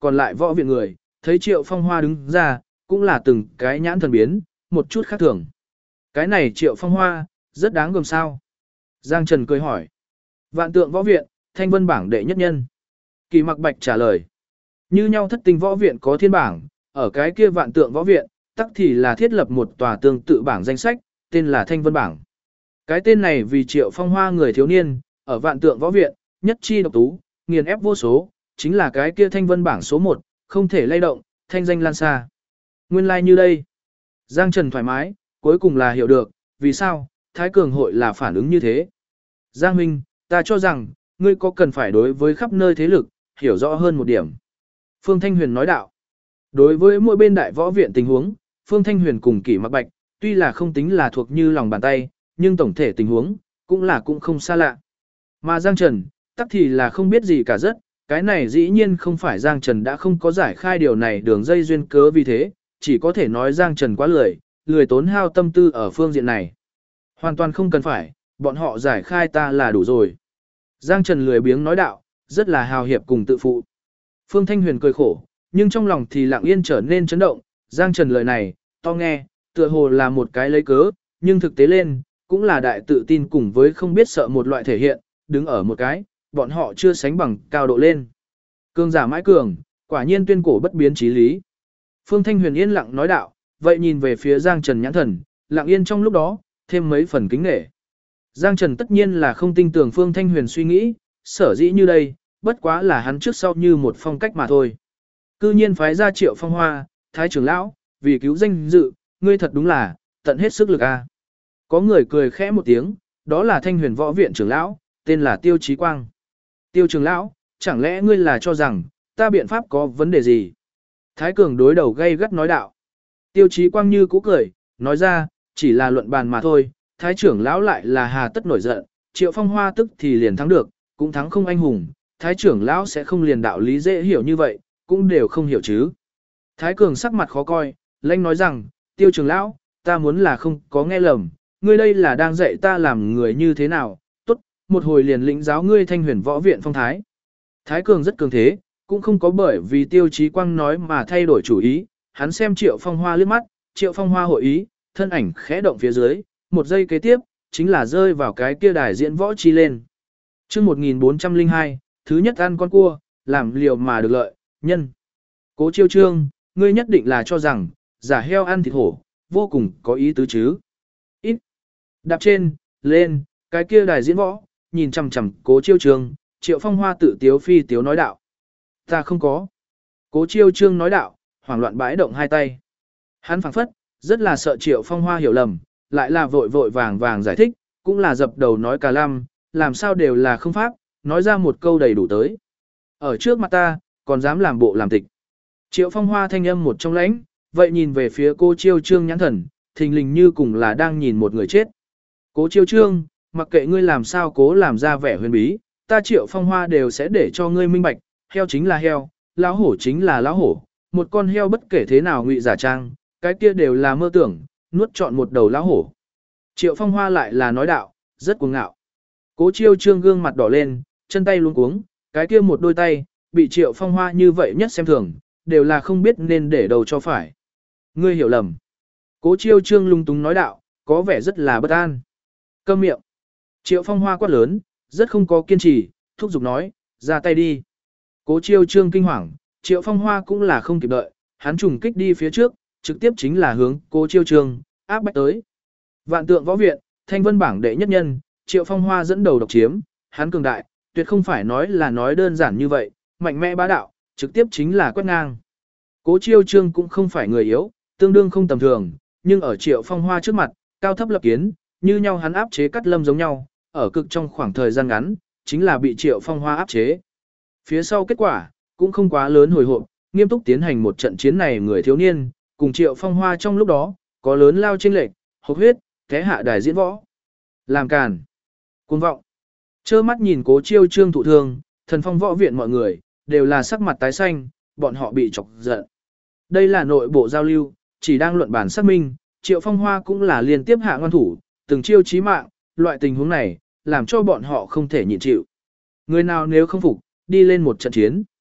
còn lại võ viện người, thấy Triệu Phong Hoa đứng ra, cũng là từng cái nhãn thần biến, một chút khác thường. Cái này Triệu Phong Hoa, rất đáng gờm sao. Giang Trần cười hỏi. Vạn Tượng Võ Viện, Thanh Vân bảng đệ nhất nhân. Kỳ Mặc Bạch trả lời. Như nhau thất tinh võ viện có thiên bảng, ở cái kia Vạn Tượng Võ Viện, tắc thì là thiết lập một tòa tương tự bảng danh sách, tên là Thanh Vân bảng. Cái tên này vì Triệu Phong Hoa người thiếu niên, ở Vạn Tượng Võ Viện, nhất chi độc tú, nghiền ép vô số, chính là cái kia Thanh Vân bảng số 1, không thể lay động, thanh danh lan xa. Nguyên lai like như đây. Giang Trần thoải mái, cuối cùng là hiểu được, vì sao, Thái Cường hội là phản ứng như thế. Giang Huynh, ta cho rằng, ngươi có cần phải đối với khắp nơi thế lực, hiểu rõ hơn một điểm. Phương Thanh Huyền nói đạo. Đối với mỗi bên đại võ viện tình huống, Phương Thanh Huyền cùng Kỷ Mặc Bạch, tuy là không tính là thuộc như lòng bàn tay, nhưng tổng thể tình huống, cũng không xa lạ. Mà Giang Trần, tắc thì là không biết gì cả rất, cái này dĩ nhiên không phải Giang Trần đã không có giải khai điều này đường dây duyên cớ vì thế, chỉ có thể nói Giang Trần quá lười tốn hao tâm tư ở phương diện này. Hoàn toàn không cần phải, bọn họ giải khai ta là đủ rồi. Giang Trần lười biếng nói đạo, rất là hào hiệp cùng tự phụ. Phương Thanh Huyền cười khổ, nhưng trong lòng thì lặng yên trở nên chấn động, Giang Trần lời này, to nghe, tựa hồ là một cái lấy cớ, nhưng thực tế lên, cũng là đại tự tin cùng với không biết sợ một loại thể hiện, đứng ở một cái, bọn họ chưa sánh bằng cao độ lên. Cường giả mãi cường, quả nhiên tuyên cổ bất biến chí lý. Phương Thanh Huyền yên lặng nói đạo, vậy nhìn về phía Giang Trần nhãn thần, lặng yên trong lúc đó, thêm mấy phần kính nể. Giang Trần tất nhiên là không tin tưởng Phương Thanh Huyền suy nghĩ, sở dĩ như đây, bất quá là hắn trước sau như một phong cách mà thôi. Cư nhiên phái ra Triệu Phong Hoa, Thái trưởng lão, vì cứu danh dự, ngươi thật đúng là, tận hết sức lực a. Có người cười khẽ một tiếng, đó là Thanh Huyền Võ Viện trưởng lão, tên là Tiêu Chí Quang. Tiêu trưởng lão, chẳng lẽ ngươi là cho rằng, ta biện pháp có vấn đề gì? Thái Cường đối đầu gay gắt nói đạo. Tiêu Chí Quang như cũ cười, nói ra, chỉ là luận bàn mà thôi, Thái trưởng lão lại là hà tất nổi giận, Triệu Phong Hoa tức thì liền thắng được, cũng thắng không anh hùng, Thái trưởng lão sẽ không liền đạo lý dễ hiểu như vậy, cũng đều không hiểu chứ. Thái Cường sắc mặt khó coi, lanh nói rằng, Tiêu trưởng lão, ta muốn là không có nghe lầm, ngươi đây là đang dạy ta làm người như thế nào, tốt, một hồi liền lĩnh giáo ngươi Thanh Huyền Võ Viện phong thái. Thái Cường rất cường thế, cũng không có bởi vì Tiêu Chí Quang nói mà thay đổi chủ ý, hắn xem Triệu Phong Hoa liếc mắt, Triệu Phong Hoa hội ý, thân ảnh khẽ động phía dưới, một giây kế tiếp, chính là rơi vào cái kia đài diễn võ chi lên. Chương 1402, thứ nhất ăn con cua, làm liều mà được lợi, nhân. Cố Chiêu Trương, ngươi nhất định là cho rằng, giả heo ăn thịt hổ, vô cùng có ý tứ chứ. Ít. Đạp trên, lên, cái kia đài diễn võ, nhìn chằm chằm Cố Chiêu Trương, Triệu Phong Hoa tự tiếu phi tiếu nói đạo. Ta không có. Cố Chiêu Trương nói đạo, hoảng loạn bãi động hai tay. Hắn phảng phất, rất là sợ Triệu Phong Hoa hiểu lầm, lại là vội vội vàng vàng giải thích, cũng là dập đầu nói cả lăm, làm sao đều là không pháp, nói ra một câu đầy đủ tới. Ở trước mặt ta, còn dám làm bộ làm tịch. Triệu Phong Hoa thanh âm một trong lãnh, vậy nhìn về phía Cố Chiêu Trương nhãn thần, thình lình như cùng là đang nhìn một người chết. Cố Chiêu Trương, mặc kệ ngươi làm sao cố làm ra vẻ huyền bí, ta Triệu Phong Hoa đều sẽ để cho ngươi minh bạch, heo chính là heo, lão hổ chính là lão hổ, một con heo bất kể thế nào ngụy giả trang, cái kia đều là mơ tưởng, nuốt trọn một đầu lão hổ. Triệu Phong Hoa lại là nói đạo, rất cuồng ngạo. Cố Chiêu Trương gương mặt đỏ lên, chân tay luống cuống, cái kia một đôi tay, bị Triệu Phong Hoa như vậy nhất xem thường, đều là không biết nên để đầu cho phải. Ngươi hiểu lầm. Cố Chiêu Trương lung túng nói đạo, có vẻ rất là bất an. Câm miệng. Triệu Phong Hoa quát lớn, rất không có kiên trì, thúc giục nói, ra tay đi. Cố Chiêu Trương kinh hoàng, Triệu Phong Hoa cũng là không kịp đợi, hắn trùng kích đi phía trước, trực tiếp chính là hướng Cố Chiêu Trương, áp bách tới. Vạn Tượng Võ Viện, Thanh Vân bảng đệ nhất nhân, Triệu Phong Hoa dẫn đầu độc chiếm, hắn cường đại, tuyệt không phải nói đơn giản như vậy, mạnh mẽ bá đạo, trực tiếp chính là quét ngang. Cố Chiêu Trương cũng không phải người yếu, tương đương không tầm thường, nhưng ở Triệu Phong Hoa trước mặt, cao thấp lập kiến, như nhau hắn áp chế cắt lâm giống nhau, ở cực trong khoảng thời gian ngắn, chính là bị Triệu Phong Hoa áp chế. Phía sau kết quả, cũng không quá lớn hồi hộp, nghiêm túc tiến hành một trận chiến này người thiếu niên, cùng Triệu Phong Hoa trong lúc đó, có lớn lao chênh lệch, hộc huyết, thế hạ đài diễn võ. Làm càn, cuồng vọng. Trơ mắt nhìn Cố Chiêu Trương thụ thương, Thần Phong Võ Viện mọi người, đều là sắc mặt tái xanh, bọn họ bị chọc giận. Đây là nội bộ giao lưu, chỉ đang luận bản xác minh, Triệu Phong Hoa cũng là liên tiếp hạ ngoan thủ, từng chiêu chí mạng, loại tình huống này, làm cho bọn họ không thể nhịn chịu. Người nào nếu không phục, đi lên một trận chiến.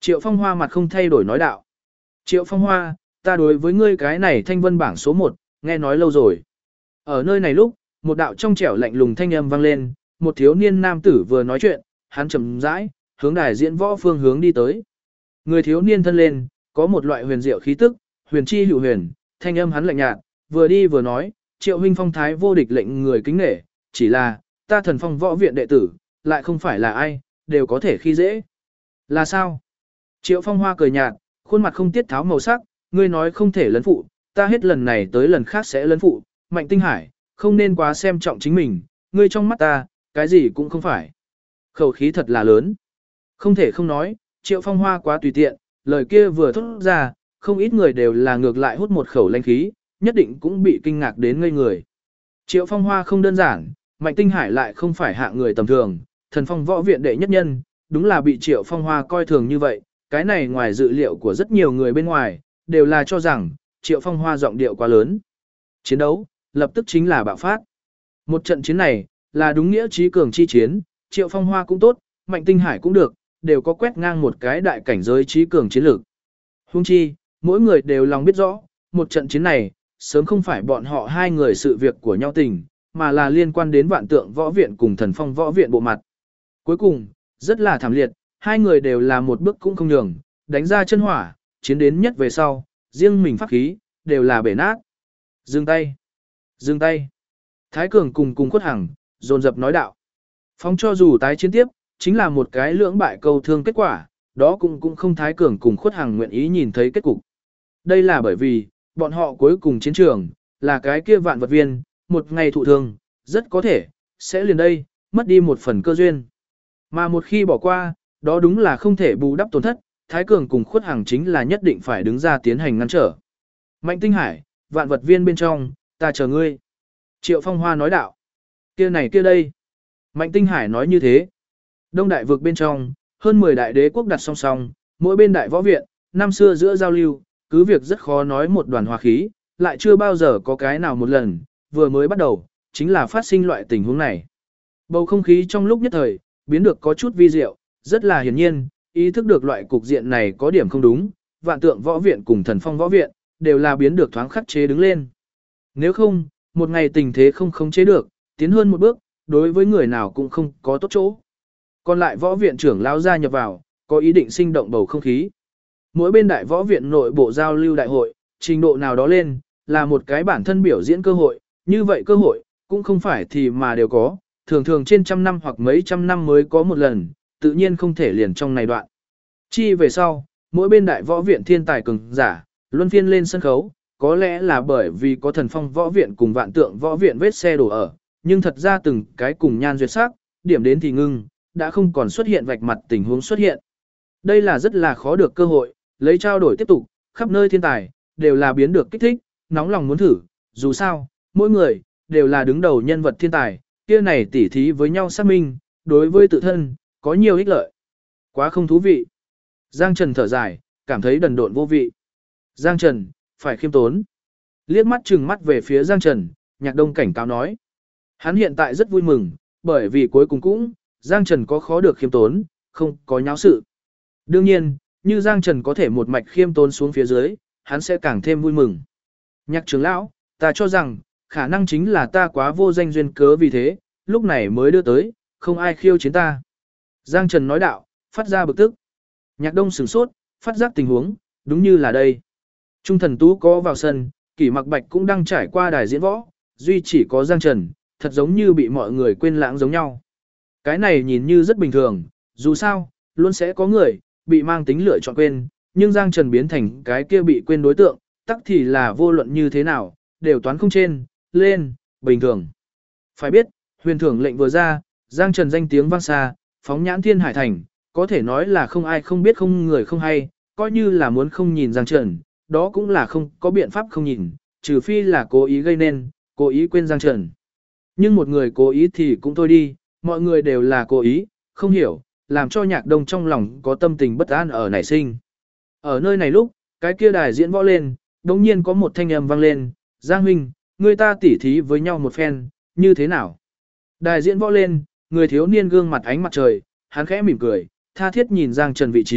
Triệu Phong Hoa mặt không thay đổi nói đạo. Triệu Phong Hoa, ta đối với ngươi cái này thanh vân bảng số 1, nghe nói lâu rồi. Ở nơi này lúc, một đạo trong trẻo lạnh lùng thanh âm vang lên, một thiếu niên nam tử vừa nói chuyện, hắn chậm rãi hướng đài diễn võ phương hướng đi tới. Người thiếu niên thân lên, có một loại huyền diệu khí tức, huyền chi hữu huyền, thanh âm hắn lạnh nhạt, vừa đi vừa nói, Triệu huynh phong thái vô địch lệnh người kính nể, chỉ là ta Thần Phong võ viện đệ tử, lại không phải là ai, đều có thể khi dễ. Là sao? Triệu Phong Hoa cười nhạt, khuôn mặt không tiết tháo màu sắc, ngươi nói không thể lấn phụ, ta hết lần này tới lần khác sẽ lấn phụ, Mạnh Tinh Hải, không nên quá xem trọng chính mình, ngươi trong mắt ta, cái gì cũng không phải. Khẩu khí thật là lớn. Không thể không nói, Triệu Phong Hoa quá tùy tiện, lời kia vừa thốt ra, không ít người đều là ngược lại hút một khẩu lãnh khí, nhất định cũng bị kinh ngạc đến ngây người. Triệu Phong Hoa không đơn giản, Mạnh Tinh Hải lại không phải hạng người tầm thường, Thần Phong võ viện đệ nhất nhân, đúng là bị Triệu Phong Hoa coi thường như vậy, cái này ngoài dự liệu của rất nhiều người bên ngoài, đều là cho rằng, Triệu Phong Hoa giọng điệu quá lớn. Chiến đấu, lập tức chính là bạo phát. Một trận chiến này, là đúng nghĩa trí cường chi chiến, Triệu Phong Hoa cũng tốt, Mạnh Tinh Hải cũng được, đều có quét ngang một cái đại cảnh giới trí cường chiến lược. Huống chi, mỗi người đều lòng biết rõ, một trận chiến này, sớm không phải bọn họ hai người sự việc của nhau tình, mà là liên quan đến Vạn Tượng võ viện cùng Thần Phong võ viện bộ mặt. Cuối cùng, rất là thảm liệt, hai người đều là một bước cũng không nhường, đánh ra chân hỏa, chiến đến nhất về sau, riêng mình pháp khí, đều là bể nát. Dừng tay! Dừng tay! Thái Cường cùng Khuất Hằng, dồn dập nói đạo. Phóng cho dù tái chiến tiếp, chính là một cái lưỡng bại câu thương kết quả, đó cũng không Thái Cường cùng Khuất Hằng nguyện ý nhìn thấy kết cục. Đây là bởi vì, bọn họ cuối cùng chiến trường, là cái kia vạn vật viên, một ngày thụ thương, rất có thể, sẽ liền đây, mất đi một phần cơ duyên. Mà một khi bỏ qua, đó đúng là không thể bù đắp tổn thất, Thái Cường cùng Khuất Hằng chính là nhất định phải đứng ra tiến hành ngăn trở. Mạnh Tinh Hải, vạn vật viên bên trong, ta chờ ngươi. Triệu Phong Hoa nói đạo. Kia này kia đây. Mạnh Tinh Hải nói như thế. Đông đại vực bên trong, hơn 10 đại đế quốc đặt song song, mỗi bên đại võ viện, năm xưa giữa giao lưu, cứ việc rất khó nói một đoàn hòa khí, lại chưa bao giờ có cái nào một lần, vừa mới bắt đầu, chính là phát sinh loại tình huống này. Bầu không khí trong lúc nhất thời, biến được có chút vi diệu, rất là hiển nhiên, ý thức được loại cục diện này có điểm không đúng, Vạn Tượng võ viện cùng Thần Phong võ viện, đều là biến được thoáng khắc chế đứng lên. Nếu không, một ngày tình thế không khống chế được, tiến hơn một bước, đối với người nào cũng không có tốt chỗ. Còn lại võ viện trưởng lao gia nhập vào, có ý định sinh động bầu không khí. Mỗi bên đại võ viện nội bộ giao lưu đại hội, trình độ nào đó lên, là một cái bản thân biểu diễn cơ hội, như vậy cơ hội, cũng không phải thì mà đều có, thường thường trên trăm năm hoặc mấy trăm năm mới có một lần, tự nhiên không thể liền trong này đoạn. Chi về sau, mỗi bên đại võ viện thiên tài cường giả, luân phiên lên sân khấu, có lẽ là bởi vì có Thần Phong võ viện cùng Vạn Tượng võ viện vết xe đổ ở, nhưng thật ra từng cái cùng nhan duyệt sắc, điểm đến thì ngưng, đã không còn xuất hiện vạch mặt tình huống xuất hiện. Đây là rất là khó được cơ hội, lấy trao đổi tiếp tục, khắp nơi thiên tài, đều là biến được kích thích, nóng lòng muốn thử, dù sao, mỗi người, đều là đứng đầu nhân vật thiên tài, kia này tỉ thí với nhau xác minh, đối với tự thân, có nhiều ích lợi. Quá không thú vị. Giang Trần thở dài, cảm thấy đần độn vô vị. Giang Trần, phải khiêm tốn. Liếc mắt trừng mắt về phía Giang Trần, Nhạc Đông cảnh cáo nói. Hắn hiện tại rất vui mừng, bởi vì cuối cùng cũng, Giang Trần có khó được khiêm tốn, không có nháo sự. Đương nhiên, như Giang Trần có thể một mạch khiêm tốn xuống phía dưới, hắn sẽ càng thêm vui mừng. Nhạc trưởng lão, ta cho rằng, khả năng chính là ta quá vô danh duyên cớ vì thế, lúc này mới đưa tới, không ai khiêu chiến ta. Giang Trần nói đạo, phát ra bực tức. Nhạc Đông sửng sốt, phát giác tình huống, đúng như là đây. Trung thần tú có vào sân, Kỷ Mặc Bạch cũng đang trải qua đài diễn võ, duy chỉ có Giang Trần, thật giống như bị mọi người quên lãng giống nhau. Cái này nhìn như rất bình thường, dù sao, luôn sẽ có người, bị mang tính lựa chọn quên, nhưng Giang Trần biến thành cái kia bị quên đối tượng, tắc thì là vô luận như thế nào, đều toán không trên, lên, bình thường. Phải biết, huyền thưởng lệnh vừa ra, Giang Trần danh tiếng vang xa, phóng nhãn thiên hải thành, có thể nói là không ai không biết không người không hay, coi như là muốn không nhìn Giang Trần, đó cũng là không có biện pháp không nhìn, trừ phi là cố ý gây nên, cố ý quên Giang Trần. Nhưng một người cố ý thì cũng thôi đi, mọi người đều là cố ý, không hiểu, làm cho Nhạc Đông trong lòng có tâm tình bất an ở nảy sinh. Ở nơi này lúc, cái kia đài diễn võ lên, đột nhiên có một thanh âm vang lên, Giang huynh, người ta tỉ thí với nhau một phen, như thế nào? Đài diễn võ lên, người thiếu niên gương mặt ánh mặt trời, hắn khẽ mỉm cười, tha thiết nhìn Giang Trần vị trí,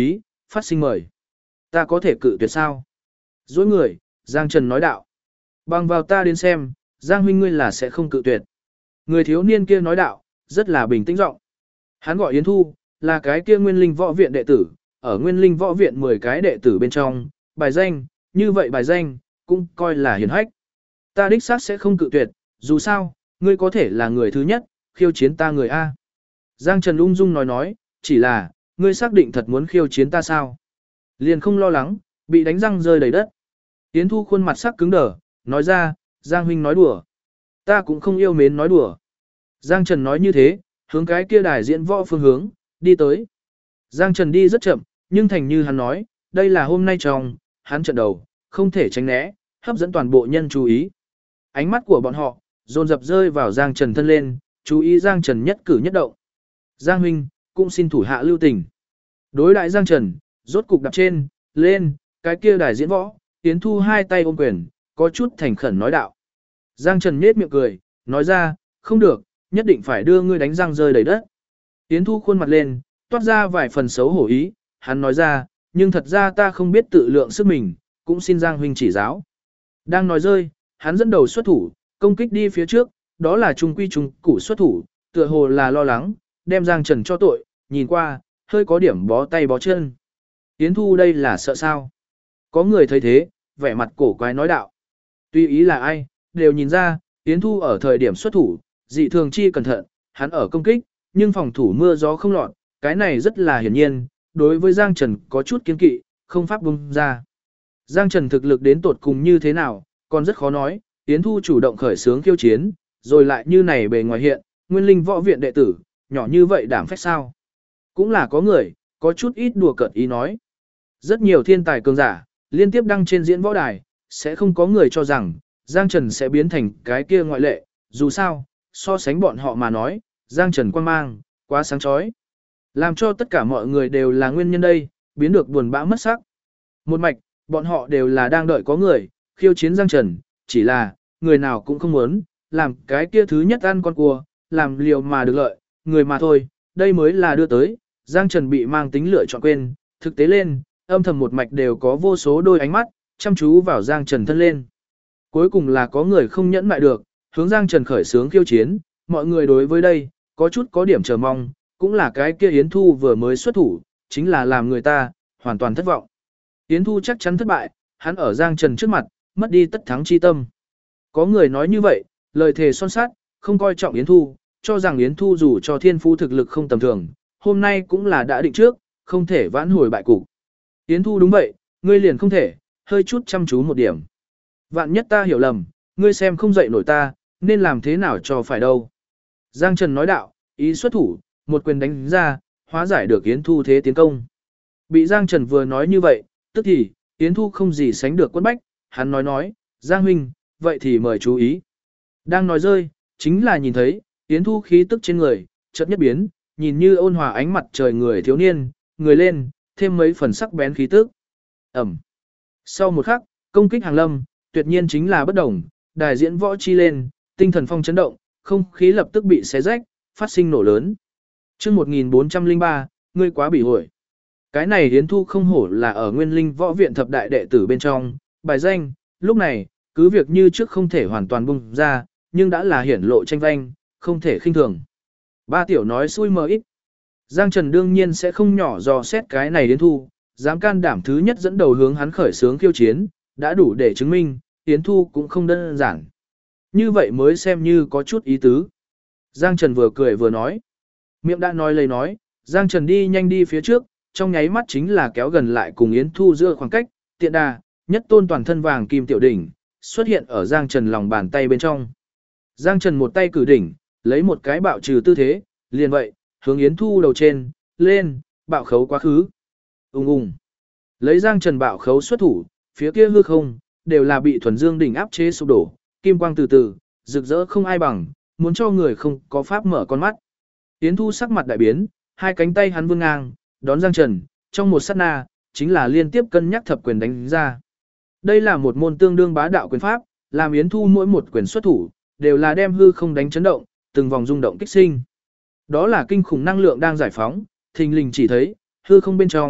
phát sinh mời. Ta có thể cự tuyệt sao? Dối người, Giang Trần nói đạo. Bằng vào ta đến xem, Giang huynh ngươi là sẽ không cự tuyệt. Người thiếu niên kia nói đạo, rất là bình tĩnh giọng. Hắn gọi Yến Thu, là cái kia Nguyên Linh Võ Viện đệ tử, ở Nguyên Linh Võ Viện 10 cái đệ tử bên trong, bài danh, như vậy bài danh, cũng coi là hiển hách. Ta đích xác sẽ không cự tuyệt, dù sao, ngươi có thể là người thứ nhất, khiêu chiến ta người A. Giang Trần ung dung nói, chỉ là, ngươi xác định thật muốn khiêu chiến ta sao? Liền không lo lắng, bị đánh răng rơi đầy đất. Yến Thu khuôn mặt sắc cứng đờ, nói ra, Giang huynh nói đùa. Ta cũng không yêu mến nói đùa. Giang Trần nói như thế, hướng cái kia đài diễn võ phương hướng, đi tới. Giang Trần đi rất chậm, nhưng thành như hắn nói, đây là hôm nay trong, hắn trận đầu, không thể tránh né, hấp dẫn toàn bộ nhân chú ý. Ánh mắt của bọn họ, dồn dập rơi vào Giang Trần thân lên, chú ý Giang Trần nhất cử nhất động. Giang huynh, cũng xin thủ hạ lưu tình. Đối đại Giang Trần, rốt cục đạp trên, lên, cái kia đài diễn võ, Yến Thu hai tay ôm quyền, có chút thành khẩn nói đạo. Giang Trần nhếch miệng cười, nói ra, không được, nhất định phải đưa ngươi đánh răng rơi đầy đất. Yến Thu khuôn mặt lên, toát ra vài phần xấu hổ ý, hắn nói ra, nhưng thật ra ta không biết tự lượng sức mình, cũng xin Giang huynh chỉ giáo. Đang nói rơi, hắn dẫn đầu xuất thủ, công kích đi phía trước, đó là trung quy trung củ xuất thủ, tựa hồ là lo lắng, đem Giang Trần cho tội, nhìn qua, hơi có điểm bó tay bó chân. Yến Thu đây là sợ sao? Có người thấy thế, vẻ mặt cổ quái nói đạo. Tuy ý là ai, đều nhìn ra, Yến Thu ở thời điểm xuất thủ, dị thường chi cẩn thận, hắn ở công kích, nhưng phòng thủ mưa gió không lọt, cái này rất là hiển nhiên, đối với Giang Trần có chút kiên kỵ, không pháp bung ra. Giang Trần thực lực đến tột cùng như thế nào, còn rất khó nói, Yến Thu chủ động khởi xướng khiêu chiến, rồi lại như này bề ngoài hiện, Nguyên Linh Võ Viện đệ tử, nhỏ như vậy đảm phách sao. Cũng là có người, có chút ít đùa cợt ý nói. Rất nhiều thiên tài cường giả, liên tiếp đăng trên diễn võ đài, sẽ không có người cho rằng, Giang Trần sẽ biến thành cái kia ngoại lệ, dù sao, so sánh bọn họ mà nói, Giang Trần quang mang, quá sáng chói. Làm cho tất cả mọi người đều là nguyên nhân đây, biến được buồn bã mất sắc. Một mạch, bọn họ đều là đang đợi có người, khiêu chiến Giang Trần, chỉ là, người nào cũng không muốn, làm cái kia thứ nhất ăn con cua, làm liều mà được lợi, người mà thôi, đây mới là đưa tới, Giang Trần bị mang tính lựa chọn quên, thực tế lên, âm thầm một mạch đều có vô số đôi ánh mắt, chăm chú vào Giang Trần thân lên. Cuối cùng là có người không nhẫn mại được, hướng Giang Trần khởi xướng khiêu chiến, mọi người đối với đây, có chút có điểm chờ mong, cũng là cái kia Yến Thu vừa mới xuất thủ, chính là làm người ta, hoàn toàn thất vọng. Yến Thu chắc chắn thất bại, hắn ở Giang Trần trước mặt, mất đi tất thắng chi tâm. Có người nói như vậy, lời thề son sát, không coi trọng Yến Thu, cho rằng Yến Thu dù cho thiên phú thực lực không tầm thường, hôm nay cũng là đã định trước, không thể vãn hồi bại cục. Yến Thu đúng vậy, ngươi liền không thể, hơi chút chăm chú một điểm. Vạn nhất ta hiểu lầm, ngươi xem không dậy nổi ta, nên làm thế nào cho phải đâu. Giang Trần nói đạo, ý xuất thủ, một quyền đánh ra, hóa giải được Yến Thu thế tiến công. Bị Giang Trần vừa nói như vậy, tức thì, Yến Thu không gì sánh được quất bách, hắn nói, Giang huynh, vậy thì mời chú ý. Đang nói rơi, chính là nhìn thấy, Yến Thu khí tức trên người, chợt nhất biến, nhìn như ôn hòa ánh mặt trời người thiếu niên, người lên, thêm mấy phần sắc bén khí tức. Ẩm. Sau một khắc, công kích hàng lâm, tuyệt nhiên chính là bất đồng, đài diễn võ chi lên, tinh thần phong chấn động, không khí lập tức bị xé rách, phát sinh nổ lớn. Chương 1403, ngươi quá bị hội. Cái này Yến Thu không hổ là ở Nguyên Linh Võ Viện thập đại đệ tử bên trong, bài danh, lúc này, cứ việc như trước không thể hoàn toàn bung ra, nhưng đã là hiển lộ tranh vanh, không thể khinh thường. Ba tiểu nói xui mờ ít. Giang Trần đương nhiên sẽ không nhỏ dò xét cái này Yến Thu, dám can đảm thứ nhất dẫn đầu hướng hắn khởi xướng khiêu chiến, đã đủ để chứng minh, Yến Thu cũng không đơn giản. Như vậy mới xem như có chút ý tứ. Giang Trần vừa cười vừa nói. Miệng đã nói lời nói, Giang Trần đi nhanh đi phía trước, trong nháy mắt chính là kéo gần lại cùng Yến Thu giữa khoảng cách, tiện đà, nhất tôn toàn thân vàng kim tiểu đỉnh, xuất hiện ở Giang Trần lòng bàn tay bên trong. Giang Trần một tay cử đỉnh, lấy một cái bạo trừ tư thế, liền vậy, hướng Yến Thu đầu trên, lên, bạo khấu quá khứ. Ung. Lấy Giang Trần bạo khấu xuất thủ, phía kia hư không, đều là bị thuần dương đỉnh áp chế sụp đổ, kim quang từ từ, rực rỡ không ai bằng, muốn cho người không có pháp mở con mắt. Yến Thu sắc mặt đại biến, hai cánh tay hắn vươn ngang, đón Giang Trần, trong một sát na, chính là liên tiếp cân nhắc thập quyền đánh ra. Đây là một môn tương đương bá đạo quyền pháp, làm Yến Thu mỗi một quyền xuất thủ, đều là đem hư không đánh chấn động, từng vòng rung động kích sinh. Đó là kinh khủng năng lượng đang giải phóng, thình lình chỉ thấy, hư không bên trong,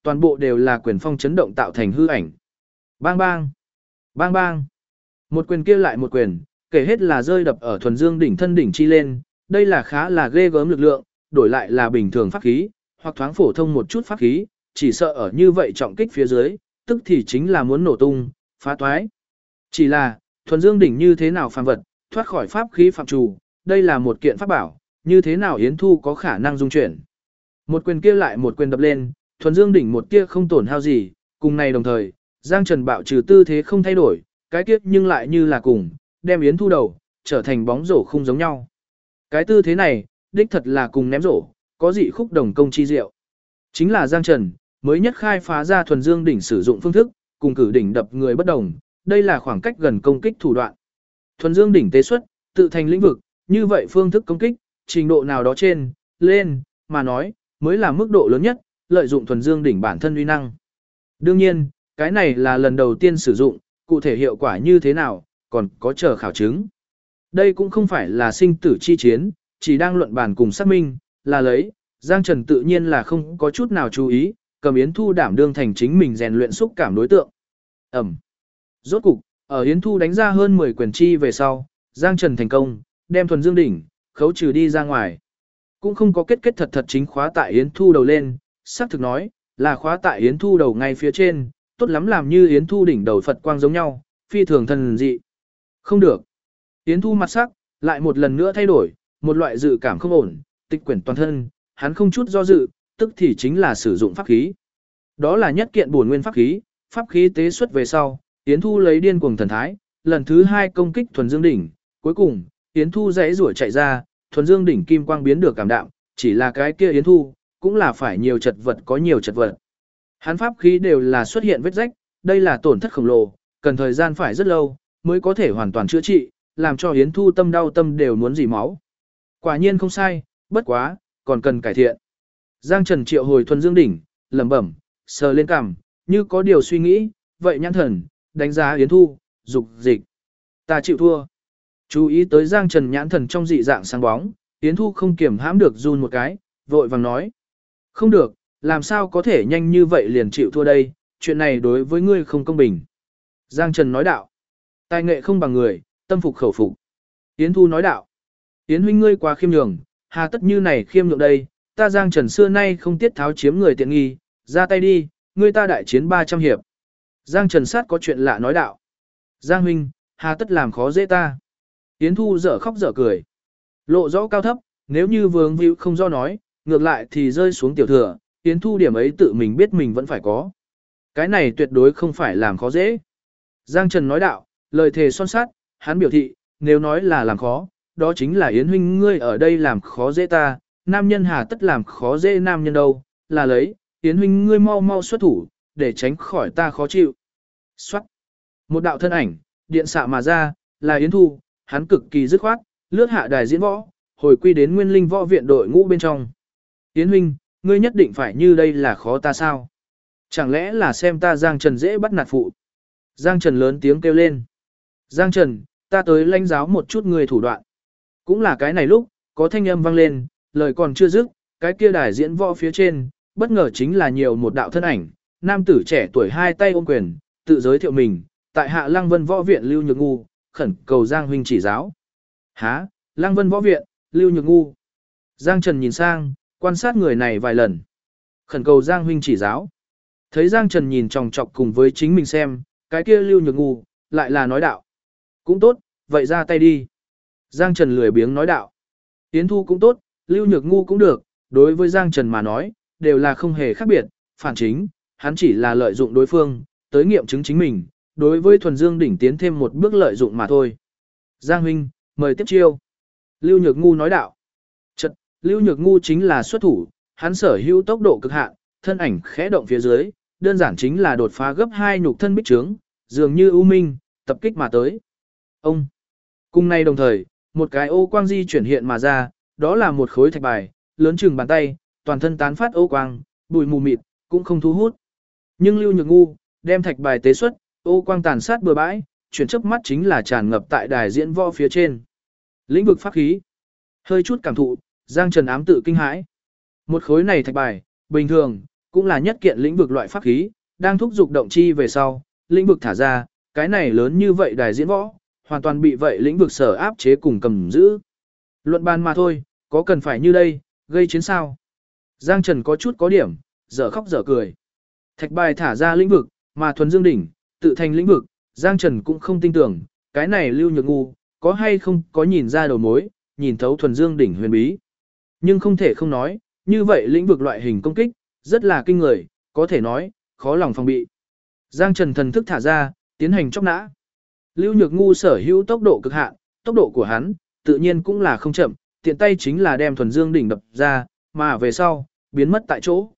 toàn bộ đều là quyền phong chấn động tạo thành hư ảnh. Bang bang, bang bang. Một quyền kia lại một quyền, kể hết là rơi đập ở thuần dương đỉnh thân đỉnh chi lên, đây là khá là ghê gớm lực lượng, đổi lại là bình thường pháp khí, hoặc thoáng phổ thông một chút pháp khí, chỉ sợ ở như vậy trọng kích phía dưới, tức thì chính là muốn nổ tung, phá toái. Chỉ là, thuần dương đỉnh như thế nào phàm vật, thoát khỏi pháp khí phạm trù, đây là một kiện pháp bảo, như thế nào Yến Thu có khả năng dung chuyển. Một quyền kia lại một quyền đập lên, thuần dương đỉnh một tia không tổn hao gì, cùng này đồng thời, Giang Trần bạo trừ tư thế không thay đổi, cái kiếp nhưng lại như là cùng, đem Yến Thu đầu, trở thành bóng rổ không giống nhau. Cái tư thế này, đích thật là cùng ném rổ, có dị khúc đồng công chi diệu. Chính là Giang Trần, mới nhất khai phá ra thuần dương đỉnh sử dụng phương thức, cùng cử đỉnh đập người bất đồng, đây là khoảng cách gần công kích thủ đoạn. Thuần dương đỉnh tế xuất, tự thành lĩnh vực, như vậy phương thức công kích, trình độ nào đó trên, lên, mà nói, mới là mức độ lớn nhất, lợi dụng thuần dương đỉnh bản thân uy năng. Đương nhiên, cái này là lần đầu tiên sử dụng, cụ thể hiệu quả như thế nào, còn có chờ khảo chứng. Đây cũng không phải là sinh tử chi chiến, chỉ đang luận bàn cùng xác minh, là lấy, Giang Trần tự nhiên là không có chút nào chú ý, cầm Yến Thu đảm đương thành chính mình rèn luyện xúc cảm đối tượng. Ẩm. Rốt cục, ở Yến Thu đánh ra hơn 10 quyền chi về sau, Giang Trần thành công, đem thuần dương đỉnh, khấu trừ đi ra ngoài. Cũng không có kết thật thật chính khóa tại Yến Thu đầu lên, xác thực nói, là khóa tại Yến Thu đầu ngay phía trên, tốt lắm làm như Yến Thu đỉnh đầu Phật quang giống nhau, phi thường thần dị. Không được. Yến Thu mặt sắc, lại một lần nữa thay đổi, một loại dự cảm không ổn, tịch quyển toàn thân, hắn không chút do dự, tức thì chính là sử dụng pháp khí. Đó là nhất kiện bổn nguyên pháp khí tế xuất về sau, Yến Thu lấy điên cuồng thần thái, lần thứ 2 công kích thuần dương đỉnh, cuối cùng, Yến Thu rẽ rủa chạy ra, thuần dương đỉnh kim quang biến được cảm đạm, chỉ là cái kia Yến Thu, cũng là phải nhiều chật vật có nhiều chật vật. Hắn pháp khí đều là xuất hiện vết rách, đây là tổn thất khổng lồ, cần thời gian phải rất lâu, mới có thể hoàn toàn chữa trị, làm cho Yến Thu tâm đau tâm đều muốn dỉ máu. Quả nhiên không sai, bất quá, còn cần cải thiện. Giang Trần triệu hồi thuần dương đỉnh, lẩm bẩm, sờ lên cằm, như có điều suy nghĩ, vậy nhãn thần, đánh giá Yến Thu, dục dịch. Ta chịu thua. Chú ý tới Giang Trần nhãn thần trong dị dạng sáng bóng, Yến Thu không kiểm hãm được run một cái, vội vàng nói. Không được, làm sao có thể nhanh như vậy liền chịu thua đây, chuyện này đối với ngươi không công bình. Giang Trần nói đạo. Tài nghệ không bằng người, tâm phục khẩu phục. Yến Thu nói đạo. Yến huynh ngươi quá khiêm nhường, hà tất như này khiêm nhượng đây, ta Giang Trần xưa nay không tiết tháo chiếm người tiện nghi, ra tay đi, ngươi ta đại chiến 300 hiệp. Giang Trần sát có chuyện lạ nói đạo. Giang huynh, hà tất làm khó dễ ta. Yến Thu dở khóc dở cười. Lộ rõ cao thấp, nếu như vướng víu không do nói, ngược lại thì rơi xuống tiểu thừa, Yến Thu điểm ấy tự mình biết mình vẫn phải có. Cái này tuyệt đối không phải làm khó dễ. Giang Trần nói đạo, lời thề son sát, hắn biểu thị, nếu nói là làm khó, đó chính là Yến huynh ngươi ở đây làm khó dễ ta, nam nhân hà tất làm khó dễ nam nhân đâu, là lấy, Yến huynh ngươi mau mau xuất thủ, để tránh khỏi ta khó chịu. Xoát. Một đạo thân ảnh, điện xạ mà ra, là Yến Thu, hắn cực kỳ dứt khoát, lướt hạ đài diễn võ, hồi quy đến Nguyên Linh võ viện đội ngũ bên trong. Yến huynh, ngươi nhất định phải như đây là khó ta sao? Chẳng lẽ là xem ta Giang Trần dễ bắt nạt phụ? Giang Trần lớn tiếng kêu lên. Giang Trần, ta tới lãnh giáo một chút người thủ đoạn. Cũng là cái này lúc, có thanh âm vang lên, lời còn chưa dứt, cái kia đài diễn võ phía trên, bất ngờ chính là nhiều một đạo thân ảnh, nam tử trẻ tuổi hai tay ôm quyền, tự giới thiệu mình, tại Hạ Lăng Vân võ viện Lưu Nhược Ngu, khẩn cầu Giang huynh chỉ giáo. Hả? Lăng Vân võ viện, Lưu Nhược Ngu. Giang Trần nhìn sang, quan sát người này vài lần. Khẩn cầu Giang huynh chỉ giáo. Thấy Giang Trần nhìn chòng chọc cùng với chính mình xem, cái kia Lưu Nhược Ngu, lại là nói đạo. Cũng tốt, vậy ra tay đi. Giang Trần lười biếng nói đạo. Yến Thu cũng tốt, Lưu Nhược Ngu cũng được, đối với Giang Trần mà nói, đều là không hề khác biệt, phản chính, hắn chỉ là lợi dụng đối phương, tới nghiệm chứng chính mình, đối với thuần dương đỉnh tiến thêm một bước lợi dụng mà thôi. Giang huynh, mời tiếp chiêu. Lưu Nhược Ngu nói đạo. Chật, Lưu Nhược Ngu chính là xuất thủ, hắn sở hữu tốc độ cực hạn, thân ảnh khẽ động phía dưới, đơn giản chính là đột phá gấp 2 nhục thân bích trướng, dường như ưu minh, tập kích mà tới. Ông. Cùng nay đồng thời, một cái ô quang di chuyển hiện mà ra, đó là một khối thạch bài, lớn chừng bàn tay, toàn thân tán phát ô quang, bụi mù mịt, cũng không thu hút. Nhưng Lưu Nhược Ngu, đem thạch bài tế xuất, ô quang tàn sát bừa bãi, chuyển chớp mắt chính là tràn ngập tại đài diễn võ phía trên. Lĩnh vực pháp khí. Hơi chút cảm thụ, Giang Trần ám tự kinh hãi. Một khối này thạch bài, bình thường, cũng là nhất kiện lĩnh vực loại pháp khí, đang thúc dục động chi về sau, lĩnh vực thả ra, cái này lớn như vậy đài diễn võ, hoàn toàn bị vậy lĩnh vực sở áp chế cùng cầm giữ. Luận bàn mà thôi, có cần phải như đây, gây chiến sao? Giang Trần có chút có điểm, dở khóc dở cười. Thạch bài thả ra lĩnh vực, mà thuần dương đỉnh, tự thành lĩnh vực, Giang Trần cũng không tin tưởng, cái này Lưu Nhược Ngu, có hay không có nhìn ra đầu mối, nhìn thấu thuần dương đỉnh huyền bí. Nhưng không thể không nói, như vậy lĩnh vực loại hình công kích, rất là kinh người, có thể nói, khó lòng phòng bị. Giang Trần thần thức thả ra, tiến hành chóc nã. Lưu Nhược Ngu sở hữu tốc độ cực hạn, tốc độ của hắn, tự nhiên cũng là không chậm, tiện tay chính là đem thuần dương đỉnh đập ra, mà về sau, biến mất tại chỗ.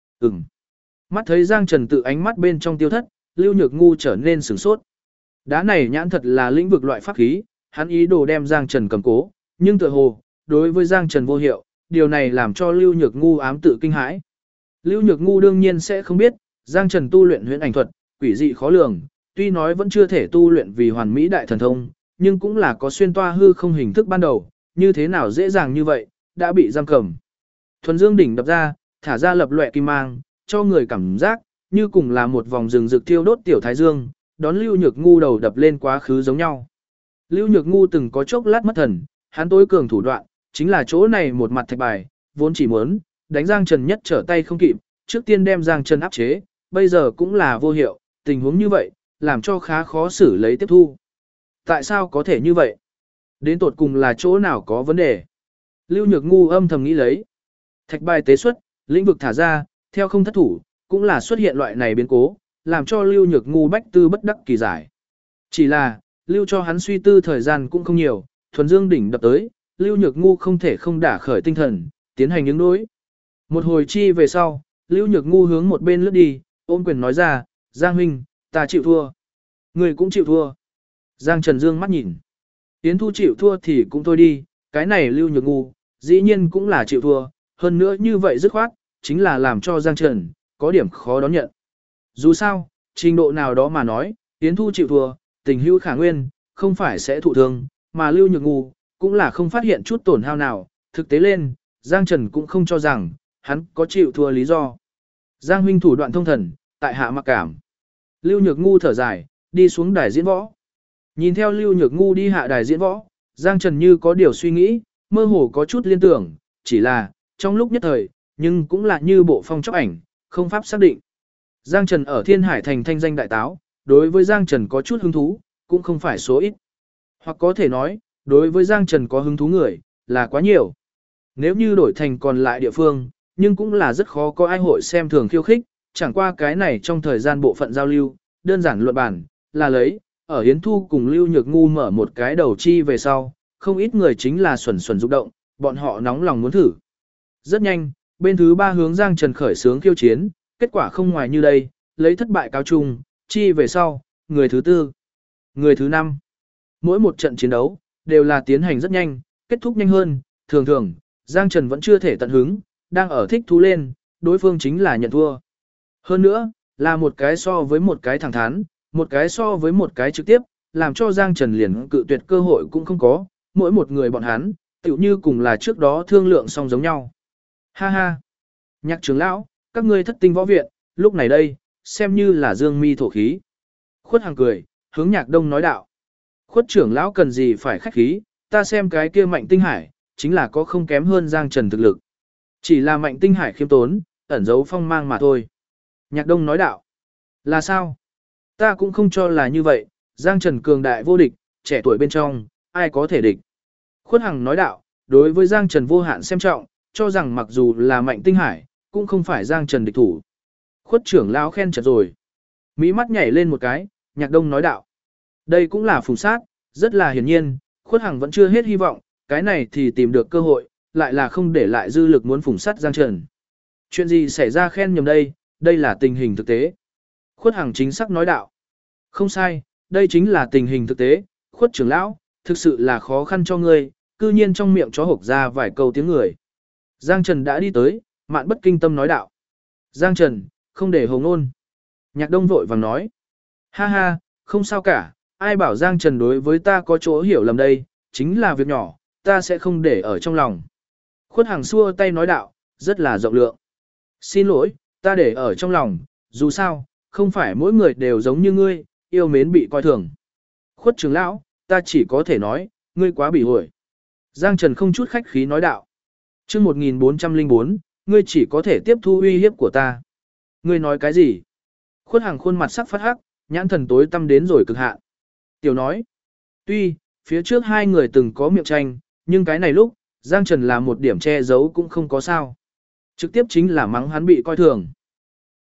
Mắt thấy Giang Trần tự ánh mắt bên trong tiêu thất, Lưu Nhược Ngu trở nên sửng sốt. Đá này nhãn thật là lĩnh vực loại pháp khí, hắn ý đồ đem Giang Trần cầm cố, nhưng tựa hồ, đối với Giang Trần vô hiệu, điều này làm cho Lưu Nhược Ngu ám tự kinh hãi. Lưu Nhược Ngu đương nhiên sẽ không biết, Giang Trần tu luyện huyễn ảnh thuật, quỷ dị khó lường, tuy nói vẫn chưa thể tu luyện vì hoàn mỹ đại thần thông, nhưng cũng là có xuyên toa hư không hình thức ban đầu, như thế nào dễ dàng như vậy, đã bị giam cầm. Thuần dương đỉnh đập ra, thả ra lập loè kim mang, cho người cảm giác như cùng là một vòng rừng rực thiêu đốt tiểu thái dương, đón Lưu Nhược Ngu đầu đập lên quá khứ giống nhau. Lưu Nhược Ngu từng có chốc lát mất thần, hắn tối cường thủ đoạn chính là chỗ này một mặt thạch bài, vốn chỉ muốn đánh Giang Trần nhất trở tay không kịp, trước tiên đem Giang Trần áp chế, bây giờ cũng là vô hiệu, tình huống như vậy, làm cho khá khó xử lấy tiếp thu. Tại sao có thể như vậy? Đến tột cùng là chỗ nào có vấn đề? Lưu Nhược Ngu âm thầm nghĩ lấy. Thạch bài tế xuất, lĩnh vực thả ra, theo không thất thủ, cũng là xuất hiện loại này biến cố, làm cho Lưu Nhược Ngu bách tư bất đắc kỳ giải. Chỉ là, lưu cho hắn suy tư thời gian cũng không nhiều, thuần dương đỉnh đập tới, Lưu Nhược Ngu không thể không đả khởi tinh thần, tiến hành ứng đối. Một hồi chi về sau, Lưu Nhược Ngu hướng một bên lướt đi, ôm quyền nói ra, Giang huynh, ta chịu thua. Người cũng chịu thua. Giang Trần dương mắt nhìn. Yến Thu chịu thua thì cũng thôi đi, cái này Lưu Nhược Ngu, dĩ nhiên cũng là chịu thua, hơn nữa như vậy dứt khoát, chính là làm cho Giang Trần có điểm khó đón nhận. Dù sao, trình độ nào đó mà nói, Yến Thu chịu thua, tình hữu khả nguyên, không phải sẽ thụ thương, mà Lưu Nhược Ngu cũng là không phát hiện chút tổn hao nào, thực tế lên, Giang Trần cũng không cho rằng hắn có chịu thua lý do. Giang huynh thủ đoạn thông thần, tại hạ mặc cảm. Lưu Nhược Ngu thở dài, đi xuống đài diễn võ. Nhìn theo Lưu Nhược Ngu đi hạ đài diễn võ, Giang Trần như có điều suy nghĩ, mơ hồ có chút liên tưởng, chỉ là, trong lúc nhất thời, nhưng cũng là như bộ phong chóc ảnh, không pháp xác định. Giang Trần ở Thiên Hải thành thanh danh đại táo, đối với Giang Trần có chút hứng thú, cũng không phải số ít. Hoặc có thể nói, đối với Giang Trần có hứng thú người, là quá nhiều. Nếu như đổi thành còn lại địa phương, nhưng cũng là rất khó có ai hội xem thường khiêu khích, chẳng qua cái này trong thời gian bộ phận giao lưu, đơn giản luận bản, là lấy, ở Yến Thu cùng Lưu Nhược Ngu mở một cái đầu chi về sau, không ít người chính là xuẩn xuẩn rụng động, bọn họ nóng lòng muốn thử. Rất nhanh, bên thứ ba hướng Giang Trần khởi sướng khiêu chiến, kết quả không ngoài như đây, lấy thất bại cáo chung, chi về sau, người thứ tư, người thứ năm. Mỗi một trận chiến đấu, đều là tiến hành rất nhanh, kết thúc nhanh hơn, thường thường, Giang Trần vẫn chưa thể tận hứng, đang ở thích thú lên, đối phương chính là nhận thua. Hơn nữa, là một cái so với một cái thẳng thắn, một cái so với một cái trực tiếp, làm cho Giang Trần liền cự tuyệt cơ hội cũng không có, mỗi một người bọn hắn, tựu như cùng là trước đó thương lượng xong giống nhau. Ha ha! Nhạc trưởng lão, các ngươi thất tinh võ viện, lúc này đây, xem như là dương mi thổ khí. Khuất Hàng cười, hướng Nhạc Đông nói đạo. Khuất trưởng lão cần gì phải khách khí, ta xem cái kia Mạnh Tinh Hải, chính là có không kém hơn Giang Trần thực lực. Chỉ là Mạnh Tinh Hải khiêm tốn, ẩn giấu phong mang mà thôi. Nhạc Đông nói đạo. Là sao? Ta cũng không cho là như vậy, Giang Trần cường đại vô địch, trẻ tuổi bên trong, ai có thể địch. Khuất Hằng nói đạo, đối với Giang Trần vô hạn xem trọng, cho rằng mặc dù là Mạnh Tinh Hải, cũng không phải Giang Trần địch thủ. Khuất trưởng lão khen chật rồi. Mỹ mắt nhảy lên một cái, Nhạc Đông nói đạo. Đây cũng là phùng sát, rất là hiển nhiên, Khuất Hằng vẫn chưa hết hy vọng, cái này thì tìm được cơ hội, lại là không để lại dư lực muốn phùng sát Giang Trần. Chuyện gì xảy ra khen nhầm đây, đây là tình hình thực tế. Khuất Hằng chính xác nói đạo. Không sai, đây chính là tình hình thực tế, Khuất trưởng lão, thực sự là khó khăn cho ngươi, cư nhiên trong miệng chó hộc ra vài câu tiếng người. Giang Trần đã đi tới, Mạn Bất Kinh Tâm nói đạo. Giang Trần, không để hồ ngôn. Nhạc Đông vội vàng nói. Ha ha, không sao cả, ai bảo Giang Trần đối với ta có chỗ hiểu lầm đây, chính là việc nhỏ, ta sẽ không để ở trong lòng. Khuất Hằng xua tay nói đạo, rất là rộng lượng. Xin lỗi, ta để ở trong lòng, dù sao, không phải mỗi người đều giống như ngươi, yêu mến bị coi thường. Khuất trưởng lão, ta chỉ có thể nói, ngươi quá bị hội. Giang Trần không chút khách khí nói đạo. Chương 1404, ngươi chỉ có thể tiếp thu uy hiếp của ta. Ngươi nói cái gì? Khuất Hằng khuôn mặt sắc phát hắc, nhãn thần tối tăm đến rồi cực hạn. Tiểu nói, tuy, phía trước hai người từng có miệng tranh, nhưng cái này lúc, Giang Trần là một điểm che giấu cũng không có sao. Trực tiếp chính là mắng hắn bị coi thường.